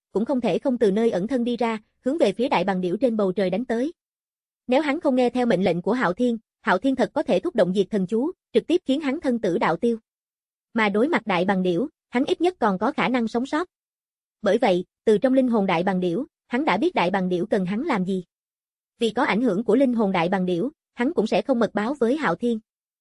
cũng không thể không từ nơi ẩn thân đi ra, hướng về phía đại bàng điểu trên bầu trời đánh tới. Nếu hắn không nghe theo mệnh lệnh của Hạo Thiên, Hạo Thiên thật có thể thúc động diệt thần chú, trực tiếp khiến hắn thân tử đạo tiêu. Mà đối mặt đại bàng điểu, hắn ít nhất còn có khả năng sống sót. Bởi vậy, từ trong linh hồn đại bàng điểu, hắn đã biết đại bàng điểu cần hắn làm gì. Vì có ảnh hưởng của linh hồn đại bàng điểu, hắn cũng sẽ không mật báo với Hạo Thiên.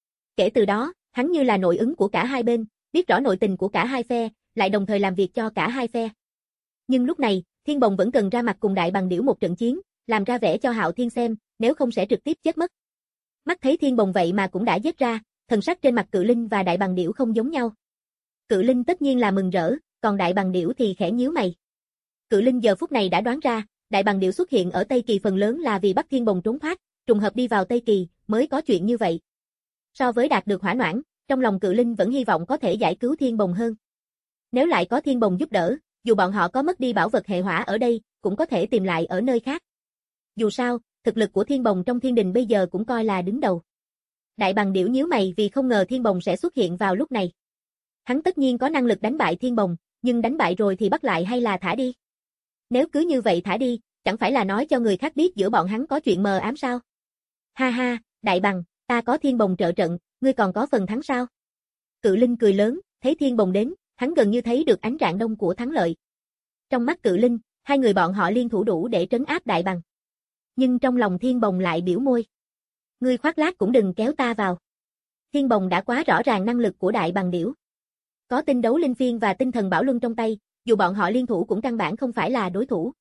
Kể từ đó, hắn như là nội ứng của cả hai bên, biết rõ nội tình của cả hai phe, lại đồng thời làm việc cho cả hai phe. Nhưng lúc này, Thiên Bồng vẫn cần ra mặt cùng đại bàng điểu một trận chiến, làm ra vẻ cho Hạo Thiên xem, nếu không sẽ trực tiếp chết mất. Mắt thấy Thiên Bồng vậy mà cũng đã giết ra, thần sắc trên mặt Cự Linh và đại bàng điểu không giống nhau. Cự Linh tất nhiên là mừng rỡ, còn đại bàng điểu thì khẽ nhíu mày. Cự Linh giờ phút này đã đoán ra, đại bàng điểu xuất hiện ở Tây Kỳ phần lớn là vì bắt Thiên Bồng trốn thoát, trùng hợp đi vào Tây Kỳ, mới có chuyện như vậy. So với đạt được hỏa noãn, trong lòng Cự Linh vẫn hy vọng có thể giải cứu Thiên Bồng hơn. Nếu lại có Thiên Bồng giúp đỡ, dù bọn họ có mất đi bảo vật hệ hỏa ở đây, cũng có thể tìm lại ở nơi khác. Dù sao, thực lực của Thiên Bồng trong thiên đình bây giờ cũng coi là đứng đầu. Đại bàng điểu nhíu mày vì không ngờ Thiên Bồng sẽ xuất hiện vào lúc này. Hắn tất nhiên có năng lực đánh bại Thiên Bồng, nhưng đánh bại rồi thì bắt lại hay là thả đi? Nếu cứ như vậy thả đi, chẳng phải là nói cho người khác biết giữa bọn hắn có chuyện mờ ám sao? Ha ha, đại bàng, ta có Thiên Bồng trợ trận, ngươi còn có phần thắng sao? Cự Linh cười lớn, thấy Thiên Bồng đến, hắn gần như thấy được ánh rạng đông của thắng lợi. Trong mắt Cự Linh, hai người bọn họ liên thủ đủ để trấn áp đại bàng. Nhưng trong lòng Thiên Bồng lại biểu môi. Ngươi khoác lác cũng đừng kéo ta vào. Thiên Bồng đã quá rõ ràng năng lực của đại bàng điểu. Có tinh đấu linh phiên và tinh thần bảo luân trong tay, dù bọn họ liên thủ cũng căn bản không phải là đối thủ.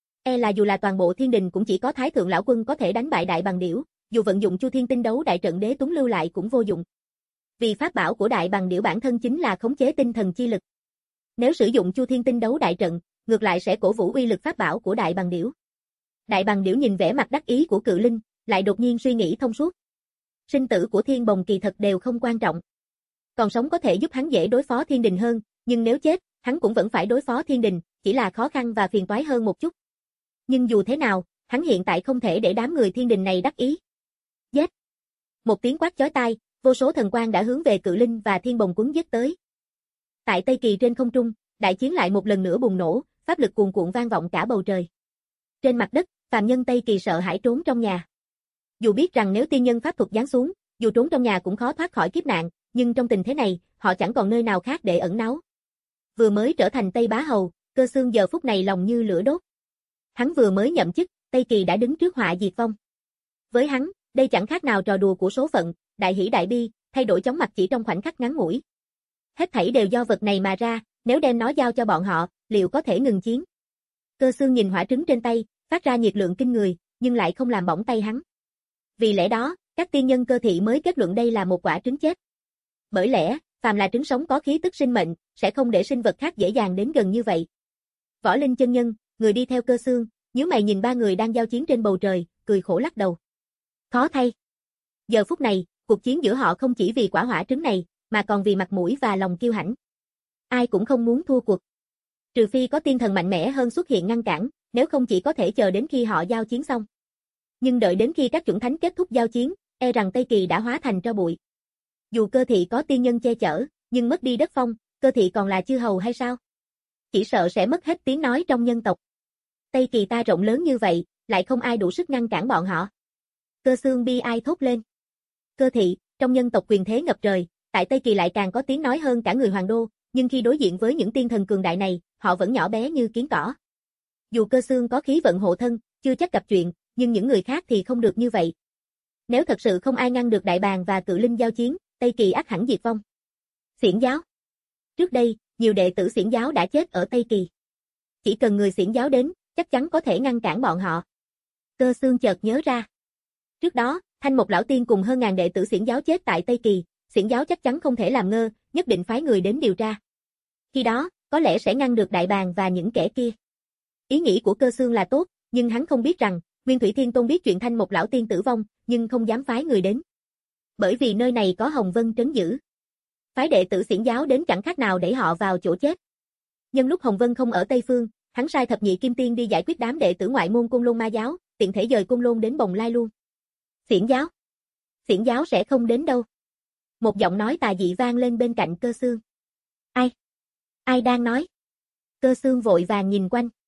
E là dù là toàn bộ thiên đình cũng chỉ có Thái Thượng Lão Quân có thể đánh bại đại bàng điểu, dù vận dụng Chu Thiên tinh đấu đại trận đế tuấn lưu lại cũng vô dụng. Vì pháp bảo của đại bàng điểu bản thân chính là khống chế tinh thần chi lực. Nếu sử dụng Chu Thiên tinh đấu đại trận, ngược lại sẽ cổ vũ uy lực pháp bảo của đại bàng điểu. Đại bàng điểu nhìn vẻ mặt đắc ý của Cự Linh, lại đột nhiên suy nghĩ thông suốt. Sinh tử của Thiên Bồng kỳ thật đều không quan trọng. Còn sống có thể giúp hắn dễ đối phó thiên đình hơn, nhưng nếu chết, hắn cũng vẫn phải đối phó thiên đình, chỉ là khó khăn và phiền toái hơn một chút. Nhưng dù thế nào, hắn hiện tại không thể để đám người thiên đình này đắc ý. Giết! Một tiếng quát chói tai, vô số thần quang đã hướng về Cự Linh và Thiên Bồng cuốn giết tới. Tại Tây Kỳ trên không trung, đại chiến lại một lần nữa bùng nổ, pháp lực cuồn cuộn vang vọng cả bầu trời. Trên mặt đất, phàm nhân Tây Kỳ sợ hãi trốn trong nhà. Dù biết rằng nếu tiên nhân pháp thuật giáng xuống, dù trốn trong nhà cũng khó thoát khỏi kiếp nạn, nhưng trong tình thế này, họ chẳng còn nơi nào khác để ẩn náu. Vừa mới trở thành Tây Bá Hầu, Cơ Xương giờ phút này lòng như lửa đốt. Hắn vừa mới nhậm chức, Tây Kỳ đã đứng trước họa diệt vong. Với hắn, đây chẳng khác nào trò đùa của số phận, đại hỷ đại bi, thay đổi chóng mặt chỉ trong khoảnh khắc ngắn ngủi. Hết thảy đều do vật này mà ra, nếu đem nó giao cho bọn họ, liệu có thể ngừng chiến? Cơ Xương nhìn hỏa trứng trên tay, phát ra nhiệt lượng kinh người, nhưng lại không làm bỏng tay hắn. Vì lẽ đó, các tiên nhân cơ thị mới kết luận đây là một quả trứng chết. Bởi lẽ, phàm là trứng sống có khí tức sinh mệnh, sẽ không để sinh vật khác dễ dàng đến gần như vậy. Võ Linh chân nhân, người đi theo Cơ Xương, nhíu mày nhìn ba người đang giao chiến trên bầu trời, cười khổ lắc đầu. Khó thay. Giờ phút này, cuộc chiến giữa họ không chỉ vì quả hỏa trứng này, mà còn vì mặt mũi và lòng kiêu hãnh. Ai cũng không muốn thua cuộc. Trừ phi có tiên thần mạnh mẽ hơn xuất hiện ngăn cản, nếu không chỉ có thể chờ đến khi họ giao chiến xong. Nhưng đợi đến khi các chuẩn thánh kết thúc giao chiến, e rằng Tây Kỳ đã hóa thành tro bụi. Dù cơ thị có tiên nhân che chở, nhưng mất đi đất phong, cơ thị còn là chư hầu hay sao? Chỉ sợ sẽ mất hết tiếng nói trong nhân tộc. Tây Kỳ ta rộng lớn như vậy, lại không ai đủ sức ngăn cản bọn họ. Cơ Xương bi ai thốt lên. Cơ thị, trong nhân tộc quyền thế ngập trời, tại Tây Kỳ lại càng có tiếng nói hơn cả người hoàng đô, nhưng khi đối diện với những tiên thần cường đại này, họ vẫn nhỏ bé như kiến cỏ. Dù Cơ Xương có khí vận hộ thân, chưa chắc gặp chuyện, nhưng những người khác thì không được như vậy. Nếu thật sự không ai ngăn được Đại Bàng và Cự Linh giao chiến, Tây Kỳ ắt hẳn diệt vong. Xiển giáo. Trước đây, nhiều đệ tử Xiển giáo đã chết ở Tây Kỳ. Chỉ cần người Xiển giáo đến, chắc chắn có thể ngăn cản bọn họ. Cơ Xương chợt nhớ ra. Trước đó, Thanh Mộc lão tiên cùng hơn ngàn đệ tử Xiển giáo chết tại Tây Kỳ, Xiển giáo chắc chắn không thể làm ngơ, nhất định phái người đến điều tra. Khi đó, có lẽ sẽ ngăn được Đại Bàng và những kẻ kia. Ý nghĩ của Cơ Xương là tốt, nhưng hắn không biết rằng, Nguyên Thủy Thiên Tôn biết chuyện Thanh Mộc lão tiên tử vong, nhưng không dám phái người đến. Bởi vì nơi này có Hồng Vân trấn giữ. Phái đệ tử Xiển giáo đến chẳng khác nào đẩy họ vào chỗ chết. Nhân lúc Hồng Vân không ở Tây Phương, hắn sai thập nhị kim tiên đi giải quyết đám đệ tử ngoại môn Côn Lôn Ma giáo, tiện thể dời Côn Lôn đến Bồng Lai luôn. Xiển giáo? Xiển giáo sẽ không đến đâu. Một giọng nói tà dị vang lên bên cạnh Cơ Xương. Ai? Ai đang nói? Cơ Xương vội vàng nhìn quanh.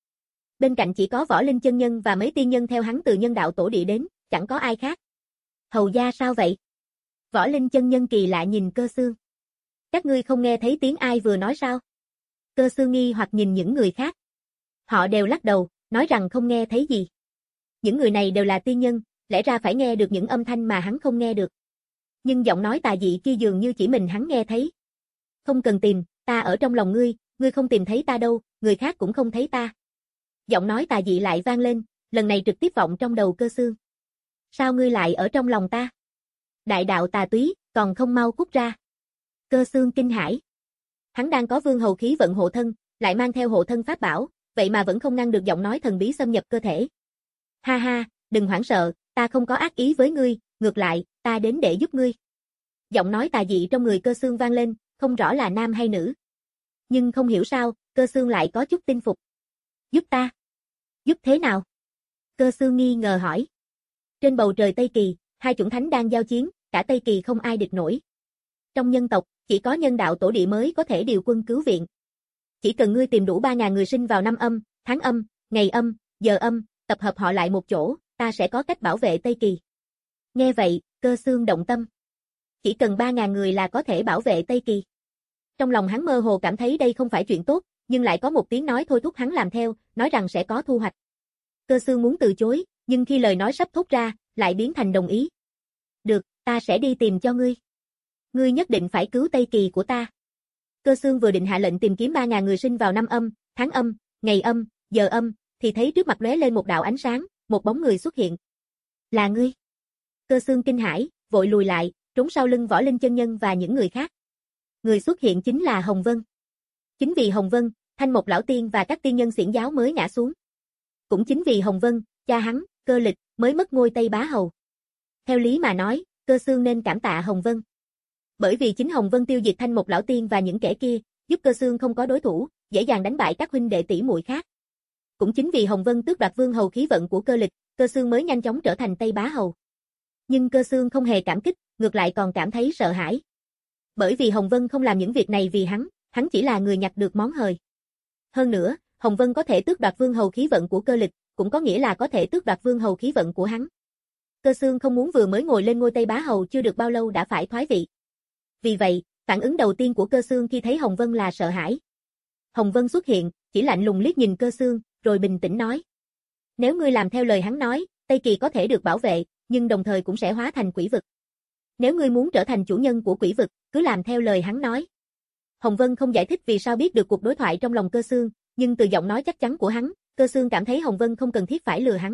Bên cạnh chỉ có Võ Linh chân nhân và mấy tiên nhân theo hắn từ nhân đạo tổ địa đến, chẳng có ai khác. Hầu gia sao vậy? Võ Linh chân nhân kỳ lạ nhìn Cơ Xương. Các ngươi không nghe thấy tiếng ai vừa nói sao? Cơ Xương nghi hoặc nhìn những người khác. Họ đều lắc đầu, nói rằng không nghe thấy gì. Những người này đều là tiên nhân, lẽ ra phải nghe được những âm thanh mà hắn không nghe được. Nhưng giọng nói tà dị kia dường như chỉ mình hắn nghe thấy. Không cần tìm, ta ở trong lòng ngươi, ngươi không tìm thấy ta đâu, người khác cũng không thấy ta. Giọng nói tà dị lại vang lên, lần này trực tiếp vọng trong đầu Cơ Xương. Sao ngươi lại ở trong lòng ta? Đại đạo tà túy, còn không mau cút ra. Cơ Xương kinh hãi. Hắn đang có vương hầu khí vận hộ thân, lại mang theo hộ thân pháp bảo, vậy mà vẫn không ngăn được giọng nói thần bí xâm nhập cơ thể. Ha ha, đừng hoảng sợ, ta không có ác ý với ngươi, ngược lại, ta đến để giúp ngươi. Giọng nói tà dị trong người Cơ Xương vang lên, không rõ là nam hay nữ. Nhưng không hiểu sao, Cơ Xương lại có chút tin phục. Giúp ta? Giúp thế nào? Cơ Xương nghi ngờ hỏi. Trên bầu trời Tây Kỳ, hai chủng thánh đang giao chiến, cả Tây Kỳ không ai địch nổi. Trong nhân tộc, chỉ có nhân đạo tổ địa mới có thể điều quân cứu viện. Chỉ cần ngươi tìm đủ ba ngàn người sinh vào năm âm, tháng âm, ngày âm, giờ âm, tập hợp họ lại một chỗ, ta sẽ có cách bảo vệ Tây Kỳ. Nghe vậy, Cơ Xương động tâm. Chỉ cần ba ngàn người là có thể bảo vệ Tây Kỳ. Trong lòng hắn mơ hồ cảm thấy đây không phải chuyện tốt, nhưng lại có một tiếng nói thôi thúc hắn làm theo, nói rằng sẽ có thu hoạch. Cơ Xương muốn từ chối, nhưng khi lời nói sắp thốt ra, lại biến thành đồng ý. Được, ta sẽ đi tìm cho ngươi. Ngươi nhất định phải cứu Tây Kỳ của ta. Cơ Xương vừa định hạ lệnh tìm kiếm ba ngàn người sinh vào năm âm, tháng âm, ngày âm, giờ âm, thì thấy trước mặt lóe lên một đạo ánh sáng, một bóng người xuất hiện. Là ngươi. Cơ Xương kinh hãi, vội lùi lại, trốn sau lưng Võ Linh chân nhân và những người khác. Người xuất hiện chính là Hồng Vân. Chính vì Hồng Vân, Thanh Mộc lão tiên và các tiên nhân xiển giáo mới ngã xuống. Cũng chính vì Hồng Vân, cha hắn, Cơ Lịch, mới mất ngôi Tây Bá Hầu. Theo lý mà nói, Cơ Xương nên cảm tạ Hồng Vân. Bởi vì chính Hồng Vân tiêu diệt Thanh Mộc lão tiên và những kẻ kia, giúp Cơ Xương không có đối thủ, dễ dàng đánh bại các huynh đệ tỷ muội khác. Cũng chính vì Hồng Vân tước đoạt vương hầu khí vận của Cơ Lịch, Cơ Xương mới nhanh chóng trở thành Tây Bá Hầu. Nhưng Cơ Xương không hề cảm kích, ngược lại còn cảm thấy sợ hãi. Bởi vì Hồng Vân không làm những việc này vì hắn, hắn chỉ là người nhặt được món hời. Hơn nữa, Hồng Vân có thể tước đoạt vương hầu khí vận của Cơ Lịch, cũng có nghĩa là có thể tước đoạt vương hầu khí vận của hắn. Cơ Xương không muốn vừa mới ngồi lên ngôi Tây Bá Hầu chưa được bao lâu đã phải thoái vị. Vì vậy, phản ứng đầu tiên của Cơ Xương khi thấy Hồng Vân là sợ hãi. Hồng Vân xuất hiện, chỉ lạnh lùng liếc nhìn Cơ Xương, rồi bình tĩnh nói. Nếu ngươi làm theo lời hắn nói, Tây Kỳ có thể được bảo vệ, nhưng đồng thời cũng sẽ hóa thành quỷ vực. Nếu ngươi muốn trở thành chủ nhân của quỷ vực, cứ làm theo lời hắn nói. Hồng Vân không giải thích vì sao biết được cuộc đối thoại trong lòng Cơ Xương, nhưng từ giọng nói chắc chắn của hắn, Cơ Xương cảm thấy Hồng Vân không cần thiết phải lừa hắn.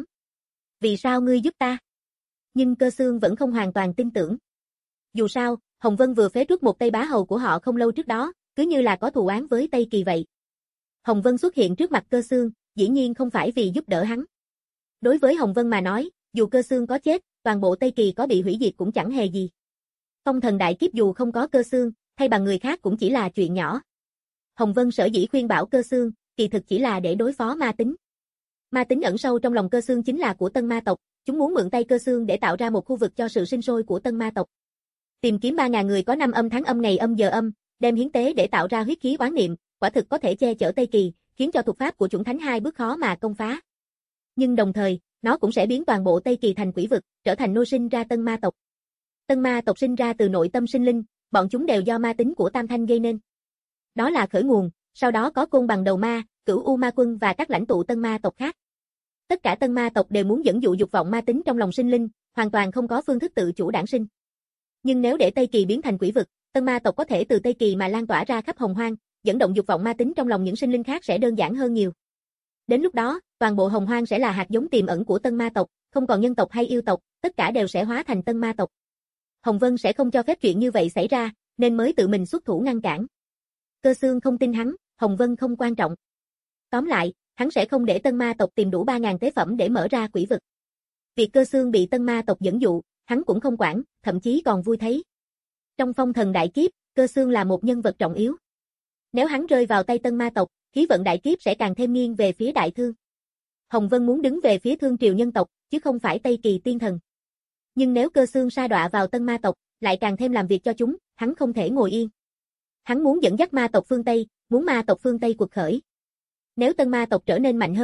Vì sao ngươi giúp ta? Nhưng Cơ Xương vẫn không hoàn toàn tin tưởng. Dù sao, Hồng Vân vừa phế truất một Tây Bá Hầu của họ không lâu trước đó, cứ như là có thù oán với Tây Kỳ vậy. Hồng Vân xuất hiện trước mặt Cơ Xương, dĩ nhiên không phải vì giúp đỡ hắn. Đối với Hồng Vân mà nói, dù Cơ Xương có chết, toàn bộ Tây Kỳ có bị hủy diệt cũng chẳng hề gì. Phong thần đại kiếp dù không có Cơ Xương, thay bằng người khác cũng chỉ là chuyện nhỏ. Hồng Vân sở dĩ khuyên bảo Cơ Xương, kỳ thực chỉ là để đối phó ma tính. Ma tính ẩn sâu trong lòng Cơ Xương chính là của Tân Ma tộc, chúng muốn mượn tay Cơ Xương để tạo ra một khu vực cho sự sinh sôi của Tân Ma tộc. Tìm kiếm ba ngàn người có năm âm tháng âm ngày âm giờ âm, đem hiến tế để tạo ra huyết khí oán niệm, quả thực có thể che chở Tây Kỳ, khiến cho thuật pháp của chủng thánh hai bước khó mà công phá. Nhưng đồng thời, nó cũng sẽ biến toàn bộ Tây Kỳ thành quỷ vực, trở thành nô sinh ra Tân Ma tộc. Tân Ma tộc sinh ra từ nội tâm sinh linh, bọn chúng đều do ma tính của Tam Thanh gây nên. Đó là khởi nguồn, sau đó có Côn Bằng Đầu Ma, Cửu U Ma Quân và các lãnh tụ Tân Ma tộc khác. Tất cả Tân Ma tộc đều muốn dẫn dụ dục vọng ma tính trong lòng sinh linh, hoàn toàn không có phương thức tự chủ đản sinh. Nhưng nếu để Tây Kỳ biến thành quỷ vực, Tân Ma tộc có thể từ Tây Kỳ mà lan tỏa ra khắp Hồng Hoang, dẫn động dục vọng ma tính trong lòng những sinh linh khác sẽ đơn giản hơn nhiều. Đến lúc đó, toàn bộ Hồng Hoang sẽ là hạt giống tiềm ẩn của Tân Ma tộc, không còn nhân tộc hay yêu tộc, tất cả đều sẽ hóa thành Tân Ma tộc. Hồng Vân sẽ không cho phép chuyện như vậy xảy ra, nên mới tự mình xuất thủ ngăn cản. Cơ Xương không tin hắn, Hồng Vân không quan trọng. Tóm lại, hắn sẽ không để Tân Ma tộc tìm đủ ba ngàn tế phẩm để mở ra quỷ vực. Việc Cơ Xương bị Tân Ma tộc dẫn dụ, hắn cũng không quản, thậm chí còn vui thấy. Trong phong thần đại kiếp, Cơ Xương là một nhân vật trọng yếu. Nếu hắn rơi vào tay Tân Ma tộc, khí vận đại kiếp sẽ càng thêm nghiêng về phía Đại Thương. Hồng Vân muốn đứng về phía Thương triều nhân tộc, chứ không phải Tây Kỳ tiên thần. Nhưng nếu Cơ Xương sa đọa vào Tân Ma tộc, lại càng thêm làm việc cho chúng, hắn không thể ngồi yên. Hắn muốn dẫn dắt ma tộc phương Tây, muốn ma tộc phương Tây quật khởi. Nếu Tân Ma tộc trở nên mạnh hơn,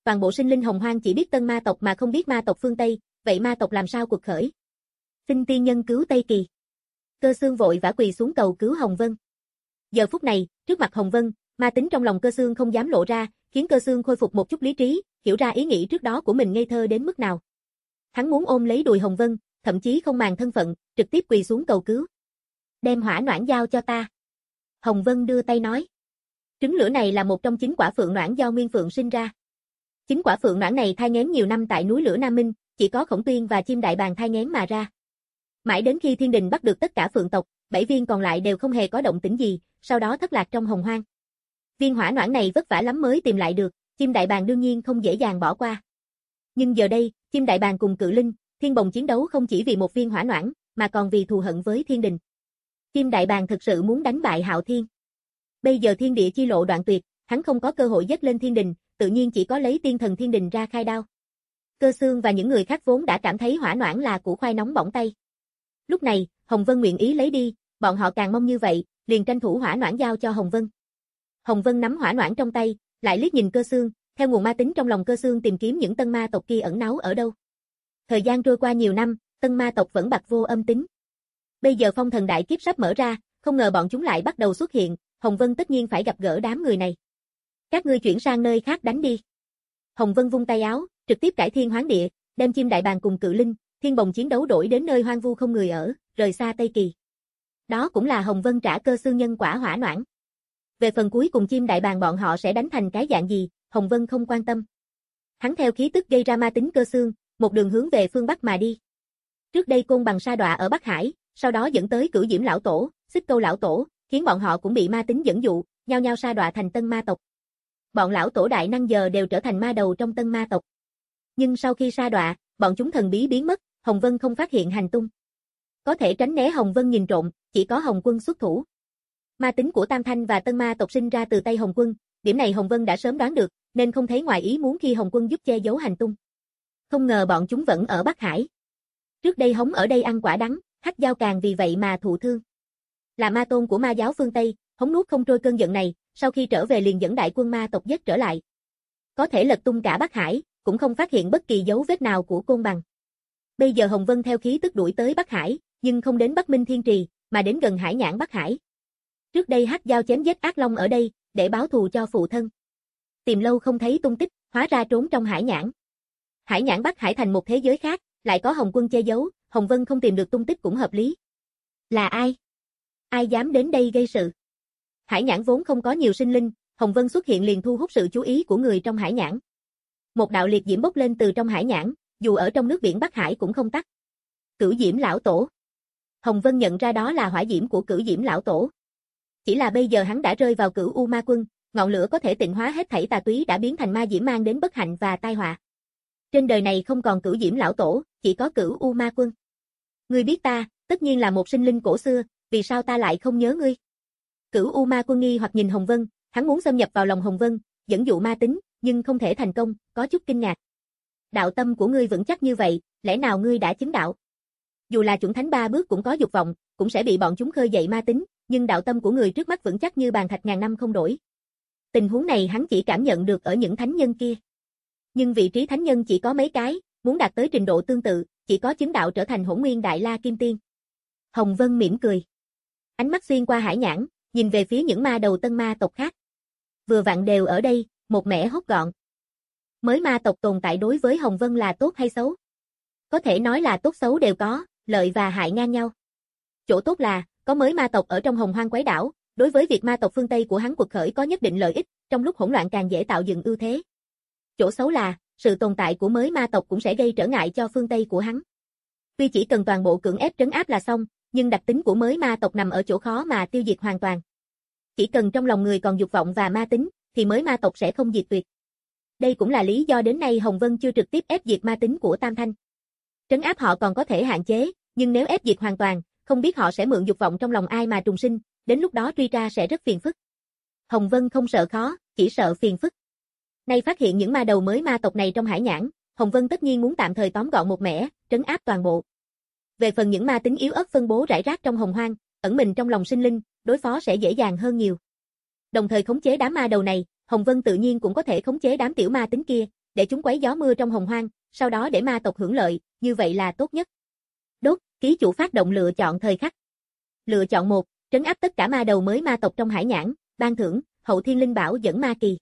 toàn bộ sinh linh Hồng Hoang chỉ biết Tân Ma tộc mà không biết ma tộc phương Tây, vậy ma tộc làm sao cuộc khởi? Xin tiên nhân cứu Tây Kỳ. Cơ Xương vội vã quỳ xuống cầu cứu Hồng Vân. Giờ phút này, trước mặt Hồng Vân, ma tính trong lòng Cơ Xương không dám lộ ra, khiến Cơ Xương khôi phục một chút lý trí, hiểu ra ý nghĩ trước đó của mình ngây thơ đến mức nào. Hắn muốn ôm lấy đùi Hồng Vân, thậm chí không màng thân phận, trực tiếp quỳ xuống cầu cứu. Đem hỏa noãn giao cho ta. Hồng Vân đưa tay nói. Trứng lửa này là một trong chín quả phượng noãn do Nguyên Phượng sinh ra. Chín quả phượng noãn này thai nghén nhiều năm tại núi lửa Nam Minh, chỉ có Khổng Tuyên và chim đại bàng thai nghén mà ra. Mãi đến khi thiên đình bắt được tất cả phượng tộc, bảy viên còn lại đều không hề có động tĩnh gì, sau đó thất lạc trong hồng hoang. Viên hỏa noãn này vất vả lắm mới tìm lại được, chim đại bàng đương nhiên không dễ dàng bỏ qua. Nhưng giờ đây, chim đại bàng cùng cự linh, thiên bồng chiến đấu không chỉ vì một viên hỏa noãn, mà còn vì thù hận với thiên đình. Chim đại bàng thực sự muốn đánh bại Hạo Thiên. Bây giờ thiên địa chi lộ đoạn tuyệt, hắn không có cơ hội dứt lên thiên đình, tự nhiên chỉ có lấy tiên thần thiên đình ra khai đao. Cơ Xương và những người khác vốn đã cảm thấy hỏa noãn là củ khoai nóng bỏng tay. Lúc này, Hồng Vân nguyện ý lấy đi, bọn họ càng mong như vậy, liền tranh thủ hỏa noãn giao cho Hồng Vân. Hồng Vân nắm hỏa noãn trong tay, lại liếc nhìn Cơ Xương, theo nguồn ma tính trong lòng Cơ Xương tìm kiếm những tân ma tộc kia ẩn náu ở đâu. Thời gian trôi qua nhiều năm, tân ma tộc vẫn bặt vô âm tính. Bây giờ phong thần đại kiếp sắp mở ra, không ngờ bọn chúng lại bắt đầu xuất hiện, Hồng Vân tất nhiên phải gặp gỡ đám người này. Các ngươi chuyển sang nơi khác đánh đi. Hồng Vân vung tay áo, trực tiếp cải thiên hoán địa, đem chim đại bàng cùng cự linh, thiên bồng chiến đấu đổi đến nơi hoang vu không người ở, rời xa Tây Kỳ. Đó cũng là Hồng Vân trả Cơ Xương nhân quả hỏa noãn. Về phần cuối cùng chim đại bàng bọn họ sẽ đánh thành cái dạng gì, Hồng Vân không quan tâm. Hắn theo khí tức gây ra ma tính Cơ Xương, một đường hướng về phương Bắc mà đi. Trước đây Côn Bằng sa đọa ở Bắc Hải, sau đó dẫn tới Cửu Diễm lão tổ, Xích Câu lão tổ, khiến bọn họ cũng bị ma tính dẫn dụ, nhao nhao sa đọa thành tân ma tộc. Bọn lão tổ đại năng giờ đều trở thành ma đầu trong tân ma tộc. Nhưng sau khi sa đọa, bọn chúng thần bí biến mất, Hồng Vân không phát hiện hành tung. Có thể tránh né Hồng Vân nhìn trộm, chỉ có Hồng Quân xuất thủ. Ma tính của Tam Thanh và tân ma tộc sinh ra từ tay Hồng Quân, điểm này Hồng Vân đã sớm đoán được, nên không thấy ngoài ý muốn khi Hồng Quân giúp che giấu hành tung. Không ngờ bọn chúng vẫn ở Bắc Hải. Trước đây Hống ở đây ăn quả đắng, Hắc Giao càng vì vậy mà thụ thương. Là ma tôn của ma giáo phương Tây, Hống nuốt không trôi cơn giận này, sau khi trở về liền dẫn đại quân ma tộc giết trở lại. Có thể lật tung cả Bắc Hải, cũng không phát hiện bất kỳ dấu vết nào của Côn Bằng. Bây giờ Hồng Vân theo khí tức đuổi tới Bắc Hải, nhưng không đến Bắc Minh Thiên Trì, mà đến gần Hải Nhãn Bắc Hải. Trước đây Hắc Giao chém giết ác long ở đây, để báo thù cho phụ thân. Tìm lâu không thấy tung tích, hóa ra trốn trong Hải Nhãn. Hải Nhãn Bắc Hải thành một thế giới khác, lại có Hồng Quân che giấu, Hồng Vân không tìm được tung tích cũng hợp lý. Là ai? Ai dám đến đây gây sự? Hải Nhãn vốn không có nhiều sinh linh, Hồng Vân xuất hiện liền thu hút sự chú ý của người trong Hải Nhãn. Một đạo liệt diễm bốc lên từ trong Hải Nhãn, dù ở trong nước biển Bắc Hải cũng không tắt. Cửu Diễm lão tổ. Hồng Vân nhận ra đó là hỏa diễm của Cửu Diễm lão tổ. Chỉ là bây giờ hắn đã rơi vào Cửu U Ma Quân, ngọn lửa có thể tịnh hóa hết thảy tà túy đã biến thành ma diễm mang đến bất hạnh và tai họa. Trên đời này không còn Cửu Diễm lão tổ, chỉ có Cửu U Ma Quân. Ngươi biết ta, tất nhiên là một sinh linh cổ xưa, vì sao ta lại không nhớ ngươi? Cửu U Ma Quân nghi hoặc nhìn Hồng Vân, hắn muốn xâm nhập vào lòng Hồng Vân, dẫn dụ ma tính, nhưng không thể thành công, có chút kinh ngạc. Đạo tâm của ngươi vững chắc như vậy, lẽ nào ngươi đã chứng đạo? Dù là chuẩn thánh ba bước cũng có dục vọng, cũng sẽ bị bọn chúng khơi dậy ma tính, nhưng đạo tâm của người trước mắt vững chắc như bàn thạch ngàn năm không đổi. Tình huống này hắn chỉ cảm nhận được ở những thánh nhân kia. Nhưng vị trí thánh nhân chỉ có mấy cái, muốn đạt tới trình độ tương tự, chỉ có chứng đạo trở thành Hỗn Nguyên Đại La Kim Tiên. Hồng Vân mỉm cười. Ánh mắt xuyên qua Hải Nhãn, nhìn về phía những ma đầu tân ma tộc khác. Vừa vặn đều ở đây, một mẻ hốt gọn. Mới ma tộc tồn tại đối với Hồng Vân là tốt hay xấu? Có thể nói là tốt xấu đều có, lợi và hại ngang nhau. Chỗ tốt là, có mới ma tộc ở trong Hồng Hoang quấy đảo, đối với việc ma tộc phương Tây của hắn quật khởi có nhất định lợi ích, trong lúc hỗn loạn càng dễ tạo dựng ưu thế. Chỗ xấu là, sự tồn tại của mới ma tộc cũng sẽ gây trở ngại cho phương Tây của hắn. Tuy chỉ cần toàn bộ cưỡng ép trấn áp là xong, nhưng đặc tính của mới ma tộc nằm ở chỗ khó mà tiêu diệt hoàn toàn. Chỉ cần trong lòng người còn dục vọng và ma tính, thì mới ma tộc sẽ không diệt tuyệt. Đây cũng là lý do đến nay Hồng Vân chưa trực tiếp ép diệt ma tính của Tam Thanh. Trấn áp họ còn có thể hạn chế, nhưng nếu ép diệt hoàn toàn, không biết họ sẽ mượn dục vọng trong lòng ai mà trùng sinh, đến lúc đó truy tra sẽ rất phiền phức. Hồng Vân không sợ khó, chỉ sợ phiền phức. Nay phát hiện những ma đầu mới ma tộc này trong Hải Nhãn, Hồng Vân tất nhiên muốn tạm thời tóm gọn một mẻ, trấn áp toàn bộ. Về phần những ma tính yếu ớt phân bố rải rác trong Hồng Hoang, ẩn mình trong lòng sinh linh, đối phó sẽ dễ dàng hơn nhiều. Đồng thời khống chế đám ma đầu này, Hồng Vân tự nhiên cũng có thể khống chế đám tiểu ma tính kia, để chúng quấy gió mưa trong hồng hoang, sau đó để ma tộc hưởng lợi, như vậy là tốt nhất. Đốt, ký chủ phát động lựa chọn thời khắc. Lựa chọn một, trấn áp tất cả ma đầu mới ma tộc trong hải nhãn, ban thưởng, Hậu Thiên Linh Bảo dẫn ma kỳ.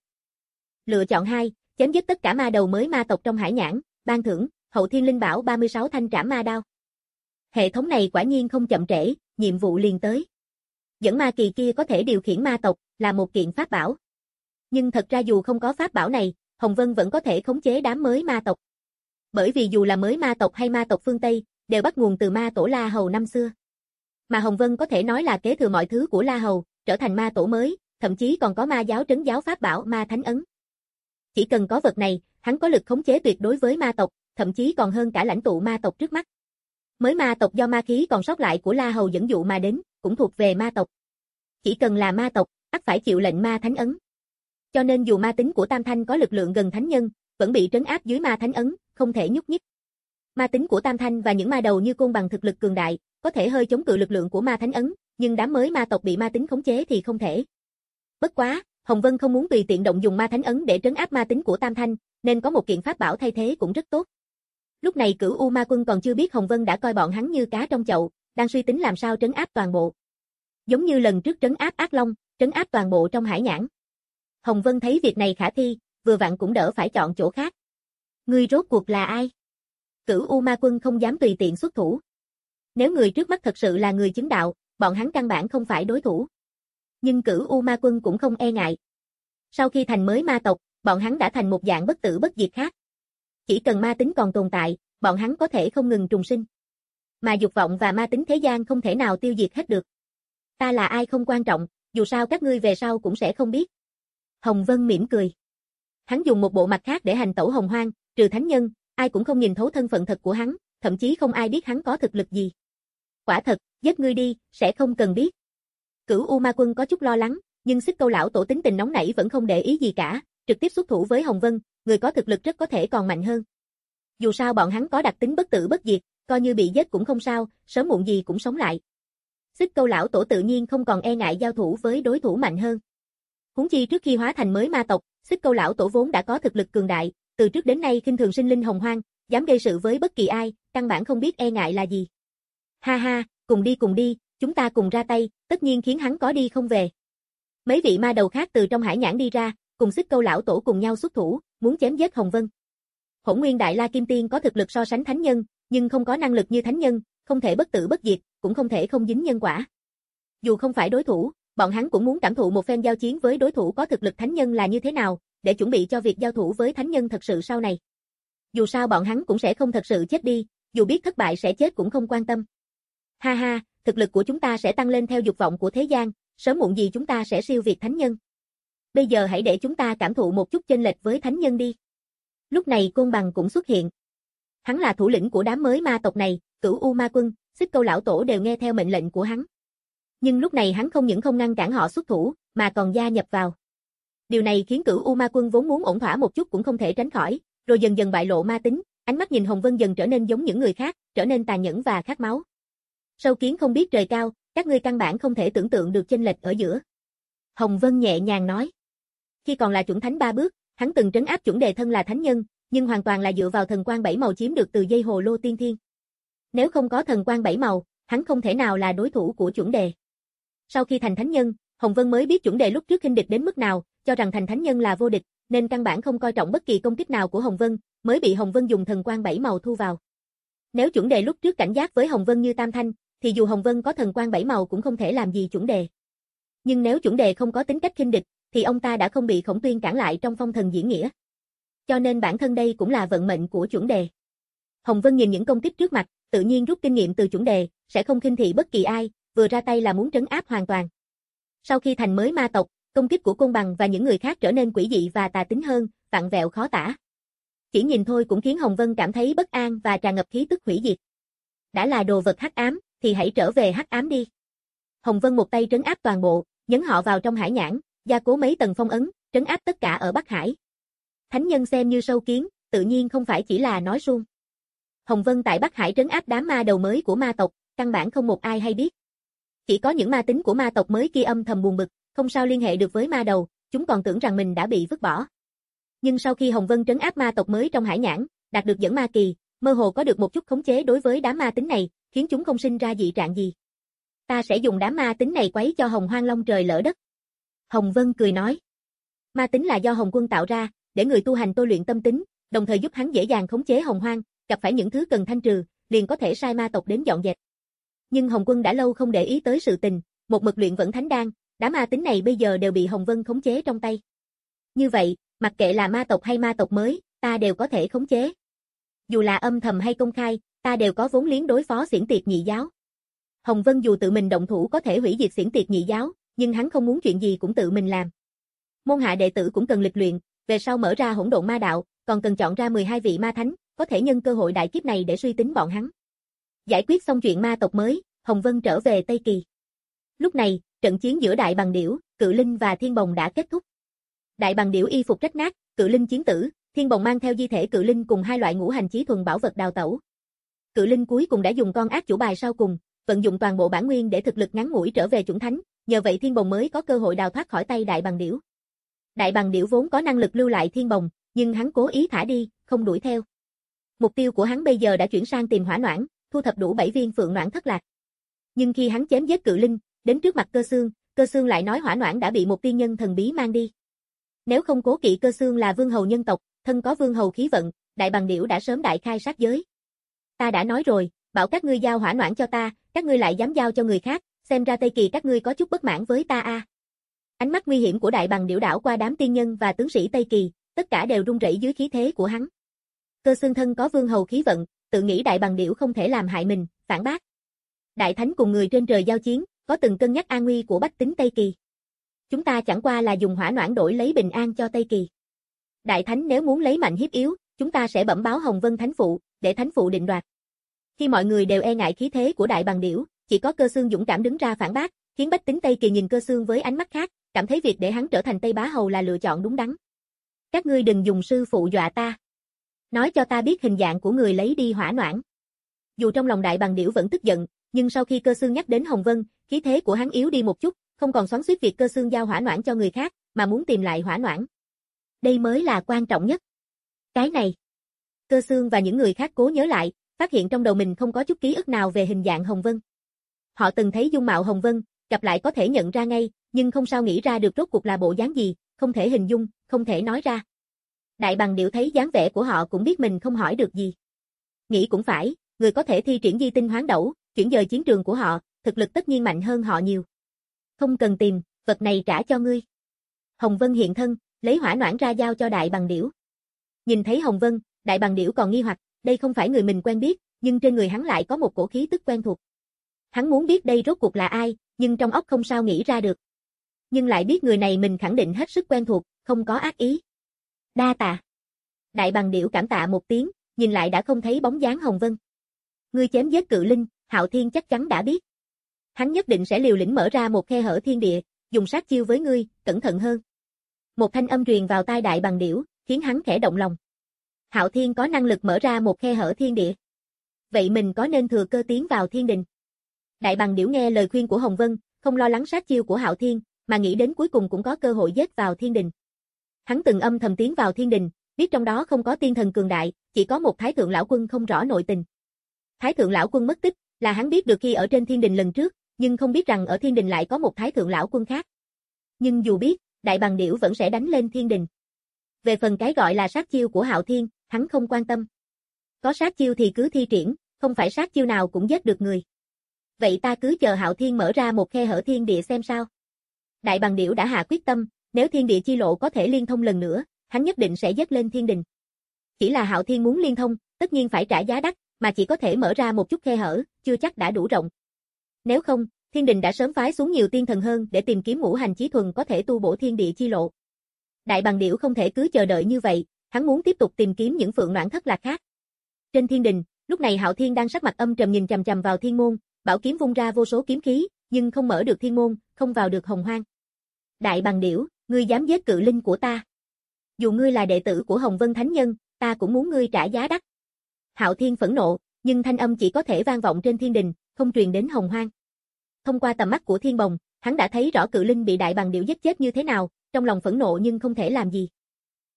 Lựa chọn hai, chém giết tất cả ma đầu mới ma tộc trong hải nhãn, ban thưởng, Hậu Thiên Linh Bảo ba mươi sáu thanh trảm ma đao. Hệ thống này quả nhiên không chậm trễ, nhiệm vụ liền tới. Dẫn ma kỳ kia có thể điều khiển ma tộc, là một kiện pháp bảo. Nhưng thật ra dù không có pháp bảo này, Hồng Vân vẫn có thể khống chế đám mới ma tộc. Bởi vì dù là mới ma tộc hay ma tộc phương Tây, đều bắt nguồn từ ma tổ La Hầu năm xưa. Mà Hồng Vân có thể nói là kế thừa mọi thứ của La Hầu, trở thành ma tổ mới, thậm chí còn có ma giáo trấn giáo pháp bảo ma thánh ấn. Chỉ cần có vật này, hắn có lực khống chế tuyệt đối với ma tộc, thậm chí còn hơn cả lãnh tụ ma tộc trước mắt. Mới ma tộc do ma khí còn sót lại của La Hầu dẫn dụ mà đến, cũng thuộc về ma tộc. Chỉ cần là ma tộc, ắt phải chịu lệnh ma thánh ấn. Cho nên dù ma tính của Tam Thanh có lực lượng gần thánh nhân, vẫn bị trấn áp dưới ma thánh ấn, không thể nhúc nhích. Ma tính của Tam Thanh và những ma đầu như Côn Bằng thực lực cường đại, có thể hơi chống cự lực lượng của ma thánh ấn, nhưng đám mới ma tộc bị ma tính khống chế thì không thể. Bất quá, Hồng Vân không muốn tùy tiện động dùng ma thánh ấn để trấn áp ma tính của Tam Thanh, nên có một kiện pháp bảo thay thế cũng rất tốt. Lúc này Cửu U Ma Quân còn chưa biết Hồng Vân đã coi bọn hắn như cá trong chậu, đang suy tính làm sao trấn áp toàn bộ. Giống như lần trước trấn áp Ác Long, trấn áp toàn bộ trong hải nhãn. Hồng Vân thấy việc này khả thi, vừa vặn cũng đỡ phải chọn chỗ khác. Ngươi rốt cuộc là ai? Cửu U Ma Quân không dám tùy tiện xuất thủ. Nếu người trước mắt thật sự là người chứng đạo, bọn hắn căn bản không phải đối thủ. Nhưng Cửu U Ma Quân cũng không e ngại. Sau khi thành mới ma tộc, bọn hắn đã thành một dạng bất tử bất diệt khác. Chỉ cần ma tính còn tồn tại, bọn hắn có thể không ngừng trùng sinh. Mà dục vọng và ma tính thế gian không thể nào tiêu diệt hết được. Ta là ai không quan trọng, dù sao các ngươi về sau cũng sẽ không biết. Hồng Vân mỉm cười. Hắn dùng một bộ mặt khác để hành tẩu hồng hoang, trừ thánh nhân, ai cũng không nhìn thấu thân phận thật của hắn, thậm chí không ai biết hắn có thực lực gì. Quả thật, giết ngươi đi, sẽ không cần biết. Cửu U Ma Quân có chút lo lắng, nhưng Xích Câu lão tổ tính tình nóng nảy vẫn không để ý gì cả, trực tiếp xuất thủ với Hồng Vân, người có thực lực rất có thể còn mạnh hơn. Dù sao bọn hắn có đặc tính bất tử bất diệt, coi như bị giết cũng không sao, sớm muộn gì cũng sống lại. Xích Câu lão tổ tự nhiên không còn e ngại giao thủ với đối thủ mạnh hơn. Huống chi trước khi hóa thành mới ma tộc, Xích Câu lão tổ vốn đã có thực lực cường đại, từ trước đến nay khinh thường sinh linh hồng hoang, dám gây sự với bất kỳ ai, căn bản không biết e ngại là gì. Ha ha, cùng đi cùng đi, chúng ta cùng ra tay, tất nhiên khiến hắn có đi không về. Mấy vị ma đầu khác từ trong hải nhãn đi ra, cùng Xích Câu lão tổ cùng nhau xuất thủ, muốn chém giết Hồng Vân. Hỗn Nguyên Đại La Kim Tiên có thực lực so sánh thánh nhân, nhưng không có năng lực như thánh nhân, không thể bất tử bất diệt, cũng không thể không dính nhân quả. Dù không phải đối thủ, bọn hắn cũng muốn cảm thụ một phen giao chiến với đối thủ có thực lực thánh nhân là như thế nào, để chuẩn bị cho việc giao thủ với thánh nhân thật sự sau này. Dù sao bọn hắn cũng sẽ không thật sự chết đi, dù biết thất bại sẽ chết cũng không quan tâm. Ha ha, thực lực của chúng ta sẽ tăng lên theo dục vọng của thế gian, sớm muộn gì chúng ta sẽ siêu việt thánh nhân. Bây giờ hãy để chúng ta cảm thụ một chút chênh lệch với thánh nhân đi. Lúc này Côn Bằng cũng xuất hiện. Hắn là thủ lĩnh của đám mới ma tộc này, Cửu U Ma Quân, Xích Câu lão tổ đều nghe theo mệnh lệnh của hắn. Nhưng lúc này hắn không những không ngăn cản họ xuất thủ, mà còn gia nhập vào. Điều này khiến Cửu U Ma Quân vốn muốn ổn thỏa một chút cũng không thể tránh khỏi, rồi dần dần bại lộ ma tính, ánh mắt nhìn Hồng Vân dần trở nên giống những người khác, trở nên tàn nhẫn và khát máu. Sâu kiến không biết trời cao, các ngươi căn bản không thể tưởng tượng được chênh lệch ở giữa. Hồng Vân nhẹ nhàng nói. Khi còn là chuẩn thánh ba bước, hắn từng trấn áp chuẩn đề thân là thánh nhân, nhưng hoàn toàn là dựa vào thần quang bảy màu chiếm được từ dây hồ lô tiên thiên. Nếu không có thần quang bảy màu, hắn không thể nào là đối thủ của chuẩn đề. Sau khi thành thánh nhân, Hồng Vân mới biết chuẩn đề lúc trước khinh địch đến mức nào, cho rằng thành thánh nhân là vô địch, nên căn bản không coi trọng bất kỳ công kích nào của Hồng Vân, mới bị Hồng Vân dùng thần quang bảy màu thu vào. Nếu chuẩn đề lúc trước cảnh giác với Hồng Vân như Tam Thanh, thì dù Hồng Vân có thần quang bảy màu cũng không thể làm gì chuẩn đề. Nhưng nếu chuẩn đề không có tính cách khinh địch, thì ông ta đã không bị Khổng Tuyên cản lại trong phong thần diễn nghĩa. Cho nên bản thân đây cũng là vận mệnh của chuẩn đề. Hồng Vân nhìn những công kích trước mặt, tự nhiên rút kinh nghiệm từ chuẩn đề, sẽ không khinh thị bất kỳ ai, vừa ra tay là muốn trấn áp hoàn toàn. Sau khi thành mới ma tộc, công kích của Côn Bằng và những người khác trở nên quỷ dị và tà tính hơn, vặn vẹo khó tả. Chỉ nhìn thôi cũng khiến Hồng Vân cảm thấy bất an và tràn ngập khí tức hủy diệt. Đã là đồ vật hắc ám, thì hãy trở về hắc ám đi. Hồng Vân một tay trấn áp toàn bộ, nhấn họ vào trong hải nhãn, gia cố mấy tầng phong ấn, trấn áp tất cả ở Bắc Hải. Thánh nhân xem như sâu kiến, tự nhiên không phải chỉ là nói suông. Hồng Vân tại Bắc Hải trấn áp đám ma đầu mới của ma tộc, căn bản không một ai hay biết. Chỉ có những ma tính của ma tộc mới kia âm thầm buồn bực, không sao liên hệ được với ma đầu, chúng còn tưởng rằng mình đã bị vứt bỏ. Nhưng sau khi Hồng Vân trấn áp ma tộc mới trong hải nhãn, đạt được dẫn ma kỳ, mơ hồ có được một chút khống chế đối với đám ma tính này, khiến chúng không sinh ra dị trạng gì. Ta sẽ dùng đám ma tính này quấy cho Hồng Hoang long trời lỡ đất. Hồng Vân cười nói. Ma tính là do Hồng Quân tạo ra, để người tu hành tôi luyện tâm tính, đồng thời giúp hắn dễ dàng khống chế Hồng Hoang, gặp phải những thứ cần thanh trừ, liền có thể sai ma tộc đến dọn dẹp. Nhưng Hồng Quân đã lâu không để ý tới sự tình, một mực luyện vẫn thánh đan, đám ma tính này bây giờ đều bị Hồng Vân khống chế trong tay. Như vậy, mặc kệ là ma tộc hay ma tộc mới, ta đều có thể khống chế. Dù là âm thầm hay công khai, ta đều có vốn liếng đối phó Xiển Tiệt Nhị Giáo. Hồng Vân dù tự mình động thủ có thể hủy diệt Xiển Tiệt Nhị Giáo, nhưng hắn không muốn chuyện gì cũng tự mình làm. Môn hạ đệ tử cũng cần lịch luyện, về sau mở ra hỗn độn ma đạo, còn cần chọn ra mười hai vị ma thánh, có thể nhân cơ hội đại kiếp này để suy tính bọn hắn. Giải quyết xong chuyện ma tộc mới, Hồng Vân trở về Tây Kỳ. Lúc này, trận chiến giữa Đại Bằng Điểu, Cự Linh và Thiên Bồng đã kết thúc. Đại Bằng Điểu y phục rách nát, Cự Linh chiến tử, Thiên Bồng mang theo di thể Cự Linh cùng hai loại ngũ hành chí thuần bảo vật đào tẩu. Cự Linh cuối cùng đã dùng con ác chủ bài sau cùng, vận dụng toàn bộ bản nguyên để thực lực ngắn ngủi trở về chủng thánh, nhờ vậy Thiên Bồng mới có cơ hội đào thoát khỏi tay Đại Bằng Điểu. Đại Bằng Điểu vốn có năng lực lưu lại Thiên Bồng, nhưng hắn cố ý thả đi, không đuổi theo. Mục tiêu của hắn bây giờ đã chuyển sang tìm Hỏa Noãn, thu thập đủ bảy viên Phượng Noãn thất lạc. Nhưng khi hắn chém giết Cự Linh, đến trước mặt Cơ Xương, Cơ Xương lại nói Hỏa Noãn đã bị một tiên nhân thần bí mang đi. Nếu không cố kỵ Cơ Xương là vương hầu nhân tộc, thân có vương hầu khí vận, Đại Bằng Điểu đã sớm đại khai sát giới. Ta đã nói rồi, bảo các ngươi giao Hỏa Noãn cho ta, các ngươi lại dám giao cho người khác, xem ra Tây Kỳ các ngươi có chút bất mãn với ta a. À. Ánh mắt nguy hiểm của Đại Bằng Điểu đảo qua đám tiên nhân và tướng sĩ Tây Kỳ, tất cả đều run rẩy dưới khí thế của hắn. Cơ Xương thân có vương hầu khí vận, tự nghĩ Đại Bằng Điểu không thể làm hại mình, phản bác. Đại Thánh cùng người trên trời giao chiến, có từng cân nhắc an nguy của bách tính Tây Kỳ. Chúng ta chẳng qua là dùng Hỏa Noãn đổi lấy bình an cho Tây Kỳ. Đại Thánh nếu muốn lấy mạnh hiếp yếu, chúng ta sẽ bẩm báo Hồng Vân Thánh Phụ, để Thánh Phụ định đoạt. Khi mọi người đều e ngại khí thế của Đại Bằng Điểu, chỉ có Cơ Xương dũng cảm đứng ra phản bác, khiến bách tính Tây Kỳ nhìn Cơ Xương với ánh mắt khác, cảm thấy việc để hắn trở thành Tây Bá Hầu là lựa chọn đúng đắn. Các ngươi đừng dùng sư phụ dọa ta. Nói cho ta biết hình dạng của người lấy đi Hỏa Noãn. Dù trong lòng Đại Bằng Điểu vẫn tức giận, nhưng sau khi Cơ Xương nhắc đến Hồng Vân, khí thế của hắn yếu đi một chút, không còn xoắn xuýt việc Cơ Xương giao Hỏa Noãn cho người khác, mà muốn tìm lại Hỏa Noãn. Đây mới là quan trọng nhất. Cái này. Cơ Xương và những người khác cố nhớ lại, phát hiện trong đầu mình không có chút ký ức nào về hình dạng Hồng Vân. Họ từng thấy dung mạo Hồng Vân, gặp lại có thể nhận ra ngay, nhưng không sao nghĩ ra được rốt cuộc là bộ dáng gì, không thể hình dung, không thể nói ra. Đại Bằng Điểu thấy dáng vẻ của họ cũng biết mình không hỏi được gì. Nghĩ cũng phải, người có thể thi triển di tinh hoán đẩu, chuyển dời chiến trường của họ, thực lực tất nhiên mạnh hơn họ nhiều. Không cần tìm, vật này trả cho ngươi. Hồng Vân hiện thân, lấy Hỏa Noãn ra giao cho Đại Bằng Điểu. Nhìn thấy Hồng Vân, Đại Bằng Điểu còn nghi hoặc, đây không phải người mình quen biết, nhưng trên người hắn lại có một cổ khí tức quen thuộc. Hắn muốn biết đây rốt cuộc là ai, nhưng trong óc không sao nghĩ ra được. Nhưng lại biết người này mình khẳng định hết sức quen thuộc, không có ác ý. Đa tạ. Đại Bằng Điểu cảm tạ một tiếng, nhìn lại đã không thấy bóng dáng Hồng Vân. Ngươi chém giết Cự Linh, Hạo Thiên chắc chắn đã biết. Hắn nhất định sẽ liều lĩnh mở ra một khe hở thiên địa, dùng sát chiêu với ngươi, cẩn thận hơn. Một thanh âm truyền vào tai Đại Bằng Điểu, khiến hắn khẽ động lòng. Hạo Thiên có năng lực mở ra một khe hở thiên địa. Vậy mình có nên thừa cơ tiến vào thiên đình? Đại Bằng Điểu nghe lời khuyên của Hồng Vân, không lo lắng sát chiêu của Hạo Thiên, mà nghĩ đến cuối cùng cũng có cơ hội giết vào thiên đình. Hắn từng âm thầm tiến vào thiên đình, biết trong đó không có tiên thần cường đại, chỉ có một Thái Thượng Lão Quân không rõ nội tình. Thái Thượng Lão Quân mất tích, là hắn biết được khi ở trên thiên đình lần trước, nhưng không biết rằng ở thiên đình lại có một Thái Thượng Lão Quân khác. Nhưng dù biết, Đại Bằng Điểu vẫn sẽ đánh lên thiên đình. Về phần cái gọi là sát chiêu của Hạo Thiên, hắn không quan tâm. Có sát chiêu thì cứ thi triển, không phải sát chiêu nào cũng giết được người. Vậy ta cứ chờ Hạo Thiên mở ra một khe hở thiên địa xem sao. Đại Bằng Điểu đã hạ quyết tâm, nếu thiên địa chi lộ có thể liên thông lần nữa, hắn nhất định sẽ dứt lên thiên đình. Chỉ là Hạo Thiên muốn liên thông, tất nhiên phải trả giá đắt, mà chỉ có thể mở ra một chút khe hở, chưa chắc đã đủ rộng. Nếu không, thiên đình đã sớm phái xuống nhiều tiên thần hơn để tìm kiếm ngũ hành chí thuần có thể tu bổ thiên địa chi lộ. Đại Bằng Điểu không thể cứ chờ đợi như vậy, hắn muốn tiếp tục tìm kiếm những Phượng Noãn thất lạc khác. Trên thiên đình, lúc này Hạo Thiên đang sắc mặt âm trầm nhìn chằm chằm vào thiên môn, bảo kiếm vung ra vô số kiếm khí, nhưng không mở được thiên môn, không vào được Hồng Hoang. Đại Bằng Điểu, ngươi dám giết Cự Linh của ta? Dù ngươi là đệ tử của Hồng Vân Thánh Nhân, ta cũng muốn ngươi trả giá đắt. Hạo Thiên phẫn nộ, nhưng thanh âm chỉ có thể vang vọng trên thiên đình, không truyền đến Hồng Hoang. Thông qua tầm mắt của Thiên Bồng, hắn đã thấy rõ Cự Linh bị Đại Bằng Điểu giết chết như thế nào, trong lòng phẫn nộ nhưng không thể làm gì.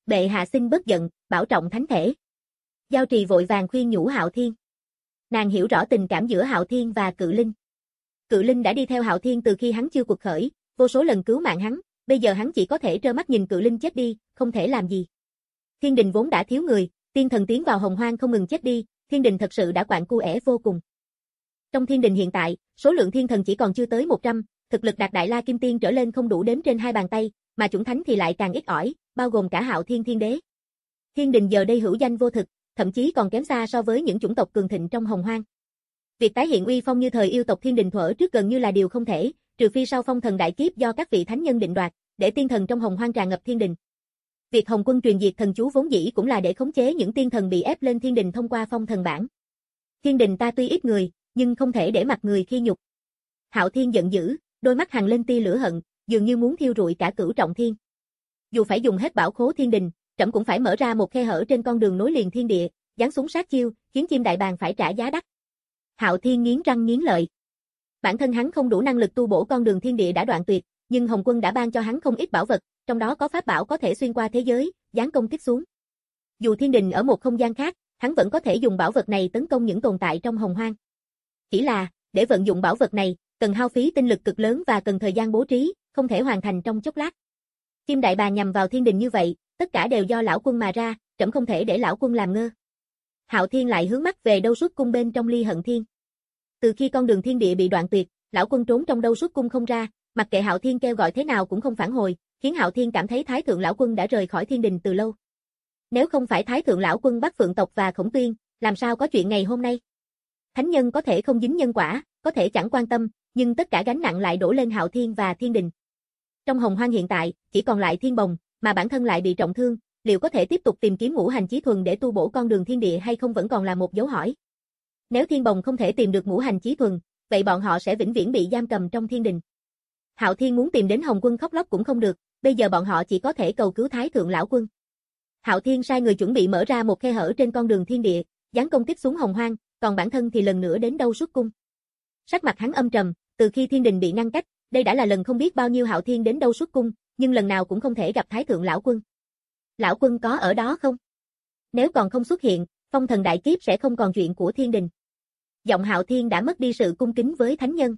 Bệ hạ xin bớt giận, bảo trọng thánh thể. Giao Trì vội vàng khuyên nhủ Hạo Thiên. Nàng hiểu rõ tình cảm giữa Hạo Thiên và Cự Linh. Cự Linh đã đi theo Hạo Thiên từ khi hắn chưa cuộc khởi, vô số lần cứu mạng hắn, bây giờ hắn chỉ có thể trơ mắt nhìn Cự Linh chết đi, không thể làm gì. Thiên đình vốn đã thiếu người, tiên thần tiến vào hồng hoang không ngừng chết đi, thiên đình thật sự đã quặn cu é vô cùng. Trong thiên đình hiện tại, số lượng thiên thần chỉ còn chưa tới một trăm, thực lực đạt đại la kim tiên trở lên không đủ đếm trên hai bàn tay, mà chủng thánh thì lại càng ít ỏi, bao gồm cả Hạo Thiên Thiên Đế. Thiên đình giờ đây hữu danh vô thực, thậm chí còn kém xa so với những chủng tộc cường thịnh trong hồng hoang. Việc tái hiện uy phong như thời yêu tộc thiên đình thuở trước gần như là điều không thể, trừ phi sau phong thần đại kiếp do các vị thánh nhân định đoạt, để tiên thần trong hồng hoang tràn ngập thiên đình. Việc Hồng Quân truyền diệt thần chú vốn dĩ cũng là để khống chế những tiên thần bị ép lên thiên đình thông qua phong thần bảng. Thiên đình ta tuy ít người, nhưng không thể để mặt người khi nhục. Hạo Thiên giận dữ, đôi mắt hằn lên tia lửa hận, dường như muốn thiêu rụi cả cửu trọng thiên. Dù phải dùng hết bảo khố thiên đình, trẫm cũng phải mở ra một khe hở trên con đường nối liền thiên địa, giáng xuống sát chiêu, khiến chim đại bàng phải trả giá đắt. Hạo Thiên nghiến răng nghiến lợi. Bản thân hắn không đủ năng lực tu bổ con đường thiên địa đã đoạn tuyệt, nhưng Hồng Quân đã ban cho hắn không ít bảo vật, trong đó có pháp bảo có thể xuyên qua thế giới, giáng công kích xuống. Dù thiên đình ở một không gian khác, hắn vẫn có thể dùng bảo vật này tấn công những tồn tại trong hồng hoang. Chỉ là, để vận dụng bảo vật này, cần hao phí tinh lực cực lớn và cần thời gian bố trí, không thể hoàn thành trong chốc lát. Chim đại bàng nhằm vào thiên đình như vậy, tất cả đều do lão quân mà ra, trẫm không thể để lão quân làm ngơ. Hạo Thiên lại hướng mắt về Đâu Xuất Cung bên trong Ly Hận Thiên. Từ khi con đường thiên địa bị đoạn tuyệt, lão quân trốn trong Đâu Xuất Cung không ra, mặc kệ Hạo Thiên kêu gọi thế nào cũng không phản hồi, khiến Hạo Thiên cảm thấy Thái thượng lão quân đã rời khỏi thiên đình từ lâu. Nếu không phải Thái thượng lão quân bắt Phượng tộc và Khổng Tuyên, làm sao có chuyện ngày hôm nay? Thánh nhân có thể không dính nhân quả, có thể chẳng quan tâm, nhưng tất cả gánh nặng lại đổ lên Hạo Thiên và thiên đình. Trong hồng hoang hiện tại, chỉ còn lại Thiên Bồng, mà bản thân lại bị trọng thương, liệu có thể tiếp tục tìm kiếm ngũ hành chí thuần để tu bổ con đường thiên địa hay không vẫn còn là một dấu hỏi. Nếu Thiên Bồng không thể tìm được ngũ hành chí thuần, vậy bọn họ sẽ vĩnh viễn bị giam cầm trong thiên đình. Hạo Thiên muốn tìm đến Hồng Quân khóc lóc cũng không được, bây giờ bọn họ chỉ có thể cầu cứu Thái thượng lão quân. Hạo Thiên sai người chuẩn bị mở ra một khe hở trên con đường thiên địa, giáng công kích xuống hồng hoang, còn bản thân thì lần nữa đến Đâu Xuất Cung. Sắc mặt hắn âm trầm, từ khi thiên đình bị ngăn cách, đây đã là lần không biết bao nhiêu Hạo Thiên đến Đâu Xuất Cung, nhưng lần nào cũng không thể gặp Thái thượng lão quân. Lão quân có ở đó không? Nếu còn không xuất hiện, phong thần đại kiếp sẽ không còn chuyện của thiên đình. Giọng Hạo Thiên đã mất đi sự cung kính với thánh nhân.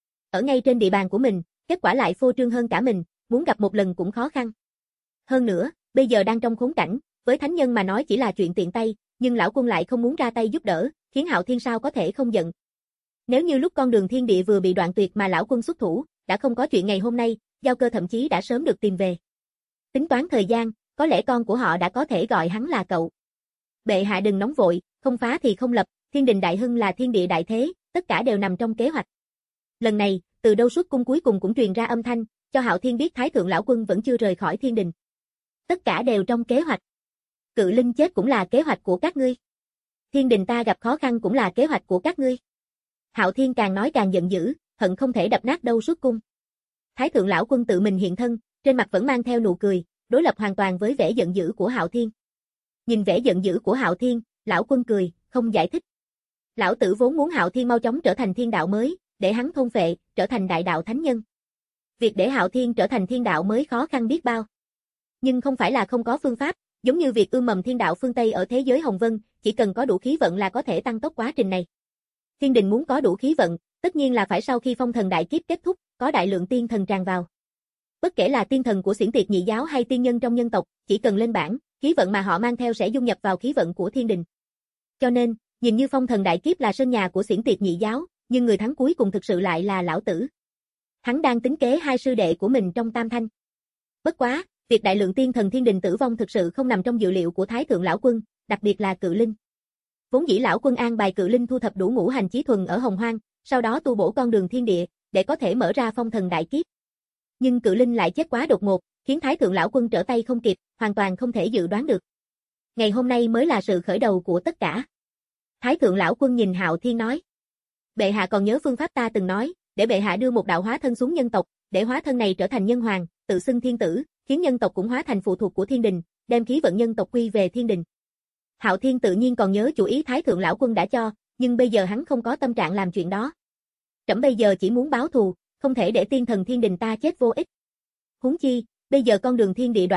Ở ngay trên địa bàn của mình, kết quả lại phô trương hơn cả mình, muốn gặp một lần cũng khó khăn. Hơn nữa, bây giờ đang trong khốn cảnh, với thánh nhân mà nói chỉ là chuyện tiện tay, nhưng lão quân lại không muốn ra tay giúp đỡ, khiến Hạo Thiên sao có thể không giận. Nếu như lúc con đường thiên địa vừa bị đoạn tuyệt mà lão quân xuất thủ, đã không có chuyện ngày hôm nay, Giao Cơ thậm chí đã sớm được tìm về. Tính toán thời gian, có lẽ con của họ đã có thể gọi hắn là cậu. Bệ hạ đừng nóng vội, không phá thì không lập, thiên đình đại hưng là thiên địa đại thế, tất cả đều nằm trong kế hoạch. Lần này, từ Đâu Xuất Cung cuối cùng cũng truyền ra âm thanh, cho Hạo Thiên biết Thái thượng lão quân vẫn chưa rời khỏi thiên đình. Tất cả đều trong kế hoạch. Cự Linh chết cũng là kế hoạch của các ngươi. Thiên đình ta gặp khó khăn cũng là kế hoạch của các ngươi. Hạo Thiên càng nói càng giận dữ, hận không thể đập nát Đâu Xuất Cung. Thái thượng lão quân tự mình hiện thân, trên mặt vẫn mang theo nụ cười, đối lập hoàn toàn với vẻ giận dữ của Hạo Thiên. Nhìn vẻ giận dữ của Hạo Thiên, lão quân cười, không giải thích. Lão tử vốn muốn Hạo Thiên mau chóng trở thành thiên đạo mới, để hắn thôn phệ, trở thành đại đạo thánh nhân. Việc để Hạo Thiên trở thành thiên đạo mới khó khăn biết bao. Nhưng không phải là không có phương pháp, giống như việc ươm mầm thiên đạo phương Tây ở thế giới Hồng Vân, chỉ cần có đủ khí vận là có thể tăng tốc quá trình này. Thiên đình muốn có đủ khí vận, tất nhiên là phải sau khi phong thần đại kiếp kết thúc, có đại lượng tiên thần tràn vào. Bất kể là tiên thần của xiển tiệt nhị giáo hay tiên nhân trong nhân tộc, chỉ cần lên bảng, khí vận mà họ mang theo sẽ dung nhập vào khí vận của thiên đình. Cho nên, nhìn như phong thần đại kiếp là sân nhà của xiển tiệt nhị giáo, nhưng người thắng cuối cùng thực sự lại là lão tử. Hắn đang tính kế hai sư đệ của mình trong tam thanh. Bất quá, việc đại lượng tiên thần thiên đình tử vong thực sự không nằm trong dự liệu của Thái thượng lão quân, đặc biệt là Cự Linh. Vốn dĩ lão quân an bài Cự Linh thu thập đủ ngũ hành chí thuần ở hồng hoang, sau đó tu bổ con đường thiên địa, để có thể mở ra phong thần đại kiếp. Nhưng Cự Linh lại chết quá đột ngột, khiến Thái thượng lão quân trở tay không kịp, hoàn toàn không thể dự đoán được. Ngày hôm nay mới là sự khởi đầu của tất cả. Thái thượng lão quân nhìn Hạo Thiên nói: Bệ hạ còn nhớ phương pháp ta từng nói, để bệ hạ đưa một đạo hóa thân xuống nhân tộc, để hóa thân này trở thành nhân hoàng, tự xưng thiên tử, khiến nhân tộc cũng hóa thành phụ thuộc của thiên đình, đem khí vận nhân tộc quy về thiên đình. Hạo Thiên tự nhiên còn nhớ chủ ý Thái thượng lão quân đã cho, nhưng bây giờ hắn không có tâm trạng làm chuyện đó. Trẫm bây giờ chỉ muốn báo thù, không thể để tiên thần thiên đình ta chết vô ích. Huống chi, bây giờ con đường thiên địa đoạn tuyệt,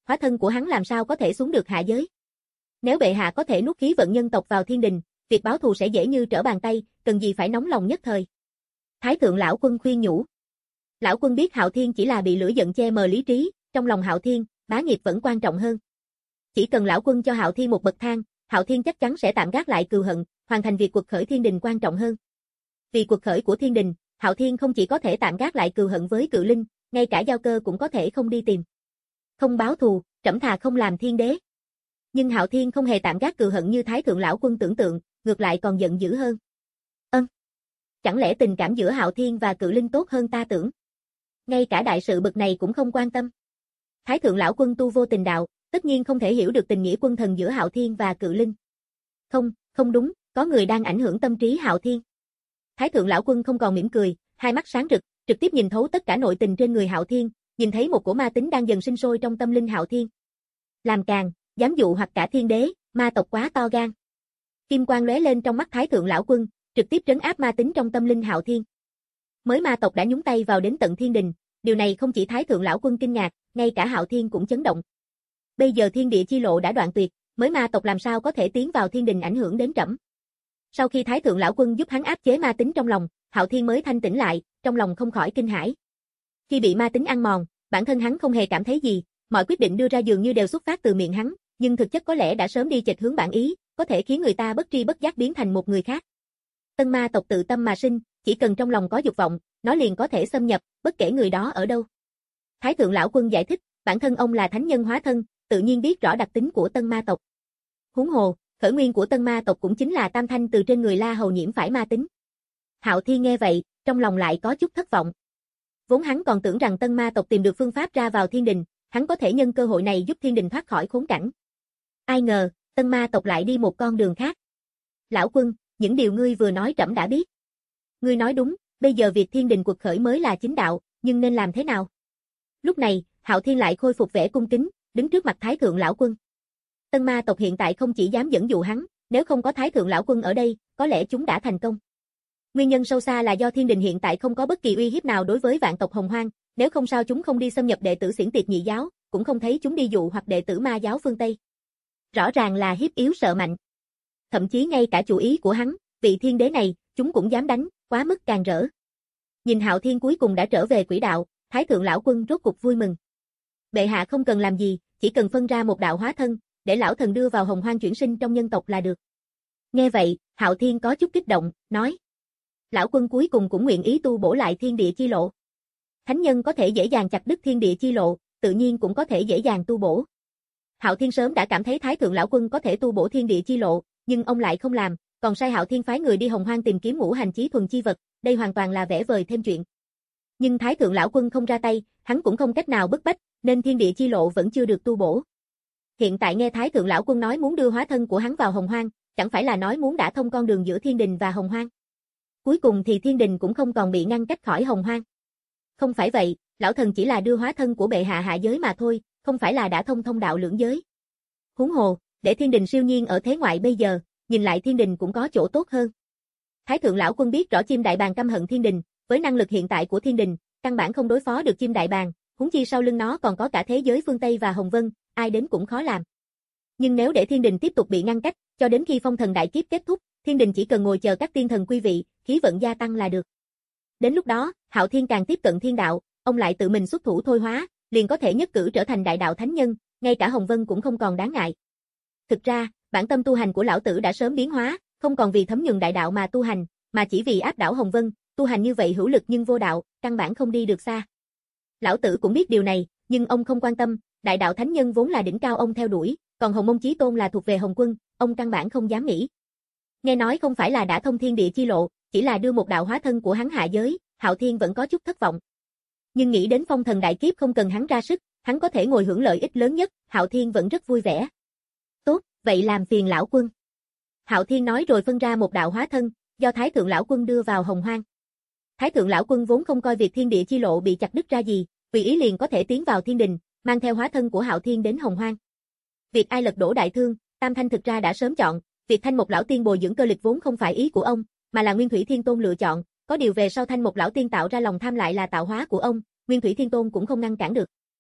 hóa thân của hắn làm sao có thể xuống được hạ giới. Nếu bệ hạ có thể nuốt khí vận nhân tộc vào thiên đình, việc báo thù sẽ dễ như trở bàn tay, cần gì phải nóng lòng nhất thời. Thái thượng lão quân khuyên nhủ. Lão quân biết Hạo Thiên chỉ là bị lửa giận che mờ lý trí, trong lòng Hạo Thiên, bá nghiệp vẫn quan trọng hơn. Chỉ cần lão quân cho Hạo Thiên một bậc thang, Hạo Thiên chắc chắn sẽ tạm gác lại cừu hận, hoàn thành việc quật khởi thiên đình quan trọng hơn. Vì quật khởi của thiên đình, Hạo Thiên không chỉ có thể tạm gác lại cừu hận với cự linh, ngay cả giao cơ cũng có thể không đi tìm. Không báo thù, trẫm thà không làm thiên đế. Nhưng Hạo Thiên không hề tạm gác cừu hận như Thái thượng lão quân tưởng tượng, ngược lại còn giận dữ hơn. Ân, chẳng lẽ tình cảm giữa Hạo Thiên và cự linh tốt hơn ta tưởng? Ngay cả đại sự bực này cũng không quan tâm. Thái thượng lão quân tu vô tình đạo, tất nhiên không thể hiểu được tình nghĩa quân thần giữa Hạo Thiên và cự linh. Không, không đúng, có người đang ảnh hưởng tâm trí Hạo Thiên. Thái thượng lão quân không còn mỉm cười, hai mắt sáng rực, trực tiếp nhìn thấu tất cả nội tình trên người Hạo Thiên, nhìn thấy một cổ ma tính đang dần sinh sôi trong tâm linh Hạo Thiên. Làm càn, dám dụ hoặc cả thiên đế, ma tộc quá to gan. Kim quang lóe lên trong mắt Thái thượng lão quân, trực tiếp trấn áp ma tính trong tâm linh Hạo Thiên. Mới ma tộc đã nhúng tay vào đến tận thiên đình, điều này không chỉ Thái thượng lão quân kinh ngạc, ngay cả Hạo Thiên cũng chấn động. Bây giờ thiên địa chi lộ đã đoạn tuyệt, mới ma tộc làm sao có thể tiến vào thiên đình ảnh hưởng đến trẫm. Sau khi Thái thượng lão quân giúp hắn áp chế ma tính trong lòng, Hạo Thiên mới thanh tĩnh lại, trong lòng không khỏi kinh hãi. Khi bị ma tính ăn mòn, bản thân hắn không hề cảm thấy gì, mọi quyết định đưa ra dường như đều xuất phát từ miệng hắn, nhưng thực chất có lẽ đã sớm đi chệch hướng bản ý, có thể khiến người ta bất tri bất giác biến thành một người khác. Tân ma tộc tự tâm mà sinh, chỉ cần trong lòng có dục vọng, nó liền có thể xâm nhập, bất kể người đó ở đâu. Thái thượng lão quân giải thích, bản thân ông là thánh nhân hóa thân, tự nhiên biết rõ đặc tính của tân ma tộc. Huống hồ, khởi nguyên của tân ma tộc cũng chính là tam thanh từ trên người La Hầu nhiễm phải ma tính. Hạo Thiên nghe vậy, trong lòng lại có chút thất vọng. Vốn hắn còn tưởng rằng tân ma tộc tìm được phương pháp ra vào thiên đình, hắn có thể nhân cơ hội này giúp thiên đình thoát khỏi khốn cảnh. Ai ngờ, tân ma tộc lại đi một con đường khác. Lão quân, những điều ngươi vừa nói trẫm đã biết. Ngươi nói đúng, bây giờ việc thiên đình quật khởi mới là chính đạo, nhưng nên làm thế nào? Lúc này, Hạo Thiên lại khôi phục vẻ cung kính, đứng trước mặt Thái thượng lão quân. Tân ma tộc hiện tại không chỉ dám dẫn dụ hắn, nếu không có Thái thượng lão quân ở đây, có lẽ chúng đã thành công. Nguyên nhân sâu xa là do thiên đình hiện tại không có bất kỳ uy hiếp nào đối với vạn tộc Hồng Hoang, nếu không sao chúng không đi xâm nhập đệ tử Xiển Tiệt Nhị giáo, cũng không thấy chúng đi dụ hoặc đệ tử Ma giáo phương Tây. Rõ ràng là hiếp yếu sợ mạnh. Thậm chí ngay cả chủ ý của hắn, vị thiên đế này, chúng cũng dám đánh, quá mức càng rỡ. Nhìn Hạo Thiên cuối cùng đã trở về quỹ đạo, Thái thượng lão quân rốt cục vui mừng. Bệ hạ không cần làm gì, chỉ cần phân ra một đạo hóa thân, để lão thần đưa vào Hồng Hoang chuyển sinh trong nhân tộc là được. Nghe vậy, Hạo Thiên có chút kích động, nói. Lão quân cuối cùng cũng nguyện ý tu bổ lại thiên địa chi lộ. Thánh nhân có thể dễ dàng chặt đứt thiên địa chi lộ, tự nhiên cũng có thể dễ dàng tu bổ. Hạo Thiên sớm đã cảm thấy Thái thượng lão quân có thể tu bổ thiên địa chi lộ, nhưng ông lại không làm, còn sai Hạo Thiên phái người đi Hồng Hoang tìm kiếm ngũ hành chí thuần chi vật, đây hoàn toàn là vẽ vời thêm chuyện. Nhưng Thái thượng lão quân không ra tay, hắn cũng không cách nào bức bách, nên thiên địa chi lộ vẫn chưa được tu bổ. Hiện tại nghe Thái thượng lão quân nói muốn đưa hóa thân của hắn vào Hồng Hoang, chẳng phải là nói muốn đả thông con đường giữa thiên đình và Hồng Hoang. Cuối cùng thì thiên đình cũng không còn bị ngăn cách khỏi Hồng Hoang. Không phải vậy, lão thần chỉ là đưa hóa thân của bệ hạ hạ giới mà thôi, không phải là đã thông thông đạo lưỡng giới. Huống hồ, để thiên đình siêu nhiên ở thế ngoại bây giờ, nhìn lại thiên đình cũng có chỗ tốt hơn. Thái thượng lão quân biết rõ chim đại bàng căm hận thiên đình, với năng lực hiện tại của thiên đình, căn bản không đối phó được chim đại bàng, huống chi sau lưng nó còn có cả thế giới phương Tây và Hồng Vân, ai đến cũng khó làm. Nhưng nếu để thiên đình tiếp tục bị ngăn cách, cho đến khi phong thần đại kiếp kết thúc, thiên đình chỉ cần ngồi chờ các tiên thần quy vị, khí vận gia tăng là được. Đến lúc đó, Hạo Thiên càng tiếp cận thiên đạo, ông lại tự mình xuất thủ thôi hóa, liền có thể nhất cử trở thành đại đạo thánh nhân, ngay cả Hồng Vân cũng không còn đáng ngại. Thực ra, bản tâm tu hành của lão tử đã sớm biến hóa, không còn vì thấm nhuần đại đạo mà tu hành, mà chỉ vì áp đảo Hồng Vân, tu hành như vậy hữu lực nhưng vô đạo, căn bản không đi được xa. Lão tử cũng biết điều này, nhưng ông không quan tâm, đại đạo thánh nhân vốn là đỉnh cao ông theo đuổi, còn Hồng Mông Chí Tôn là thuộc về Hồng Quân, ông căn bản không dám nghĩ. Nghe nói không phải là đã thông thiên địa chi lộ, chỉ là đưa một đạo hóa thân của hắn hạ giới, Hạo Thiên vẫn có chút thất vọng. Nhưng nghĩ đến phong thần đại kiếp không cần hắn ra sức, hắn có thể ngồi hưởng lợi ích lớn nhất, Hạo Thiên vẫn rất vui vẻ. Tốt, vậy làm phiền lão quân. Hạo Thiên nói rồi phân ra một đạo hóa thân, do Thái thượng lão quân đưa vào Hồng Hoang. Thái thượng lão quân vốn không coi việc thiên địa chi lộ bị chặt đứt ra gì, vì ý liền có thể tiến vào thiên đình, mang theo hóa thân của Hạo Thiên đến Hồng Hoang. Việc ai lật đổ đại thương, Tam Thanh thực ra đã sớm chọn, việc Thanh Mộc lão tiên bồi dưỡng cơ lịch vốn không phải ý của ông, mà là Nguyên Thủy Thiên Tôn lựa chọn, có điều về sau Thanh Mộc lão tiên tạo ra lòng tham lại là tạo hóa của ông, Nguyên Thủy Thiên Tôn cũng không ngăn cản được.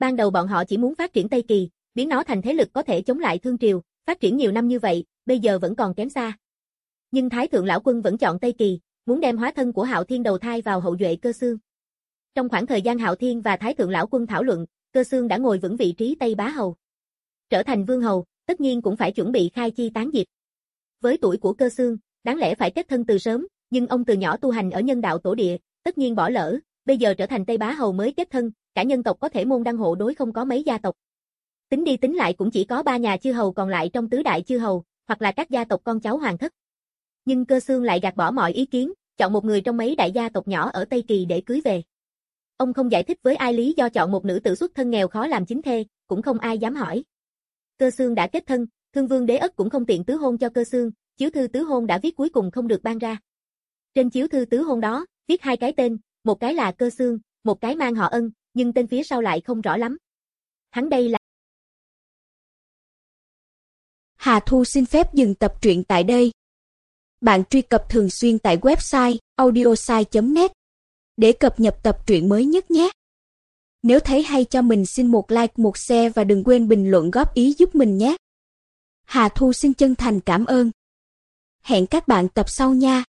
Ban đầu bọn họ chỉ muốn phát triển Tây Kỳ, biến nó thành thế lực có thể chống lại Thương Triều, phát triển nhiều năm như vậy, bây giờ vẫn còn kém xa. Nhưng Thái Thượng Lão Quân vẫn chọn Tây Kỳ, muốn đem hóa thân của Hạo Thiên đầu thai vào hậu duệ Cơ Xương. Trong khoảng thời gian Hạo Thiên và Thái Thượng Lão Quân thảo luận, Cơ Xương đã ngồi vững vị trí Tây Bá Hầu. Trở thành vương hầu, tất nhiên cũng phải chuẩn bị khai chi tán diệp. Với tuổi của Cơ Xương, đáng lẽ phải kết thân từ sớm, nhưng ông từ nhỏ tu hành ở nhân đạo tổ địa, tất nhiên bỏ lỡ, bây giờ trở thành Tây Bá Hầu mới kết thân, cả nhân tộc có thể môn đăng hộ đối không có mấy gia tộc. Tính đi tính lại cũng chỉ có ba nhà chư hầu còn lại trong tứ đại chư hầu, hoặc là các gia tộc con cháu hoàng thất. Nhưng Cơ Xương lại gạt bỏ mọi ý kiến, chọn một người trong mấy đại gia tộc nhỏ ở Tây Kỳ để cưới về. Ông không giải thích với ai lý do chọn một nữ tử xuất thân nghèo khó làm chính thê, cũng không ai dám hỏi. Cơ Xương đã kết thân, Thương Vương Đế Ất cũng không tiện tứ hôn cho Cơ Xương, chiếu thư tứ hôn đã viết cuối cùng không được ban ra. Trên chiếu thư tứ hôn đó, viết hai cái tên, một cái là Cơ Xương, một cái mang họ Ân, nhưng tên phía sau lại không rõ lắm. Hắn đây là Hà Thu xin phép dừng tập truyện tại đây. Bạn truy cập thường xuyên tại website audiosai chấm net để cập nhật tập truyện mới nhất nhé. Nếu thấy hay cho mình xin một like, một share và đừng quên bình luận góp ý giúp mình nhé. Hà Thu xin chân thành cảm ơn. Hẹn các bạn tập sau nha.